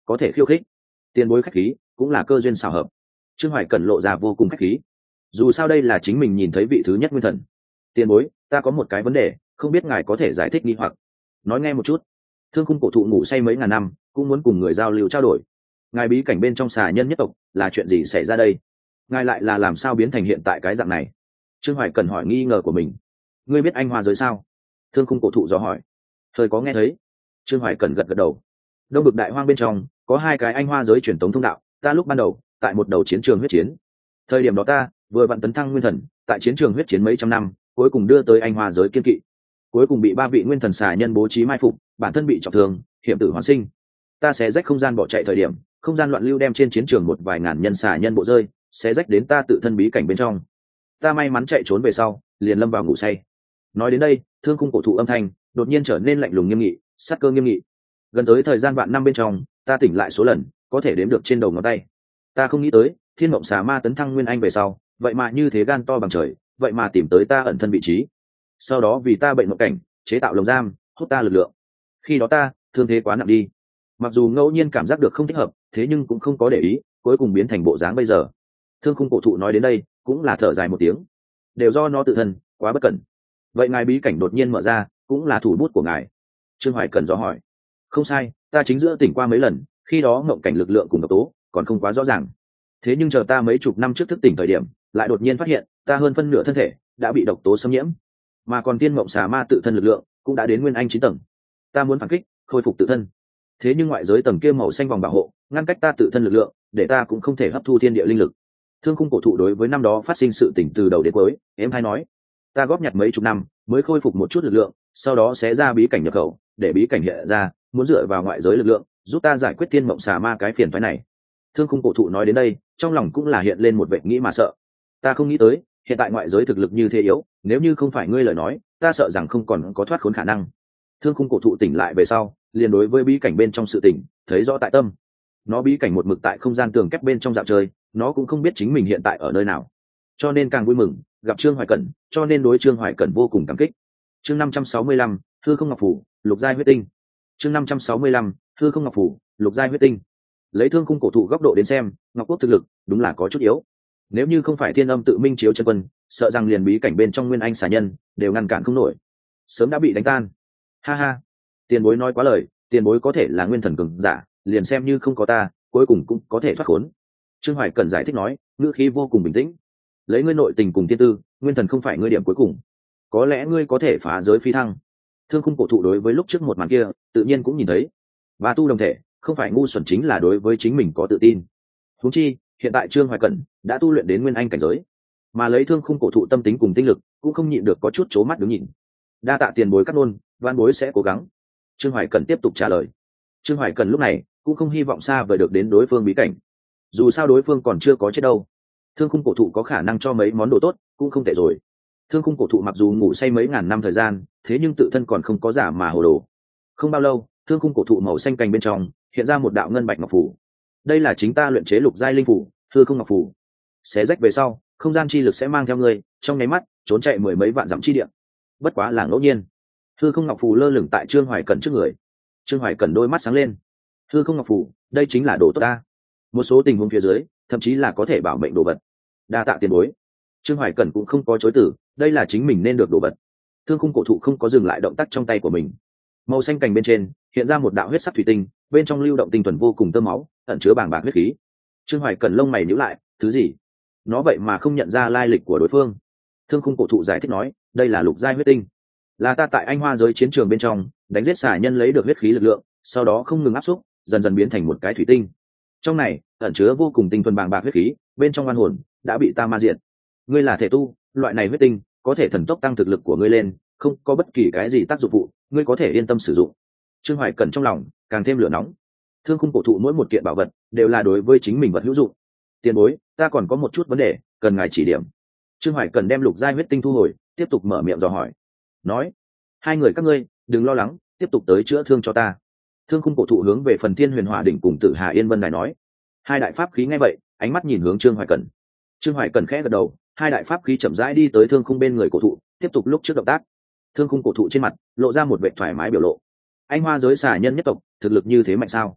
có thể khiêu khích. Tiền bối khách khí, cũng là cơ duyên xảo hợp. Trương Hoài Cẩn lộ ra vô cùng khách khí. Dù sao đây là chính mình nhìn thấy vị thứ nhất nguyên thần. Tiền bối, ta có một cái vấn đề, không biết ngài có thể giải thích nghi hoặc. Nói nghe một chút. Thương khung cổ thụ ngủ say mấy ngàn năm, cũng muốn cùng người giao lưu trao đổi. Ngài bí cảnh bên trong xà nhân nhất tộc, là chuyện gì xảy ra đây? Ngài lại là làm sao biến thành hiện tại cái dạng này? Trương Hoài Cẩn hỏi nghi ngờ của mình. Ngươi biết anh hoa giới sao? Thương khung cổ thụ dò hỏi. Thời có nghe thấy. Trương Hoài Cẩn gật gật đầu. Đông Bực Đại Hoang bên trong có hai cái anh hoa giới truyền tống thông đạo, ta lúc ban đầu tại một đầu chiến trường huyết chiến. Thời điểm đó ta vừa vặn tấn thăng nguyên thần, tại chiến trường huyết chiến mấy trăm năm, cuối cùng đưa tới anh hoa giới kiên kỵ. Cuối cùng bị ba vị nguyên thần xà nhân bố trí mai phục, bản thân bị trọng thương, hiểm tử hoàn sinh. Ta sẽ rách không gian bỏ chạy thời điểm, không gian loạn lưu đem trên chiến trường một vài ngàn nhân xà nhân bộ rơi, sẽ rách đến ta tự thân bí cảnh bên trong. Ta may mắn chạy trốn về sau, liền lâm vào ngủ say. Nói đến đây, thương khung cổ thụ âm thanh đột nhiên trở nên lạnh lùng nghiêm nghị, sát cơ nghiêm nghị. Gần tới thời gian vạn năm bên trong, ta tỉnh lại số lần có thể đếm được trên đầu ngón tay. Ta không nghĩ tới thiên mộng xà ma tấn thăng nguyên anh về sau, vậy mà như thế gan to bằng trời, vậy mà tìm tới ta ẩn thân vị trí. Sau đó vì ta bệnh mộng cảnh, chế tạo lồng giam, hút ta lực lượng. Khi đó ta thương thế quá nặng đi, mặc dù ngẫu nhiên cảm giác được không thích hợp, thế nhưng cũng không có để ý, cuối cùng biến thành bộ dáng bây giờ. Thương khung cổ thụ nói đến đây cũng là thở dài một tiếng. Đều do nó tự thân quá bất cẩn. Vậy ngài bí cảnh đột nhiên mở ra, cũng là thủ bút của ngài? Trương Hoài Cần do hỏi. Không sai, ta chính giữa tỉnh qua mấy lần, khi đó ngộng cảnh lực lượng cùng độc tố còn không quá rõ ràng. Thế nhưng chờ ta mấy chục năm trước thức tỉnh thời điểm, lại đột nhiên phát hiện ta hơn phân nửa thân thể đã bị độc tố xâm nhiễm, mà còn tiên mộng xà ma tự thân lực lượng cũng đã đến nguyên anh 9 tầng. Ta muốn phản kích, khôi phục tự thân, thế nhưng ngoại giới tầng kia màu xanh vòng bảo hộ ngăn cách ta tự thân lực lượng, để ta cũng không thể hấp thu thiên địa linh lực. Thương khung cổ thụ đối với năm đó phát sinh sự tỉnh từ đầu đến cuối em hay nói, ta góp nhặt mấy chục năm mới khôi phục một chút lực lượng, sau đó sẽ ra bí cảnh nhập khẩu, để bí cảnh hiện ra, muốn dựa vào ngoại giới lực lượng giúp ta giải quyết tiên mộng xà ma cái phiền phái này. Thương khung cổ thụ nói đến đây, trong lòng cũng là hiện lên một vệ nghĩ mà sợ. Ta không nghĩ tới hiện tại ngoại giới thực lực như thế yếu, nếu như không phải ngươi lời nói, ta sợ rằng không còn có thoát khốn khả năng. Thương khung cổ thụ tỉnh lại về sau, liền đối với bí cảnh bên trong sự tỉnh thấy rõ tại tâm. Nó bí cảnh một mực tại không gian tường kép bên trong dạo chơi, nó cũng không biết chính mình hiện tại ở nơi nào, cho nên càng vui mừng gặp Trương Hoài Cẩn, cho nên đối Trương Hoài Cẩn vô cùng cảm kích. Chương 565, hư không ngọc phủ, lục giai huyết tinh. Chương 565, hư không ngọc phủ, lục giai huyết tinh. Lấy thương khung cổ thụ góc độ đến xem, Ngọc Quốc thực lực đúng là có chút yếu. Nếu như không phải Thiên Âm tự minh chiếu chân quân, sợ rằng liền bí cảnh bên trong nguyên anh xà nhân đều ngăn cản không nổi, sớm đã bị đánh tan. Ha ha, tiền bối nói quá lời, tiền bối có thể là nguyên thần cường giả, liền xem như không có ta, cuối cùng cũng có thể thoát khốn. Trương Hoài Cẩn giải thích nói, ngữ khí vô cùng bình tĩnh. Lấy ngươi nội tình cùng tiên tư, nguyên thần không phải ngươi điểm cuối cùng, có lẽ ngươi có thể phá giới phi thăng. Thương khung cổ thụ đối với lúc trước một màn kia tự nhiên cũng nhìn thấy, và tu đồng thể không phải ngu xuẩn chính là đối với chính mình có tự tin. Huống chi hiện tại Trương Hoài Cẩn đã tu luyện đến nguyên anh cảnh giới, mà lấy thương khung cổ thụ tâm tính cùng tinh lực, cũng không nhịn được có chút chố mắt đứng nhìn. Đa tạ tiền bối cắt nôn, van bối sẽ cố gắng. Trương Hoài Cẩn tiếp tục trả lời. Trương Hoài Cẩn lúc này cũng không hy vọng xa vời được đến đối phương bí cảnh, dù sao đối phương còn chưa có chết đâu. Thương khung cổ thụ có khả năng cho mấy món đồ tốt cũng không tệ rồi. Thương khung cổ thụ mặc dù ngủ say mấy ngàn năm thời gian, thế nhưng tự thân còn không có giả mà hồ đồ. Không bao lâu, thương khung cổ thụ màu xanh cành bên trong hiện ra một đạo ngân bạch ngọc phủ. Đây là chính ta luyện chế lục giai linh phủ, hư không ngọc phủ. Xé rách về sau, không gian chi lực sẽ mang theo ngươi, trong nháy mắt trốn chạy mười mấy vạn dặm chi địa. Bất quá là ngẫu nhiên. Hư không ngọc phù lơ lửng tại Trương Hoài Cẩn trước người. Trương Hoài Cẩn đôi mắt sáng lên. Hư không ngọc phù, đây chính là đồ tốt ta. Một số tình huống phía dưới, thậm chí là có thể bảo mệnh đồ vật. Đa tạ tiền bối. Trương Hoài Cẩn cũng không có chối từ, đây là chính mình nên được đồ vật. Thương khung cổ thụ không có dừng lại động tác trong tay của mình. Màu xanh cành bên trên hiện ra một đạo huyết sắc thủy tinh, bên trong lưu động tinh thuần vô cùng tơ máu, ẩn chứa bàng bạc huyết khí. Trương Hoài Cẩn lông mày nhíu lại, thứ gì? Nó vậy mà không nhận ra lai lịch của đối phương. Thương khung cổ thụ giải thích nói, đây là lục giai huyết tinh, là ta tại anh hoa giới chiến trường bên trong đánh giết xà nhân lấy được huyết khí lực lượng, sau đó không ngừng áp xúc, dần dần biến thành một cái thủy tinh. Trong này ẩn chứa vô cùng tinh thuần bàng bạc huyết khí, bên trong oan hồn đã bị ta ma diệt. Ngươi là thể tu, loại này huyết tinh có thể thần tốc tăng thực lực của ngươi lên, không có bất kỳ cái gì tác dụng phụ, ngươi có thể yên tâm sử dụng. Trương Hoài Cẩn trong lòng càng thêm lửa nóng. Thương khung cổ thụ mỗi một kiện bảo vật đều là đối với chính mình vật hữu dụng. Tiền bối, ta còn có một chút vấn đề cần ngài chỉ điểm. Trương Hoài Cẩn đem lục giai huyết tinh thu hồi, tiếp tục mở miệng dò hỏi. Nói, hai người các ngươi đừng lo lắng, tiếp tục tới chữa thương cho ta. Thương khung cổ thụ hướng về phần Thiên Huyền Hỏa đỉnh cùng Tử Hà Yên Vân đài nói. Hai đại pháp khí nghe vậy, ánh mắt nhìn hướng Trương Hoài Cẩn. Trương Hoài Cẩn khẽ gật đầu, hai đại pháp khí chậm rãi đi tới thương khung bên người cổ thụ, tiếp tục lúc trước động tác. Thương khung cổ thụ trên mặt lộ ra một vẻ thoải mái biểu lộ. Anh hoa giới xà nhân nhất tộc thực lực như thế mạnh sao?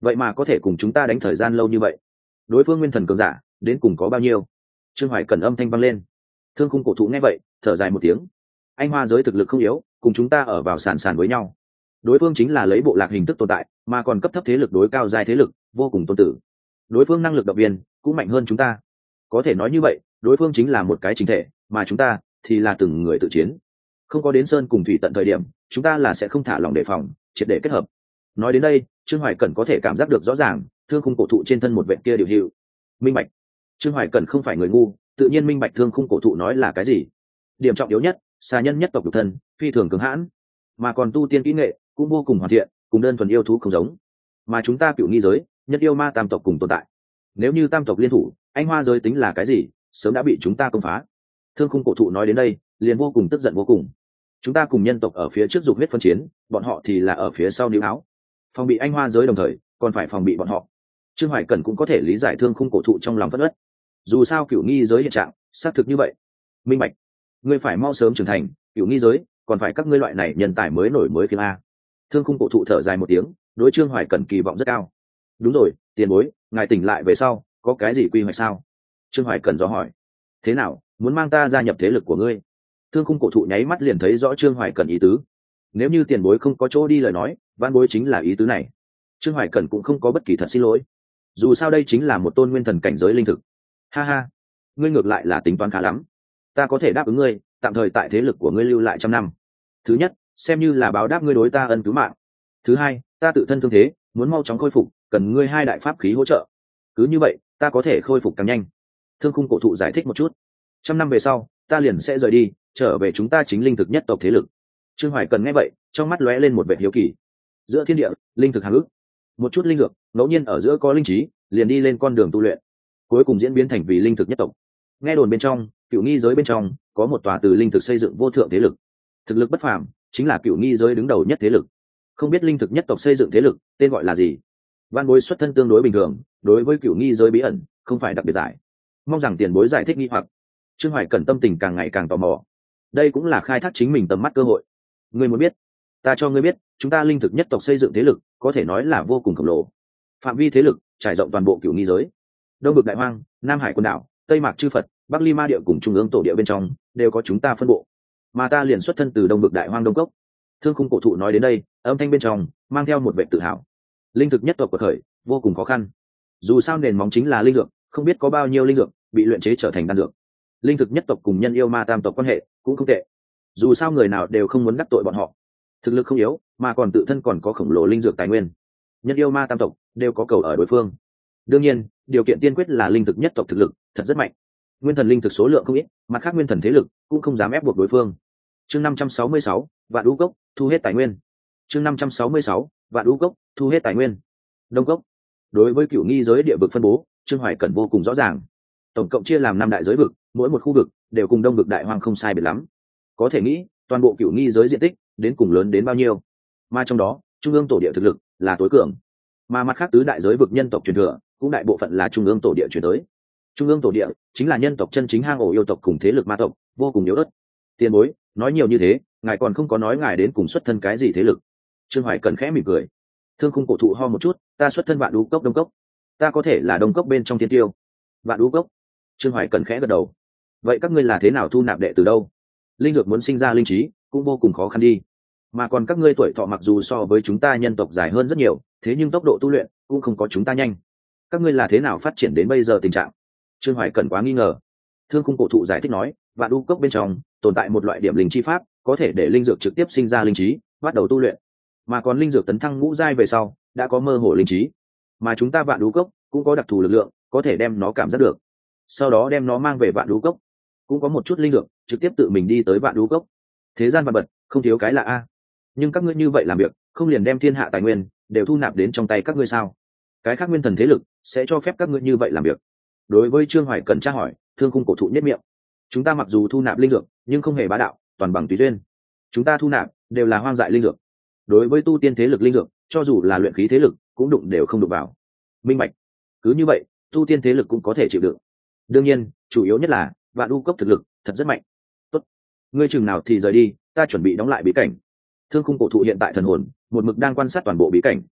vậy mà có thể cùng chúng ta đánh thời gian lâu như vậy. Đối phương nguyên thần cường giả đến cùng có bao nhiêu? Trương Hoài Cẩn âm thanh vang lên. Thương khung cổ thụ nghe vậy thở dài một tiếng. Anh hoa giới thực lực không yếu, cùng chúng ta ở vào sàn sàn với nhau. Đối phương chính là lấy bộ lạc hình thức tồn tại, mà còn cấp thấp thế lực đối cao giai thế lực vô cùng tôn tử. Đối phương năng lực động viên cũng mạnh hơn chúng ta. Có thể nói như vậy, đối phương chính là một cái chính thể, mà chúng ta thì là từng người tự chiến. Không có đến sơn cùng thủy tận thời điểm, chúng ta là sẽ không thả lòng đề phòng, triệt để kết hợp. Nói đến đây, Trương Hoài Cẩn có thể cảm giác được rõ ràng, thương khung cổ thụ trên thân một vệt kia điều hiệu. Minh bạch. Trương Hoài Cẩn không phải người ngu, tự nhiên minh bạch thương khung cổ thụ nói là cái gì. Điểm trọng yếu nhất, xà nhân nhất tộc độc thân, phi thường cứng hãn, mà còn tu tiên kỹ nghệ cũng vô cùng hoàn thiện, cùng đơn thuần yêu thú không giống. Mà chúng ta cựu nghi giới, nhất yêu ma tam tộc cùng tồn tại. Nếu như tam tộc liên thủ, anh hoa giới tính là cái gì, sớm đã bị chúng ta công phá. Thương khung cổ thụ nói đến đây, liền vô cùng tức giận vô cùng. Chúng ta cùng nhân tộc ở phía trước dục huyết phân chiến, bọn họ thì là ở phía sau níu áo, phòng bị anh hoa giới đồng thời còn phải phòng bị bọn họ. Trương Hoài Cẩn cũng có thể lý giải thương khung cổ thụ trong lòng phẫn uất. Dù sao cựu nghi giới hiện trạng xác thực như vậy. Minh bạch, ngươi phải mau sớm trưởng thành, cựu nghi giới còn phải các ngươi loại này nhân tài mới nổi mới kiếm a. Thương khung cổ thụ thở dài một tiếng, đối Trương Hoài Cẩn kỳ vọng rất cao. Đúng rồi, tiền bối, ngài tỉnh lại về sau có cái gì quy hoạch sao? Trương Hoài Cẩn dò hỏi. Thế nào, muốn mang ta gia nhập thế lực của ngươi? Thương khung cổ thụ nháy mắt liền thấy rõ Trương Hoài Cẩn ý tứ. Nếu như tiền bối không có chỗ đi lời nói, van bối chính là ý tứ này. Trương Hoài Cẩn cũng không có bất kỳ thật xin lỗi. Dù sao đây chính là một tôn nguyên thần cảnh giới linh thực. Ha ha, ngươi ngược lại là tính toán khá lắm. Ta có thể đáp ứng ngươi, tạm thời tại thế lực của ngươi lưu lại 100 năm. Thứ nhất, xem như là báo đáp ngươi đối ta ân cứu mạng. Thứ hai, ta tự thân thương thế, muốn mau chóng khôi phục, cần ngươi 2 đại pháp khí hỗ trợ. Cứ như vậy, ta có thể khôi phục càng nhanh. Thương khung cổ thụ giải thích một chút. 100 năm về sau, ta liền sẽ rời đi, trở về chúng ta chính linh thực nhất tộc thế lực. Trương Hoài Cần nghe vậy, trong mắt lóe lên một vẻ hiếu kỳ. Giữa thiên địa, linh thực hàng ức, một chút linh dược, ngẫu nhiên ở giữa có linh trí, liền đi lên con đường tu luyện, cuối cùng diễn biến thành vì linh thực nhất tộc. Nghe đồn bên trong, cựu nghi giới bên trong có một tòa từ linh thực xây dựng vô thượng thế lực, thực lực bất phàm, chính là cựu nghi giới đứng đầu nhất thế lực. Không biết linh thực nhất tộc xây dựng thế lực tên gọi là gì? Văn bối xuất thân tương đối bình thường, đối với cựu nghi giới bí ẩn không phải đặc biệt giải, mong rằng tiền bối giải thích nghi hoặc. Trương Hoài Cẩn tâm tình càng ngày càng tò mò, đây cũng là khai thác chính mình tầm mắt cơ hội. Ngươi muốn biết, ta cho ngươi biết, chúng ta linh thực nhất tộc xây dựng thế lực có thể nói là vô cùng khổng lồ, phạm vi thế lực trải rộng toàn bộ cựu nghi giới. Đông Bực Đại Hoang, Nam Hải quần đảo, Tây Mạc chư Phật, Bắc Ly Ma địa cùng trung ương tổ địa bên trong đều có chúng ta phân bộ, mà ta liền xuất thân từ Đông Bực Đại Hoang Đông Cốc. Thương khung cổ thụ nói đến đây, âm thanh bên trong mang theo một vẻ tự hào. Linh thực nhất tộc của khởi vô cùng khó khăn, dù sao nền móng chính là linh dược, không biết có bao nhiêu linh dược bị luyện chế trở thành đan dược. Linh thực nhất tộc cùng nhân yêu ma tam tộc quan hệ cũng không tệ, dù sao người nào đều không muốn đắc tội bọn họ, thực lực không yếu, mà còn tự thân còn có khổng lồ linh dược tài nguyên. Nhân yêu ma tam tộc đều có cầu ở đối phương. Đương nhiên, điều kiện tiên quyết là linh thực nhất tộc thực lực thật rất mạnh, nguyên thần linh thực số lượng không ít, mặt khác nguyên thần thế lực cũng không dám ép buộc đối phương. Chương 566, Vạn Đũ Cốc thu hết tài nguyên. Chương 566, Vạn Đũ Cốc thu hết tài nguyên. Đông Cốc. Đối với cựu nghi giới địa vực phân bố, Trương Hoài Cẩn vô cùng rõ ràng. Tổng cộng chia làm 5 đại giới vực, mỗi một khu vực đều cùng Đông Vực Đại Hoang không sai biệt lắm. Có thể nghĩ, toàn bộ cựu nghi giới diện tích đến cùng lớn đến bao nhiêu. Mà trong đó, trung ương tổ địa thực lực là tối cường, mà mặt khác tứ đại giới vực nhân tộc truyền thừa cũng đại bộ phận là trung ương tổ địa truyền tới. Trung ương tổ địa chính là nhân tộc chân chính hang ổ yêu tộc cùng thế lực ma tộc, vô cùng yếu ớt. Tiền bối, nói nhiều như thế, ngài còn không có nói ngài đến cùng xuất thân cái gì thế lực. Trương Hoài Cẩn khẽ mỉm cười. Thương khung cổ thụ ho một chút, ta xuất thân Vạn Đũ Cốc Đông Cốc, ta có thể là Đông Cốc bên trong thiên tiêu. Vạn Đũ Cốc. Trương Hoài Cẩn khẽ gật đầu. Vậy các ngươi là thế nào thu nạp đệ từ đâu? Linh dược muốn sinh ra linh trí cũng vô cùng khó khăn đi, mà còn các ngươi tuổi thọ mặc dù so với chúng ta nhân tộc dài hơn rất nhiều, thế nhưng tốc độ tu luyện cũng không có chúng ta nhanh. Các ngươi là thế nào phát triển đến bây giờ tình trạng? Trương Hoài Cẩn quá nghi ngờ. Thương khung cổ thụ giải thích nói, Vạn Đũ Cốc bên trong tồn tại một loại điểm linh chi pháp, có thể để linh dược trực tiếp sinh ra linh trí, bắt đầu tu luyện. Mà còn linh dược tấn thăng ngũ giai về sau, đã có mơ hồ linh trí. Mà chúng ta Vạn Đũ Cốc cũng có đặc thù lực lượng, có thể đem nó cảm giác được, sau đó đem nó mang về Vạn Đũ Cốc. Cũng có một chút linh dược trực tiếp tự mình đi tới Vạn Đũ Cốc. Thế gian vạn vật không thiếu cái lạ a. Nhưng các ngươi như vậy làm việc, không liền đem thiên hạ tài nguyên đều thu nạp đến trong tay các ngươi sao? Cái khác nguyên thần thế lực sẽ cho phép các ngươi như vậy làm việc? Đối với Trương Hoài Cẩn tra hỏi, Thương khung cổ thụ nhất miệng. Chúng ta mặc dù thu nạp linh dược, nhưng không hề bá đạo, toàn bằng tùy duyên. Chúng ta thu nạp đều là hoang dại linh dược. Đối với tu tiên thế lực linh dược, cho dù là luyện khí thế lực, cũng đụng đều không đụng vào. Minh bạch. Cứ như vậy, tu tiên thế lực cũng có thể chịu đựng. Đương nhiên, chủ yếu nhất là Vạn Đũ Cốc thực lực thật rất mạnh. Tốt, ngươi chừng nào thì rời đi, ta chuẩn bị đóng lại bí cảnh. Thương khung cổ thụ hiện tại thần hồn một mực đang quan sát toàn bộ bí cảnh.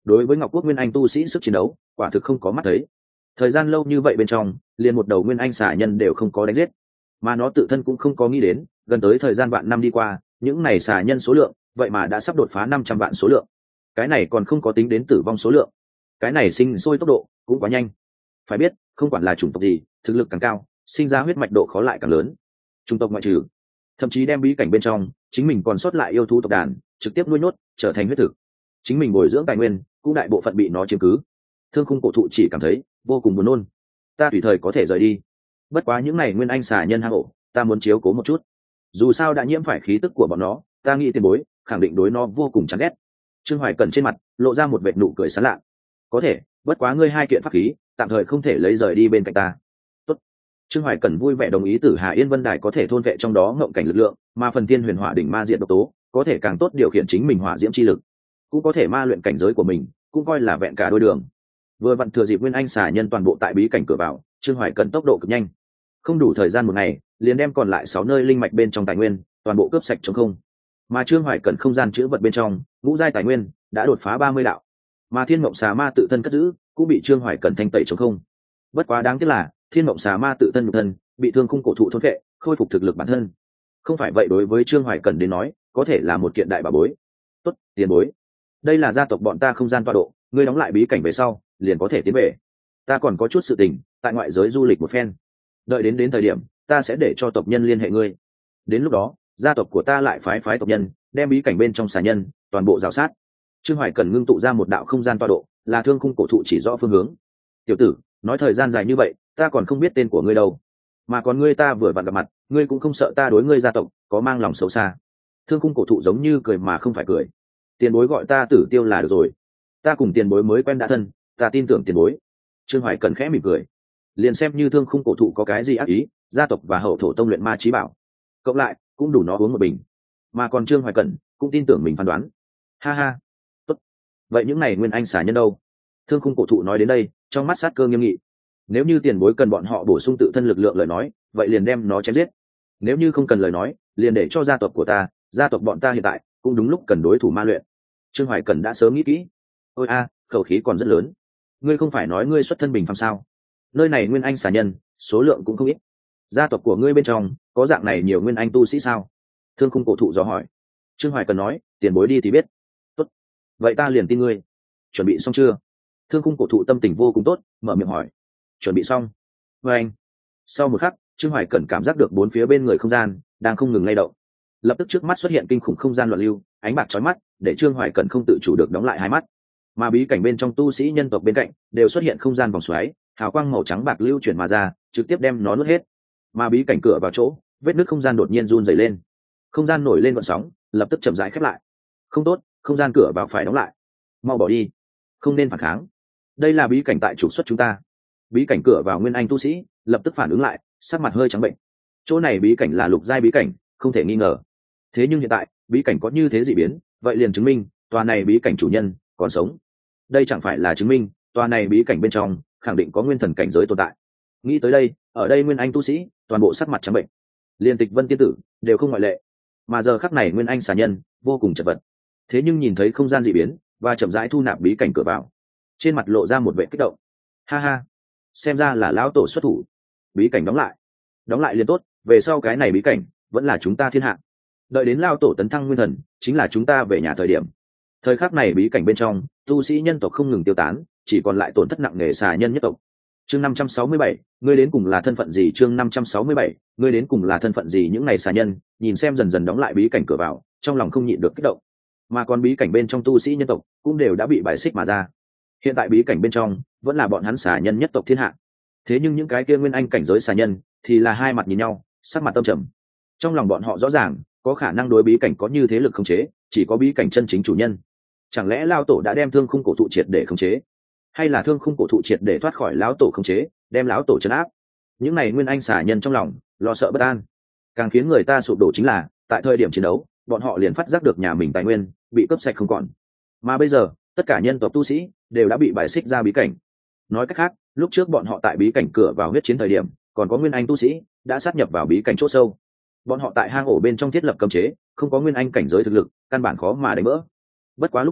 đối với ngọc quốc nguyên anh tu sĩ sức chiến đấu quả thực không có mắt thấy. Thời gian lâu như vậy bên trong liền một đầu nguyên anh xà nhân đều không có đánh giết, mà nó tự thân cũng không có nghĩ đến gần tới thời gian vạn năm đi qua, những này xà nhân số lượng vậy mà đã sắp đột phá 500 vạn số lượng. Cái này còn không có tính đến tử vong số lượng, cái này sinh sôi tốc độ cũng quá nhanh. Phải biết không quản là chủng tộc gì, thực lực càng cao sinh ra huyết mạch độ khó lại càng lớn, chủng tộc ngoại trừ, thậm chí đem bí cảnh bên trong chính mình còn sót lại yêu thú tộc đàn trực tiếp nuôi nhốt trở thành huyết thực, chính mình bồi dưỡng tài nguyên cũng đại bộ phận bị nó chiếm cứ. Thương khung cổ thụ chỉ cảm thấy vô cùng buồn nôn. Ta tùy thời có thể rời đi, bất quá những này nguyên anh xà nhân hang ổ ta muốn chiếu cố một chút, dù sao đã nhiễm phải khí tức của bọn nó, ta nghĩ tiền bối khẳng định đối nó vô cùng chán ghét. Trương Hoài Cẩn trên mặt lộ ra một vệt nụ cười sán lạ. Có thể, bất quá ngươi hai kiện pháp khí tạm thời không thể lấy rời đi bên cạnh ta. Tốt. Trương Hoài Cẩn vui vẻ đồng ý. Tử Hà Yên Vân Đài có thể thôn vệ trong đó ngộng cảnh lực lượng, mà phần Thiên Huyền Hỏa đỉnh ma diệt độc tố có thể càng tốt điều khiển chính mình hỏa diễm chi lực, cũng có thể ma luyện cảnh giới của mình, cũng coi là vẹn cả đôi đường. Vừa vặn thừa dịp nguyên anh xà nhân toàn bộ tại bí cảnh cửa vào, Trương Hoài Cẩn tốc độ cực nhanh, không đủ thời gian một ngày liền đem còn lại 6 nơi linh mạch bên trong tài nguyên toàn bộ cướp sạch trống không. Mà Trương Hoài Cẩn không gian chứa vật bên trong ngũ giai tài nguyên đã đột phá 30 đạo, mà Thiên Mộng Xà Ma tự thân cất giữ cũng bị Trương Hoài Cẩn thanh tẩy trống không. Bất quá đáng tiếc là Thiên Mộng Xà Ma tự thân nhục thân bị thương khung cổ thụ thôn phệ, khôi phục thực lực bản thân. Không phải vậy đối với Trương Hoài Cẩn đến nói có thể là một kiện đại bảo bối. Tốt, tiền bối, đây là gia tộc bọn ta không gian tọa độ, ngươi đóng lại bí cảnh về sau liền có thể tiến về. Ta còn có chút sự tình tại ngoại giới du lịch một phen, đợi đến thời điểm ta sẽ để cho tộc nhân liên hệ ngươi, đến lúc đó gia tộc của ta lại phái tộc nhân đem bí cảnh bên trong xà nhân toàn bộ rào sát. Trương Hoài Cần ngưng tụ ra một đạo không gian tọa độ, là thương khung cổ thụ chỉ rõ phương hướng. Tiểu tử, nói thời gian dài như vậy ta còn không biết tên của ngươi đâu, mà còn ngươi ta vừa vặn gặp mặt, ngươi cũng không sợ ta đối ngươi gia tộc có mang lòng xấu xa? Thương khung cổ thụ giống như cười mà không phải cười. Tiền bối gọi ta Tử Tiêu là được rồi, ta cùng tiền bối mới quen đã thân, ta tin tưởng tiền bối. Trương Hoài Cần khẽ mỉm cười, liền xem như thương khung cổ thụ có cái gì ác ý, gia tộc và hậu thổ tông luyện ma chí bảo cộng lại cũng đủ nó uống một bình, mà còn Trương Hoài Cẩn cũng tin tưởng mình phán đoán. Ha ha, tốt. Vậy những này nguyên anh xả nhân đâu? Thương khung cổ thụ nói đến đây trong mắt sát cơ nghiêm nghị. Nếu như tiền bối cần bọn họ bổ sung tự thân lực lượng lời nói, vậy liền đem nó chém giết. Nếu như không cần lời nói, liền để cho gia tộc của ta, gia tộc bọn ta hiện tại cũng đúng lúc cần đối thủ ma luyện. Trương Hoài Cẩn đã sớm nghĩ kỹ. Ôi a, khẩu khí còn rất lớn. Ngươi không phải nói ngươi xuất thân bình phàm sao? Nơi này nguyên anh xả nhân số lượng cũng không ít, gia tộc của ngươi bên trong có dạng này nhiều nguyên anh tu sĩ sao? Thương khung cổ thụ dò hỏi. Trương Hoài Cần nói, tiền bối đi thì biết. Tốt, vậy ta liền tin ngươi. Chuẩn bị xong chưa? Thương khung cổ thụ tâm tình vô cùng tốt, mở miệng hỏi. Chuẩn bị xong. Và anh. Sau một khắc, Trương Hoài Cẩn cảm giác được bốn phía bên người không gian đang không ngừng lay động, lập tức trước mắt xuất hiện kinh khủng không gian loạn lưu, ánh bạc chói mắt để Trương Hoài Cẩn không tự chủ được đóng lại hai mắt. Mà bí cảnh bên trong tu sĩ nhân tộc bên cạnh đều xuất hiện không gian vòng xoáy, hào quang màu trắng bạc lưu chuyển mà ra, trực tiếp đem nó nuốt hết. Mà bí cảnh cửa vào chỗ, vết nứt không gian đột nhiên run rẩy lên, không gian nổi lên gợn sóng, lập tức chậm rãi khép lại. Không tốt, không gian cửa vào phải đóng lại, mau bỏ đi, không nên phản kháng. Đây là bí cảnh tại trục xuất chúng ta. Bí cảnh cửa vào nguyên anh tu sĩ lập tức phản ứng lại, sắc mặt hơi trắng bệnh. Chỗ này bí cảnh là lục giai bí cảnh, không thể nghi ngờ. Thế nhưng hiện tại bí cảnh có như thế dị biến, vậy liền chứng minh tòa này bí cảnh chủ nhân còn sống. Đây chẳng phải là chứng minh tòa này bí cảnh bên trong khẳng định có nguyên thần cảnh giới tồn tại. Nghĩ tới đây, ở đây nguyên anh tu sĩ toàn bộ sắc mặt trắng bệnh, liên Tịch Vân tiên tử đều không ngoại lệ. Mà giờ khắc này nguyên anh xà nhân vô cùng chật vật, thế nhưng nhìn thấy không gian dị biến và chậm rãi thu nạp bí cảnh cửa vào, trên mặt lộ ra một vẻ kích động. Ha ha, xem ra là lão tổ xuất thủ. Bí cảnh đóng lại liền tốt, về sau cái này bí cảnh vẫn là chúng ta thiên hạ. Đợi đến lão tổ tấn thăng nguyên thần, chính là chúng ta về nhà thời điểm. Thời khắc này bí cảnh bên trong tu sĩ nhân tộc không ngừng tiêu tán, chỉ còn lại tổn thất nặng nề xà nhân nhất tộc. Chương 567, ngươi đến cùng là thân phận gì? Chương 567, ngươi đến cùng là thân phận gì? Những ngày xà nhân nhìn xem dần dần đóng lại bí cảnh cửa vào, trong lòng không nhịn được kích động. Mà còn bí cảnh bên trong tu sĩ nhân tộc cũng đều đã bị bài xích mà ra. Hiện tại bí cảnh bên trong vẫn là bọn hắn xà nhân nhất tộc thiên hạ. Thế nhưng những cái kia nguyên anh cảnh giới xà nhân thì là hai mặt nhìn nhau, sắc mặt tâm trầm. Trong lòng bọn họ rõ ràng, có khả năng đối bí cảnh có như thế lực khống chế, chỉ có bí cảnh chân chính chủ nhân. Chẳng lẽ lão tổ đã đem thương khung cổ thụ triệt để khống chế, hay là thương khung cổ thụ triệt để thoát khỏi lão tổ khống chế, đem lão tổ trấn áp? Những này nguyên anh xả nhân trong lòng lo sợ bất an. Càng khiến người ta sụp đổ chính là, tại thời điểm chiến đấu, bọn họ liền phát giác được nhà mình tài nguyên bị cướp sạch không còn. Mà bây giờ, tất cả nhân tộc tu sĩ đều đã bị bài xích ra bí cảnh. Nói cách khác, lúc trước bọn họ tại bí cảnh cửa vào huyết chiến thời điểm, còn có nguyên anh tu sĩ đã sát nhập vào bí cảnh chỗ sâu. Bọn họ tại hang ổ bên trong thiết lập cấm chế, không có nguyên anh cảnh giới thực lực, căn bản khó mà đánh vỡ. Bất quá lúc này,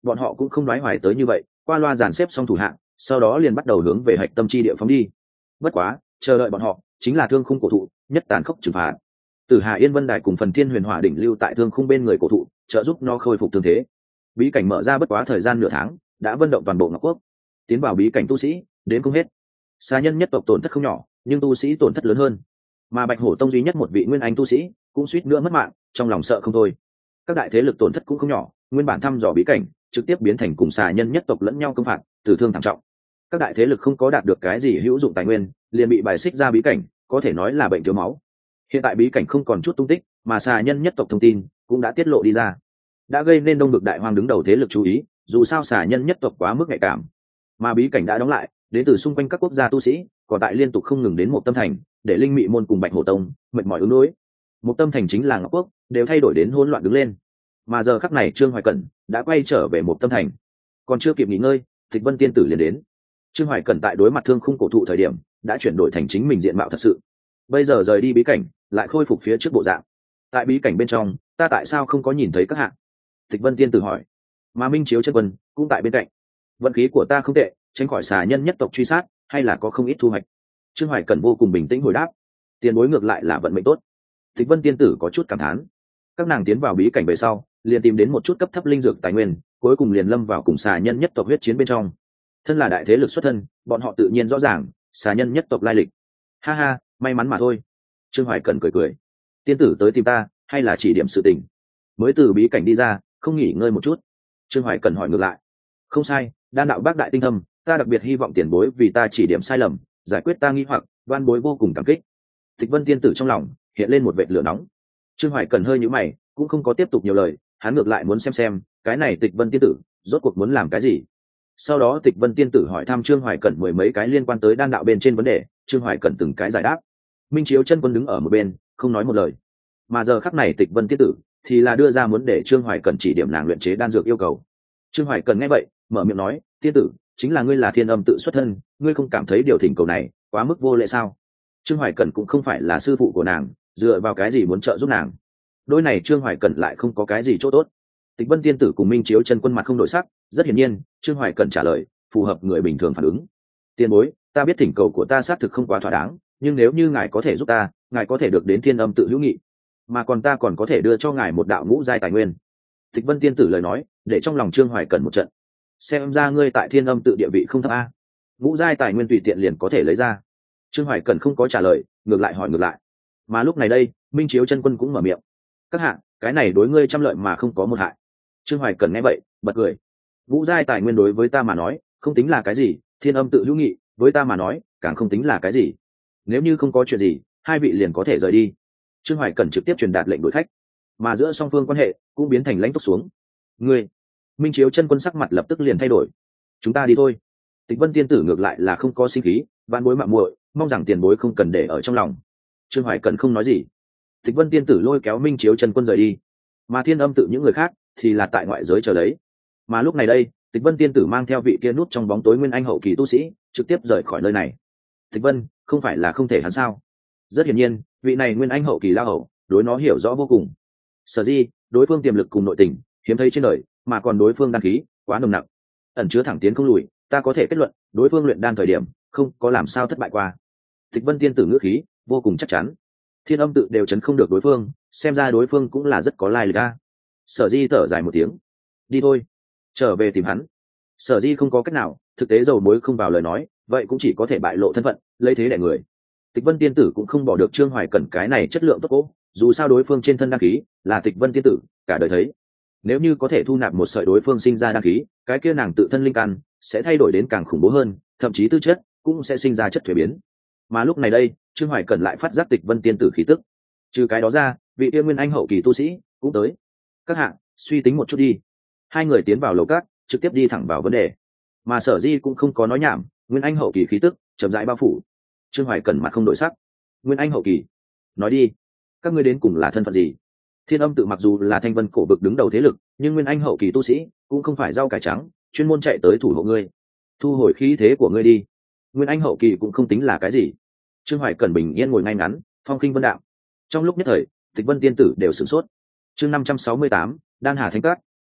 bọn họ cũng không nói hoài tới như vậy, qua loa dàn xếp xong thủ hạng, sau đó liền bắt đầu hướng về hạch tâm chi địa phóng đi. Bất quá chờ đợi bọn họ chính là thương khung cổ thụ nhất tàn khốc trừng phạt. Tử Hà Yên Vân Đài cùng Phần Thiên Huyền Hỏa đỉnh lưu tại thương khung bên người cổ thụ, trợ giúp nó khôi phục thương thế. Bí cảnh mở ra bất quá thời gian nửa tháng, đã vận động toàn bộ Ngọc Quốc. Tiến vào bí cảnh tu sĩ đến không hết. Xà nhân nhất tộc tổn thất không nhỏ, nhưng tu sĩ tổn thất lớn hơn. Mà Bạch Hổ Tông duy nhất một vị nguyên anh tu sĩ cũng suýt nữa mất mạng, trong lòng sợ không thôi. Các đại thế lực tổn thất cũng không nhỏ, nguyên bản thăm dò bí cảnh trực tiếp biến thành cùng xà nhân nhất tộc lẫn nhau công phạt, tử thương thảm trọng. Các đại thế lực không có đạt được cái gì hữu dụng tài nguyên, liền bị bài xích ra bí cảnh, có thể nói là bệnh thiếu máu. Hiện tại bí cảnh không còn chút tung tích, mà xà nhân nhất tộc thông tin cũng đã tiết lộ đi ra, đã gây nên đông vực đại hoang đứng đầu thế lực chú ý. Dù sao xà nhân nhất tộc quá mức nhạy cảm, mà bí cảnh đã đóng lại, đến từ xung quanh các quốc gia tu sĩ còn tại liên tục không ngừng đến một tâm thành, để linh mị môn cùng Bạch Hổ Tông mệt mỏi ứng đối. Một tâm thành chính là Ngọc Quốc, đều thay đổi đến hỗn loạn đứng lên. Mà giờ khắc này Trương Hoài Cẩn đã quay trở về một tâm thành, còn chưa kịp nghỉ ngơi, Tịch Vân tiên tử liền đến. Trương Hoài Cẩn tại đối mặt thương khung cổ thụ thời điểm đã chuyển đổi thành chính mình diện mạo thật sự, bây giờ rời đi bí cảnh lại khôi phục phía trước bộ dạng. Tại bí cảnh bên trong, ta tại sao không có nhìn thấy các hạng? Tịch Vân tiên tử hỏi. Mà Minh Chiếu chân quân cũng tại bên cạnh. Vận khí của ta không tệ, tránh khỏi xà nhân nhất tộc truy sát, hay là có không ít thu hoạch. Trương Hoài Cẩn vô cùng bình tĩnh hồi đáp. Tiền bối ngược lại là vận mệnh tốt. Tịch Vân tiên tử có chút cảm thán. Các nàng tiến vào bí cảnh về sau, liền tìm đến một chút cấp thấp linh dược tài nguyên, cuối cùng liền lâm vào cùng xà nhân nhất tộc huyết chiến bên trong. Thân là đại thế lực xuất thân, bọn họ tự nhiên rõ ràng xà nhân nhất tộc lai lịch. Ha ha, may mắn mà thôi. Trương Hoài Cẩn cười cười. Tiên tử tới tìm ta, hay là chỉ điểm sự tình? Mới từ bí cảnh đi ra, không nghỉ ngơi một chút? Trương Hoài Cẩn hỏi ngược lại. Không sai, đan đạo bác đại tinh thâm, ta đặc biệt hy vọng tiền bối vì ta chỉ điểm sai lầm, giải quyết ta nghi hoặc, van bối vô cùng cảm kích. Tịch Vân tiên tử trong lòng hiện lên một vệt lửa nóng. Trương Hoài Cẩn hơi nhíu mày, cũng không có tiếp tục nhiều lời, hắn ngược lại muốn xem cái này Tịch Vân tiên tử rốt cuộc muốn làm cái gì. Sau đó Tịch Vân tiên tử hỏi thăm Trương Hoài Cẩn mười mấy cái liên quan tới đan đạo bên trên vấn đề, Trương Hoài Cẩn từng cái giải đáp. Minh Chiếu chân quân đứng ở một bên, không nói một lời. Mà giờ khắc này Tịch Vân tiên tử thì là đưa ra muốn để Trương Hoài Cẩn chỉ điểm nàng luyện chế đan dược yêu cầu. Trương Hoài Cẩn nghe vậy, mở miệng nói, tiên tử, chính là ngươi là Thiên Âm tự xuất thân, ngươi không cảm thấy điều thỉnh cầu này quá mức vô lễ sao? Trương Hoài Cẩn cũng không phải là sư phụ của nàng, dựa vào cái gì muốn trợ giúp nàng? Đôi này Trương Hoài Cẩn lại không có cái gì chỗ tốt. Tịch Vân tiên tử cùng Minh Chiếu chân quân mặt không đổi sắc, rất hiển nhiên Trương Hoài Cẩn trả lời phù hợp người bình thường phản ứng. Tiên bối, ta biết thỉnh cầu của ta xác thực không quá thỏa đáng, nhưng nếu như ngài có thể giúp ta, ngài có thể được đến Thiên Âm tự hữu nghị, mà còn ta còn có thể đưa cho ngài một đạo ngũ giai tài nguyên. Tịch Vân tiên tử lời nói để trong lòng Trương Hoài Cẩn một trận. Xem ra ngươi tại Thiên Âm tự địa vị không thấp a. Ngũ giai tài nguyên tùy tiện liền có thể lấy ra. Trương Hoài Cẩn không có trả lời, ngược lại hỏi ngược lại. Mà lúc này đây, Minh Chiếu chân quân cũng mở miệng. Các hạ, cái này đối ngươi trăm lợi mà không có một hại. Trương Hoài Cẩn nghe vậy, bật cười. Ngũ giai tài nguyên đối với ta mà nói, không tính là cái gì, Thiên Âm tự hữu nghị, với ta mà nói, càng không tính là cái gì. Nếu như không có chuyện gì, hai vị liền có thể rời đi. Trương Hoài Cẩn trực tiếp truyền đạt lệnh đuổi khách, mà giữa song phương quan hệ cũng biến thành lãnh túc xuống. Ngươi, Minh Chiếu chân quân sắc mặt lập tức liền thay đổi. Chúng ta đi thôi. Tịch Vân tiên tử ngược lại là không có sinh khí, vạn bối mạo muội, mong rằng tiền bối không cần để ở trong lòng. Trương Hoài Cẩn không nói gì. Tịch Vân tiên tử lôi kéo Minh Chiếu chân quân rời đi, mà Thiên Âm tự những người khác thì là tại ngoại giới chờ lấy. Mà lúc này đây, Tịch Vân tiên tử mang theo vị kia nút trong bóng tối nguyên anh hậu kỳ tu sĩ trực tiếp rời khỏi nơi này. Tịch Vân, không phải là không thể hắn sao? Rất hiển nhiên, vị này nguyên anh hậu kỳ lao hậu đối nó hiểu rõ vô cùng. Sở dĩ đối phương tiềm lực cùng nội tình hiếm thấy trên đời, mà còn đối phương đan khí quá nồng nặc, ẩn chứa thẳng tiến không lùi, ta có thể kết luận đối phương luyện đan thời điểm không có làm sao thất bại qua. Tịch Vân tiên tử ngữ khí vô cùng chắc chắn. Thiên Âm tự đều chấn không được đối phương, xem ra đối phương cũng là rất có lai lịch a. Sở Di thở dài một tiếng. Đi thôi, trở về tìm hắn. Sở Di không có cách nào, thực tế dầu muối không vào lời nói, vậy cũng chỉ có thể bại lộ thân phận, lấy thế đẻ người. Tịch Vân tiên tử cũng không bỏ được Trương Hoài Cẩn cái này chất lượng tốt cố, dù sao đối phương trên thân đăng khí là Tịch Vân tiên tử cả đời thấy. Nếu như có thể thu nạp một sợi đối phương sinh ra đăng khí, cái kia nàng tự thân linh căn sẽ thay đổi đến càng khủng bố hơn, thậm chí tư chất cũng sẽ sinh ra chất thuế biến. Mà lúc này đây, Trương Hoài Cẩn lại phát giác Tịch Vân tiên tử khí tức. Trừ cái đó ra, vị tiên nguyên anh hậu kỳ tu sĩ cũng tới. Các hạng suy tính một chút đi. Hai người tiến vào lầu cát, trực tiếp đi thẳng vào vấn đề. Mà Sở Di cũng không có nói nhảm, nguyên anh hậu kỳ khí tức chậm rãi bao phủ. Trương Hoài Cẩn mặt không đổi sắc. Nguyên anh hậu kỳ, nói đi, các ngươi đến cùng là thân phận gì? Thiên Âm tự mặc dù là thanh vân cổ vực đứng đầu thế lực, nhưng nguyên anh hậu kỳ tu sĩ cũng không phải rau cải trắng, chuyên môn chạy tới thủ hộ ngươi. Thu hồi khí thế của ngươi đi. Nguyên anh hậu kỳ cũng không tính là cái gì. Trương Hoài Cẩn bình yên ngồi ngay ngắn, phong khinh vân đạm. Trong lúc nhất thời, Tịch Vân tiên tử đều sửng sốt. Chương 568, Đan Hà Thánh Các,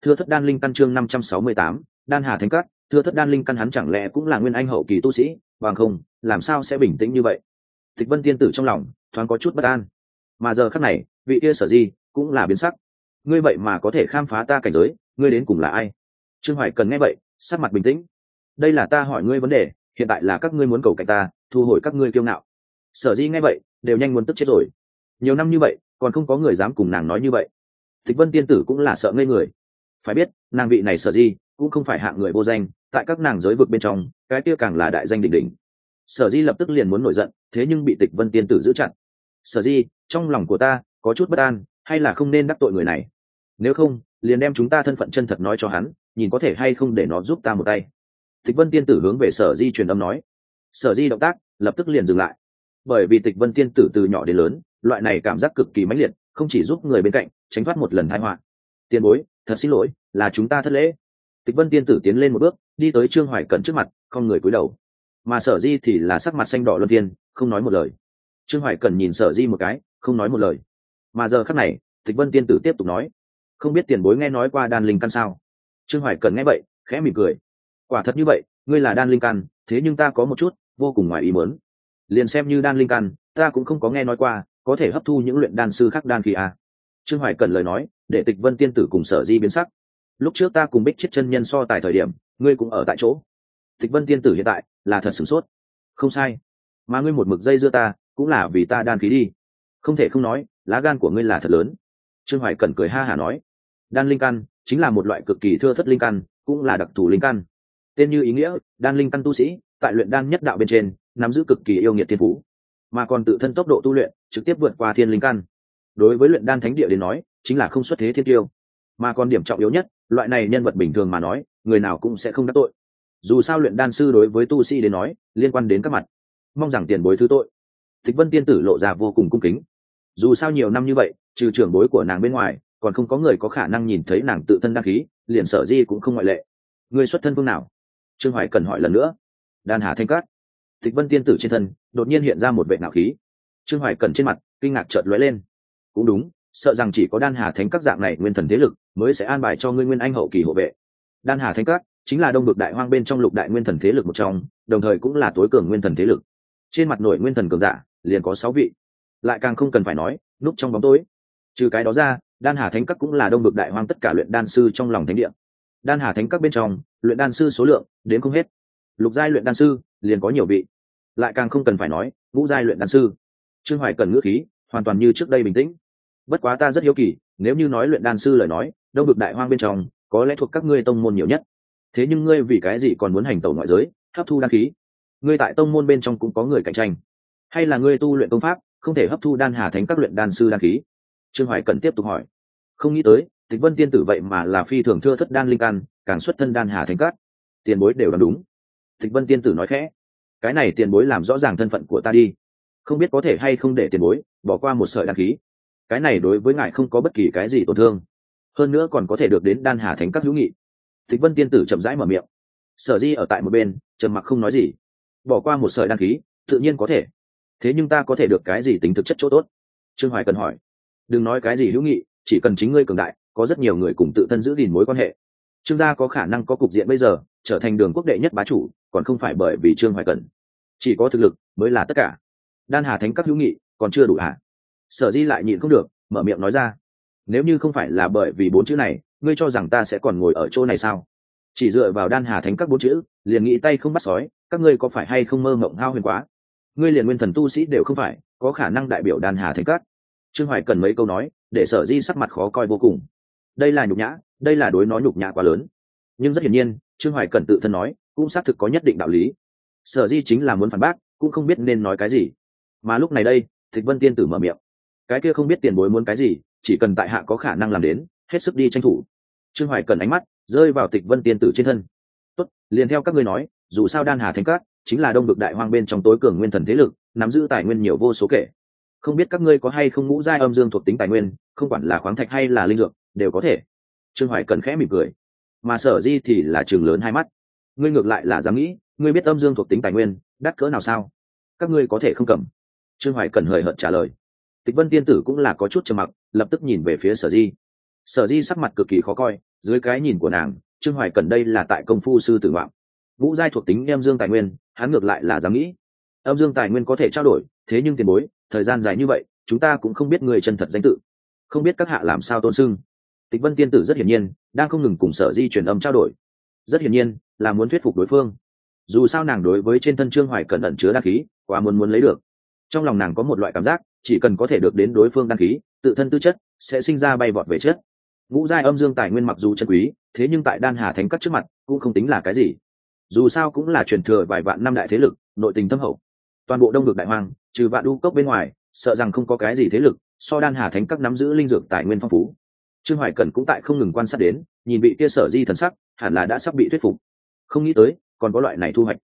Thưa thất đan linh căn chương 568, đan hà thánh cát, thưa thất đan linh căn hắn chẳng lẽ cũng là nguyên anh hậu kỳ tu sĩ, bằng không, làm sao sẽ bình tĩnh như vậy? Tịch Vân tiên tử trong lòng thoáng có chút bất an. Mà giờ khắc này, vị kia Sở Di cũng là biến sắc. Ngươi vậy mà có thể khám phá ta cảnh giới, ngươi đến cùng là ai? Trương Hoài Cần nghe vậy, sắc mặt bình tĩnh. Đây là ta hỏi ngươi vấn đề, hiện tại là các ngươi muốn cầu cạnh ta, thu hồi các ngươi kiêu ngạo. Sở Di nghe vậy, đều nhanh muốn tức chết rồi. Nhiều năm như vậy, còn không có người dám cùng nàng nói như vậy. Tịch Vân tiên tử cũng là sợ ngây người. Phải biết, nàng vị này Sở Di cũng không phải hạng người vô danh, tại các nàng giới vực bên trong, cái kia càng là đại danh đỉnh đỉnh. Sở Di lập tức liền muốn nổi giận, thế nhưng bị Tịch Vân tiên tử giữ chặt. Sở Di, trong lòng của ta có chút bất an, hay là không nên đắc tội người này? Nếu không, liền đem chúng ta thân phận chân thật nói cho hắn, nhìn có thể hay không để nó giúp ta một tay. Tịch Vân tiên tử hướng về Sở Di truyền âm nói. Sở Di động tác lập tức liền dừng lại, bởi vì Tịch Vân tiên tử từ nhỏ đến lớn, loại này cảm giác cực kỳ mãnh liệt, không chỉ giúp người bên cạnh tránh thoát một lần tai họa. Tiền bối, thật xin lỗi, là chúng ta thất lễ. Tịch Vân tiên tử tiến lên một bước, đi tới Trương Hoài Cẩn trước mặt, không người cúi đầu. Mà Sở Di thì là sắc mặt xanh đỏ luân phiên, không nói một lời. Trương Hoài Cẩn nhìn Sở Di một cái, không nói một lời. Mà giờ khắc này, Tịch Vân tiên tử tiếp tục nói, không biết tiền bối nghe nói qua đan linh căn sao? Trương Hoài Cẩn nghe vậy, khẽ mỉm cười. Quả thật như vậy, ngươi là đan linh căn, thế nhưng ta có một chút vô cùng ngoài ý muốn. Liền xem như đan linh căn, ta cũng không có nghe nói qua, có thể hấp thu những luyện đan sư khác đan khí à? Trương Hoài Cẩn lời nói, để Tịch Vân tiên tử cùng Sở Di biến sắc. Lúc trước ta cùng Bích Chiết chân nhân so tài thời điểm, ngươi cũng ở tại chỗ. Tịch Vân tiên tử hiện tại là thật sửng sốt. Không sai, mà ngươi một mực dây dưa ta, cũng là vì ta đan khí đi. Không thể không nói, lá gan của ngươi là thật lớn. Trương Hoài Cẩn cười ha hả nói, đan linh căn chính là một loại cực kỳ thưa thất linh căn, cũng là đặc thù linh căn. Tên như ý nghĩa, đan linh căn tu sĩ tại luyện đan nhất đạo bên trên nắm giữ cực kỳ yêu nghiệt thiên phú, mà còn tự thân tốc độ tu luyện trực tiếp vượt qua thiên linh căn. Đối với luyện đan thánh địa đến nói, chính là không xuất thế thiên tiêu. Mà còn điểm trọng yếu nhất, loại này nhân vật bình thường mà nói, người nào cũng sẽ không đắc tội. Dù sao luyện đan sư đối với tu sĩ đến nói, liên quan đến các mặt, mong rằng tiền bối thứ tội. Tịch Vân tiên tử lộ ra vô cùng cung kính. Dù sao nhiều năm như vậy, trừ trưởng bối của nàng bên ngoài, còn không có người có khả năng nhìn thấy nàng tự thân đăng khí, liền Sở Di cũng không ngoại lệ. Người xuất thân phương nào? Trương Hoài Cần hỏi lần nữa. Đan Hà Thanh Cát. Tịch Vân tiên tử trên thân đột nhiên hiện ra một vệ ngạo khí. Trương Hoài Cần trên mặt kinh ngạc chợt lóe lên. Cũng đúng, sợ rằng chỉ có Đan Hà Thánh Các dạng này nguyên thần thế lực mới sẽ an bài cho ngươi nguyên anh hậu kỳ hộ vệ. Đan Hà Thánh Các chính là đông vực đại hoang bên trong lục đại nguyên thần thế lực một trong, đồng thời cũng là tối cường nguyên thần thế lực. Trên mặt nổi nguyên thần cường giả liền có 6 vị, lại càng không cần phải nói núp trong bóng tối. Trừ cái đó ra, Đan Hà Thánh Các cũng là đông vực đại hoang tất cả luyện đan sư trong lòng thánh địa. Đan Hà Thánh Các bên trong luyện đan sư số lượng đến không hết, lục giai luyện đan sư liền có nhiều vị, lại càng không cần phải nói ngũ giai luyện đan sư. Trương Hoài Cần ngữ khí hoàn toàn như trước đây bình tĩnh. Bất quá ta rất hiếu kỳ, nếu như nói luyện đan sư lời nói, đông vực đại hoang bên trong có lẽ thuộc các ngươi tông môn nhiều nhất. Thế nhưng ngươi vì cái gì còn muốn hành tẩu ngoại giới, hấp thu đan khí? Ngươi tại tông môn bên trong cũng có người cạnh tranh, hay là ngươi tu luyện công pháp không thể hấp thu Đan Hà Thánh Các luyện đan sư đan khí? Trương Hoài Cần tiếp tục hỏi. Không nghĩ tới, Tịch Vân tiên tử vậy mà là phi thường thưa thất đan linh căn, càng xuất thân Đan Hà Thánh Các. Tiền bối đều đoán đúng. Tịch Vân tiên tử nói khẽ. Cái này tiền bối làm rõ ràng thân phận của ta đi, không biết có thể hay không để tiền bối bỏ qua một sợi đan khí. Cái này đối với ngài không có bất kỳ cái gì tổn thương, hơn nữa còn có thể được đến Đan Hà Thánh Các hữu nghị. Tịch Vân tiên tử chậm rãi mở miệng. Sở Di ở tại một bên trầm mặc không nói gì. Bỏ qua một sợi đan khí tự nhiên có thể, thế nhưng ta có thể được cái gì tính thực chất chỗ tốt? Trương Hoài Cần hỏi. Đừng nói cái gì hữu nghị, chỉ cần chính ngươi cường đại, có rất nhiều người cùng tự thân giữ gìn mối quan hệ. Trương gia có khả năng có cục diện bây giờ trở thành đường quốc đệ nhất bá chủ, còn không phải bởi vì Trương Hoài Cần. Chỉ có thực lực mới là tất cả. Đan Hà Thánh Các hữu nghị còn chưa đủ hả? Sở Di lại nhịn không được, mở miệng nói ra. Nếu như không phải là bởi vì 4 chữ này, ngươi cho rằng ta sẽ còn ngồi ở chỗ này sao? Chỉ dựa vào Đan Hà Thánh Các 4 chữ, liền nghĩ tay không bắt sói, các ngươi có phải hay không mơ mộng hao huyền quá? Ngươi liền nguyên thần tu sĩ đều không phải, có khả năng đại biểu Đan Hà Thánh Các? Trương Hoài Cần mấy câu nói, để Sở Di sắc mặt khó coi vô cùng. Đây là nhục nhã, đây là đối nó nhục nhã quá lớn. Nhưng rất hiển nhiên, Trương Hoài Cần tự thân nói, cũng xác thực có nhất định đạo lý. Sở Di chính là muốn phản bác, cũng không biết nên nói cái gì. Mà lúc này đây, Tịch Vân tiên tử mở miệng. Cái kia không biết tiền bối muốn cái gì, chỉ cần tại hạ có khả năng làm đến, hết sức đi tranh thủ. Trương Hoài Cần ánh mắt rơi vào Tịch Vân tiên tử trên thân. Tốt, liền theo các ngươi nói, dù sao Đan Hà Thánh Các chính là đông vực đại hoang bên trong tối cường nguyên thần thế lực, nắm giữ tài nguyên nhiều vô số kể. Không biết các ngươi có hay không ngũ giai âm dương thuộc tính tài nguyên, không quản là khoáng thạch hay là linh dược, đều có thể. Trương Hoài Cần khẽ mỉm cười. Mà Sở Di thì là trừng lớn hai mắt. Ngươi ngược lại là dám nghĩ, ngươi biết âm dương thuộc tính tài nguyên đắt cỡ nào sao? Các ngươi có thể không cầm. Trương Hoài Cần hời hợt trả lời. Tịch Vân tiên tử cũng là có chút trầm mặc, lập tức nhìn về phía Sở Di. Sở Di sắc mặt cực kỳ khó coi, Dưới cái nhìn của nàng, Trương Hoài Cẩn đây là tại công phu sư tử ngoạm. Ngũ giai thuộc tính âm dương tài nguyên, hắn ngược lại là dám nghĩ. Âm dương tài nguyên có thể trao đổi, thế nhưng tiền bối, thời gian dài như vậy, chúng ta cũng không biết người chân thật danh tự, không biết các hạ làm sao tôn xưng. Tịch Vân tiên tử rất hiển nhiên đang không ngừng cùng Sở Di truyền âm trao đổi, rất hiển nhiên là muốn thuyết phục đối phương. Dù sao nàng đối với trên thân Trương Hoài Cẩn ẩn chứa đan khí quá muốn lấy được. Trong lòng nàng có một loại cảm giác, chỉ cần có thể được đến đối phương đan khí, tự thân tư chất sẽ sinh ra bay vọt về chất. Ngũ giai âm dương tài nguyên mặc dù chân quý, thế nhưng tại Đan Hà Thánh Các trước mặt cũng không tính là cái gì. Dù sao cũng là truyền thừa vài vạn năm đại thế lực, nội tình thâm hậu. Toàn bộ Đông Vực Đại Hoang, trừ Vạn Du Cốc bên ngoài, sợ rằng không có cái gì thế lực so Đan Hà Thánh Các nắm giữ linh dược tài nguyên phong phú. Trương Hoài Cẩn cũng tại không ngừng quan sát đến, nhìn vị kia Sở Di thần sắc, hẳn là đã sắp bị thuyết phục. Không nghĩ tới, còn có loại này thu hoạch.